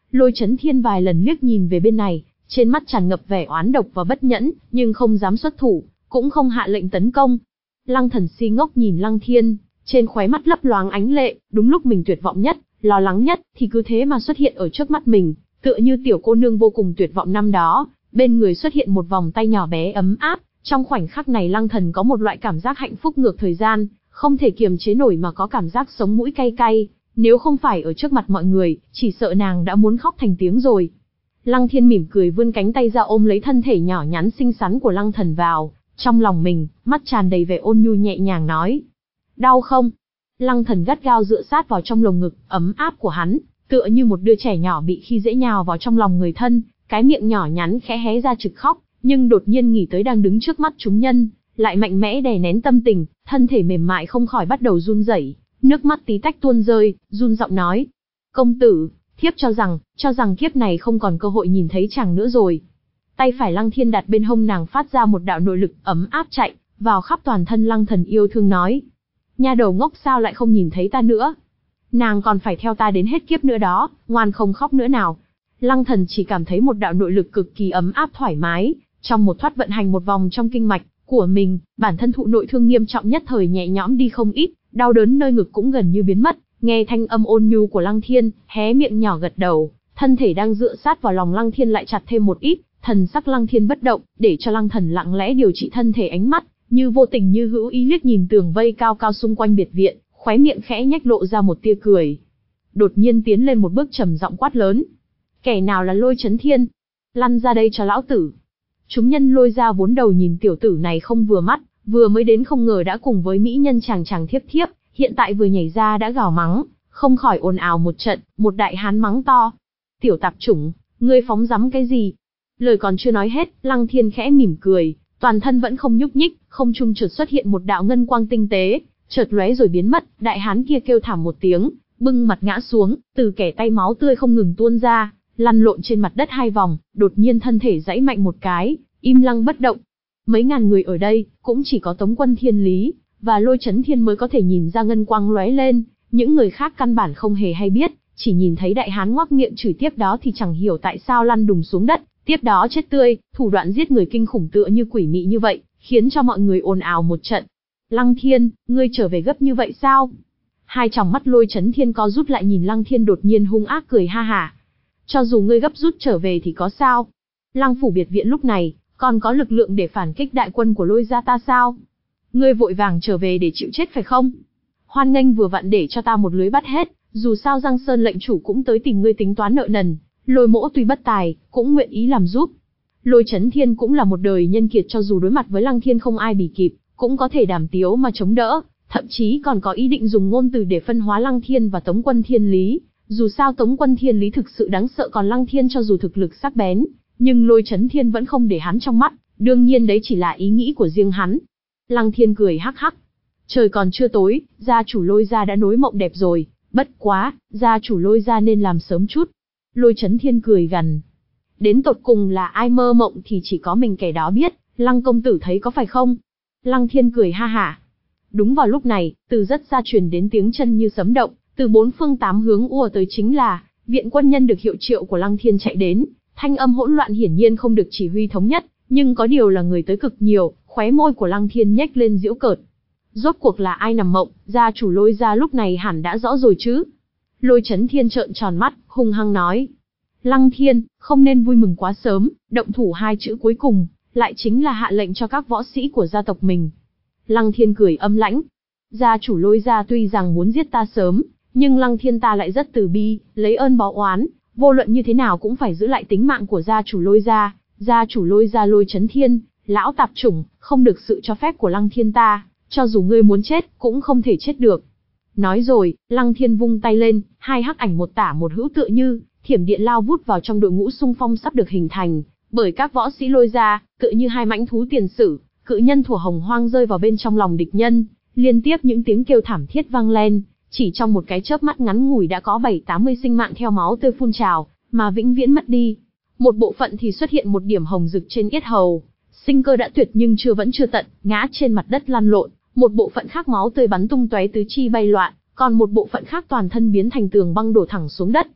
Lôi Chấn Thiên vài lần liếc nhìn về bên này, trên mắt tràn ngập vẻ oán độc và bất nhẫn, nhưng không dám xuất thủ, cũng không hạ lệnh tấn công. Lăng Thần si ngốc nhìn Lăng Thiên, trên khóe mắt lấp loáng ánh lệ, đúng lúc mình tuyệt vọng nhất, lo lắng nhất, thì cứ thế mà xuất hiện ở trước mắt mình, tựa như tiểu cô nương vô cùng tuyệt vọng năm đó, bên người xuất hiện một vòng tay nhỏ bé ấm áp. Trong khoảnh khắc này Lăng Thần có một loại cảm giác hạnh phúc ngược thời gian, không thể kiềm chế nổi mà có cảm giác sống mũi cay cay, nếu không phải ở trước mặt mọi người, chỉ sợ nàng đã muốn khóc thành tiếng rồi. Lăng Thiên mỉm cười vươn cánh tay ra ôm lấy thân thể nhỏ nhắn xinh xắn của Lăng Thần vào trong lòng mình, mắt tràn đầy vẻ ôn nhu nhẹ nhàng nói: "Đau không?" Lăng Thần gắt gao dựa sát vào trong lồng ngực ấm áp của hắn, tựa như một đứa trẻ nhỏ bị khi dễ nhào vào trong lòng người thân, cái miệng nhỏ nhắn khẽ hé ra trực khóc, nhưng đột nhiên nghĩ tới đang đứng trước mắt chúng nhân, lại mạnh mẽ đè nén tâm tình, thân thể mềm mại không khỏi bắt đầu run rẩy, nước mắt tí tách tuôn rơi, run giọng nói: "Công tử, thiếp cho rằng, cho rằng kiếp này không còn cơ hội nhìn thấy chàng nữa rồi." Tay phải Lăng Thiên đặt bên hông nàng phát ra một đạo nội lực ấm áp chạy vào khắp toàn thân. Lăng Thần yêu thương nói: "Nha đầu ngốc, sao lại không nhìn thấy ta nữa? Nàng còn phải theo ta đến hết kiếp nữa đó, ngoan không khóc nữa nào." Lăng Thần chỉ cảm thấy một đạo nội lực cực kỳ ấm áp thoải mái, trong một thoát vận hành một vòng trong kinh mạch của mình, bản thân thụ nội thương nghiêm trọng nhất thời nhẹ nhõm đi không ít, đau đớn nơi ngực cũng gần như biến mất. Nghe thanh âm ôn nhu của Lăng Thiên, hé miệng nhỏ gật đầu, thân thể đang dựa sát vào lòng Lăng Thiên lại chặt thêm một ít, thần sắc Lăng Thiên bất động, để cho Lăng Thần lặng lẽ điều trị thân thể, ánh mắt như vô tình như hữu ý liếc nhìn tường vây cao cao xung quanh biệt viện, khóe miệng khẽ nhếch lộ ra một tia cười. Đột nhiên tiến lên một bước trầm giọng quát lớn: "Kẻ nào là Lôi Chấn Thiên? Lăn ra đây cho lão tử!" Chúng nhân Lôi gia vốn đầu nhìn tiểu tử này không vừa mắt, vừa mới đến không ngờ đã cùng với mỹ nhân chàng chàng thiếp thiếp, hiện tại vừa nhảy ra đã gào mắng, không khỏi ồn ào một trận. Một đại hán mắng to: "Tiểu tạp chủng, ngươi phóng dắm cái gì?" Lời còn chưa nói hết, Lăng Thiên khẽ mỉm cười, toàn thân vẫn không nhúc nhích, không trung chợt xuất hiện một đạo ngân quang tinh tế, chợt lóe rồi biến mất. Đại hán kia kêu thảm một tiếng, bưng mặt ngã xuống, từ kẻ tay máu tươi không ngừng tuôn ra, lăn lộn trên mặt đất hai vòng, đột nhiên thân thể giãy mạnh một cái, im lặng bất động. Mấy ngàn người ở đây, cũng chỉ có Tống Quân Thiên Lý và Lôi Chấn Thiên mới có thể nhìn ra ngân quang lóe lên, những người khác căn bản không hề hay biết, chỉ nhìn thấy đại hán ngoác miệng chửi tiếp đó thì chẳng hiểu tại sao lăn đùng xuống đất, tiếp đó chết tươi. Thủ đoạn giết người kinh khủng tựa như quỷ mị như vậy, khiến cho mọi người ồn ào một trận. "Lăng Thiên, ngươi trở về gấp như vậy sao?" Hai tròng mắt Lôi Chấn Thiên co rút lại nhìn Lăng Thiên, đột nhiên hung ác cười ha hả: "Cho dù ngươi gấp rút trở về thì có sao? Lăng phủ biệt viện lúc này còn có lực lượng để phản kích đại quân của Lôi gia ta sao? Ngươi vội vàng trở về để chịu chết phải không? Hoan nghênh, vừa vặn để cho ta một lưới bắt hết, dù sao Giang Sơn lệnh chủ cũng tới tìm ngươi tính toán nợ nần, Lôi mỗ tuy bất tài, cũng nguyện ý làm giúp." Lôi Chấn Thiên cũng là một đời nhân kiệt, cho dù đối mặt với Lăng Thiên không ai bì kịp, cũng có thể đàm tiếu mà chống đỡ, thậm chí còn có ý định dùng ngôn từ để phân hóa Lăng Thiên và Tống Quân Thiên Lý. Dù sao Tống Quân Thiên Lý thực sự đáng sợ, còn Lăng Thiên cho dù thực lực sắc bén, nhưng Lôi Chấn Thiên vẫn không để hắn trong mắt, đương nhiên đấy chỉ là ý nghĩ của riêng hắn. Lăng Thiên cười hắc hắc: "Trời còn chưa tối, gia chủ Lôi gia đã nối mộng đẹp rồi, bất quá, gia chủ Lôi gia nên làm sớm chút." Lôi Chấn Thiên cười gằn: "Đến tột cùng là ai mơ mộng thì chỉ có mình kẻ đó biết, Lăng công tử thấy có phải không?" Lăng Thiên cười ha hả. Đúng vào lúc này, từ rất xa truyền đến tiếng chân như sấm động, từ bốn phương tám hướng ùa tới, chính là viện quân nhân được hiệu triệu của Lăng Thiên chạy đến. Thanh âm hỗn loạn hiển nhiên không được chỉ huy thống nhất, nhưng có điều là người tới cực nhiều. Khóe môi của Lăng Thiên nhếch lên giễu cợt: "Rốt cuộc là ai nằm mộng, gia chủ Lôi gia lúc này hẳn đã rõ rồi chứ?" Lôi Chấn Thiên trợn tròn mắt, hung hăng nói: "Lăng Thiên, không nên vui mừng quá sớm, động thủ hai chữ cuối cùng, lại chính là hạ lệnh cho các võ sĩ của gia tộc mình." Lăng Thiên cười âm lãnh: "Gia chủ Lôi gia tuy rằng muốn giết ta sớm, nhưng Lăng Thiên ta lại rất từ bi, lấy ơn báo oán, vô luận như thế nào cũng phải giữ lại tính mạng của gia chủ Lôi gia. Gia chủ Lôi gia Lôi Chấn Thiên, lão tạp chủng, không được sự cho phép của Lăng Thiên ta, cho dù ngươi muốn chết, cũng không thể chết được." Nói rồi, Lăng Thiên vung tay lên, hai hắc ảnh một tả một hữu tựa như thiểm điện lao vút vào trong đội ngũ xung phong sắp được hình thành bởi các võ sĩ Lôi gia, tựa như hai mãnh thú tiền sử, cự nhân thủa hồng hoang rơi vào bên trong lòng địch nhân. Liên tiếp những tiếng kêu thảm thiết vang lên, chỉ trong một cái chớp mắt ngắn ngủi đã có bảy tám mươi sinh mạng theo máu tươi phun trào mà vĩnh viễn mất đi. Một bộ phận thì xuất hiện một điểm hồng rực trên yết hầu, sinh cơ đã tuyệt nhưng chưa vẫn chưa tận, ngã trên mặt đất lăn lộn. Một bộ phận khác máu tươi bắn tung tóe, tứ chi bay loạn, còn một bộ phận khác toàn thân biến thành tường băng đổ thẳng xuống đất.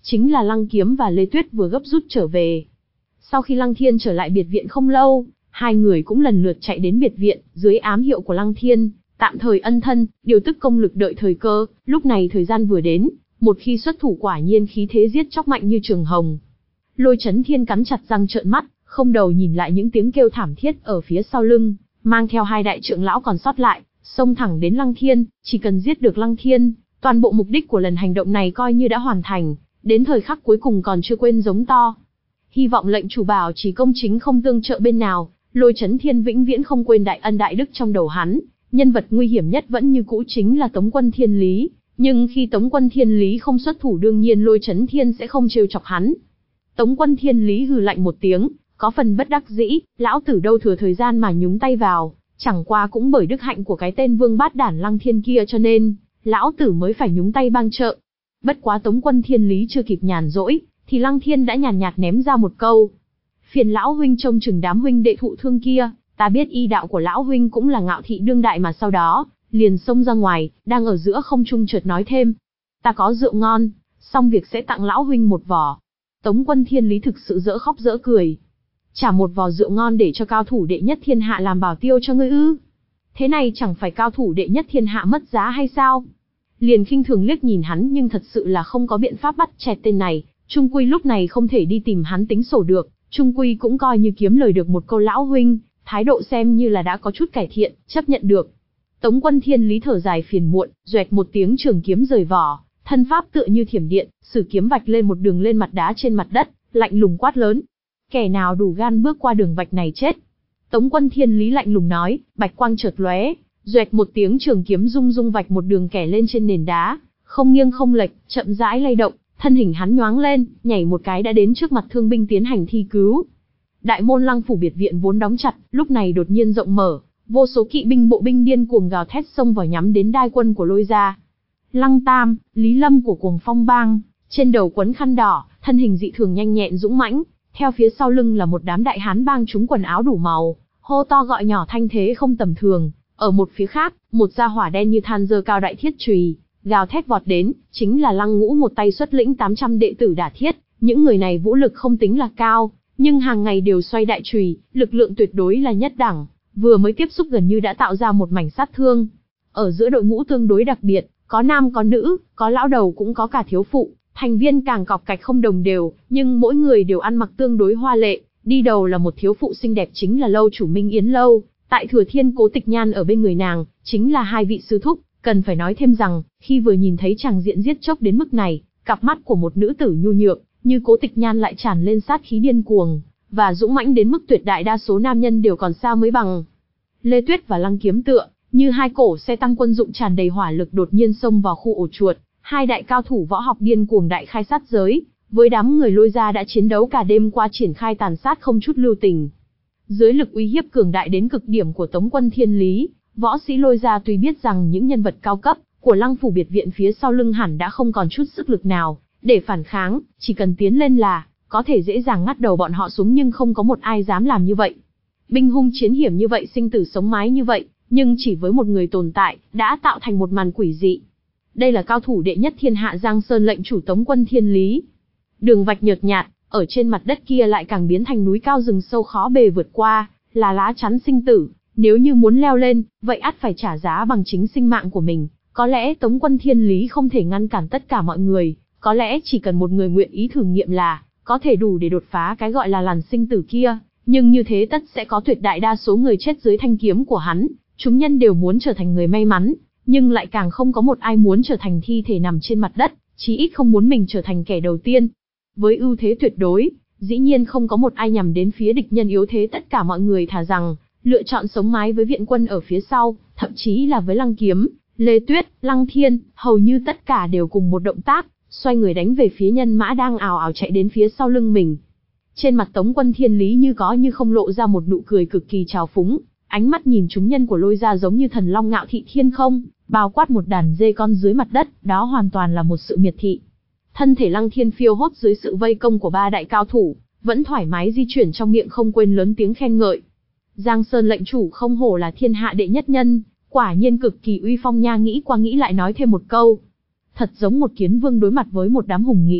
chính là Lăng Kiếm và Lê Tuyết vừa gấp rút trở về. Sau khi Lăng Thiên trở lại biệt viện không lâu, hai người cũng lần lượt chạy đến biệt viện, dưới ám hiệu của Lăng Thiên, tạm thời ân thân, điều tức công lực đợi thời cơ, lúc này thời gian vừa đến, một khi xuất thủ quả nhiên khí thế giết chóc mạnh như trường hồng. Lôi Chấn Thiên cắn chặt răng trợn mắt, không đầu nhìn lại những tiếng kêu thảm thiết ở phía sau lưng, mang theo hai đại trưởng lão còn sót lại, xông thẳng đến Lăng Thiên, chỉ cần giết được Lăng Thiên, toàn bộ mục đích của lần hành động này coi như đã hoàn thành, đến thời khắc cuối cùng còn chưa quên giống to. Hy vọng lệnh chủ bảo chỉ công chính không tương trợ bên nào, Lôi Chấn Thiên vĩnh viễn không quên đại ân đại đức trong đầu hắn, nhân vật nguy hiểm nhất vẫn như cũ chính là Tống Quân Thiên Lý, nhưng khi Tống Quân Thiên Lý không xuất thủ đương nhiên Lôi Chấn Thiên sẽ không trêu chọc hắn. Tống Quân Thiên Lý hừ lạnh một tiếng, có phần bất đắc dĩ, lão tử đâu thừa thời gian mà nhúng tay vào, chẳng qua cũng bởi đức hạnh của cái tên vương bát đản Lăng Thiên kia cho nên, lão tử mới phải nhúng tay bang trợ. Bất quá Tống Quân Thiên Lý chưa kịp nhàn rỗi, thì Lăng Thiên đã nhàn nhạt ném ra một câu. Phiền lão huynh trông chừng đám huynh đệ thụ thương kia, ta biết y đạo của lão huynh cũng là ngạo thị đương đại mà sau đó, liền xông ra ngoài, đang ở giữa không trung chợt nói thêm. Ta có rượu ngon, xong việc sẽ tặng lão huynh một vò. Tống Quân Thiên Lý thực sự dỡ khóc dỡ cười. Trả một vò rượu ngon để cho cao thủ đệ nhất thiên hạ làm bảo tiêu cho ngươi ư? Thế này chẳng phải cao thủ đệ nhất thiên hạ mất giá hay sao? Liền khinh thường liếc nhìn hắn nhưng thật sự là không có biện pháp bắt chẹt tên này, Trung Quy lúc này không thể đi tìm hắn tính sổ được, Trung Quy cũng coi như kiếm lời được một câu lão huynh, thái độ xem như là đã có chút cải thiện, chấp nhận được. Tống Quân Thiên Lý thở dài phiền muộn, doẹt một tiếng trường kiếm rời vỏ, thân pháp tựa như thiểm điện, sử kiếm vạch lên một đường lên mặt đá trên mặt đất, lạnh lùng quát lớn. Kẻ nào đủ gan bước qua đường vạch này chết. Tống Quân Thiên Lý lạnh lùng nói, bạch quang chợt lóe, doẹt một tiếng trường kiếm rung rung vạch một đường kẻ lên trên nền đá, không nghiêng không lệch, chậm rãi lay động, thân hình hắn nhoáng lên, nhảy một cái đã đến trước mặt thương binh tiến hành thi cứu. Đại môn Lăng phủ biệt viện vốn đóng chặt, lúc này đột nhiên rộng mở, vô số kỵ binh bộ binh điên cuồng gào thét xông vào nhắm đến đai quân của Lôi gia. Lăng Tam, Lý Lâm của Cuồng Phong bang, trên đầu quấn khăn đỏ, thân hình dị thường nhanh nhẹn dũng mãnh, theo phía sau lưng là một đám đại hán bang chúng quần áo đủ màu, hô to gọi nhỏ thanh thế không tầm thường. Ở một phía khác, một gia hỏa đen như than giơ cao đại thiết chùy, gào thét vọt đến, chính là Lăng Ngũ một tay xuất lĩnh tám trăm đệ tử đả thiết. Những người này vũ lực không tính là cao, nhưng hàng ngày đều xoay đại chùy, lực lượng tuyệt đối là nhất đẳng, vừa mới tiếp xúc gần như đã tạo ra một mảnh sát thương. Ở giữa đội ngũ tương đối đặc biệt, có nam có nữ, có lão đầu cũng có cả thiếu phụ, thành viên càng cọc cạch không đồng đều, nhưng mỗi người đều ăn mặc tương đối hoa lệ, đi đầu là một thiếu phụ xinh đẹp chính là lâu chủ Minh Yến Lâu, tại Thừa Thiên Cố Tịch Nhan ở bên người nàng, chính là hai vị sư thúc. Cần phải nói thêm rằng, khi vừa nhìn thấy chàng diện giết chóc đến mức này, cặp mắt của một nữ tử nhu nhược, như Cố Tịch Nhan lại tràn lên sát khí điên cuồng, và dũng mãnh đến mức tuyệt đại đa số nam nhân đều còn xa mới bằng. Lê Tuyết và Lăng Kiếm tựa, như hai cổ xe tăng quân dụng tràn đầy hỏa lực đột nhiên xông vào khu ổ chuột, hai đại cao thủ võ học điên cuồng đại khai sát giới, với đám người Lôi gia đã chiến đấu cả đêm qua triển khai tàn sát không chút lưu tình. Dưới lực uy hiếp cường đại đến cực điểm của Tống Quân Thiên Lý, võ sĩ Lôi gia tuy biết rằng những nhân vật cao cấp của Lăng phủ biệt viện phía sau lưng hẳn đã không còn chút sức lực nào để phản kháng, chỉ cần tiến lên là có thể dễ dàng ngắt đầu bọn họ xuống, nhưng không có một ai dám làm như vậy. Binh hung chiến hiểm như vậy, sinh tử sống mái như vậy, nhưng chỉ với một người tồn tại, đã tạo thành một màn quỷ dị. Đây là cao thủ đệ nhất thiên hạ Giang Sơn lệnh chủ Tống Quân Thiên Lý. Đường vạch nhợt nhạt, ở trên mặt đất kia lại càng biến thành núi cao rừng sâu khó bề vượt qua, là lá chắn sinh tử. Nếu như muốn leo lên, vậy ắt phải trả giá bằng chính sinh mạng của mình. Có lẽ Tống Quân Thiên Lý không thể ngăn cản tất cả mọi người, có lẽ chỉ cần một người nguyện ý thử nghiệm là có thể đủ để đột phá cái gọi là làn sinh tử kia, nhưng như thế tất sẽ có tuyệt đại đa số người chết dưới thanh kiếm của hắn. Chúng nhân đều muốn trở thành người may mắn, nhưng lại càng không có một ai muốn trở thành thi thể nằm trên mặt đất, chí ít không muốn mình trở thành kẻ đầu tiên. Với ưu thế tuyệt đối, dĩ nhiên không có một ai nhằm đến phía địch nhân yếu thế, tất cả mọi người thà rằng lựa chọn sống mái với viện quân ở phía sau, thậm chí là với Lăng Kiếm, Lê Tuyết, Lăng Thiên, hầu như tất cả đều cùng một động tác, xoay người đánh về phía nhân mã đang ào ào chạy đến phía sau lưng mình. Trên mặt Tống Quân Thiên Lý như có như không lộ ra một nụ cười cực kỳ trào phúng, ánh mắt nhìn chúng nhân của Lôi gia giống như thần long ngạo thị thiên không, bao quát một đàn dê con dưới mặt đất, đó hoàn toàn là một sự miệt thị. Thân thể Lăng Thiên phiêu hốt dưới sự vây công của ba đại cao thủ, vẫn thoải mái di chuyển trong miệng không quên lớn tiếng khen ngợi. Giang Sơn lệnh chủ không hổ là thiên hạ đệ nhất nhân, quả nhiên cực kỳ uy phong nha. Nghĩ qua nghĩ lại nói thêm một câu. Thật giống một kiến vương đối mặt với một đám hùng nghĩ,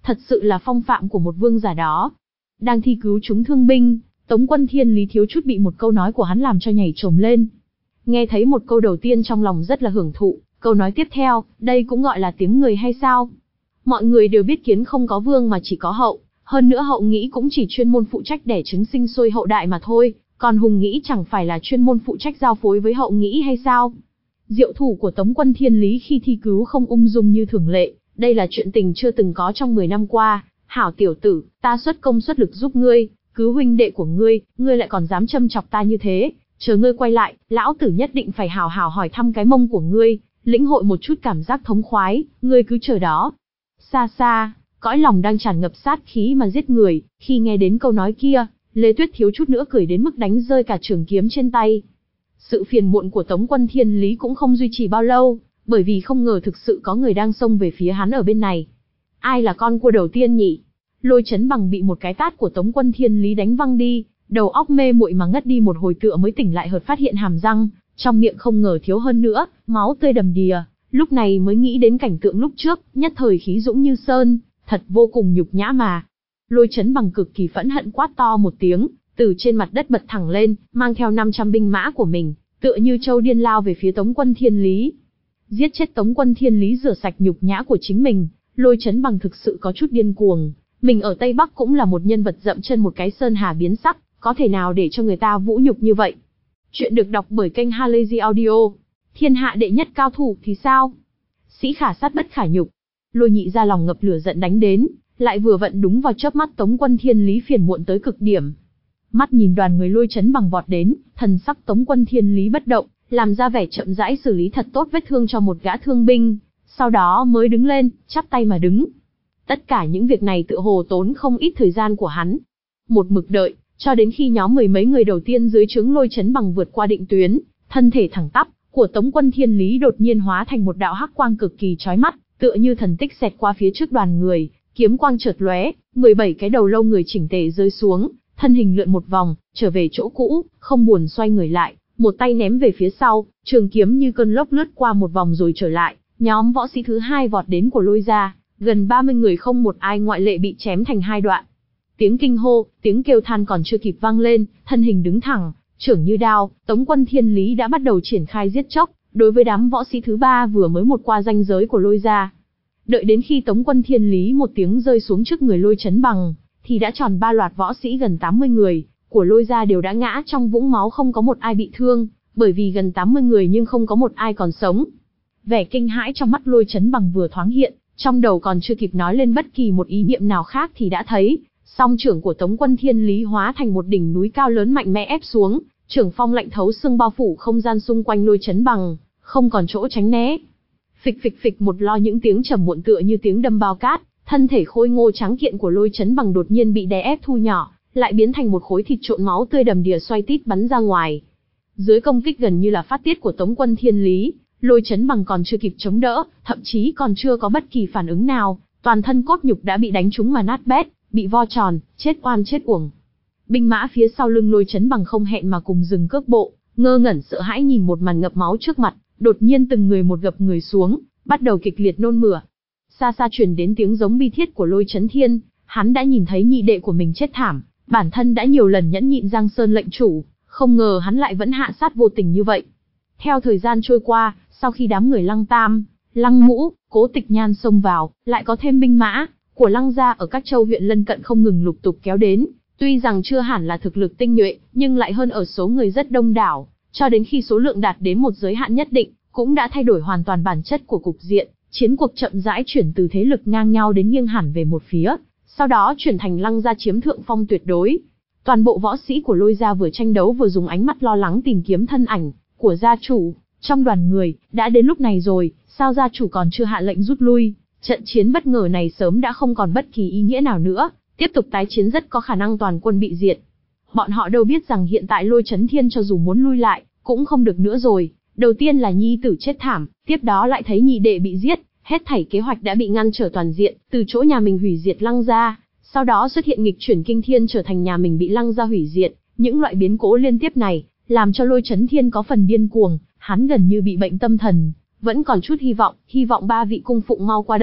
thật sự là phong phạm của một vương giả đó. Đang thi cứu chúng thương binh, Tống Quân Thiên Lý thiếu chút bị một câu nói của hắn làm cho nhảy chồm lên. Nghe thấy một câu đầu tiên trong lòng rất là hưởng thụ, câu nói tiếp theo, đây cũng gọi là tiếng người hay sao? Mọi người đều biết kiến không có vương mà chỉ có hậu, hơn nữa hậu nghĩ cũng chỉ chuyên môn phụ trách đẻ trứng sinh sôi hậu đại mà thôi, còn hùng nghĩ chẳng phải là chuyên môn phụ trách giao phối với hậu nghĩ hay sao? Diệu thủ của Tống Quân Thiên Lý khi thi cứu không ung dung như thường lệ, đây là chuyện tình chưa từng có trong mười năm qua. Hảo tiểu tử, ta xuất công xuất lực giúp ngươi, cứu huynh đệ của ngươi, ngươi lại còn dám châm chọc ta như thế, chờ ngươi quay lại, lão tử nhất định phải hào hào hỏi thăm cái mông của ngươi, lĩnh hội một chút cảm giác thống khoái, ngươi cứ chờ đó. Xa xa, cõi lòng đang tràn ngập sát khí mà giết người, khi nghe đến câu nói kia, Lê Tuyết thiếu chút nữa cười đến mức đánh rơi cả trường kiếm trên tay. Sự phiền muộn của Tống Quân Thiên Lý cũng không duy trì bao lâu, bởi vì không ngờ thực sự có người đang xông về phía hắn ở bên này. Ai là con cua đầu tiên nhỉ? Lôi Chấn Bằng bị một cái tát của Tống Quân Thiên Lý đánh văng đi, đầu óc mê muội mà ngất đi một hồi tựa mới tỉnh lại hợt phát hiện hàm răng, trong miệng không ngờ thiếu hơn nữa, máu tươi đầm đìa, lúc này mới nghĩ đến cảnh tượng lúc trước, nhất thời khí dũng như sơn, thật vô cùng nhục nhã mà. Lôi Chấn Bằng cực kỳ phẫn hận quát to một tiếng, từ trên mặt đất bật thẳng lên, mang theo năm trăm binh mã của mình, tựa như trâu điên lao về phía Tống Quân Thiên Lý. Giết chết Tống Quân Thiên Lý rửa sạch nhục nhã của chính mình, Lôi Chấn Bằng thực sự có chút điên cuồng. Mình ở Tây Bắc cũng là một nhân vật dậm chân một cái sơn hà biến sắc, có thể nào để cho người ta vũ nhục như vậy. Chuyện được đọc bởi kênh Halazy Audio. Thiên hạ đệ nhất cao thủ thì sao? Sĩ khả sát bất khả nhục. Lôi Nhị ra lòng ngập lửa giận đánh đến, lại vừa vặn đúng vào chớp mắt Tống Quân Thiên Lý phiền muộn tới cực điểm. Mắt nhìn đoàn người Lôi Chấn Bằng vọt đến, thần sắc Tống Quân Thiên Lý bất động, làm ra vẻ chậm rãi xử lý thật tốt vết thương cho một gã thương binh, sau đó mới đứng lên, chắp tay mà đứng. Tất cả những việc này tựa hồ tốn không ít thời gian của hắn. Một mực đợi, cho đến khi nhóm mười mấy người đầu tiên dưới trướng Lôi Chấn Bằng vượt qua định tuyến, thân thể thẳng tắp của Tống Quân Thiên Lý đột nhiên hóa thành một đạo hắc quang cực kỳ chói mắt, tựa như thần tích xẹt qua phía trước đoàn người, kiếm quang chợt lóe, mười bảy cái đầu lâu người chỉnh tề rơi xuống, thân hình lượn một vòng, trở về chỗ cũ, không buồn xoay người lại, một tay ném về phía sau, trường kiếm như cơn lốc lướt qua một vòng rồi trở lại, nhóm võ sĩ thứ hai vọt đến của Lôi gia, gần ba mươi người không một ai ngoại lệ bị chém thành hai đoạn. Tiếng kinh hô, tiếng kêu than còn chưa kịp vang lên, thân hình đứng thẳng, trưởng như đao, Tống Quân Thiên Lý đã bắt đầu triển khai giết chóc, đối với đám võ sĩ thứ ba vừa mới một qua ranh giới của Lôi gia. Đợi đến khi Tống Quân Thiên Lý một tiếng rơi xuống trước người Lôi Chấn Bằng, thì đã tròn ba loạt võ sĩ gần tám mươi người của Lôi gia đều đã ngã trong vũng máu, không có một ai bị thương, bởi vì gần tám mươi người nhưng không có một ai còn sống. Vẻ kinh hãi trong mắt Lôi Chấn Bằng vừa thoáng hiện, trong đầu còn chưa kịp nói lên bất kỳ một ý niệm nào khác thì đã thấy, song trưởng của Tống Quân Thiên Lý hóa thành một đỉnh núi cao lớn mạnh mẽ ép xuống, trưởng phong lạnh thấu xương bao phủ không gian xung quanh Lôi Chấn Bằng, không còn chỗ tránh né. Phịch phịch phịch một lo những tiếng trầm muộn tựa như tiếng đâm bao cát, thân thể khôi ngô trắng kiện của Lôi Chấn Bằng đột nhiên bị đè ép thu nhỏ, lại biến thành một khối thịt trộn máu tươi đầm đìa xoay tít bắn ra ngoài. Dưới công kích gần như là phát tiết của Tống Quân Thiên Lý, Lôi Chấn Bằng còn chưa kịp chống đỡ, thậm chí còn chưa có bất kỳ phản ứng nào, toàn thân cốt nhục đã bị đánh trúng mà nát bét, bị vo tròn, chết oan chết uổng. Binh mã phía sau lưng Lôi Chấn Bằng không hẹn mà cùng dừng cước bộ, ngơ ngẩn sợ hãi nhìn một màn ngập máu trước mặt, đột nhiên từng người một gập người xuống, bắt đầu kịch liệt nôn mửa. Xa xa truyền đến tiếng giống bi thiết của Lôi Chấn Thiên, hắn đã nhìn thấy nhị đệ của mình chết thảm, bản thân đã nhiều lần nhẫn nhịn Giang Sơn lệnh chủ, không ngờ hắn lại vẫn hạ sát vô tình như vậy. Theo thời gian trôi qua, sau khi đám người Lăng Tam, Lăng Mũ, Cố Tịch Nhan xông vào, lại có thêm binh mã của Lăng gia ở các châu huyện lân cận không ngừng lục tục kéo đến, tuy rằng chưa hẳn là thực lực tinh nhuệ, nhưng lại hơn ở số người rất đông đảo, cho đến khi số lượng đạt đến một giới hạn nhất định, cũng đã thay đổi hoàn toàn bản chất của cục diện, chiến cuộc chậm rãi chuyển từ thế lực ngang nhau đến nghiêng hẳn về một phía, sau đó chuyển thành Lăng gia chiếm thượng phong tuyệt đối. Toàn bộ võ sĩ của Lôi gia vừa tranh đấu vừa dùng ánh mắt lo lắng tìm kiếm thân ảnh của gia chủ. Trong đoàn người, đã đến lúc này rồi, sao gia chủ còn chưa hạ lệnh rút lui? Trận chiến bất ngờ này sớm đã không còn bất kỳ ý nghĩa nào nữa, tiếp tục tái chiến rất có khả năng toàn quân bị diệt. Bọn họ đâu biết rằng hiện tại Lôi Chấn Thiên cho dù muốn lui lại, cũng không được nữa rồi. Đầu tiên là nhi tử chết thảm, tiếp đó lại thấy nhị đệ bị giết, hết thảy kế hoạch đã bị ngăn trở toàn diện, từ chỗ nhà mình hủy diệt Lăng gia, sau đó xuất hiện nghịch chuyển kinh thiên trở thành nhà mình bị Lăng gia hủy diệt, những loại biến cố liên tiếp này, làm cho Lôi Chấn Thiên có phần điên cuồng, hắn gần như bị bệnh tâm thần, vẫn còn chút hy vọng, hy vọng ba vị cung phụng mau qua đây,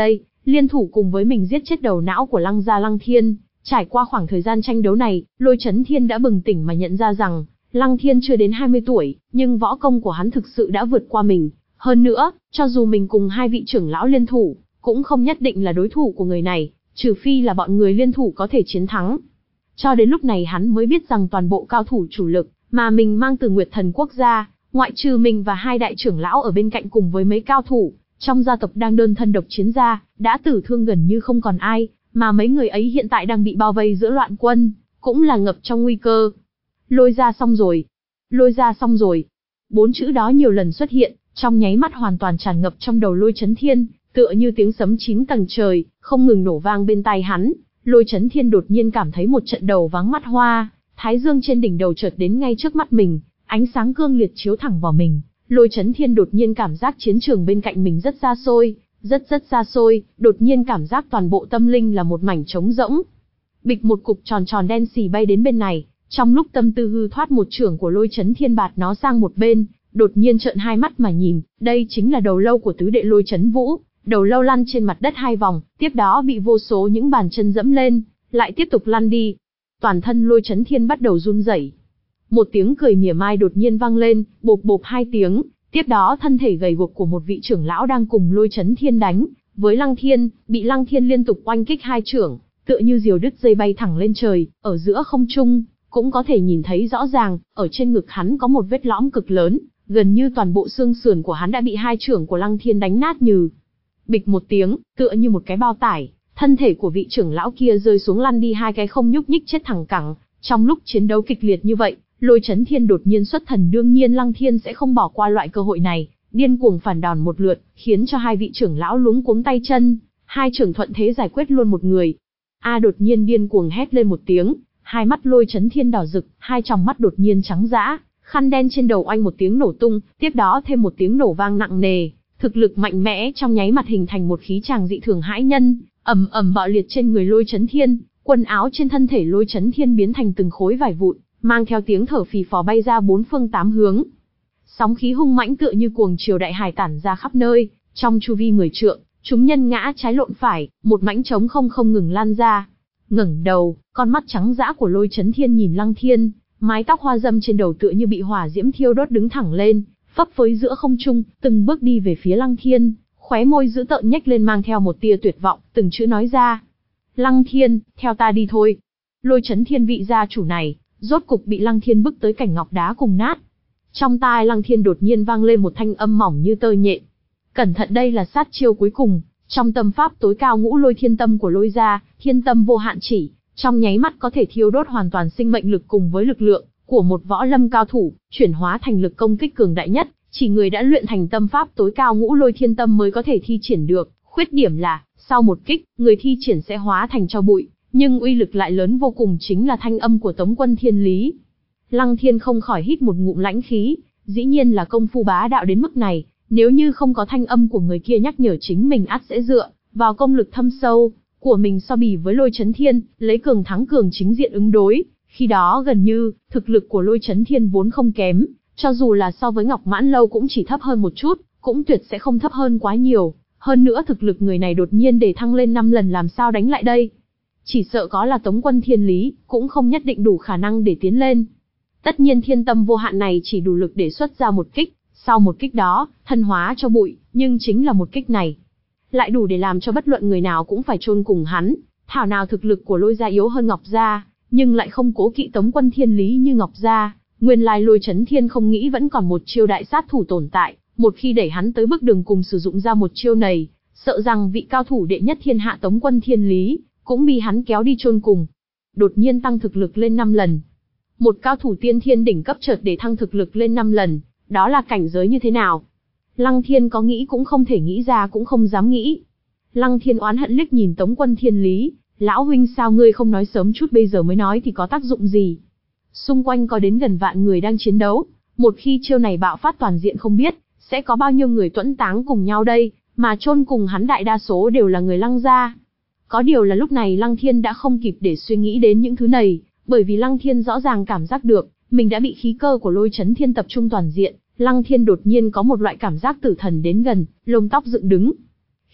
liên thủ cùng với mình giết chết đầu não của Lăng gia Lăng Thiên. Trải qua khoảng thời gian tranh đấu này, Lôi Chấn Thiên đã bừng tỉnh mà nhận ra rằng, Lăng Thiên chưa đến hai mươi tuổi, nhưng võ công của hắn thực sự đã vượt qua mình. Hơn nữa, cho dù mình cùng hai vị trưởng lão liên thủ, cũng không nhất định là đối thủ của người này, trừ phi là bọn người liên thủ có thể chiến thắng. Cho đến lúc này hắn mới biết rằng toàn bộ cao thủ chủ lực mà mình mang từ Nguyệt Thần Quốc gia, ngoại trừ mình và hai đại trưởng lão ở bên cạnh cùng với mấy cao thủ trong gia tộc đang đơn thân độc chiến ra, đã tử thương gần như không còn ai, mà mấy người ấy hiện tại đang bị bao vây giữa loạn quân, cũng là ngập trong nguy cơ. Lôi ra xong rồi, lôi ra xong rồi. Bốn chữ đó nhiều lần xuất hiện, trong nháy mắt hoàn toàn tràn ngập trong đầu Lôi Chấn Thiên, tựa như tiếng sấm chín tầng trời, không ngừng nổ vang bên tai hắn. Lôi Chấn Thiên đột nhiên cảm thấy một trận đầu váng mắt hoa, thái dương trên đỉnh đầu chợt đến ngay trước mắt mình, ánh sáng cương liệt chiếu thẳng vào mình. Lôi Chấn Thiên đột nhiên cảm giác chiến trường bên cạnh mình rất xa xôi, rất rất xa xôi, đột nhiên cảm giác toàn bộ tâm linh là một mảnh trống rỗng. Bịch một cục tròn tròn đen xì bay đến bên này, trong lúc tâm tư hư thoát một chưởng của Lôi Chấn Thiên bạt nó sang một bên, đột nhiên trợn hai mắt mà nhìn, đây chính là đầu lâu của tứ đệ Lôi Chấn Vũ. Đầu lâu lăn trên mặt đất hai vòng, tiếp đó bị vô số những bàn chân dẫm lên, lại tiếp tục lăn đi. Toàn thân Lôi Chấn Thiên bắt đầu run rẩy. Một tiếng cười mỉa mai đột nhiên vang lên, bộp bộp hai tiếng, tiếp đó thân thể gầy guộc của một vị trưởng lão đang cùng Lôi Chấn Thiên đánh với Lăng Thiên, bị Lăng Thiên liên tục oanh kích hai chưởng, tựa như diều đứt dây bay thẳng lên trời, ở giữa không trung, cũng có thể nhìn thấy rõ ràng, ở trên ngực hắn có một vết lõm cực lớn, gần như toàn bộ xương sườn của hắn đã bị hai chưởng của Lăng Thiên đánh nát nhừ. Bịch một tiếng, tựa như một cái bao tải, thân thể của vị trưởng lão kia rơi xuống lăn đi hai cái không nhúc nhích chết thẳng cẳng. Trong lúc chiến đấu kịch liệt như vậy, Lôi Chấn Thiên đột nhiên xuất thần, đương nhiên Lăng Thiên sẽ không bỏ qua loại cơ hội này, điên cuồng phản đòn một lượt, khiến cho hai vị trưởng lão luống cuống tay chân, hai trưởng thuận thế giải quyết luôn một người. A đột nhiên điên cuồng hét lên một tiếng, hai mắt Lôi Chấn Thiên đỏ rực, hai tròng mắt đột nhiên trắng dã, khăn đen trên đầu oanh một tiếng nổ tung, tiếp đó thêm một tiếng nổ vang nặng nề. Thực lực mạnh mẽ trong nháy mặt hình thành một khí tràng dị thường hãi nhân, ầm ầm bạo liệt trên người Lôi Chấn Thiên, quần áo trên thân thể Lôi Chấn Thiên biến thành từng khối vải vụn, mang theo tiếng thở phì phò bay ra bốn phương tám hướng. Sóng khí hung mãnh tựa như cuồng triều đại hải tản ra khắp nơi, trong chu vi mười trượng, chúng nhân ngã trái lộn phải, một mãnh trống không không ngừng lan ra. Ngẩng đầu, con mắt trắng dã của Lôi Chấn Thiên nhìn Lăng Thiên, mái tóc hoa dâm trên đầu tựa như bị hỏa diễm thiêu đốt đứng thẳng lên, phấp phới giữa không trung, từng bước đi về phía Lăng Thiên, khóe môi dữ tợn nhếch lên mang theo một tia tuyệt vọng, từng chữ nói ra. Lăng Thiên, theo ta đi thôi. Lôi Chấn Thiên vị gia chủ này, rốt cục bị Lăng Thiên bức tới cảnh ngọc đá cùng nát. Trong tai Lăng Thiên đột nhiên vang lên một thanh âm mỏng như tơ nhện. Cẩn thận, đây là sát chiêu cuối cùng, trong tâm pháp tối cao ngũ lôi thiên tâm của Lôi gia, thiên tâm vô hạn chỉ, trong nháy mắt có thể thiêu đốt hoàn toàn sinh mệnh lực cùng với lực lượng của một võ lâm cao thủ, chuyển hóa thành lực công kích cường đại nhất, chỉ người đã luyện thành tâm pháp tối cao ngũ lôi thiên tâm mới có thể thi triển được. Khuyết điểm là, sau một kích, người thi triển sẽ hóa thành tro bụi, nhưng uy lực lại lớn vô cùng, chính là thanh âm của Tống Quân Thiên Lý. Lăng Thiên không khỏi hít một ngụm lãnh khí, dĩ nhiên là công phu bá đạo đến mức này, nếu như không có thanh âm của người kia nhắc nhở chính mình, ắt sẽ dựa vào công lực thâm sâu của mình so bì với Lôi Chấn Thiên, lấy cường thắng cường chính diện ứng đối. Khi đó gần như, thực lực của Lôi Chấn Thiên vốn không kém, cho dù là so với Ngọc Mãn Lâu cũng chỉ thấp hơn một chút, cũng tuyệt sẽ không thấp hơn quá nhiều. Hơn nữa thực lực người này đột nhiên để thăng lên năm lần, làm sao đánh lại đây? Chỉ sợ có là Tống Quân Thiên Lý, cũng không nhất định đủ khả năng để tiến lên. Tất nhiên thiên tâm vô hạn này chỉ đủ lực để xuất ra một kích, sau một kích đó, thân hóa cho bụi, nhưng chính là một kích này, lại đủ để làm cho bất luận người nào cũng phải chôn cùng hắn. Thảo nào thực lực của Lôi gia yếu hơn Ngọc gia, nhưng lại không cố kỵ Tống Quân Thiên Lý như Ngọc gia. Nguyên lai Lôi Chấn Thiên không nghĩ vẫn còn một chiêu đại sát thủ tồn tại, một khi đẩy hắn tới bước đường cùng sử dụng ra một chiêu này, sợ rằng vị cao thủ đệ nhất thiên hạ Tống Quân Thiên Lý cũng bị hắn kéo đi chôn cùng. Đột nhiên tăng thực lực lên năm lần. Một cao thủ tiên thiên đỉnh cấp chợt để thăng thực lực lên năm lần, đó là cảnh giới như thế nào? Lăng Thiên có nghĩ cũng không thể nghĩ ra, cũng không dám nghĩ. Lăng Thiên oán hận liếc nhìn Tống Quân Thiên Lý, lão huynh sao ngươi không nói sớm chút, bây giờ mới nói thì có tác dụng gì? Xung quanh có đến gần vạn người đang chiến đấu, một khi chiêu này bạo phát toàn diện không biết sẽ có bao nhiêu người tuẫn táng cùng nhau đây, mà chôn cùng hắn đại đa số đều là người Lăng gia. Có điều là lúc này Lăng Thiên đã không kịp để suy nghĩ đến những thứ này, bởi vì Lăng Thiên rõ ràng cảm giác được mình đã bị khí cơ của Lôi Chấn Thiên tập trung toàn diện. Lăng Thiên đột nhiên có một loại cảm giác tử thần đến gần, lông tóc dựng đứng.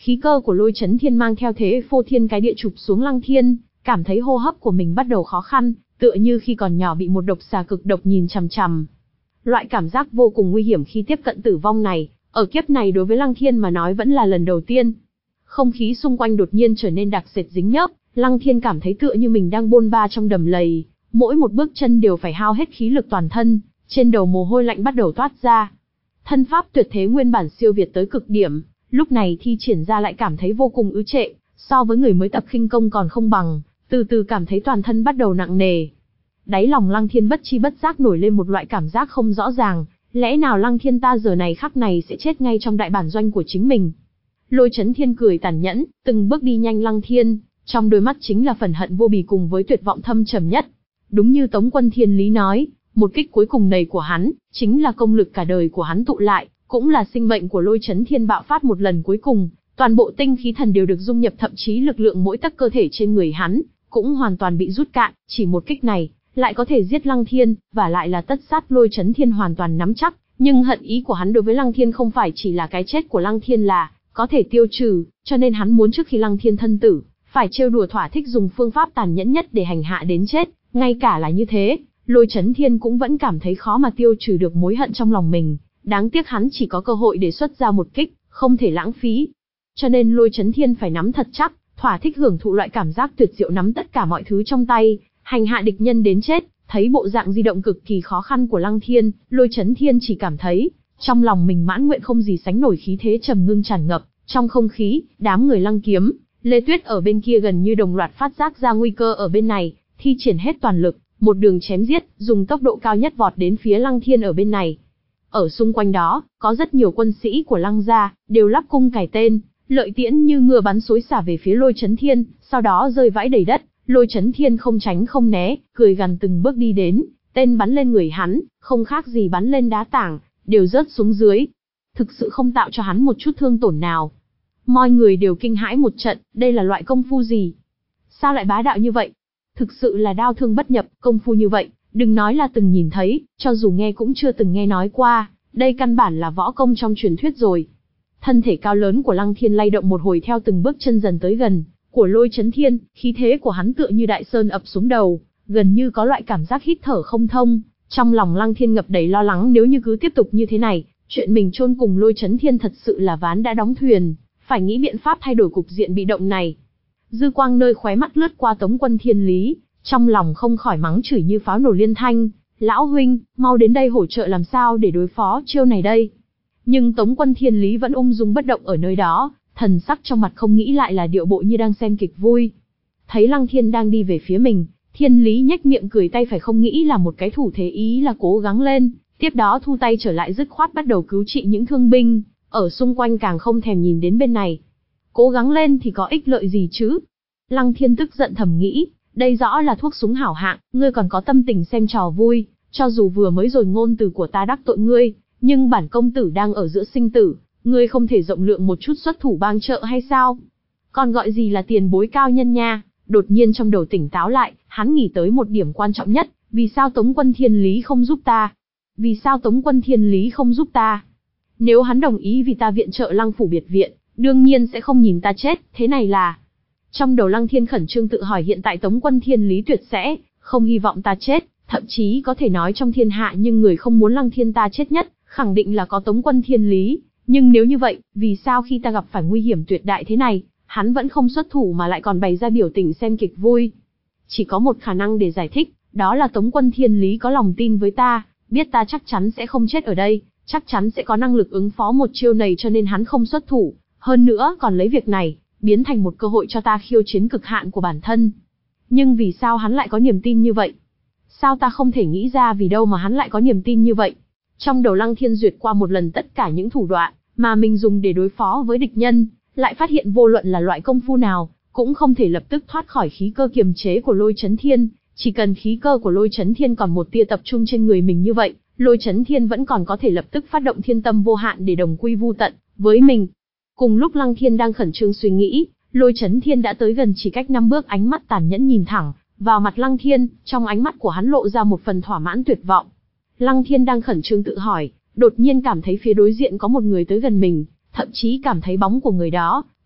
khí cơ của Lôi Chấn Thiên mang theo thế phô thiên cái địa chụp xuống Lăng Thiên, cảm thấy hô hấp của mình bắt đầu khó khăn, tựa như khi còn nhỏ bị một độc xà cực độc nhìn chằm chằm. Loại cảm giác vô cùng nguy hiểm khi tiếp cận tử vong này, ở kiếp này đối với Lăng Thiên mà nói vẫn là lần đầu tiên. Không khí xung quanh đột nhiên trở nên đặc sệt dính nhớp, Lăng Thiên cảm thấy tựa như mình đang bôn ba trong đầm lầy, mỗi một bước chân đều phải hao hết khí lực toàn thân, trên đầu mồ hôi lạnh bắt đầu toát ra. Thân pháp tuyệt thế nguyên bản siêu việt tới cực điểm, lúc này thi triển ra lại cảm thấy vô cùng ứ trệ, so với người mới tập khinh công còn không bằng, từ từ cảm thấy toàn thân bắt đầu nặng nề. Đáy lòng Lăng Thiên bất chi bất giác nổi lên một loại cảm giác không rõ ràng, lẽ nào Lăng Thiên ta giờ này khắc này sẽ chết ngay trong đại bản doanh của chính mình. Lôi Chấn Thiên cười tàn nhẫn, từng bước đi nhanh Lăng Thiên, trong đôi mắt chính là phẫn hận vô bì cùng với tuyệt vọng thâm trầm nhất. Đúng như Tống Quân Thiên Lý nói, một kích cuối cùng này của hắn, chính là công lực cả đời của hắn tụ lại, cũng là sinh mệnh của Lôi Chấn Thiên bạo phát một lần cuối cùng, toàn bộ tinh khí thần đều được dung nhập, thậm chí lực lượng mỗi tấc cơ thể trên người hắn cũng hoàn toàn bị rút cạn, chỉ một kích này lại có thể giết Lăng Thiên, và lại là tất sát. Lôi Chấn Thiên hoàn toàn nắm chắc, nhưng hận ý của hắn đối với Lăng Thiên không phải chỉ là cái chết của Lăng Thiên là có thể tiêu trừ, cho nên hắn muốn trước khi Lăng Thiên thân tử, phải trêu đùa thỏa thích, dùng phương pháp tàn nhẫn nhất để hành hạ đến chết. Ngay cả là như thế, Lôi Chấn Thiên cũng vẫn cảm thấy khó mà tiêu trừ được mối hận trong lòng mình, đáng tiếc hắn chỉ có cơ hội để xuất ra một kích, không thể lãng phí. Cho nên Lôi Chấn Thiên phải nắm thật chắc, thỏa thích hưởng thụ loại cảm giác tuyệt diệu nắm tất cả mọi thứ trong tay, hành hạ địch nhân đến chết. Thấy bộ dạng di động cực kỳ khó khăn của Lăng Thiên, Lôi Chấn Thiên chỉ cảm thấy trong lòng mình mãn nguyện không gì sánh nổi, khí thế trầm ngưng tràn ngập trong không khí. Đám người Lăng Kiếm, Lê Tuyết ở bên kia gần như đồng loạt phát giác ra nguy cơ ở bên này, thi triển hết toàn lực, một đường chém giết, dùng tốc độ cao nhất vọt đến phía Lăng Thiên ở bên này. Ở xung quanh đó, có rất nhiều quân sĩ của Lăng gia, đều lắp cung cài tên, lợi tiễn như ngựa bắn xối xả về phía Lôi Chấn Thiên, sau đó rơi vãi đầy đất. Lôi Chấn Thiên không tránh không né, cười gằn từng bước đi đến, tên bắn lên người hắn, không khác gì bắn lên đá tảng, đều rớt xuống dưới. Thực sự không tạo cho hắn một chút thương tổn nào. Mọi người đều kinh hãi một trận, đây là loại công phu gì? Sao lại bá đạo như vậy? Thực sự là đao thương bất nhập, công phu như vậy, đừng nói là từng nhìn thấy, cho dù nghe cũng chưa từng nghe nói qua, đây căn bản là võ công trong truyền thuyết rồi. Thân thể cao lớn của Lăng Thiên lay động một hồi theo từng bước chân dần tới gần của Lôi Chấn Thiên, khí thế của hắn tựa như đại sơn ập xuống đầu, gần như có loại cảm giác hít thở không thông. Trong lòng Lăng Thiên ngập đầy lo lắng, nếu như cứ tiếp tục như thế này, chuyện mình chôn cùng Lôi Chấn Thiên thật sự là ván đã đóng thuyền, phải nghĩ biện pháp thay đổi cục diện bị động này. Dư quang nơi khóe mắt lướt qua Tống Quân Thiên Lý, trong lòng không khỏi mắng chửi như pháo nổ liên thanh, lão huynh, mau đến đây hỗ trợ làm sao để đối phó chiêu này đây. Nhưng Tống Quân Thiên Lý vẫn ung dung bất động ở nơi đó, thần sắc trong mặt không nghĩ lại là điệu bộ như đang xem kịch vui. Thấy Lăng Thiên đang đi về phía mình, Thiên Lý nhếch miệng cười, tay phải không nghĩ là một cái thủ thế, ý là cố gắng lên, tiếp đó thu tay trở lại dứt khoát bắt đầu cứu trị những thương binh, ở xung quanh càng không thèm nhìn đến bên này. Cố gắng lên thì có ích lợi gì chứ? Lăng Thiên tức giận thầm nghĩ, đây rõ là thuốc súng hảo hạng, ngươi còn có tâm tình xem trò vui, cho dù vừa mới rồi ngôn từ của ta đắc tội ngươi, nhưng bản công tử đang ở giữa sinh tử, ngươi không thể rộng lượng một chút xuất thủ bang trợ hay sao? Còn gọi gì là tiền bối cao nhân nha? Đột nhiên trong đầu tỉnh táo lại, hắn nghĩ tới một điểm quan trọng nhất, vì sao Tống Quân Thiên Lý không giúp ta? Vì sao Tống Quân Thiên Lý không giúp ta? Nếu hắn đồng ý vì ta viện trợ Lăng phủ biệt viện, đương nhiên sẽ không nhìn ta chết, thế này là... Trong đầu Lăng Thiên khẩn trương tự hỏi, hiện tại Tống Quân Thiên Lý tuyệt sẽ không hy vọng ta chết, thậm chí có thể nói trong thiên hạ nhưng người không muốn Lăng Thiên ta chết nhất, khẳng định là có Tống Quân Thiên Lý. Nhưng nếu như vậy, vì sao khi ta gặp phải nguy hiểm tuyệt đại thế này, hắn vẫn không xuất thủ mà lại còn bày ra biểu tình xem kịch vui? Chỉ có một khả năng để giải thích, đó là Tống Quân Thiên Lý có lòng tin với ta, biết ta chắc chắn sẽ không chết ở đây, chắc chắn sẽ có năng lực ứng phó một chiêu này, cho nên hắn không xuất thủ, hơn nữa còn lấy việc này biến thành một cơ hội cho ta khiêu chiến cực hạn của bản thân. Nhưng vì sao hắn lại có niềm tin như vậy? Sao ta không thể nghĩ ra vì đâu mà hắn lại có niềm tin như vậy? Trong đầu Lăng Thiên duyệt qua một lần tất cả những thủ đoạn mà mình dùng để đối phó với địch nhân, lại phát hiện vô luận là loại công phu nào, cũng không thể lập tức thoát khỏi khí cơ kiềm chế của Lôi Chấn Thiên. Chỉ cần khí cơ của Lôi Chấn Thiên còn một tia tập trung trên người mình như vậy, Lôi Chấn Thiên vẫn còn có thể lập tức phát động thiên tâm vô hạn để đồng quy vu tận với mình. Cùng lúc Lăng Thiên đang khẩn trương suy nghĩ, Lôi Chấn Thiên đã tới gần, chỉ cách năm bước, ánh mắt tàn nhẫn nhìn thẳng vào mặt Lăng Thiên, trong ánh mắt của hắn lộ ra một phần thỏa mãn tuyệt vọng. Lăng Thiên đang khẩn trương tự hỏi, đột nhiên cảm thấy phía đối diện có một người tới gần mình, thậm chí cảm thấy bóng của người đó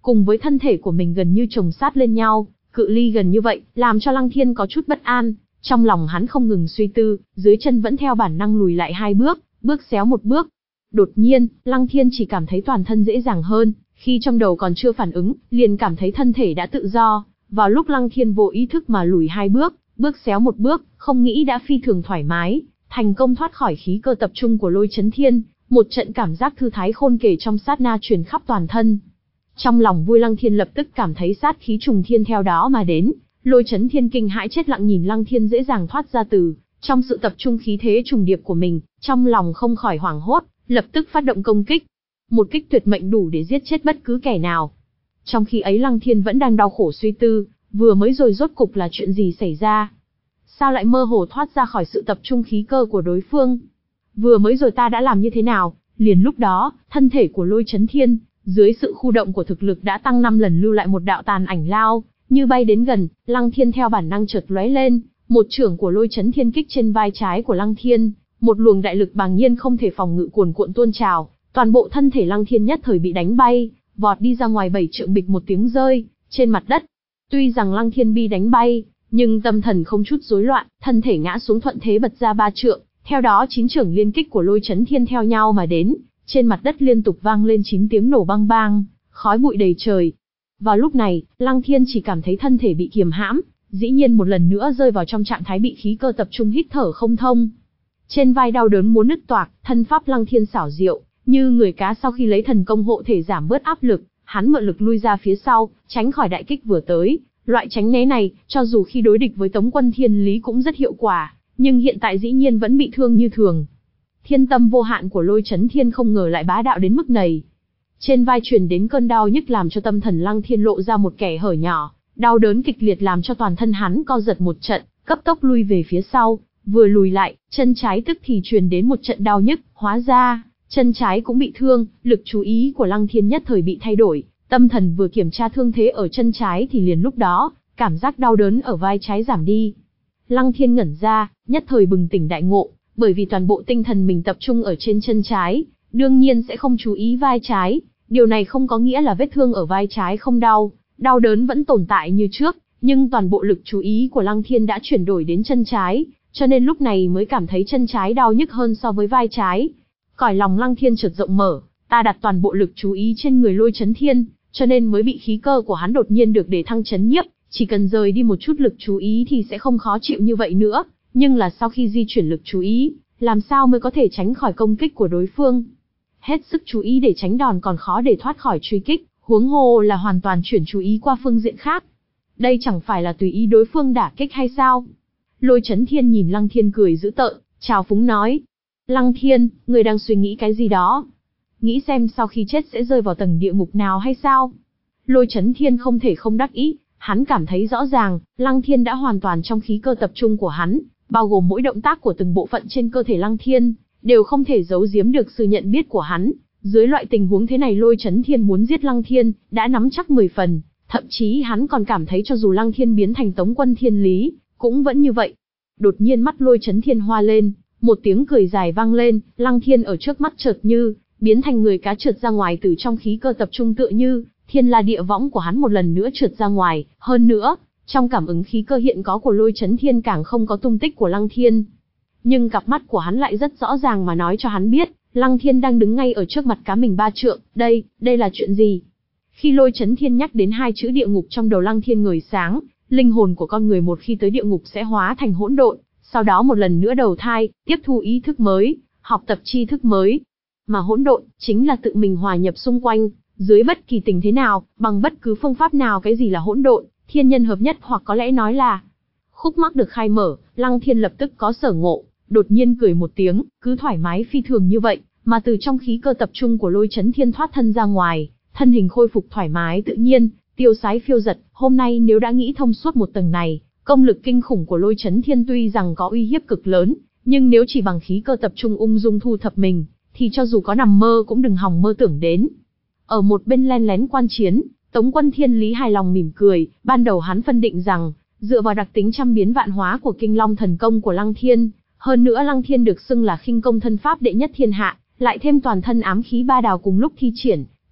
cùng với thân thể của mình gần như chồng sát lên nhau, cự ly gần như vậy, làm cho Lăng Thiên có chút bất an, trong lòng hắn không ngừng suy tư, dưới chân vẫn theo bản năng lùi lại hai bước, bước xéo một bước. Đột nhiên, Lăng Thiên chỉ cảm thấy toàn thân dễ dàng hơn, khi trong đầu còn chưa phản ứng, liền cảm thấy thân thể đã tự do, vào lúc Lăng Thiên vô ý thức mà lùi hai bước, bước xéo một bước, không nghĩ đã phi thường thoải mái, thành công thoát khỏi khí cơ tập trung của Lôi Chấn Thiên, một trận cảm giác thư thái khôn kể trong sát na truyền khắp toàn thân. Trong lòng vui, Lăng Thiên lập tức cảm thấy sát khí trùng thiên theo đó mà đến, Lôi Chấn Thiên kinh hãi chết lặng nhìn Lăng Thiên dễ dàng thoát ra từ trong sự tập trung khí thế trùng điệp của mình, trong lòng không khỏi hoảng hốt, lập tức phát động công kích. Một kích tuyệt mệnh đủ để giết chết bất cứ kẻ nào. Trong khi ấy Lăng Thiên vẫn đang đau khổ suy tư, vừa mới rồi rốt cục là chuyện gì xảy ra? Sao lại mơ hồ thoát ra khỏi sự tập trung khí cơ của đối phương? Vừa mới rồi ta đã làm như thế nào? Liền lúc đó, thân thể của Lôi Chấn Thiên, dưới sự khu động của thực lực đã tăng năm lần lưu lại một đạo tàn ảnh lao, như bay đến gần, Lăng Thiên theo bản năng chợt lóe lên, một chưởng của Lôi Chấn Thiên kích trên vai trái của Lăng Thiên, một luồng đại lực bàng nhiên không thể phòng ngự cuồn cuộn tuôn trào, toàn bộ thân thể Lăng Thiên nhất thời bị đánh bay, vọt đi ra ngoài bảy trượng, bịch một tiếng rơi trên mặt đất. Tuy rằng Lăng Thiên bị đánh bay, nhưng tâm thần không chút rối loạn, thân thể ngã xuống thuận thế bật ra ba trượng, theo đó chín chưởng liên kích của Lôi Chấn Thiên theo nhau mà đến, trên mặt đất liên tục vang lên chín tiếng nổ bang bang, khói bụi đầy trời. Vào lúc này, Lăng Thiên chỉ cảm thấy thân thể bị kiềm hãm, dĩ nhiên một lần nữa rơi vào trong trạng thái bị khí cơ tập trung hít thở không thông. Trên vai đau đớn muốn nứt toạc, thân pháp Lăng Thiên xảo diệu, như người cá sau khi lấy thần công hộ thể giảm bớt áp lực, hắn mượn lực lui ra phía sau, tránh khỏi đại kích vừa tới. Loại tránh né này, cho dù khi đối địch với Tống quân Thiên Lý cũng rất hiệu quả, nhưng hiện tại dĩ nhiên vẫn bị thương như thường. Thiên tâm vô hạn của Lôi Chấn Thiên không ngờ lại bá đạo đến mức này. Trên vai truyền đến cơn đau nhức làm cho tâm thần Lăng Thiên lộ ra một kẻ hở nhỏ, đau đớn kịch liệt làm cho toàn thân hắn co giật một trận, cấp tốc lui về phía sau, vừa lùi lại, chân trái tức thì truyền đến một trận đau nhức, hóa ra, chân trái cũng bị thương, lực chú ý của Lăng Thiên nhất thời bị thay đổi, tâm thần vừa kiểm tra thương thế ở chân trái thì liền lúc đó, cảm giác đau đớn ở vai trái giảm đi. Lăng Thiên ngẩn ra, nhất thời bừng tỉnh đại ngộ, bởi vì toàn bộ tinh thần mình tập trung ở trên chân trái, đương nhiên sẽ không chú ý vai trái, điều này không có nghĩa là vết thương ở vai trái không đau, đau đớn vẫn tồn tại như trước, nhưng toàn bộ lực chú ý của Lăng Thiên đã chuyển đổi đến chân trái, cho nên lúc này mới cảm thấy chân trái đau nhức hơn so với vai trái. Cõi lòng Lăng Thiên chợt rộng mở, ta đặt toàn bộ lực chú ý trên người Lôi Chấn Thiên, cho nên mới bị khí cơ của hắn đột nhiên được đề thăng chấn nhiếp, chỉ cần rời đi một chút lực chú ý thì sẽ không khó chịu như vậy nữa, nhưng là sau khi di chuyển lực chú ý, làm sao mới có thể tránh khỏi công kích của đối phương? Hết sức chú ý để tránh đòn còn khó để thoát khỏi truy kích, huống hồ là hoàn toàn chuyển chú ý qua phương diện khác. Đây chẳng phải là tùy ý đối phương đả kích hay sao? Lôi Chấn Thiên nhìn Lăng Thiên cười dữ tợn, trào phúng nói: Lăng Thiên, người đang suy nghĩ cái gì đó? Nghĩ xem sau khi chết sẽ rơi vào tầng địa ngục nào hay sao? Lôi Chấn Thiên không thể không đắc ý, hắn cảm thấy rõ ràng, Lăng Thiên đã hoàn toàn trong khí cơ tập trung của hắn, bao gồm mỗi động tác của từng bộ phận trên cơ thể Lăng Thiên, đều không thể giấu giếm được sự nhận biết của hắn. Dưới loại tình huống thế này Lôi Chấn Thiên muốn giết Lăng Thiên, đã nắm chắc mười phần, thậm chí hắn còn cảm thấy cho dù Lăng Thiên biến thành Tống quân Thiên Lý, cũng vẫn như vậy. Đột nhiên mắt Lôi Chấn Thiên hoa lên, một tiếng cười dài vang lên, Lăng Thiên ở trước mắt chợt như biến thành người cá trượt ra ngoài từ trong khí cơ tập trung, tựa như thiên la địa võng của hắn một lần nữa trượt ra ngoài, hơn nữa, trong cảm ứng khí cơ hiện có của Lôi Chấn Thiên càng không có tung tích của Lăng Thiên. Nhưng cặp mắt của hắn lại rất rõ ràng mà nói cho hắn biết, Lăng Thiên đang đứng ngay ở trước mặt cá mình ba trượng, đây, đây là chuyện gì? Khi Lôi Chấn Thiên nhắc đến hai chữ địa ngục, trong đầu Lăng Thiên ngời sáng, linh hồn của con người một khi tới địa ngục sẽ hóa thành hỗn độn, sau đó một lần nữa đầu thai, tiếp thu ý thức mới, học tập tri thức mới. Mà hỗn độn chính là tự mình hòa nhập xung quanh, dưới bất kỳ tình thế nào, bằng bất cứ phương pháp nào. Cái gì là hỗn độn? Thiên nhân hợp nhất, hoặc có lẽ nói là khúc mắc được khai mở. Lăng Thiên lập tức có sở ngộ, đột nhiên cười một tiếng, cứ thoải mái phi thường như vậy, mà từ trong khí cơ tập trung của Lôi Chấn Thiên thoát thân ra ngoài, thân hình khôi phục thoải mái tự nhiên, tiêu sái phiêu giật. Hôm nay nếu đã nghĩ thông suốt một tầng này, công lực kinh khủng của Lôi Chấn Thiên tuy rằng có uy hiếp cực lớn, nhưng nếu chỉ bằng khí cơ tập trung ung dung thu thập mình, thì cho dù có nằm mơ cũng đừng hòng mơ tưởng đến. Ở một bên len lén quan chiến, Tống quân Thiên Lý hài lòng mỉm cười, ban đầu hắn phân định rằng, dựa vào đặc tính trăm biến vạn hóa của Kinh Long thần công của Lăng Thiên, hơn nữa Lăng Thiên được xưng là khinh công thân pháp đệ nhất thiên hạ, lại thêm toàn thân ám khí ba đào cùng lúc thi triển,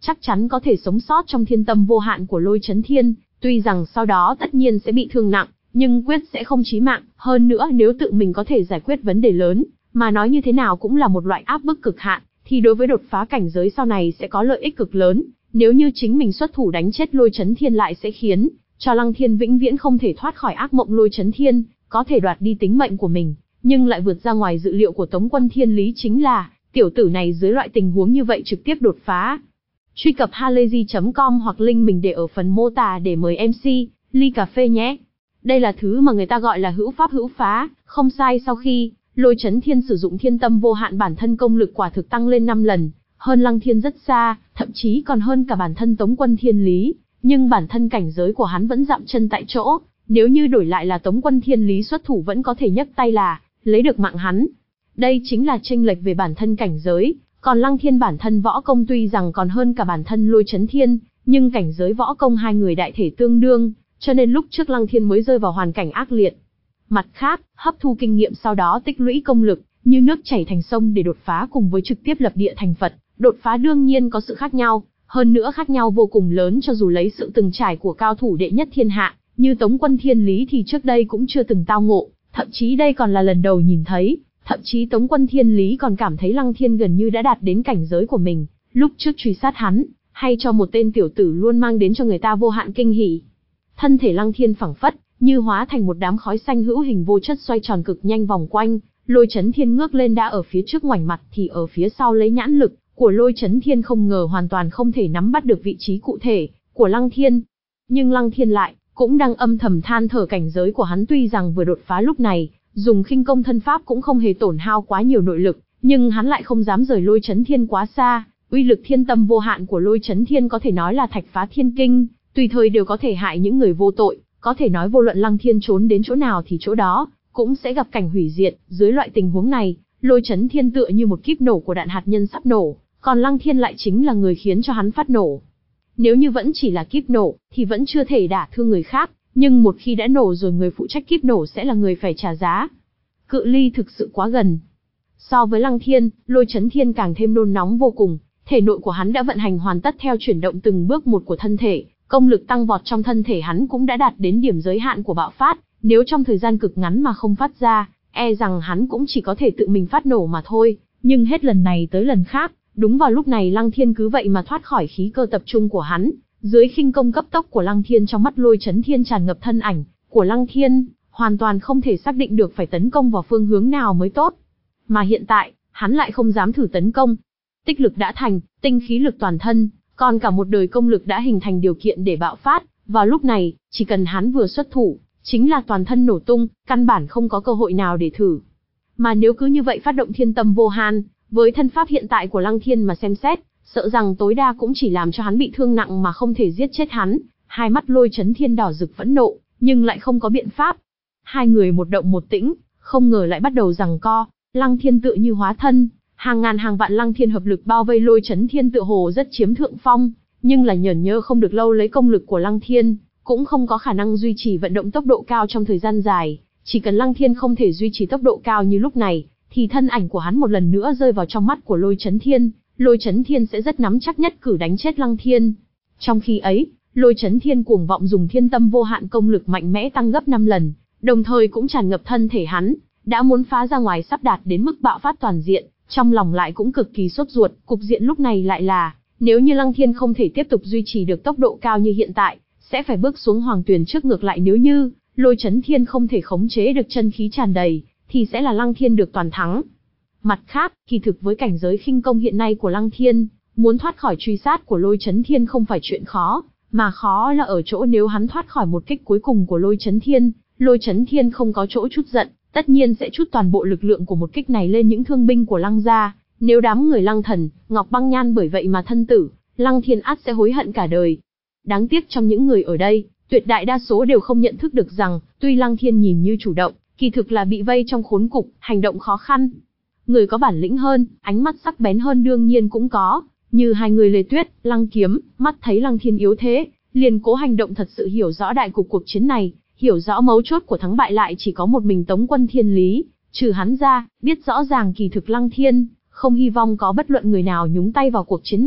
chắc chắn có thể sống sót trong thiên tâm vô hạn của Lôi Chấn Thiên, tuy rằng sau đó tất nhiên sẽ bị thương nặng, nhưng quyết sẽ không chí mạng, hơn nữa nếu tự mình có thể giải quyết vấn đề lớn, mà nói như thế nào cũng là một loại áp bức cực hạn, thì đối với đột phá cảnh giới sau này sẽ có lợi ích cực lớn, nếu như chính mình xuất thủ đánh chết Lôi Chấn Thiên lại sẽ khiến cho Lăng Thiên vĩnh viễn không thể thoát khỏi ác mộng Lôi Chấn Thiên, có thể đoạt đi tính mệnh của mình, nhưng lại vượt ra ngoài dự liệu của Tống Quân Thiên Lý chính là, tiểu tử này dưới loại tình huống như vậy trực tiếp đột phá. Truy cập halayzi chấm com hoặc link mình để ở phần mô tả để mời em xê, ly cà phê nhé. Đây là thứ mà người ta gọi là hữu pháp hữu phá, không sai. Sau khi Lôi Chấn Thiên sử dụng thiên tâm vô hạn, bản thân công lực quả thực tăng lên năm lần, hơn Lăng Thiên rất xa, thậm chí còn hơn cả bản thân Tống Quân Thiên Lý, nhưng bản thân cảnh giới của hắn vẫn dậm chân tại chỗ, nếu như đổi lại là Tống Quân Thiên Lý xuất thủ vẫn có thể nhấc tay là lấy được mạng hắn. Đây chính là chênh lệch về bản thân cảnh giới, còn Lăng Thiên bản thân võ công tuy rằng còn hơn cả bản thân Lôi Chấn Thiên, nhưng cảnh giới võ công hai người đại thể tương đương, cho nên lúc trước Lăng Thiên mới rơi vào hoàn cảnh ác liệt. Mặt khác, hấp thu kinh nghiệm sau đó tích lũy công lực, như nước chảy thành sông để đột phá cùng với trực tiếp lập địa thành Phật, đột phá đương nhiên có sự khác nhau, hơn nữa khác nhau vô cùng lớn. Cho dù lấy sự từng trải của cao thủ đệ nhất thiên hạ, như Tống Quân Thiên Lý thì trước đây cũng chưa từng tao ngộ, thậm chí đây còn là lần đầu nhìn thấy, thậm chí Tống Quân Thiên Lý còn cảm thấy Lăng Thiên gần như đã đạt đến cảnh giới của mình, lúc trước truy sát hắn, hay cho một tên tiểu tử luôn mang đến cho người ta vô hạn kinh hỉ. Thân thể Lăng Thiên phẳng phất, như hóa thành một đám khói xanh hữu hình vô chất xoay tròn cực nhanh vòng quanh, Lôi Chấn Thiên ngước lên đã ở phía trước ngoảnh mặt thì ở phía sau lấy nhãn lực của Lôi Chấn Thiên không ngờ hoàn toàn không thể nắm bắt được vị trí cụ thể của Lăng Thiên. Nhưng Lăng Thiên lại cũng đang âm thầm than thở cảnh giới của hắn tuy rằng vừa đột phá lúc này, dùng khinh công thân pháp cũng không hề tổn hao quá nhiều nội lực, nhưng hắn lại không dám rời Lôi Chấn Thiên quá xa, uy lực thiên tâm vô hạn của Lôi Chấn Thiên có thể nói là thạch phá thiên kinh, tùy thời đều có thể hại những người vô tội, có thể nói vô luận Lăng Thiên trốn đến chỗ nào thì chỗ đó cũng sẽ gặp cảnh hủy diệt. Dưới loại tình huống này, Lôi Chấn Thiên tựa như một kíp nổ của đạn hạt nhân sắp nổ, còn Lăng Thiên lại chính là người khiến cho hắn phát nổ. Nếu như vẫn chỉ là kíp nổ, thì vẫn chưa thể đả thương người khác, nhưng một khi đã nổ rồi người phụ trách kíp nổ sẽ là người phải trả giá. Cự ly thực sự quá gần. So với Lăng Thiên, Lôi Chấn Thiên càng thêm nôn nóng vô cùng, thể nội của hắn đã vận hành hoàn tất theo chuyển động từng bước một của thân thể, công lực tăng vọt trong thân thể hắn cũng đã đạt đến điểm giới hạn của bạo phát, nếu trong thời gian cực ngắn mà không phát ra, e rằng hắn cũng chỉ có thể tự mình phát nổ mà thôi, nhưng hết lần này tới lần khác, đúng vào lúc này Lăng Thiên cứ vậy mà thoát khỏi khí cơ tập trung của hắn, dưới khinh công cấp tốc của Lăng Thiên trong mắt Lôi Chấn Thiên tràn ngập thân ảnh của Lăng Thiên, hoàn toàn không thể xác định được phải tấn công vào phương hướng nào mới tốt. Mà hiện tại, hắn lại không dám thử tấn công. Tích lực đã thành, tinh khí lực toàn thân, còn cả một đời công lực đã hình thành điều kiện để bạo phát, vào lúc này, chỉ cần hắn vừa xuất thủ, chính là toàn thân nổ tung, căn bản không có cơ hội nào để thử. Mà nếu cứ như vậy phát động thiên tâm vô hạn, với thân pháp hiện tại của Lăng Thiên mà xem xét, sợ rằng tối đa cũng chỉ làm cho hắn bị thương nặng mà không thể giết chết hắn. Hai mắt Lôi Chấn Thiên đỏ rực phẫn nộ, nhưng lại không có biện pháp. Hai người một động một tĩnh, không ngờ lại bắt đầu giằng co. Lăng Thiên tựa như hóa thân, hàng ngàn hàng vạn Lăng Thiên hợp lực bao vây Lôi Chấn Thiên tựa hồ rất chiếm thượng phong, nhưng là nhởn nhơ không được lâu lấy công lực của Lăng Thiên, cũng không có khả năng duy trì vận động tốc độ cao trong thời gian dài. Chỉ cần Lăng Thiên không thể duy trì tốc độ cao như lúc này, thì thân ảnh của hắn một lần nữa rơi vào trong mắt của Lôi Chấn Thiên, Lôi Chấn Thiên sẽ rất nắm chắc nhất cử đánh chết Lăng Thiên. Trong khi ấy, Lôi Chấn Thiên cuồng vọng dùng thiên tâm vô hạn công lực mạnh mẽ tăng gấp năm lần, đồng thời cũng tràn ngập thân thể hắn, đã muốn phá ra ngoài sắp đạt đến mức bạo phát toàn diện, trong lòng lại cũng cực kỳ sốt ruột. Cục diện lúc này lại là, nếu như Lăng Thiên không thể tiếp tục duy trì được tốc độ cao như hiện tại, sẽ phải bước xuống hoàng tuyền trước. Ngược lại nếu như Lôi Chấn Thiên không thể khống chế được chân khí tràn đầy, thì sẽ là Lăng Thiên được toàn thắng. Mặt khác, kỳ thực với cảnh giới khinh công hiện nay của Lăng Thiên, muốn thoát khỏi truy sát của Lôi Chấn Thiên không phải chuyện khó, mà khó là ở chỗ nếu hắn thoát khỏi một kích cuối cùng của Lôi Chấn Thiên, Lôi Chấn Thiên không có chỗ chút giận, tất nhiên sẽ trút toàn bộ lực lượng của một kích này lên những thương binh của Lăng gia. Nếu đám người Lăng Thần, Ngọc Băng Nhan bởi vậy mà thân tử, Lăng Thiên ắt sẽ hối hận cả đời. Đáng tiếc trong những người ở đây, tuyệt đại đa số đều không nhận thức được rằng, tuy Lăng Thiên nhìn như chủ động, kỳ thực là bị vây trong khốn cục, hành động khó khăn. Người có bản lĩnh hơn, ánh mắt sắc bén hơn đương nhiên cũng có, như hai người Lê Tuyết, Lăng Kiếm, mắt thấy Lăng Thiên yếu thế, liền cố hành động thật sự hiểu rõ đại cục cuộc chiến này, hiểu rõ mấu chốt của thắng bại lại chỉ có một mình Tống Quân Thiên Lý, trừ hắn ra, biết rõ ràng kỳ thực Lăng Thiên không hy vọng có bất luận người nào nhúng tay vào cuộc chiến này,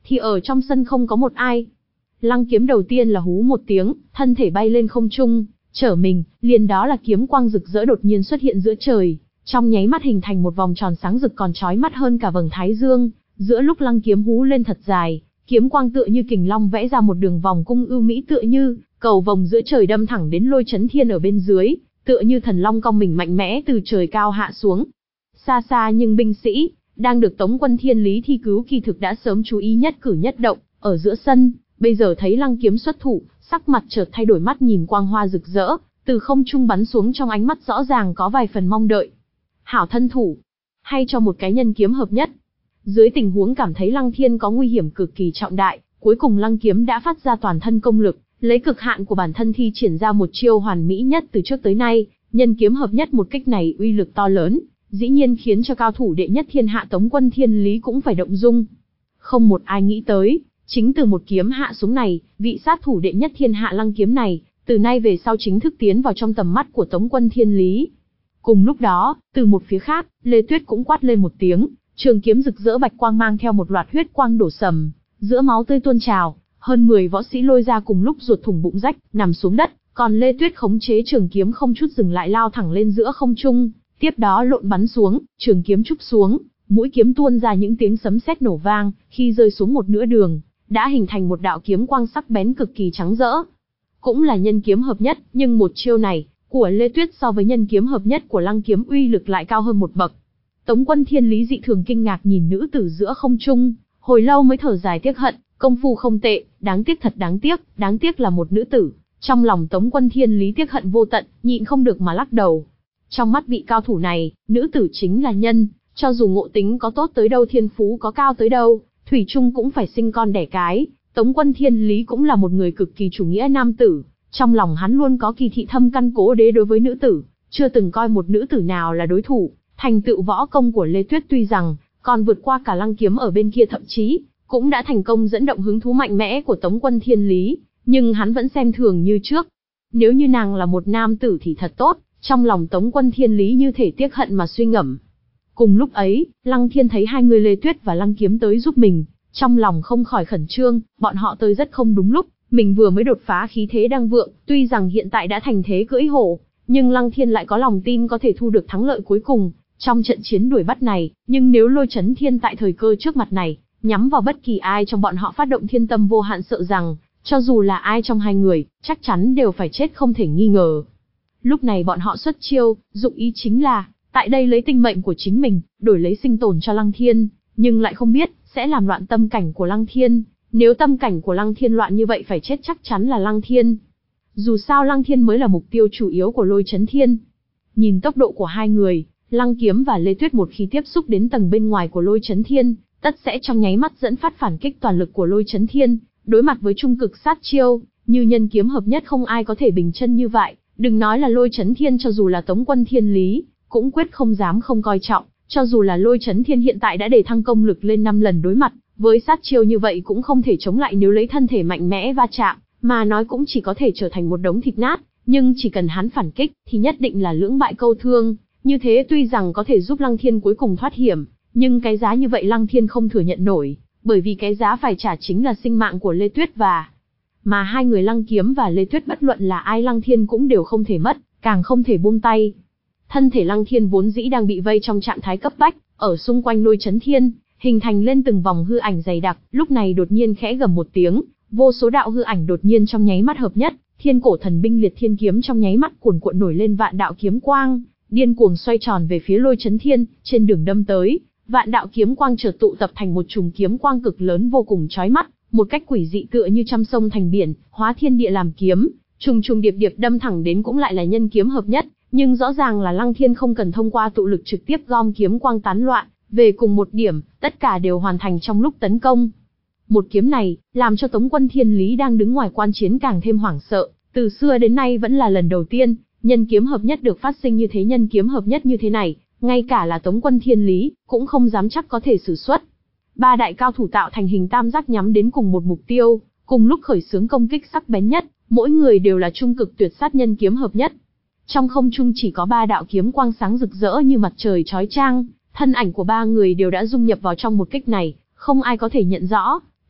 thì ở trong sân không có một ai. Lăng kiếm đầu tiên là hú một tiếng, thân thể bay lên không trung, trở mình, liền đó là kiếm quang rực rỡ đột nhiên xuất hiện giữa trời, trong nháy mắt hình thành một vòng tròn sáng rực còn chói mắt hơn cả vầng thái dương. Giữa lúc lăng kiếm hú lên thật dài, kiếm quang tựa như kình long vẽ ra một đường vòng cung ưu mỹ, tựa như cầu vồng giữa trời đâm thẳng đến Lôi Chấn Thiên ở bên dưới, tựa như thần long cong mình mạnh mẽ từ trời cao hạ xuống. Xa xa nhưng binh sĩ đang được Tống quân Thiên Lý thi cứu kỳ thực đã sớm chú ý nhất cử nhất động ở giữa sân, bây giờ thấy lăng kiếm xuất thủ, sắc mặt chợt thay đổi, mắt nhìn quang hoa rực rỡ từ không trung bắn xuống, trong ánh mắt rõ ràng có vài phần mong đợi. Hảo thân thủ, hay cho một cái nhân kiếm hợp nhất. Dưới tình huống cảm thấy Lăng Thiên có nguy hiểm cực kỳ trọng đại, cuối cùng Lăng kiếm đã phát ra toàn thân công lực, lấy cực hạn của bản thân thi triển ra một chiêu hoàn mỹ nhất từ trước tới nay. Nhân kiếm hợp nhất, một kích này uy lực to lớn, dĩ nhiên khiến cho cao thủ đệ nhất thiên hạ Tống quân Thiên Lý cũng phải động dung. Không một ai nghĩ tới, chính từ một kiếm hạ xuống này, vị sát thủ đệ nhất thiên hạ Lăng kiếm này, từ nay về sau chính thức tiến vào trong tầm mắt của Tống quân Thiên Lý. Cùng lúc đó, từ một phía khác, Lê Tuyết cũng quát lên một tiếng, trường kiếm rực rỡ bạch quang mang theo một loạt huyết quang đổ sầm, giữa máu tươi tuôn trào, hơn mười võ sĩ Lôi gia cùng lúc ruột thủng bụng rách, nằm xuống đất, còn Lê Tuyết khống chế trường kiếm không chút dừng lại lao thẳng lên giữa không trung, tiếp đó lộn bắn xuống, trường kiếm trúc xuống, mũi kiếm tuôn ra những tiếng sấm sét nổ vang, khi rơi xuống một nửa đường, đã hình thành một đạo kiếm quang sắc bén cực kỳ trắng rỡ. Cũng là nhân kiếm hợp nhất, nhưng một chiêu này của Lê Tuyết so với nhân kiếm hợp nhất của Lăng kiếm uy lực lại cao hơn một bậc. Tống quân Thiên Lý dị thường kinh ngạc nhìn nữ tử giữa không trung, hồi lâu mới thở dài tiếc hận, công phu không tệ, đáng tiếc thật đáng tiếc, đáng tiếc là một nữ tử. Trong lòng Tống quân Thiên Lý tiếc hận vô tận, nhịn không được mà lắc đầu. Trong mắt vị cao thủ này, nữ tử chính là nhân, cho dù ngộ tính có tốt tới đâu, thiên phú có cao tới đâu, thủy chung cũng phải sinh con đẻ cái. Tống quân Thiên Lý cũng là một người cực kỳ chủ nghĩa nam tử, trong lòng hắn luôn có kỳ thị thâm căn cố đế đối với nữ tử, chưa từng coi một nữ tử nào là đối thủ. Thành tựu võ công của Lê Tuyết tuy rằng còn vượt qua cả Lăng kiếm ở bên kia, thậm chí cũng đã thành công dẫn động hứng thú mạnh mẽ của Tống quân Thiên Lý, nhưng hắn vẫn xem thường như trước. Nếu như nàng là một nam tử thì thật tốt, trong lòng Tống quân Thiên Lý như thể tiếc hận mà suy ngẫm. Cùng lúc ấy, Lăng Thiên thấy hai người Lê Tuyết và Lăng kiếm tới giúp mình, trong lòng không khỏi khẩn trương, bọn họ tới rất không đúng lúc, mình vừa mới đột phá khí thế đang vượng, tuy rằng hiện tại đã thành thế cưỡi hổ, nhưng Lăng Thiên lại có lòng tin có thể thu được thắng lợi cuối cùng trong trận chiến đuổi bắt này. Nhưng nếu Lôi Chấn Thiên tại thời cơ trước mặt này nhắm vào bất kỳ ai trong bọn họ phát động thiên tâm vô hạn, sợ rằng cho dù là ai trong hai người, chắc chắn đều phải chết không thể nghi ngờ. Lúc này bọn họ xuất chiêu, dụng ý chính là tại đây lấy tinh mệnh của chính mình đổi lấy sinh tồn cho Lăng Thiên, nhưng lại không biết sẽ làm loạn tâm cảnh của Lăng Thiên. Nếu tâm cảnh của Lăng Thiên loạn như vậy, phải chết chắc chắn là Lăng Thiên. Dù sao Lăng Thiên mới là mục tiêu chủ yếu của Lôi Chấn Thiên. Nhìn tốc độ của hai người, Lăng kiếm và Lê Tuyết một khi tiếp xúc đến tầng bên ngoài của Lôi Chấn Thiên, tất sẽ trong nháy mắt dẫn phát phản kích toàn lực của Lôi Chấn Thiên. Đối mặt với trung cực sát chiêu như nhân kiếm hợp nhất, không ai có thể bình chân như vậy. Đừng nói là Lôi Chấn Thiên, cho dù là Tống quân Thiên Lý cũng quyết không dám không coi trọng. Cho dù là Lôi Chấn Thiên hiện tại đã để thăng công lực lên năm lần, đối mặt với sát chiêu như vậy cũng không thể chống lại. Nếu lấy thân thể mạnh mẽ va chạm mà nói, cũng chỉ có thể trở thành một đống thịt nát. Nhưng chỉ cần hắn phản kích thì nhất định là lưỡng bại câu thương. Như thế tuy rằng có thể giúp Lăng Thiên cuối cùng thoát hiểm, nhưng cái giá như vậy Lăng Thiên không thừa nhận nổi, bởi vì cái giá phải trả chính là sinh mạng của Lê Tuyết, và mà hai người Lăng kiếm và Lê Tuyết bất luận là ai Lăng Thiên cũng đều không thể mất, càng không thể buông tay. Thân thể Lăng Thiên vốn dĩ đang bị vây trong trạng thái cấp bách, ở xung quanh Lôi Chấn Thiên hình thành lên từng vòng hư ảnh dày đặc, lúc này đột nhiên khẽ gầm một tiếng, vô số đạo hư ảnh đột nhiên trong nháy mắt hợp nhất, thiên cổ thần binh liệt thiên kiếm trong nháy mắt cuồn cuộn nổi lên vạn đạo kiếm quang, điên cuồng xoay tròn về phía Lôi Chấn Thiên, trên đường đâm tới, vạn đạo kiếm quang chợt tụ tập thành một chùm kiếm quang cực lớn vô cùng chói mắt, một cách quỷ dị tựa như trăm sông thành biển, hóa thiên địa làm kiếm, trùng trùng điệp điệp đâm thẳng đến cũng lại là nhân kiếm hợp nhất, nhưng rõ ràng là Lăng Thiên không cần thông qua tụ lực trực tiếp gom kiếm quang tán loạn về cùng một điểm, tất cả đều hoàn thành trong lúc tấn công. Một kiếm này làm cho Tống quân Thiên Lý đang đứng ngoài quan chiến càng thêm hoảng sợ, từ xưa đến nay vẫn là lần đầu tiên nhân kiếm hợp nhất được phát sinh như thế. Nhân kiếm hợp nhất như thế này, ngay cả là Tống quân Thiên Lý cũng không dám chắc có thể sử xuất. Ba đại cao thủ tạo thành hình tam giác nhắm đến cùng một mục tiêu, cùng lúc khởi xướng công kích sắc bén nhất, mỗi người đều là trung cực tuyệt sát nhân kiếm hợp nhất. Trong không trung chỉ có ba đạo kiếm quang sáng rực rỡ như mặt trời chói chang, thân ảnh của ba người đều đã dung nhập vào trong một kích này, không ai có thể nhận rõ.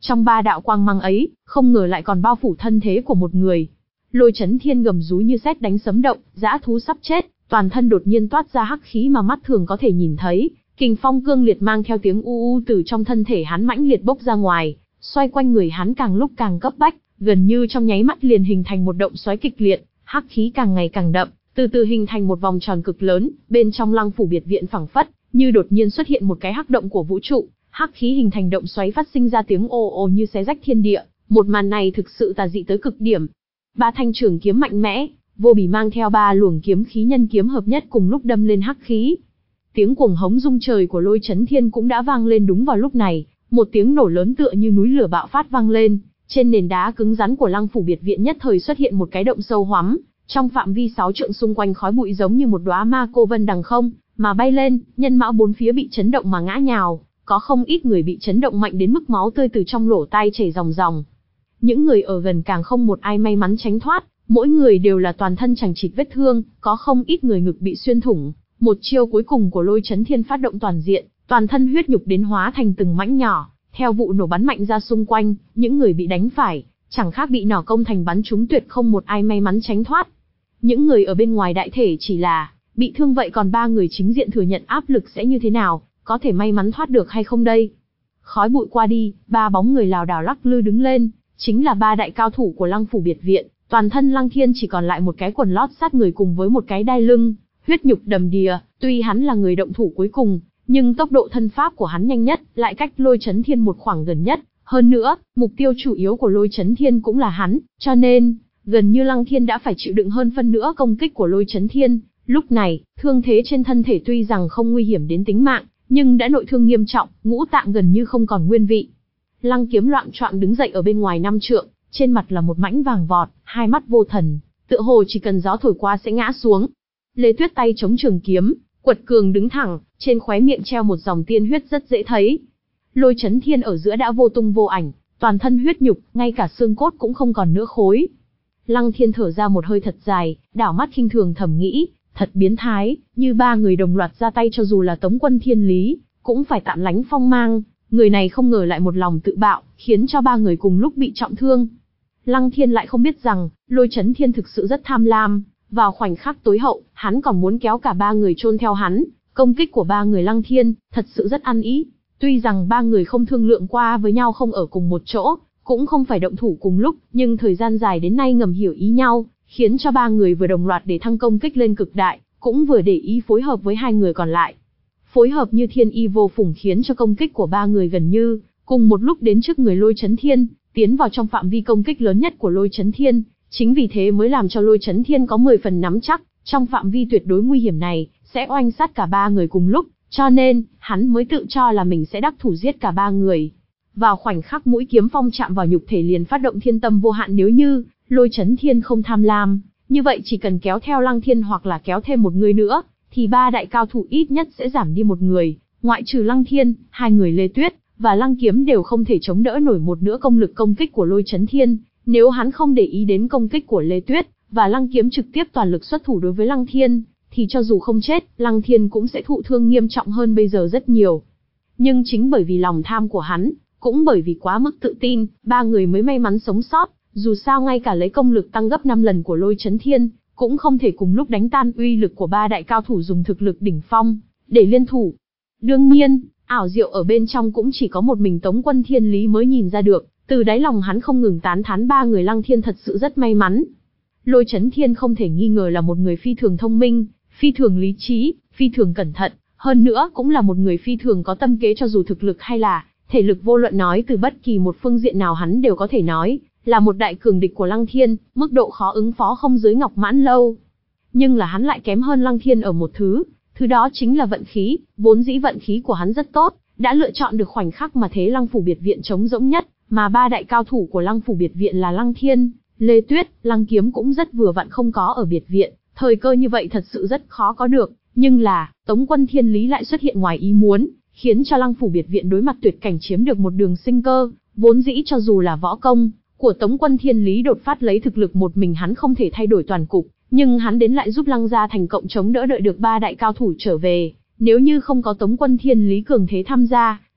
Trong ba đạo quang mang ấy, không ngờ lại còn bao phủ thân thế của một người. Lôi Chấn Thiên gầm rú như sét đánh sấm động, dã thú sắp chết, toàn thân đột nhiên toát ra hắc khí mà mắt thường có thể nhìn thấy, kình phong cương liệt mang theo tiếng u u từ trong thân thể hắn mãnh liệt bốc ra ngoài, xoay quanh người hắn càng lúc càng cấp bách, gần như trong nháy mắt liền hình thành một động xoáy kịch liệt, hắc khí càng ngày càng đậm, từ từ hình thành một vòng tròn cực lớn, bên trong Lăng phủ biệt viện phảng phất như đột nhiên xuất hiện một cái hắc động của vũ trụ, hắc khí hình thành động xoáy phát sinh ra tiếng ồ ồ như xé rách thiên địa, một màn này thực sự tà dị tới cực điểm. Ba thanh trường kiếm mạnh mẽ, vô bì mang theo ba luồng kiếm khí nhân kiếm hợp nhất cùng lúc đâm lên hắc khí. Tiếng cuồng hống rung trời của Lôi Chấn Thiên cũng đã vang lên đúng vào lúc này, một tiếng nổ lớn tựa như núi lửa bạo phát vang lên, trên nền đá cứng rắn của Lăng phủ biệt viện nhất thời xuất hiện một cái động sâu hoắm, trong phạm vi sáu trượng xung quanh khói bụi giống như một đóa ma cô vân đằng không mà bay lên, nhân mã bốn phía bị chấn động mà ngã nhào, có không ít người bị chấn động mạnh đến mức máu tươi từ trong lỗ tai chảy ròng ròng. Những người ở gần càng không một ai may mắn tránh thoát, mỗi người đều là toàn thân chằng chịt vết thương, có không ít người ngực bị xuyên thủng. Một chiêu cuối cùng của Lôi Chấn Thiên phát động toàn diện, toàn thân huyết nhục đến hóa thành từng mảnh nhỏ, theo vụ nổ bắn mạnh ra xung quanh, những người bị đánh phải, chẳng khác bị nỏ công thành bắn trúng, tuyệt không một ai may mắn tránh thoát. Những người ở bên ngoài đại thể chỉ là bị thương, vậy còn ba người chính diện thừa nhận áp lực sẽ như thế nào, có thể may mắn thoát được hay không đây? Khói bụi qua đi, ba bóng người lảo đảo lắc lư đứng lên, chính là ba đại cao thủ của Lăng phủ biệt viện. Toàn thân Lăng Thiên chỉ còn lại một cái quần lót sát người cùng với một cái đai lưng, huyết nhục đầm đìa. Tuy hắn là người động thủ cuối cùng, nhưng tốc độ thân pháp của hắn nhanh nhất, lại cách Lôi Chấn Thiên một khoảng gần nhất. Hơn nữa, mục tiêu chủ yếu của Lôi Chấn Thiên cũng là hắn, cho nên gần như Lăng Thiên đã phải chịu đựng hơn phân nửa công kích của Lôi Chấn Thiên. Lúc này, thương thế trên thân thể tuy rằng không nguy hiểm đến tính mạng, nhưng đã nội thương nghiêm trọng, ngũ tạng gần như không còn nguyên vị. Lăng Kiếm loạng choạng đứng dậy ở bên ngoài năm trượng, trên mặt là một mảnh vàng vọt, hai mắt vô thần, tựa hồ chỉ cần gió thổi qua sẽ ngã xuống. Lê Tuyết tay chống trường kiếm, quật cường đứng thẳng, trên khóe miệng treo một dòng tiên huyết rất dễ thấy. Lôi Chấn Thiên ở giữa đã vô tung vô ảnh, toàn thân huyết nhục, ngay cả xương cốt cũng không còn nữa khối. Lăng Thiên thở ra một hơi thật dài, đảo mắt khinh thường thầm nghĩ, thật biến thái, như ba người đồng loạt ra tay cho dù là Tống Quân Thiên Lý, cũng phải tạm lánh phong mang, người này không ngờ lại một lòng tự bạo, khiến cho ba người cùng lúc bị trọng thương. Lăng Thiên lại không biết rằng, Lôi Chấn Thiên thực sự rất tham lam, vào khoảnh khắc tối hậu, hắn còn muốn kéo cả ba người chôn theo hắn, công kích của ba người Lăng Thiên, thật sự rất ăn ý. Tuy rằng ba người không thương lượng qua với nhau, không ở cùng một chỗ, cũng không phải động thủ cùng lúc, nhưng thời gian dài đến nay ngầm hiểu ý nhau, khiến cho ba người vừa đồng loạt để thăng công kích lên cực đại, cũng vừa để ý phối hợp với hai người còn lại. Phối hợp như thiên y vô phùng khiến cho công kích của ba người gần như cùng một lúc đến trước người Lôi Chấn Thiên, tiến vào trong phạm vi công kích lớn nhất của Lôi Chấn Thiên. Chính vì thế mới làm cho Lôi Chấn Thiên có mười phần nắm chắc, trong phạm vi tuyệt đối nguy hiểm này, sẽ oanh sát cả ba người cùng lúc, cho nên, hắn mới tự cho là mình sẽ đắc thủ giết cả ba người. Vào khoảnh khắc mũi kiếm phong chạm vào nhục thể liền phát động thiên tâm vô hạn, nếu như Lôi Chấn Thiên không tham lam, như vậy chỉ cần kéo theo Lăng Thiên hoặc là kéo thêm một người nữa, thì ba đại cao thủ ít nhất sẽ giảm đi một người, ngoại trừ Lăng Thiên, hai người Lê Tuyết và Lăng Kiếm đều không thể chống đỡ nổi một nửa công lực công kích của Lôi Chấn Thiên. Nếu hắn không để ý đến công kích của Lê Tuyết và Lăng Kiếm trực tiếp toàn lực xuất thủ đối với Lăng Thiên, thì cho dù không chết, Lăng Thiên cũng sẽ thụ thương nghiêm trọng hơn bây giờ rất nhiều. Nhưng chính bởi vì lòng tham của hắn, cũng bởi vì quá mức tự tin, ba người mới may mắn sống sót. Dù sao ngay cả lấy công lực tăng gấp năm lần của Lôi Chấn Thiên, cũng không thể cùng lúc đánh tan uy lực của ba đại cao thủ dùng thực lực đỉnh phong để liên thủ. Đương nhiên, ảo diệu ở bên trong cũng chỉ có một mình Tống Quân Thiên Lý mới nhìn ra được, từ đáy lòng hắn không ngừng tán thán ba người Lăng Thiên thật sự rất may mắn. Lôi Chấn Thiên không thể nghi ngờ là một người phi thường thông minh, phi thường lý trí, phi thường cẩn thận, hơn nữa cũng là một người phi thường có tâm kế, cho dù thực lực hay là thể lực vô luận nói từ bất kỳ một phương diện nào hắn đều có thể nói là một đại cường địch của Lăng Thiên, mức độ khó ứng phó không dưới Ngọc Mãn Lâu. Nhưng là hắn lại kém hơn Lăng Thiên ở một thứ, thứ đó chính là vận khí, vốn dĩ vận khí của hắn rất tốt, đã lựa chọn được khoảnh khắc mà thế Lăng phủ biệt viện trống rỗng nhất, mà ba đại cao thủ của Lăng phủ biệt viện là Lăng Thiên, Lê Tuyết, Lăng Kiếm cũng rất vừa vặn không có ở biệt viện, thời cơ như vậy thật sự rất khó có được, nhưng là, Tống Quân Thiên Lý lại xuất hiện ngoài ý muốn, khiến cho Lăng phủ biệt viện đối mặt tuyệt cảnh chiếm được một đường sinh cơ, vốn dĩ cho dù là võ công của Tống Quân Thiên Lý đột phát lấy thực lực một mình hắn không thể thay đổi toàn cục, nhưng hắn đến lại giúp Lăng gia thành cộng chống đỡ đợi được ba đại cao thủ trở về, nếu như không có Tống Quân Thiên Lý cường thế tham gia,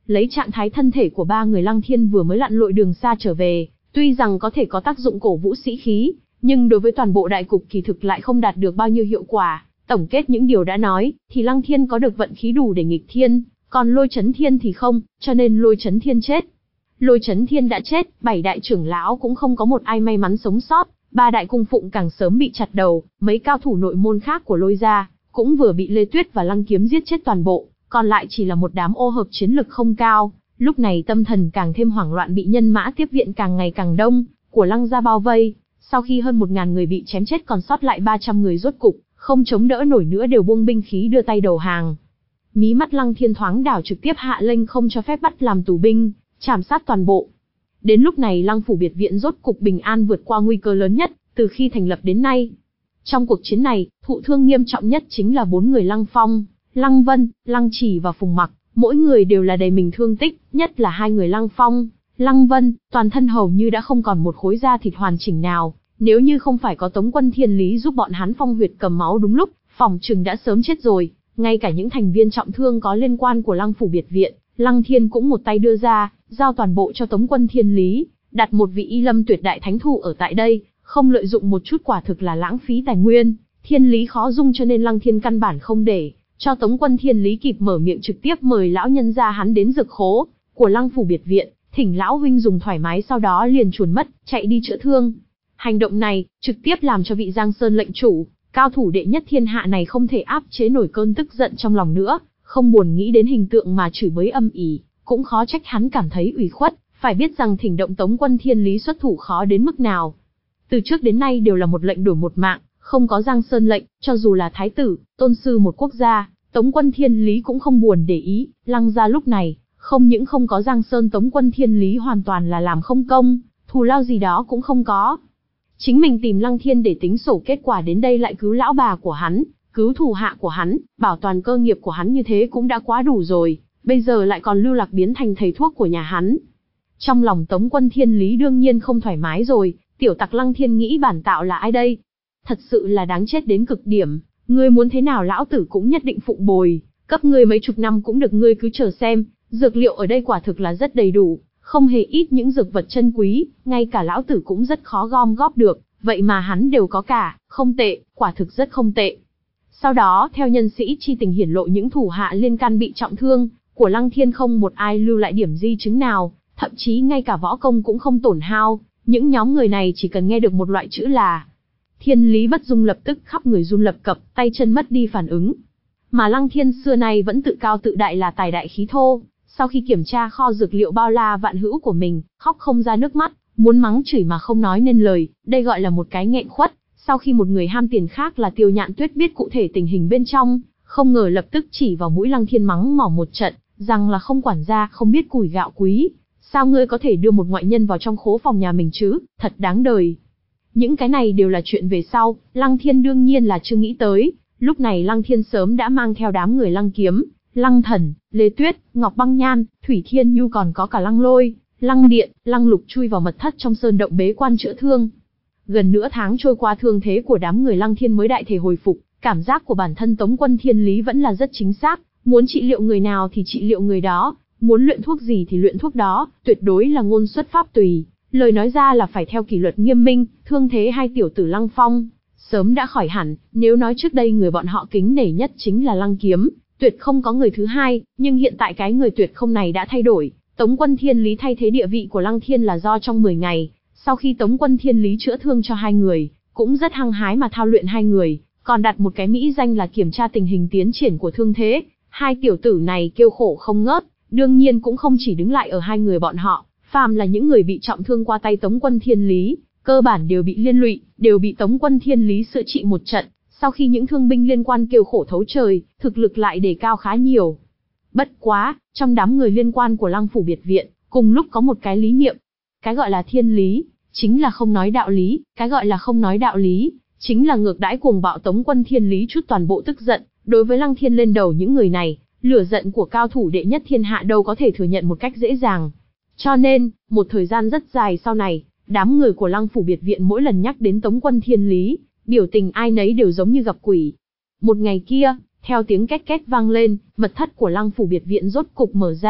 Lấy trạng thái thân thể của ba người Lăng Thiên vừa mới lặn lội đường xa trở về, tuy rằng có thể có tác dụng cổ vũ sĩ khí, nhưng đối với toàn bộ đại cục kỳ thực lại không đạt được bao nhiêu hiệu quả. Tổng kết những điều đã nói, thì Lăng Thiên có được vận khí đủ để nghịch thiên, còn Lôi Chấn Thiên thì không, cho nên Lôi Chấn Thiên chết. Lôi Chấn Thiên đã chết, bảy đại trưởng lão cũng không có một ai may mắn sống sót, ba đại cung phụng càng sớm bị chặt đầu, mấy cao thủ nội môn khác của Lôi gia cũng vừa bị Lê Tuyết và Lăng Kiếm giết chết toàn bộ, còn lại chỉ là một đám ô hợp chiến lực không cao. Lúc này tâm thần càng thêm hoảng loạn, bị nhân mã tiếp viện càng ngày càng đông của Lăng gia bao vây. Sau khi hơn một ngàn người bị chém chết, còn sót lại ba trăm người rốt cục không chống đỡ nổi nữa, đều buông binh khí đưa tay đầu hàng. Mí mắt Lăng Thiên thoáng đảo, trực tiếp hạ lệnh không cho phép bắt làm tù binh, trảm sát toàn bộ. Đến lúc này Lăng phủ biệt viện rốt cục bình an, vượt qua nguy cơ lớn nhất từ khi thành lập đến nay. Trong cuộc chiến này, thụ thương nghiêm trọng nhất chính là bốn người Lăng Phong, Lăng Vân, Lăng Trì và Phùng Mặc, mỗi người đều là đầy mình thương tích, nhất là hai người Lăng Phong, Lăng Vân, toàn thân hầu như đã không còn một khối da thịt hoàn chỉnh nào, nếu như không phải có Tống Quân Thiên Lý giúp bọn hắn phong huyệt cầm máu đúng lúc, phỏng chừng đã sớm chết rồi. Ngay cả những thành viên trọng thương có liên quan của Lăng phủ biệt viện, Lăng Thiên cũng một tay đưa ra, giao toàn bộ cho Tống Quân Thiên Lý, đặt một vị Y Lâm tuyệt đại thánh thủ ở tại đây, không lợi dụng một chút quả thực là lãng phí tài nguyên. Thiên Lý khó dung, cho nên Lăng Thiên căn bản không để cho Tống Quân Thiên Lý kịp mở miệng, trực tiếp mời lão nhân gia hắn đến dược khố của Lăng phủ biệt viện, thỉnh lão huynh dùng thoải mái, sau đó liền chuồn mất, chạy đi chữa thương. Hành động này trực tiếp làm cho vị Giang Sơn lệnh chủ, cao thủ đệ nhất thiên hạ này không thể áp chế nổi cơn tức giận trong lòng nữa, không buồn nghĩ đến hình tượng mà chửi bới âm ỉ, cũng khó trách hắn cảm thấy ủy khuất. Phải biết rằng thỉnh động Tống Quân Thiên Lý xuất thủ khó đến mức nào. Từ trước đến nay đều là một lệnh đổi một mạng, không có Giang Sơn lệnh, cho dù là thái tử, tôn sư một quốc gia, Tống Quân Thiên Lý cũng không buồn để ý. Lăng gia lúc này, không những không có Giang Sơn, Tống Quân Thiên Lý hoàn toàn là làm không công, thù lao gì đó cũng không có. Chính mình tìm Lăng Thiên để tính sổ, kết quả đến đây lại cứu lão bà của hắn, cứu thủ hạ của hắn, bảo toàn cơ nghiệp của hắn, như thế cũng đã quá đủ rồi, bây giờ lại còn Lưu Lạc biến thành thầy thuốc của nhà hắn. Trong lòng Tống Quân Thiên Lý đương nhiên không thoải mái rồi, tiểu tặc Lăng Thiên nghĩ bản tạo là ai đây? Thật sự là đáng chết đến cực điểm, ngươi muốn thế nào lão tử cũng nhất định phụng bồi, cấp ngươi mấy chục năm cũng được, ngươi cứ chờ xem. Dược liệu ở đây quả thực là rất đầy đủ, không hề ít những dược vật chân quý, ngay cả lão tử cũng rất khó gom góp được, vậy mà hắn đều có cả, không tệ, quả thực rất không tệ. Sau đó, theo nhân sĩ chi tình hiển lộ những thủ hạ liên can bị trọng thương của Lăng Thiên, không một ai lưu lại điểm di chứng nào, thậm chí ngay cả võ công cũng không tổn hao. Những nhóm người này chỉ cần nghe được một loại chữ là Thiên Lý bất dung, lập tức khắp người run lập cập, tay chân mất đi phản ứng. Mà Lăng Thiên xưa nay vẫn tự cao tự đại là tài đại khí thô, sau khi kiểm tra kho dược liệu bao la vạn hữu của mình, khóc không ra nước mắt, muốn mắng chửi mà không nói nên lời, đây gọi là một cái nghẹn khuất. Sau khi một người ham tiền khác là Tiêu Nhạn Tuyết biết cụ thể tình hình bên trong, không ngờ lập tức chỉ vào mũi Lăng Thiên mắng mỏ một trận, rằng là không quản gia, không biết củi gạo quý. Sao ngươi có thể đưa một ngoại nhân vào trong khố phòng nhà mình chứ, thật đáng đời. Những cái này đều là chuyện về sau, Lăng Thiên đương nhiên là chưa nghĩ tới. Lúc này Lăng Thiên sớm đã mang theo đám người Lăng Kiếm, Lăng Thần, Lê Tuyết, Ngọc Băng Nhan, Thủy Thiên Nhu, còn có cả Lăng Lôi, Lăng Điện, Lăng Lục chui vào mật thất trong sơn động bế quan chữa thương. Gần nửa tháng trôi qua, thương thế của đám người Lăng Thiên mới đại thể hồi phục, cảm giác của bản thân Tống Quân Thiên Lý vẫn là rất chính xác, muốn trị liệu người nào thì trị liệu người đó, muốn luyện thuốc gì thì luyện thuốc đó, tuyệt đối là ngôn xuất pháp tùy, lời nói ra là phải theo kỷ luật nghiêm minh. Thương thế hai tiểu tử Lăng Phong sớm đã khỏi hẳn, nếu nói trước đây người bọn họ kính nể nhất chính là Lăng Kiếm, tuyệt không có người thứ hai, nhưng hiện tại cái người tuyệt không này đã thay đổi. Tống Quân Thiên Lý thay thế địa vị của Lăng Thiên là do trong mười ngày, sau khi Tống Quân Thiên Lý chữa thương cho hai người, cũng rất hăng hái mà thao luyện hai người, còn đặt một cái mỹ danh là kiểm tra tình hình tiến triển của thương thế. Hai tiểu tử này kêu khổ không ngớt, đương nhiên cũng không chỉ đứng lại ở hai người bọn họ, phàm là những người bị trọng thương qua tay Tống Quân Thiên Lý, cơ bản đều bị liên lụy, đều bị Tống Quân Thiên Lý sửa trị một trận. Sau khi những thương binh liên quan kêu khổ thấu trời, thực lực lại đề cao khá nhiều. Bất quá, trong đám người liên quan của Lăng phủ biệt viện, cùng lúc có một cái lý niệm. Cái gọi là thiên lý, chính là không nói đạo lý, cái gọi là không nói đạo lý, chính là ngược đãi cuồng bạo. Tống Quân Thiên Lý chút toàn bộ tức giận, đối với Lăng Thiên lên đầu những người này, lửa giận của cao thủ đệ nhất thiên hạ đâu có thể thừa nhận một cách dễ dàng. Cho nên, một thời gian rất dài sau này, đám người của Lăng phủ biệt viện mỗi lần nhắc đến Tống Quân Thiên Lý, biểu tình ai nấy đều giống như gặp quỷ. Một ngày kia, theo tiếng két két vang lên, mật thất của Lăng phủ biệt viện rốt cục mở ra,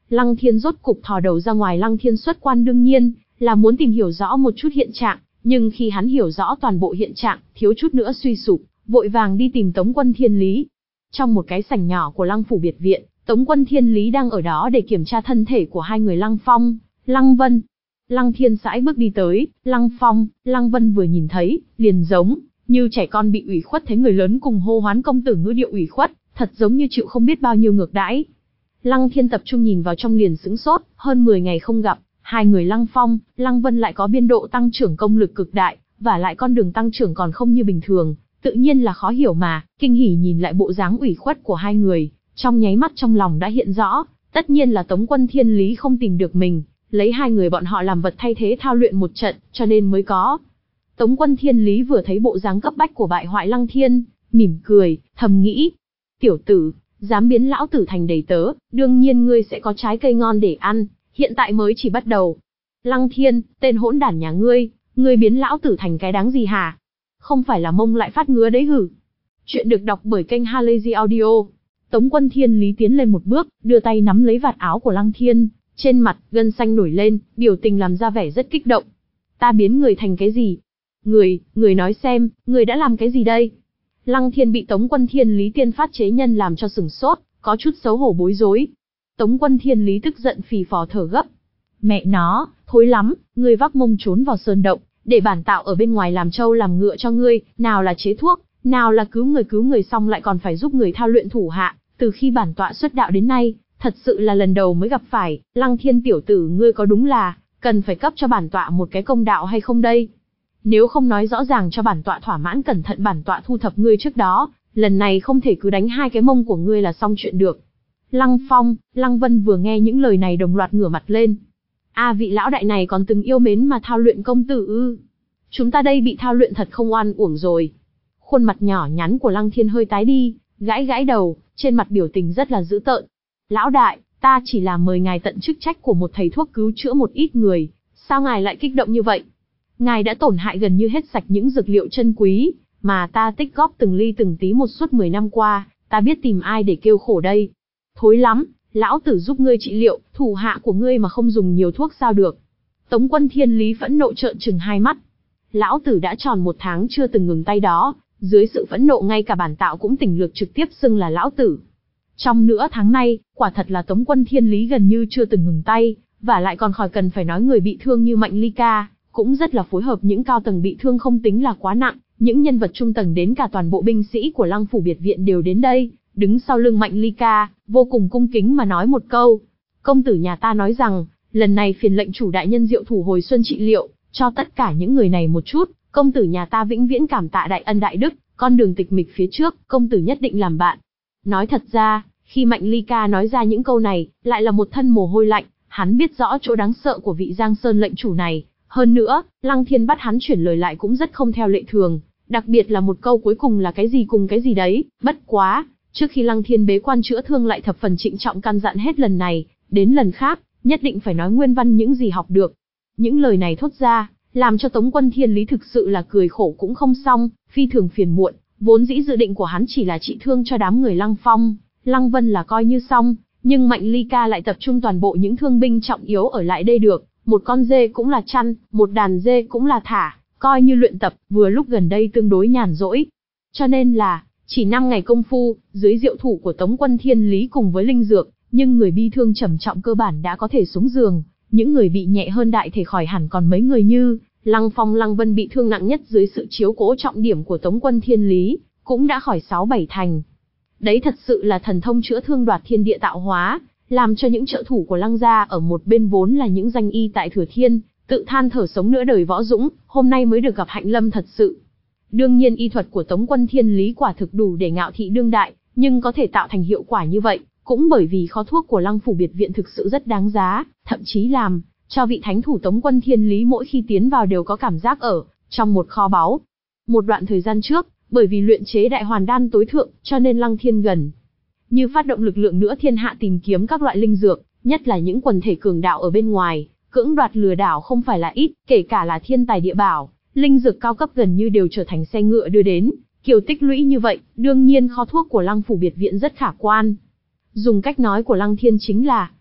Lăng Thiên rốt cục thò đầu ra ngoài. Lăng Thiên xuất quan đương nhiên là muốn tìm hiểu rõ một chút hiện trạng, nhưng khi hắn hiểu rõ toàn bộ hiện trạng, thiếu chút nữa suy sụp, vội vàng đi tìm Tống Quân Thiên Lý. Trong một cái sảnh nhỏ của Lăng phủ biệt viện, Tống Quân Thiên Lý đang ở đó để kiểm tra thân thể của hai người Lăng Phong, Lăng Vân. Lăng Thiên sải bước đi tới, Lăng Phong, Lăng Vân vừa nhìn thấy, liền giống như trẻ con bị ủy khuất thấy người lớn cùng hô hoán công tử, ngữ điệu ủy khuất, thật giống như chịu không biết bao nhiêu ngược đãi. Lăng Thiên tập trung nhìn vào trong liền sững sốt, hơn mười ngày không gặp, hai người Lăng Phong, Lăng Vân lại có biên độ tăng trưởng công lực cực đại, và lại con đường tăng trưởng còn không như bình thường, tự nhiên là khó hiểu mà. Kinh hỉ nhìn lại bộ dáng ủy khuất của hai người, trong nháy mắt trong lòng đã hiện rõ, tất nhiên là Tống Quân Thiên Lý không tìm được mình, lấy hai người bọn họ làm vật thay thế thao luyện một trận, cho nên mới có. Tống Quân Thiên Lý vừa thấy bộ dáng cấp bách của bại hoại Lăng Thiên, mỉm cười, thầm nghĩ, tiểu tử, dám biến lão tử thành đầy tớ, đương nhiên ngươi sẽ có trái cây ngon để ăn, hiện tại mới chỉ bắt đầu. Lăng Thiên, tên hỗn đản nhà ngươi, ngươi biến lão tử thành cái đáng gì hả? Không phải là mông lại phát ngứa đấy hử? Chuyện được đọc bởi kênh Halazy Audio. Tống Quân Thiên Lý tiến lên một bước, đưa tay nắm lấy vạt áo của Lăng Thiên, trên mặt gân xanh nổi lên, biểu tình làm ra vẻ rất kích động. Ta biến người thành cái gì? Người, người nói xem, người đã làm cái gì đây? Lăng Thiên bị Tống Quân Thiên Lý tiên phát chế nhân làm cho sửng sốt, có chút xấu hổ bối rối. Tống Quân Thiên Lý tức giận phì phò thở gấp. Mẹ nó, thối lắm, ngươi vác mông trốn vào sơn động, để bản tạo ở bên ngoài làm trâu làm ngựa cho ngươi, nào là chế thuốc, nào là cứu người cứu người xong lại còn phải giúp người thao luyện thủ hạ, từ khi bản tọa xuất đạo đến nay, thật sự là lần đầu mới gặp phải. Lăng Thiên tiểu tử, ngươi có đúng là cần phải cấp cho bản tọa một cái công đạo hay không đây? Nếu không nói rõ ràng cho bản tọa thỏa mãn, cẩn thận bản tọa thu thập ngươi trước đó, lần này không thể cứ đánh hai cái mông của ngươi là xong chuyện được. Lăng Phong, Lăng Vân vừa nghe những lời này đồng loạt ngửa mặt lên. A, vị lão đại này còn từng yêu mến mà thao luyện công tử ư? Chúng ta đây bị thao luyện thật không oan uổng rồi. Khuôn mặt nhỏ nhắn của Lăng Thiên hơi tái đi, gãi gãi đầu, trên mặt biểu tình rất là dữ tợn. Lão đại, ta chỉ là mời ngài tận chức trách của một thầy thuốc cứu chữa một ít người, sao ngài lại kích động như vậy? Ngài đã tổn hại gần như hết sạch những dược liệu chân quý, mà ta tích góp từng ly từng tí một suốt mười năm qua, ta biết tìm ai để kêu khổ đây. Thối lắm, lão tử giúp ngươi trị liệu, thủ hạ của ngươi mà không dùng nhiều thuốc sao được. Tống Quân Thiên Lý phẫn nộ trợn trừng hai mắt. Lão tử đã tròn một tháng chưa từng ngừng tay đó, dưới sự phẫn nộ ngay cả bản tạo cũng tỉnh lược trực tiếp xưng là lão tử. Trong nửa tháng nay, quả thật là Tống Quân Thiên Lý gần như chưa từng ngừng tay, và lại còn khỏi cần phải nói người bị thương như Mạnh Ly Ca, cũng rất là phối hợp. Những cao tầng bị thương không tính là quá nặng, những nhân vật trung tầng đến cả toàn bộ binh sĩ của Lăng phủ biệt viện đều đến đây, đứng sau lưng Mạnh Ly Ca, vô cùng cung kính mà nói một câu. Công tử nhà ta nói rằng, lần này phiền lệnh chủ đại nhân diệu thủ hồi xuân trị liệu, cho tất cả những người này một chút, công tử nhà ta vĩnh viễn cảm tạ đại ân đại đức, con đường tịch mịch phía trước, công tử nhất định làm bạn. Nói thật ra, khi Mạnh Ly Ca nói ra những câu này, lại là một thân mồ hôi lạnh, hắn biết rõ chỗ đáng sợ của vị Giang Sơn lệnh chủ này. Hơn nữa, Lăng Thiên bắt hắn chuyển lời lại cũng rất không theo lệ thường, đặc biệt là một câu cuối cùng là cái gì cùng cái gì đấy. Bất quá, trước khi Lăng Thiên bế quan chữa thương lại thập phần trịnh trọng căn dặn hết lần này đến lần khác, nhất định phải nói nguyên văn những gì học được. Những lời này thốt ra, làm cho Tống Quân Thiên Lý thực sự là cười khổ cũng không xong, phi thường phiền muộn. Vốn dĩ dự định của hắn chỉ là trị thương cho đám người Lăng Phong, Lăng Vân là coi như xong, nhưng Mạnh Ly Ca lại tập trung toàn bộ những thương binh trọng yếu ở lại đây được. Một con dê cũng là chăn, một đàn dê cũng là thả, coi như luyện tập, vừa lúc gần đây tương đối nhàn rỗi. Cho nên là, chỉ năm ngày công phu, dưới diệu thủ của Tống Quân Thiên Lý cùng với linh dược, nhưng người bi thương trầm trọng cơ bản đã có thể xuống giường, những người bị nhẹ hơn đại thể khỏi hẳn, còn mấy người như Lăng Phong, Lăng Vân bị thương nặng nhất dưới sự chiếu cố trọng điểm của Tống Quân Thiên Lý, cũng đã khỏi sáu bảy thành. Đấy thật sự là thần thông chữa thương đoạt thiên địa tạo hóa, làm cho những trợ thủ của Lăng gia ở một bên vốn là những danh y tại Thừa Thiên, tự than thở sống nửa đời võ dũng, hôm nay mới được gặp hạnh lâm thật sự. Đương nhiên y thuật của Tống Quân Thiên Lý quả thực đủ để ngạo thị đương đại, nhưng có thể tạo thành hiệu quả như vậy, cũng bởi vì kho thuốc của Lăng phủ biệt viện thực sự rất đáng giá, thậm chí làm cho vị thánh thủ Tống Quân Thiên Lý mỗi khi tiến vào đều có cảm giác ở trong một kho báu. Một đoạn thời gian trước, bởi vì luyện chế đại hoàn đan tối thượng, cho nên Lăng Thiên gần như phát động lực lượng nữa thiên hạ tìm kiếm các loại linh dược, nhất là những quần thể cường đạo ở bên ngoài, cưỡng đoạt lừa đảo không phải là ít, kể cả là thiên tài địa bảo, linh dược cao cấp gần như đều trở thành xe ngựa đưa đến. Kiểu tích lũy như vậy, đương nhiên kho thuốc của Lăng phủ biệt viện rất khả quan. Dùng cách nói của Lăng Thiên chính là,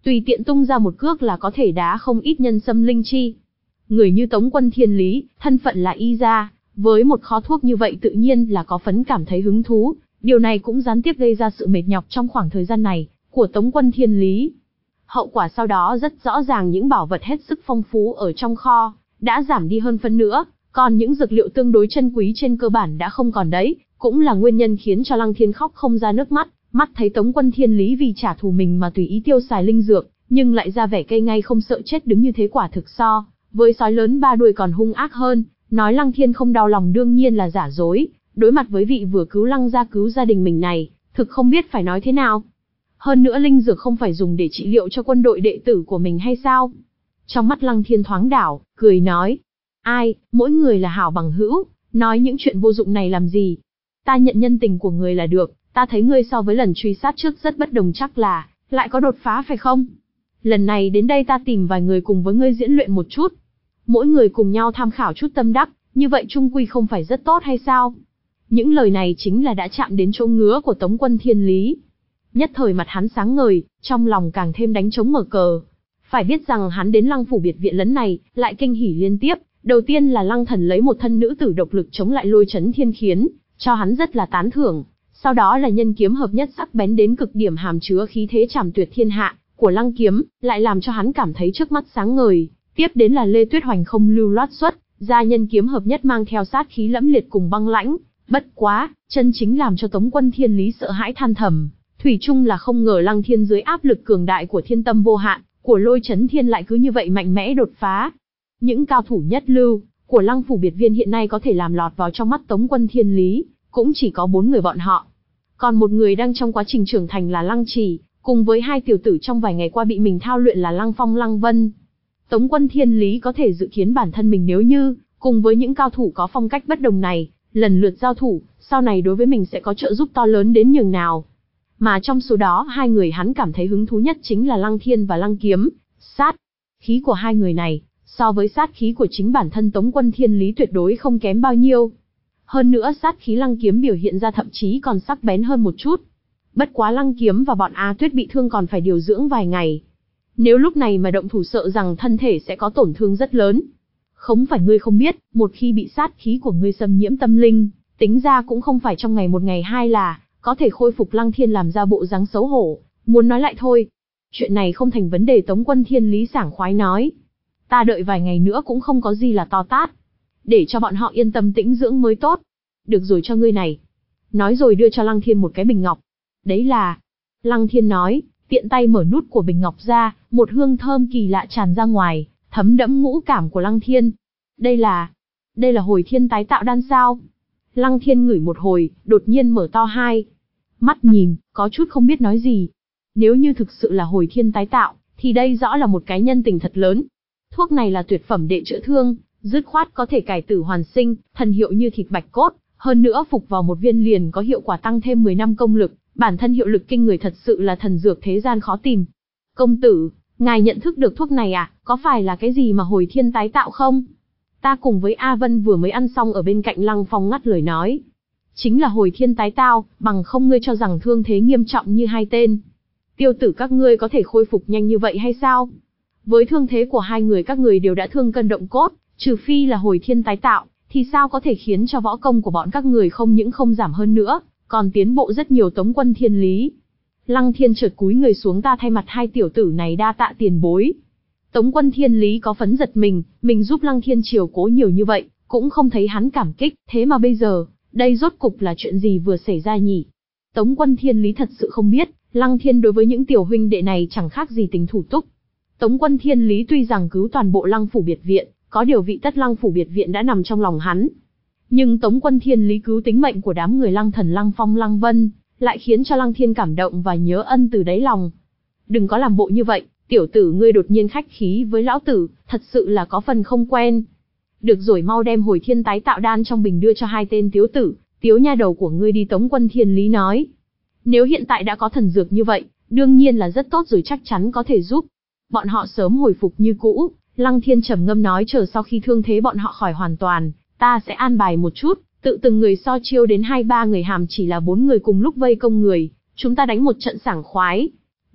tùy tiện tung ra một cước là có thể đá không ít nhân sâm linh chi. Người như Tống Quân Thiên Lý, thân phận là y gia, với một kho thuốc như vậy tự nhiên là có phấn cảm thấy hứng thú, điều này cũng gián tiếp gây ra sự mệt nhọc trong khoảng thời gian này của Tống Quân Thiên Lý. Hậu quả sau đó rất rõ ràng, những bảo vật hết sức phong phú ở trong kho đã giảm đi hơn phân nửa, còn những dược liệu tương đối chân quý trên cơ bản đã không còn đấy, cũng là nguyên nhân khiến cho Lăng Thiên khóc không ra nước mắt. Mắt thấy Tống Quân Thiên Lý vì trả thù mình mà tùy ý tiêu xài linh dược, nhưng lại ra vẻ cây ngay không sợ chết đứng như thế, quả thực so với sói lớn ba đuôi còn hung ác hơn. Nói Lăng Thiên không đau lòng đương nhiên là giả dối, đối mặt với vị vừa cứu Lăng gia cứu gia đình mình này, thực không biết phải nói thế nào. Hơn nữa linh dược không phải dùng để trị liệu cho quân đội đệ tử của mình hay sao? Trong mắt Lăng Thiên thoáng đảo, cười nói, ai, mỗi người là hảo bằng hữu, nói những chuyện vô dụng này làm gì? Ta nhận nhân tình của người là được, ta thấy ngươi so với lần truy sát trước rất bất đồng, chắc là lại có đột phá phải không? Lần này đến đây ta tìm vài người cùng với ngươi diễn luyện một chút. Mỗi người cùng nhau tham khảo chút tâm đắc, như vậy chung quy không phải rất tốt hay sao? Những lời này chính là đã chạm đến chỗ ngứa của Tống Quân Thiên Lý. Nhất thời mặt hắn sáng ngời, trong lòng càng thêm đánh trống mở cờ. Phải biết rằng hắn đến Lăng phủ biệt viện lần này, lại kinh hỉ liên tiếp. Đầu tiên là Lăng Thần lấy một thân nữ tử độc lực chống lại Lôi Chấn Thiên khiến cho hắn rất là tán thưởng. Sau đó là nhân kiếm hợp nhất sắc bén đến cực điểm hàm chứa khí thế trảm tuyệt thiên hạ của Lăng kiếm, lại làm cho hắn cảm thấy trước mắt sáng ngời. Tiếp đến là Lê Tuyết Hoành không lưu loát xuất ra nhân kiếm hợp nhất mang theo sát khí lẫm liệt cùng băng lãnh. Bất quá, chân chính làm cho Tống Quân Thiên Lý sợ hãi than thầm, thủy chung là không ngờ Lăng Thiên dưới áp lực cường đại của thiên tâm vô hạn của Lôi Chấn Thiên lại cứ như vậy mạnh mẽ đột phá. Những cao thủ nhất lưu của Lăng phủ biệt viên hiện nay có thể làm lọt vào trong mắt Tống Quân Thiên Lý, cũng chỉ có bốn người bọn họ. Còn một người đang trong quá trình trưởng thành là Lăng Trì, cùng với hai tiểu tử trong vài ngày qua bị mình thao luyện là Lăng Phong Lăng Vân. Tống Quân Thiên Lý có thể dự kiến bản thân mình nếu như, cùng với những cao thủ có phong cách bất đồng này, lần lượt giao thủ, sau này đối với mình sẽ có trợ giúp to lớn đến nhường nào. Mà trong số đó hai người hắn cảm thấy hứng thú nhất chính là Lăng Thiên và Lăng Kiếm. Sát khí của hai người này, so với sát khí của chính bản thân Tống Quân Thiên Lý tuyệt đối không kém bao nhiêu. Hơn nữa sát khí Lăng Kiếm biểu hiện ra thậm chí còn sắc bén hơn một chút. Bất quá Lăng Kiếm và bọn A Tuyết bị thương còn phải điều dưỡng vài ngày. Nếu lúc này mà động thủ sợ rằng thân thể sẽ có tổn thương rất lớn. Không phải ngươi không biết, một khi bị sát khí của ngươi xâm nhiễm tâm linh, tính ra cũng không phải trong ngày một ngày hai là có thể khôi phục. Lăng Thiên làm ra bộ dáng xấu hổ, muốn nói lại thôi. Chuyện này không thành vấn đề, Tống Quân Thiên Lý sảng khoái nói. Ta đợi vài ngày nữa cũng không có gì là to tát. Để cho bọn họ yên tâm tĩnh dưỡng mới tốt. Được rồi, cho ngươi này. Nói rồi đưa cho Lăng Thiên một cái bình ngọc. Đấy là... Lăng Thiên nói, tiện tay mở nút của bình ngọc ra, một hương thơm kỳ lạ tràn ra ngoài, thấm đẫm ngũ cảm của Lăng Thiên. Đây là... Đây là hồi thiên tái tạo đan sao? Lăng Thiên ngửi một hồi, đột nhiên mở to hai mắt nhìn, có chút không biết nói gì. Nếu như thực sự là hồi thiên tái tạo, thì đây rõ là một cái nhân tình thật lớn. Thuốc này là tuyệt phẩm đệ chữa thương, dứt khoát có thể cải tử hoàn sinh, thần hiệu như thịt bạch cốt, hơn nữa phục vào một viên liền có hiệu quả tăng thêm mười năm công lực, bản thân hiệu lực kinh người, thật sự là thần dược thế gian khó tìm. Công tử, ngài nhận thức được thuốc này à, có phải là cái gì mà hồi thiên tái tạo không? Ta cùng với A Vân vừa mới ăn xong ở bên cạnh Lăng Phong ngắt lời nói. Chính là hồi thiên tái tạo, bằng không ngươi cho rằng thương thế nghiêm trọng như hai tên tiêu tử các ngươi có thể khôi phục nhanh như vậy hay sao? Với thương thế của hai người các người đều đã thương cân động cốt, trừ phi là hồi thiên tái tạo, thì sao có thể khiến cho võ công của bọn các người không những không giảm hơn nữa, còn tiến bộ rất nhiều. Tống Quân Thiên Lý. Lăng Thiên chợt cúi người xuống, ta thay mặt hai tiểu tử này đa tạ tiền bối. Tống Quân Thiên Lý có phấn giật mình, mình giúp Lăng Thiên chiều cố nhiều như vậy, cũng không thấy hắn cảm kích, thế mà bây giờ, đây rốt cục là chuyện gì vừa xảy ra nhỉ? Tống Quân Thiên Lý thật sự không biết, Lăng Thiên đối với những tiểu huynh đệ này chẳng khác gì tình thủ túc. Tống Quân Thiên Lý tuy rằng cứu toàn bộ Lăng phủ biệt viện, có điều vị tất Lăng phủ biệt viện đã nằm trong lòng hắn. Nhưng Tống Quân Thiên Lý cứu tính mệnh của đám người Lăng Thần, Lăng Phong, Lăng Vân, lại khiến cho Lăng Thiên cảm động và nhớ ân từ đáy lòng. Đừng có làm bộ như vậy, tiểu tử ngươi đột nhiên khách khí với lão tử, thật sự là có phần không quen. Được rồi, mau đem hồi thiên tái tạo đan trong bình đưa cho hai tên tiếu tử, tiếu nha đầu của ngươi đi. Tống Quân Thiên Lý nói. Nếu hiện tại đã có thần dược như vậy, đương nhiên là rất tốt rồi, chắc chắn có thể giúp bọn họ sớm hồi phục như cũ. Lăng Thiên trầm ngâm nói, chờ sau khi thương thế bọn họ khỏi hoàn toàn, ta sẽ an bài một chút, tự từng người so chiêu đến hai ba người, hàm chỉ là bốn người cùng lúc vây công người, chúng ta đánh một trận sảng khoái.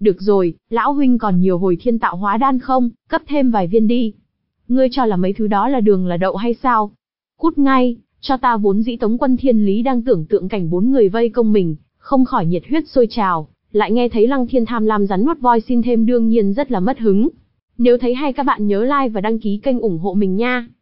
Được rồi, lão huynh còn nhiều hồi thiên tạo hóa đan không, cấp thêm vài viên đi. Ngươi cho là mấy thứ đó là đường là đậu hay sao? Cút ngay, cho ta. Vốn dĩ Tống Quân Thiên Lý đang tưởng tượng cảnh bốn người vây công mình, không khỏi nhiệt huyết sôi trào, lại nghe thấy Lăng Thiên tham lam rắn nuốt voi xin thêm đương nhiên rất là mất hứng. Nếu thấy hay các bạn nhớ like và đăng ký kênh ủng hộ mình nha.